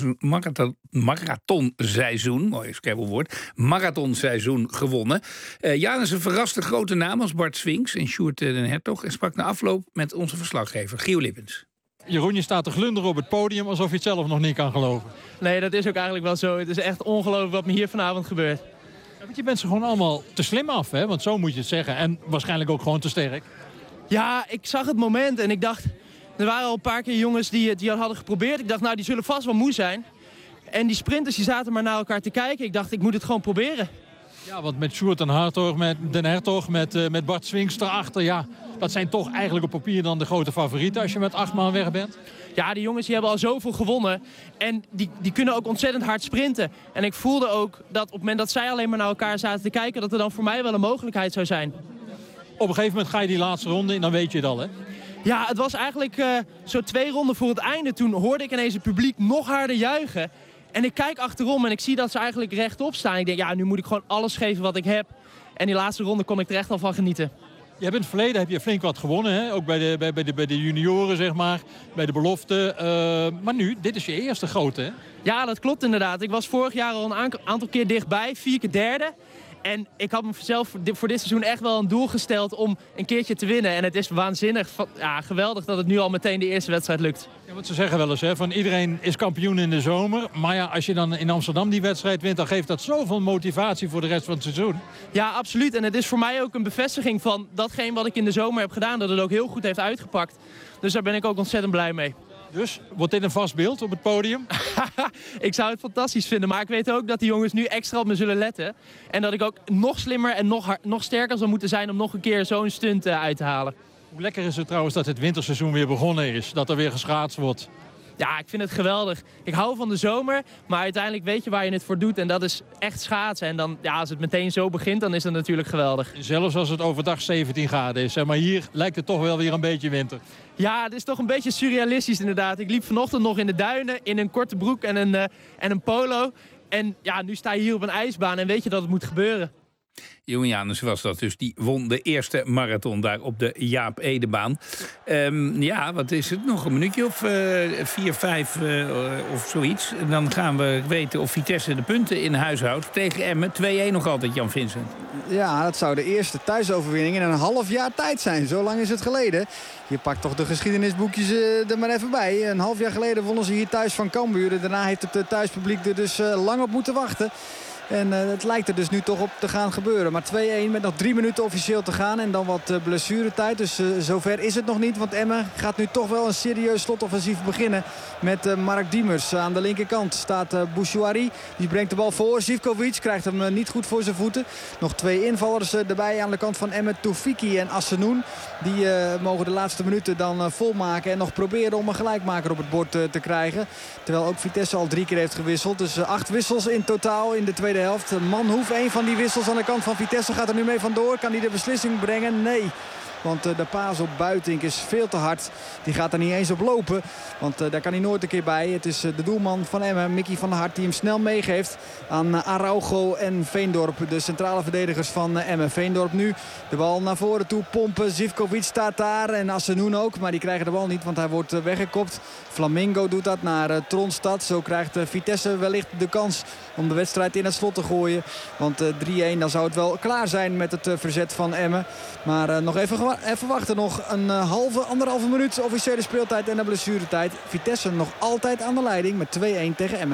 het marathonseizoen, mooi scrabblewoord, marathonseizoen gewonnen. Janussen verraste grote namen als Bart Swings en Sjoerd den Hertog en sprak na afloop met onze verslaggever Gio Lippens. Jeroen, je staat te glunderen op het podium alsof je het zelf nog niet kan geloven. Nee, dat is ook eigenlijk wel zo. Het is echt ongelooflijk wat me hier vanavond gebeurt. Ja, want je bent ze gewoon allemaal te slim af, hè? Want zo moet je het zeggen. En waarschijnlijk ook gewoon te sterk. Ja, ik zag het moment en ik dacht... Er waren al een paar keer jongens die het hadden geprobeerd. Ik dacht, nou, die zullen vast wel moe zijn. En die sprinters die zaten maar naar elkaar te kijken. Ik dacht, ik moet het gewoon proberen. Ja, want met Sjoerd den Hertog, met Bart Swings erachter... ja, dat zijn toch eigenlijk op papier dan de grote favorieten als je met 8 man weg bent. Ja, die jongens die hebben al zoveel gewonnen. En die kunnen ook ontzettend hard sprinten. En ik voelde ook dat op het moment dat zij alleen maar naar elkaar zaten te kijken... dat er dan voor mij wel een mogelijkheid zou zijn. Op een gegeven moment ga je die laatste ronde in, dan weet je het al, hè? Ja, het was eigenlijk zo 2 ronden voor het einde. Toen hoorde ik ineens het publiek nog harder juichen. En ik kijk achterom en ik zie dat ze eigenlijk rechtop staan. Ik denk, ja, nu moet ik gewoon alles geven wat ik heb. En die laatste ronde kon ik er echt al van genieten. Je hebt in het verleden heb je flink wat gewonnen, hè? Ook bij de junioren, zeg maar, bij de belofte. Maar nu, dit is je eerste grote, hè? Ja, dat klopt inderdaad. Ik was vorig jaar al een aantal keer dichtbij, 4 keer derde. En ik had mezelf voor dit seizoen echt wel een doel gesteld om een keertje te winnen. En het is waanzinnig, ja, geweldig dat het nu al meteen de eerste wedstrijd lukt. Ja, want ze zeggen wel eens, hè, van iedereen is kampioen in de zomer. Maar ja, als je dan in Amsterdam die wedstrijd wint, dan geeft dat zoveel motivatie voor de rest van het seizoen. Ja, absoluut. En het is voor mij ook een bevestiging van datgene wat ik in de zomer heb gedaan. Dat het ook heel goed heeft uitgepakt. Dus daar ben ik ook ontzettend blij mee. Dus, wordt dit een vast beeld op het podium? Ik zou het fantastisch vinden, maar ik weet ook dat die jongens nu extra op me zullen letten. En dat ik ook nog slimmer en nog sterker zal moeten zijn om nog een keer zo'n stunt uit te halen. Hoe lekker is het trouwens dat het winterseizoen weer begonnen is? Dat er weer geschaatst wordt? Ja, ik vind het geweldig. Ik hou van de zomer, maar uiteindelijk weet je waar je het voor doet. En dat is echt schaatsen. En dan, ja, als het meteen zo begint, dan is dat natuurlijk geweldig. Zelfs als het overdag 17 graden is. Maar hier lijkt het toch wel weer een beetje winter. Ja, het is toch een beetje surrealistisch inderdaad. Ik liep vanochtend nog in de duinen in een korte broek en een polo. En ja, nu sta je hier op een ijsbaan en weet je dat het moet gebeuren. Jeroen Janussen was dat dus. Die won de eerste marathon daar op de Jaap Edebaan. Ja, wat is het? Nog een minuutje of 4, 5 of zoiets. En dan gaan we weten of Vitesse de punten in huis houdt. Tegen Emmen 2-1 nog altijd, Jan Vincent. Ja, dat zou de eerste thuisoverwinning in een half jaar tijd zijn. Zo lang is het geleden. Je pakt toch de geschiedenisboekjes er maar even bij. Een half jaar geleden wonnen ze hier thuis van Cambuur. Daarna heeft het thuispubliek er dus lang op moeten wachten. En het lijkt er dus nu toch op te gaan gebeuren. Maar 2-1 met nog 3 minuten officieel te gaan. En dan wat blessuretijd. Dus zover is het nog niet. Want Emmen gaat nu toch wel een serieus slotoffensief beginnen. Met Mark Diemers. Aan de linkerkant staat Bouchouari. Die brengt de bal voor. Zivkovic krijgt hem niet goed voor zijn voeten. Nog 2 invallers erbij aan de kant van Emmen. Toufiki en Assenoun. Die mogen de laatste minuten dan volmaken. En nog proberen om een gelijkmaker op het bord te krijgen. Terwijl ook Vitesse al 3 keer heeft gewisseld. Dus 8 wissels in totaal in de tweede helft. Manhoef, een van die wissels aan de kant van Vitesse, gaat er nu mee vandoor. Kan hij de beslissing brengen? Nee. Want de paas op Buitink is veel te hard. Die gaat er niet eens op lopen. Want daar kan hij nooit een keer bij. Het is de doelman van Emmen, Mickey van der Hart, die hem snel meegeeft aan Araujo en Veendorp. De centrale verdedigers van Emmen. Veendorp nu de bal naar voren toe pompen. Zivkovic staat daar en Assenoun ook. Maar die krijgen de bal niet, want hij wordt weggekopt. Flamingo doet dat naar Tronstad. Zo krijgt Vitesse wellicht de kans om de wedstrijd in het slot te gooien. Want 3-1, dan zou het wel klaar zijn met het verzet van Emmen. Maar nog even wachten. Nog een anderhalve minuut officiële speeltijd en de blessuretijd. Vitesse nog altijd aan de leiding met 2-1 tegen Emmen.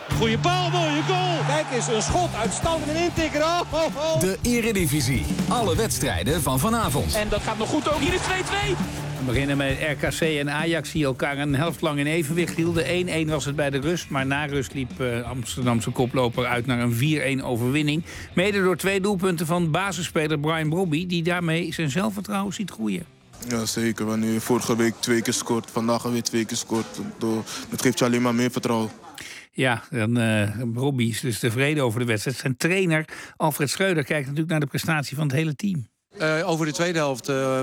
Goeie bal, mooie goal. Kijk eens, een schot, uitstand en intikker. Oh, oh, oh. De Eredivisie. Alle wedstrijden van vanavond. En dat gaat nog goed ook. Hier is 2-2. We beginnen met RKC en Ajax die elkaar een helft lang in evenwicht hielden. 1-1 was het bij de rust, maar na rust liep Amsterdamse koploper uit naar een 4-1 overwinning. Mede door 2 doelpunten van basisspeler Brian Brobby, die daarmee zijn zelfvertrouwen ziet groeien. Ja, zeker. Wanneer vorige week 2 keer scoort, vandaag weer 2 keer scoort. Dat geeft je alleen maar meer vertrouwen. Ja, dan Brobby is dus tevreden over de wedstrijd. Zijn trainer Alfred Schreuder kijkt natuurlijk naar de prestatie van het hele team. Over de tweede helft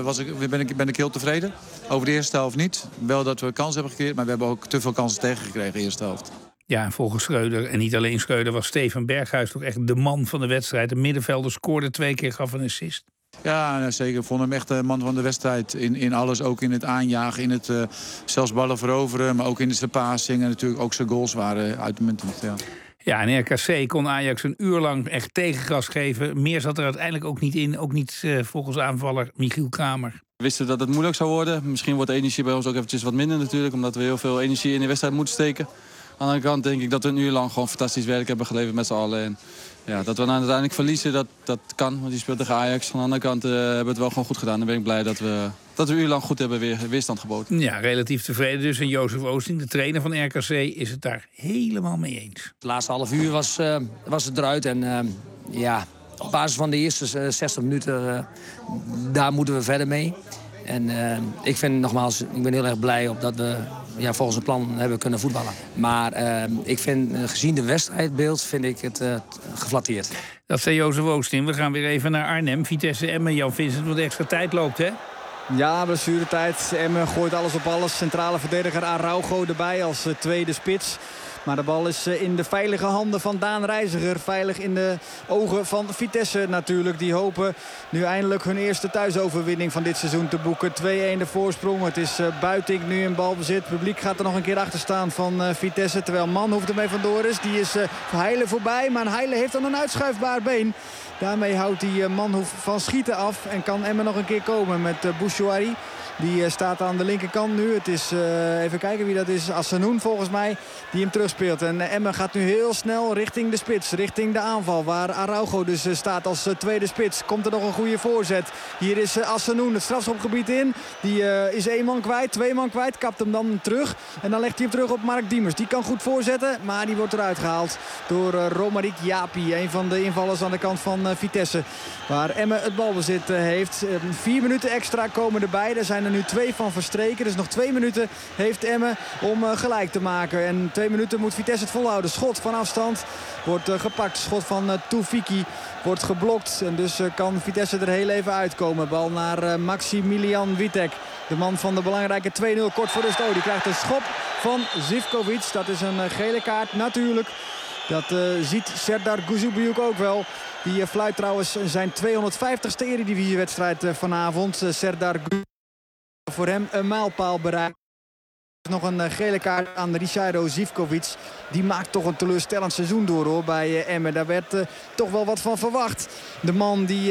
ben ik heel tevreden. Over de eerste helft niet. Wel dat we kansen hebben gecreëerd, maar we hebben ook te veel kansen tegengekregen de eerste helft. Ja, en volgens Schreuder, en niet alleen Schreuder, was Steven Berghuis toch echt de man van de wedstrijd. De middenvelder scoorde 2 keer, gaf een assist. Ja, zeker. Ik vond hem echt de man van de wedstrijd. In alles, ook in het aanjagen, in het zelfs ballen veroveren, maar ook in de passing. En natuurlijk ook zijn goals waren uitmuntend. Ja. Ja, en RKC kon Ajax een uur lang echt tegengas geven. Meer zat er uiteindelijk ook niet in. Ook niet volgens aanvaller Michiel Kramer. We wisten dat het moeilijk zou worden. Misschien wordt de energie bij ons ook eventjes wat minder natuurlijk. Omdat we heel veel energie in de wedstrijd moeten steken. Aan de andere kant denk ik dat we een uur lang gewoon fantastisch werk hebben geleverd met z'n allen. En ja, dat we dan uiteindelijk verliezen, dat kan. Want die speelt tegen Ajax. Aan de andere kant hebben we het wel gewoon goed gedaan. Dan ben ik blij dat we een uur lang goed hebben weerstand geboden. Ja, relatief tevreden dus. En Jozef Oosting, de trainer van RKC, is het daar helemaal mee eens. Het laatste half uur was het eruit. En ja, op basis van de eerste 60 minuten, daar moeten we verder mee. En ik ben heel erg blij op dat we volgens het plan hebben kunnen voetballen. Maar ik vind, gezien de wedstrijdbeeld, vind ik het geflatteerd. Dat zei Jozef Oosting. We gaan weer even naar Arnhem. Vitesse Emmen, Jan Vincent, wat extra tijd loopt, hè? Ja, blessuretijd. Emmen gooit alles op alles. Centrale verdediger Araujo erbij als tweede spits. Maar de bal is in de veilige handen van Daan Reiziger. Veilig in de ogen van Vitesse natuurlijk. Die hopen nu eindelijk hun eerste thuisoverwinning van dit seizoen te boeken. 2-1 de voorsprong. Het is Buitink nu in balbezit. Het publiek gaat er nog een keer achter staan van Vitesse. Terwijl Manhoef ermee vandoor is. Die is Heile voorbij. Maar Heile heeft dan een uitschuifbaar been. Daarmee houdt die Manhoef van schieten af. En kan Emmen nog een keer komen met Bouchouari. Die staat aan de linkerkant nu. Het is, even kijken wie dat is, Assenoen volgens mij, die hem terugspeelt. En Emmen gaat nu heel snel richting de spits, richting de aanval. Waar Araujo dus staat als tweede spits. Komt er nog een goede voorzet. Hier is Assenoen het strafschopgebied in. Die is 1 man kwijt, 2 man kwijt. Kapt hem dan terug. En dan legt hij hem terug op Mark Diemers. Die kan goed voorzetten, maar die wordt eruit gehaald door Romaric Japi. Een van de invallers aan de kant van Vitesse. Waar Emmen het balbezit heeft. 4 minuten extra komen erbij. Er zijn er nu 2 van verstreken. Dus nog 2 minuten heeft Emmen om gelijk te maken. En 2 minuten moet Vitesse het volhouden. Schot van afstand wordt gepakt. Schot van Toufiki wordt geblokt. En dus kan Vitesse er heel even uitkomen. Bal naar Maximilian Witek. De man van de belangrijke 2-0 kort voor rust. Oh, die krijgt een schop van Zivkovic. Dat is een gele kaart natuurlijk. Dat ziet Serdar Guzubiyuk ook wel. Die fluit trouwens zijn 250ste eredivisiewedstrijd vanavond. Serdar Guzubiyuk voor hem een mijlpaal bereikt. Nog een gele kaart aan Ricardo Zivkovic. Die maakt toch een teleurstellend seizoen door hoor bij Emmen. Daar werd toch wel wat van verwacht. De man die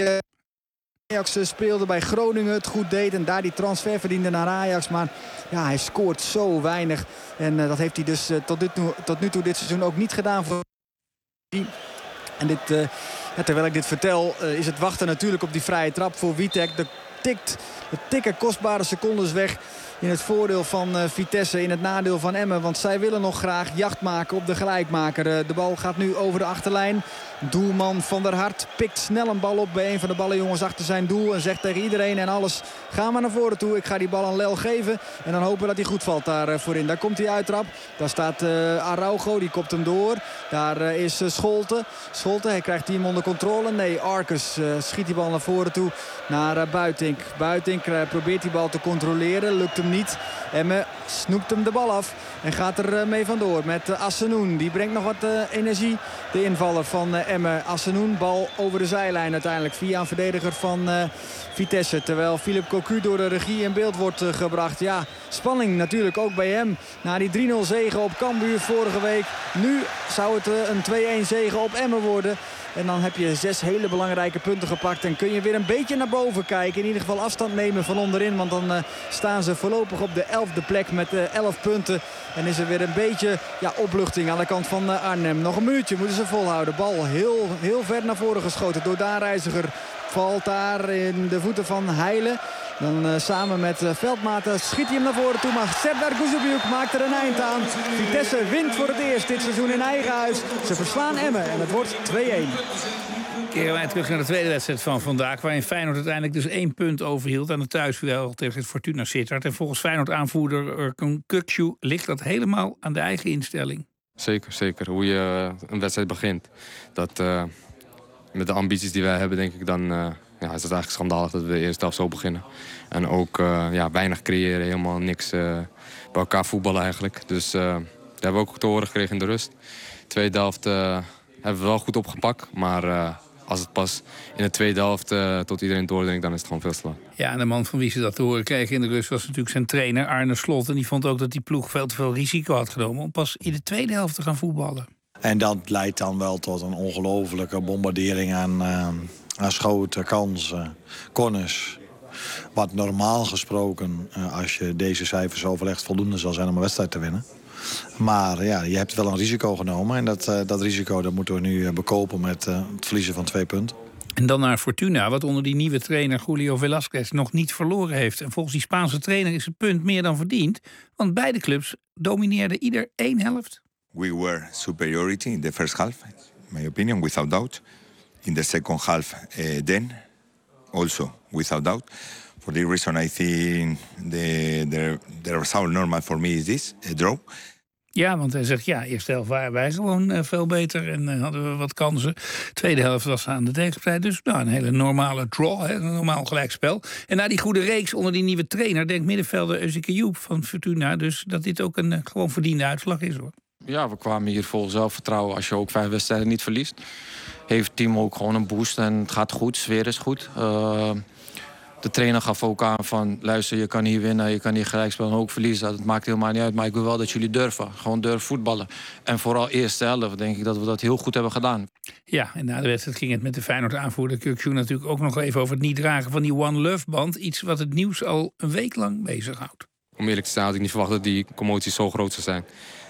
Ajax speelde bij Groningen, het goed deed en daar die transfer verdiende naar Ajax. Maar ja, hij scoort zo weinig. En dat heeft hij dus tot nu toe dit seizoen ook niet gedaan voor. En terwijl ik dit vertel, is het wachten natuurlijk op die vrije trap voor Witek. Het tikken kostbare secondes weg in het voordeel van Vitesse, in het nadeel van Emmen. Want zij willen nog graag jacht maken op de gelijkmaker. De bal gaat nu over de achterlijn. Doelman Van der Hart pikt snel een bal op bij een van de ballenjongens achter zijn doel. En zegt tegen iedereen en alles, ga maar naar voren toe. Ik ga die bal aan Lel geven. En dan hopen dat hij goed valt daar voorin. Daar komt hij uittrap. Daar staat Araujo, die kopt hem door. Daar is Scholte. Scholte, hij krijgt die hem onder controle. Nee, Arcus schiet die bal naar voren toe naar Buitink. Buitink probeert die bal te controleren. Lukt hem niet. Emmen snoept hem de bal af. En gaat er mee vandoor met Assenoen. Die brengt nog wat energie. De invaller van Emmen. Assenoen, bal over de zijlijn uiteindelijk. Via een verdediger van Vitesse. Terwijl Philip Cocu door de regie in beeld wordt gebracht. Ja, spanning natuurlijk ook bij hem. Na die 3-0 zege op Cambuur vorige week. Nu zou het een 2-1 zege op Emmen worden. En dan heb je 6 hele belangrijke punten gepakt. En kun je weer een beetje naar boven kijken. In ieder geval afstand nemen van onderin. Want dan staan ze voorlopig op de 11e plek met 11 punten. En is er weer een beetje opluchting aan de kant van Arnhem. Nog een minuutje moeten ze volhouden. Bal heel ver naar voren geschoten door Daan Reiziger. Valt daar in de voeten van Heijlen. Dan samen met Veldmaten schiet hij hem naar voren toe. Maar Serdar Guzebujuk maakt er een eind aan. Vitesse wint voor het eerst dit seizoen in eigen huis. Ze verslaan Emmen en het wordt 2-1. Keren wij terug naar de tweede wedstrijd van vandaag, waarin Feyenoord uiteindelijk dus 1 punt overhield aan het thuisduel tegen het Fortuna Sittard. En volgens Feyenoord-aanvoerder Erkan Kukçu ligt dat helemaal aan de eigen instelling. Zeker. Hoe je een wedstrijd begint. Dat, met de ambities die wij hebben, denk ik, dan is het eigenlijk schandalig dat we de eerste helft zo beginnen. En ook weinig creëren, helemaal niks bij elkaar voetballen eigenlijk. Dus daar hebben we ook te horen gekregen in de rust. Tweede helft hebben we wel goed opgepakt, maar als het pas in de tweede helft tot iedereen doordenkt, dan is het gewoon veel te laat. Ja, en de man van wie ze dat te horen kregen in de rust was natuurlijk zijn trainer Arne Slot. En die vond ook dat die ploeg veel te veel risico had genomen om pas in de tweede helft te gaan voetballen. En dat leidt dan wel tot een ongelofelijke bombardering aan schoten, kansen, corners. Wat normaal gesproken, als je deze cijfers overlegt, voldoende zal zijn om een wedstrijd te winnen. Maar ja, je hebt wel een risico genomen. En dat risico dat moeten we nu bekopen met het verliezen van 2 punten. En dan naar Fortuna, wat onder die nieuwe trainer Julio Velasquez nog niet verloren heeft. En volgens die Spaanse trainer is het punt meer dan verdiend. Want beide clubs domineerden ieder 1 helft. We were superiority in the first half, in my opinion, without doubt. In the second half, then, also without doubt. For this reason, I think the result normal for me is this, a draw. Ja, want hij zegt, eerste helft waren wij gewoon veel beter en hadden we wat kansen. Tweede helft was aan de tegenpartij, dus een hele normale draw, een normaal gelijkspel. En na die goede reeks onder die nieuwe trainer denkt middenvelder Özike Joep van Fortuna dus dat dit ook een gewoon verdiende uitslag is, hoor. Ja, we kwamen hier vol zelfvertrouwen. Als je ook 5 wedstrijden niet verliest, heeft het team ook gewoon een boost en het gaat goed, sfeer is goed. De trainer gaf ook aan van, luister, je kan hier winnen, je kan hier gelijk spelen en ook verliezen. Dat maakt helemaal niet uit, maar ik wil wel dat jullie durven. Gewoon durven voetballen. En vooral eerste helft denk ik dat we dat heel goed hebben gedaan. Ja, en na de wedstrijd ging het met de Feyenoord-aanvoerder Kukçu natuurlijk ook nog even over het niet dragen van die One Love-band. Iets wat het nieuws al een week lang bezighoudt. Om eerlijk te zijn had ik niet verwacht dat die commotie zo groot zou zijn.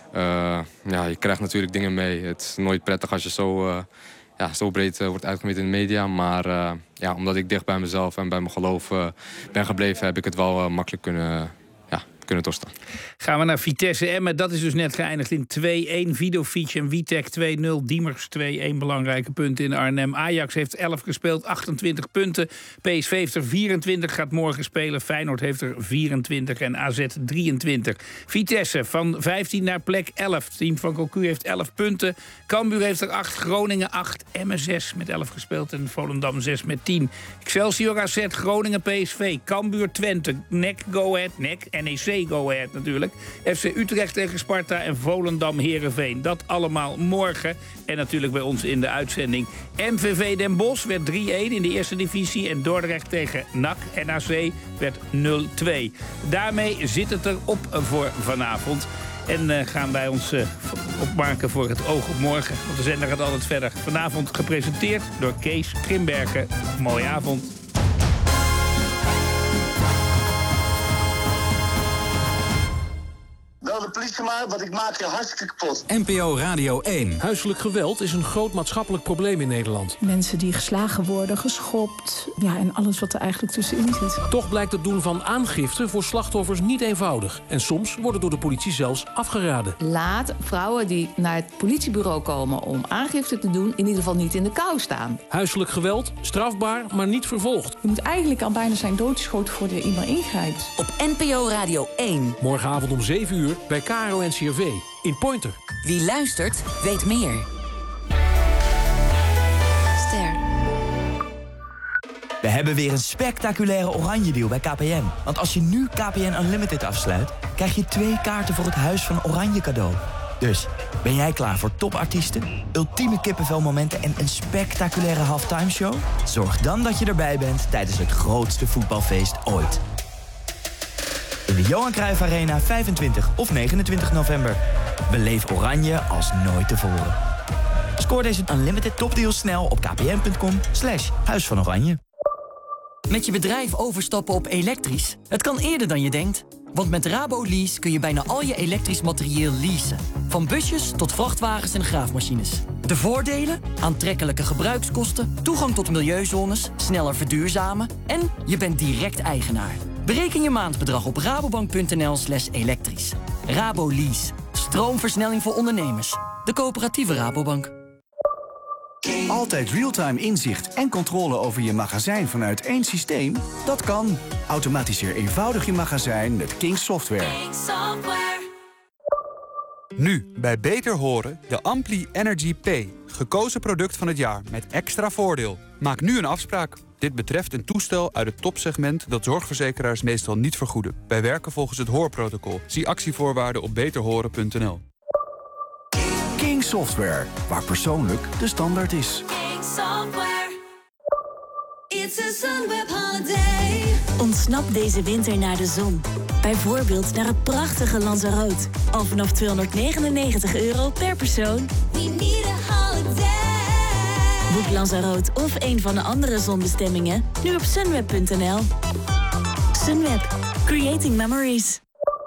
Je krijgt natuurlijk dingen mee. Het is nooit prettig als je zo breed wordt uitgemeten in de media. Maar omdat ik dicht bij mezelf en bij mijn geloof ben gebleven, heb ik het wel makkelijk kunnen doorstaan. Gaan we naar Vitesse Emmen. Dat is dus net geëindigd in 2-1. Vidovic en Witek 2-0. Diemers 2-1. Belangrijke punten in Arnhem. Ajax heeft 11 gespeeld, 28 punten. PSV heeft er 24, gaat morgen spelen. Feyenoord heeft er 24 en AZ 23. Vitesse van 15 naar plek 11. Het team van Cocu heeft 11 punten. Cambuur heeft er 8, Groningen 8. Emmen 6 met 11 gespeeld en Volendam 6 met 10. Excelsior AZ, Groningen PSV. Cambuur Twente, NEC Go Ahead, NEC Go Ahead natuurlijk. FC Utrecht tegen Sparta en Volendam Heerenveen. Dat allemaal morgen. En natuurlijk bij ons in de uitzending. MVV Den Bosch werd 3-1 in de eerste divisie. En Dordrecht tegen NAC werd 0-2. Daarmee zit het erop voor vanavond. En gaan wij ons opmaken voor het oog op morgen. Want de zender gaat altijd verder. Vanavond gepresenteerd door Kees Grimbergen. Mooie avond. Wel de politie maar, want ik maak je hartstikke kapot. NPO Radio 1. Huiselijk geweld is een groot maatschappelijk probleem in Nederland. Mensen die geslagen worden, geschopt. Ja, en alles wat er eigenlijk tussenin zit. Toch blijkt het doen van aangifte voor slachtoffers niet eenvoudig. En soms worden door de politie zelfs afgeraden. Laat vrouwen die naar het politiebureau komen om aangifte te doen in ieder geval niet in de kou staan. Huiselijk geweld, strafbaar, maar niet vervolgd. Je moet eigenlijk al bijna zijn doodgeschoten voordat je iemand ingrijpt. Op NPO Radio 1. Morgenavond om 7 uur bij KRO-NCRV in Pointer. Wie luistert, weet meer. Ster. We hebben weer een spectaculaire oranje deal bij KPN. Want als je nu KPN Unlimited afsluit, krijg je 2 kaarten voor het Huis van Oranje cadeau. Dus, ben jij klaar voor topartiesten, ultieme kippenvelmomenten en een spectaculaire halftime show? Zorg dan dat je erbij bent tijdens het grootste voetbalfeest ooit. In de Johan Cruijff Arena 25 of 29 november. Beleef Oranje als nooit tevoren. Scoor deze unlimited topdeals snel op kpn.com/Huis van Oranje. Met je bedrijf overstappen op elektrisch? Het kan eerder dan je denkt. Want met RaboLease kun je bijna al je elektrisch materieel leasen. Van busjes tot vrachtwagens en graafmachines. De voordelen? Aantrekkelijke gebruikskosten, toegang tot milieuzones, sneller verduurzamen en je bent direct eigenaar. Bereken je maandbedrag op rabobank.nl/elektrisch. RaboLease. Stroomversnelling voor ondernemers. De coöperatieve Rabobank. Altijd real-time inzicht en controle over je magazijn vanuit één systeem? Dat kan. Automatiseer eenvoudig je magazijn met King Software. Nu, bij Beter Horen, de Ampli Energy P. Gekozen product van het jaar met extra voordeel. Maak nu een afspraak. Dit betreft een toestel uit het topsegment dat zorgverzekeraars meestal niet vergoeden. Wij werken volgens het hoorprotocol. Zie actievoorwaarden op beterhoren.nl. King Software, waar persoonlijk de standaard is. King Software. It's a Sunweb holiday. Ontsnap deze winter naar de zon. Bijvoorbeeld naar het prachtige Lanzarote. Al vanaf €299 per persoon. We need a holiday. Boek Lanzarote of een van de andere zonbestemmingen nu op sunweb.nl. Sunweb. Creating memories.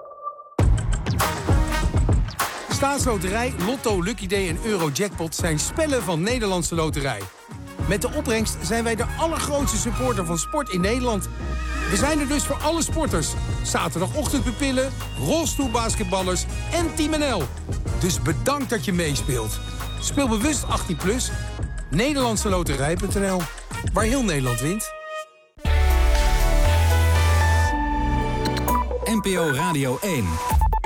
Staatsloterij, Lotto, Lucky Day en Eurojackpot zijn spellen van Nederlandse Loterij. Met de opbrengst zijn wij de allergrootste supporter van sport in Nederland. We zijn er dus voor alle sporters. Zaterdagochtendpupillen, rolstoelbasketballers en Team NL. Dus bedankt dat je meespeelt. Speel bewust 18+. Nederlandseloterij.nl. Waar heel Nederland wint. NPO Radio 1.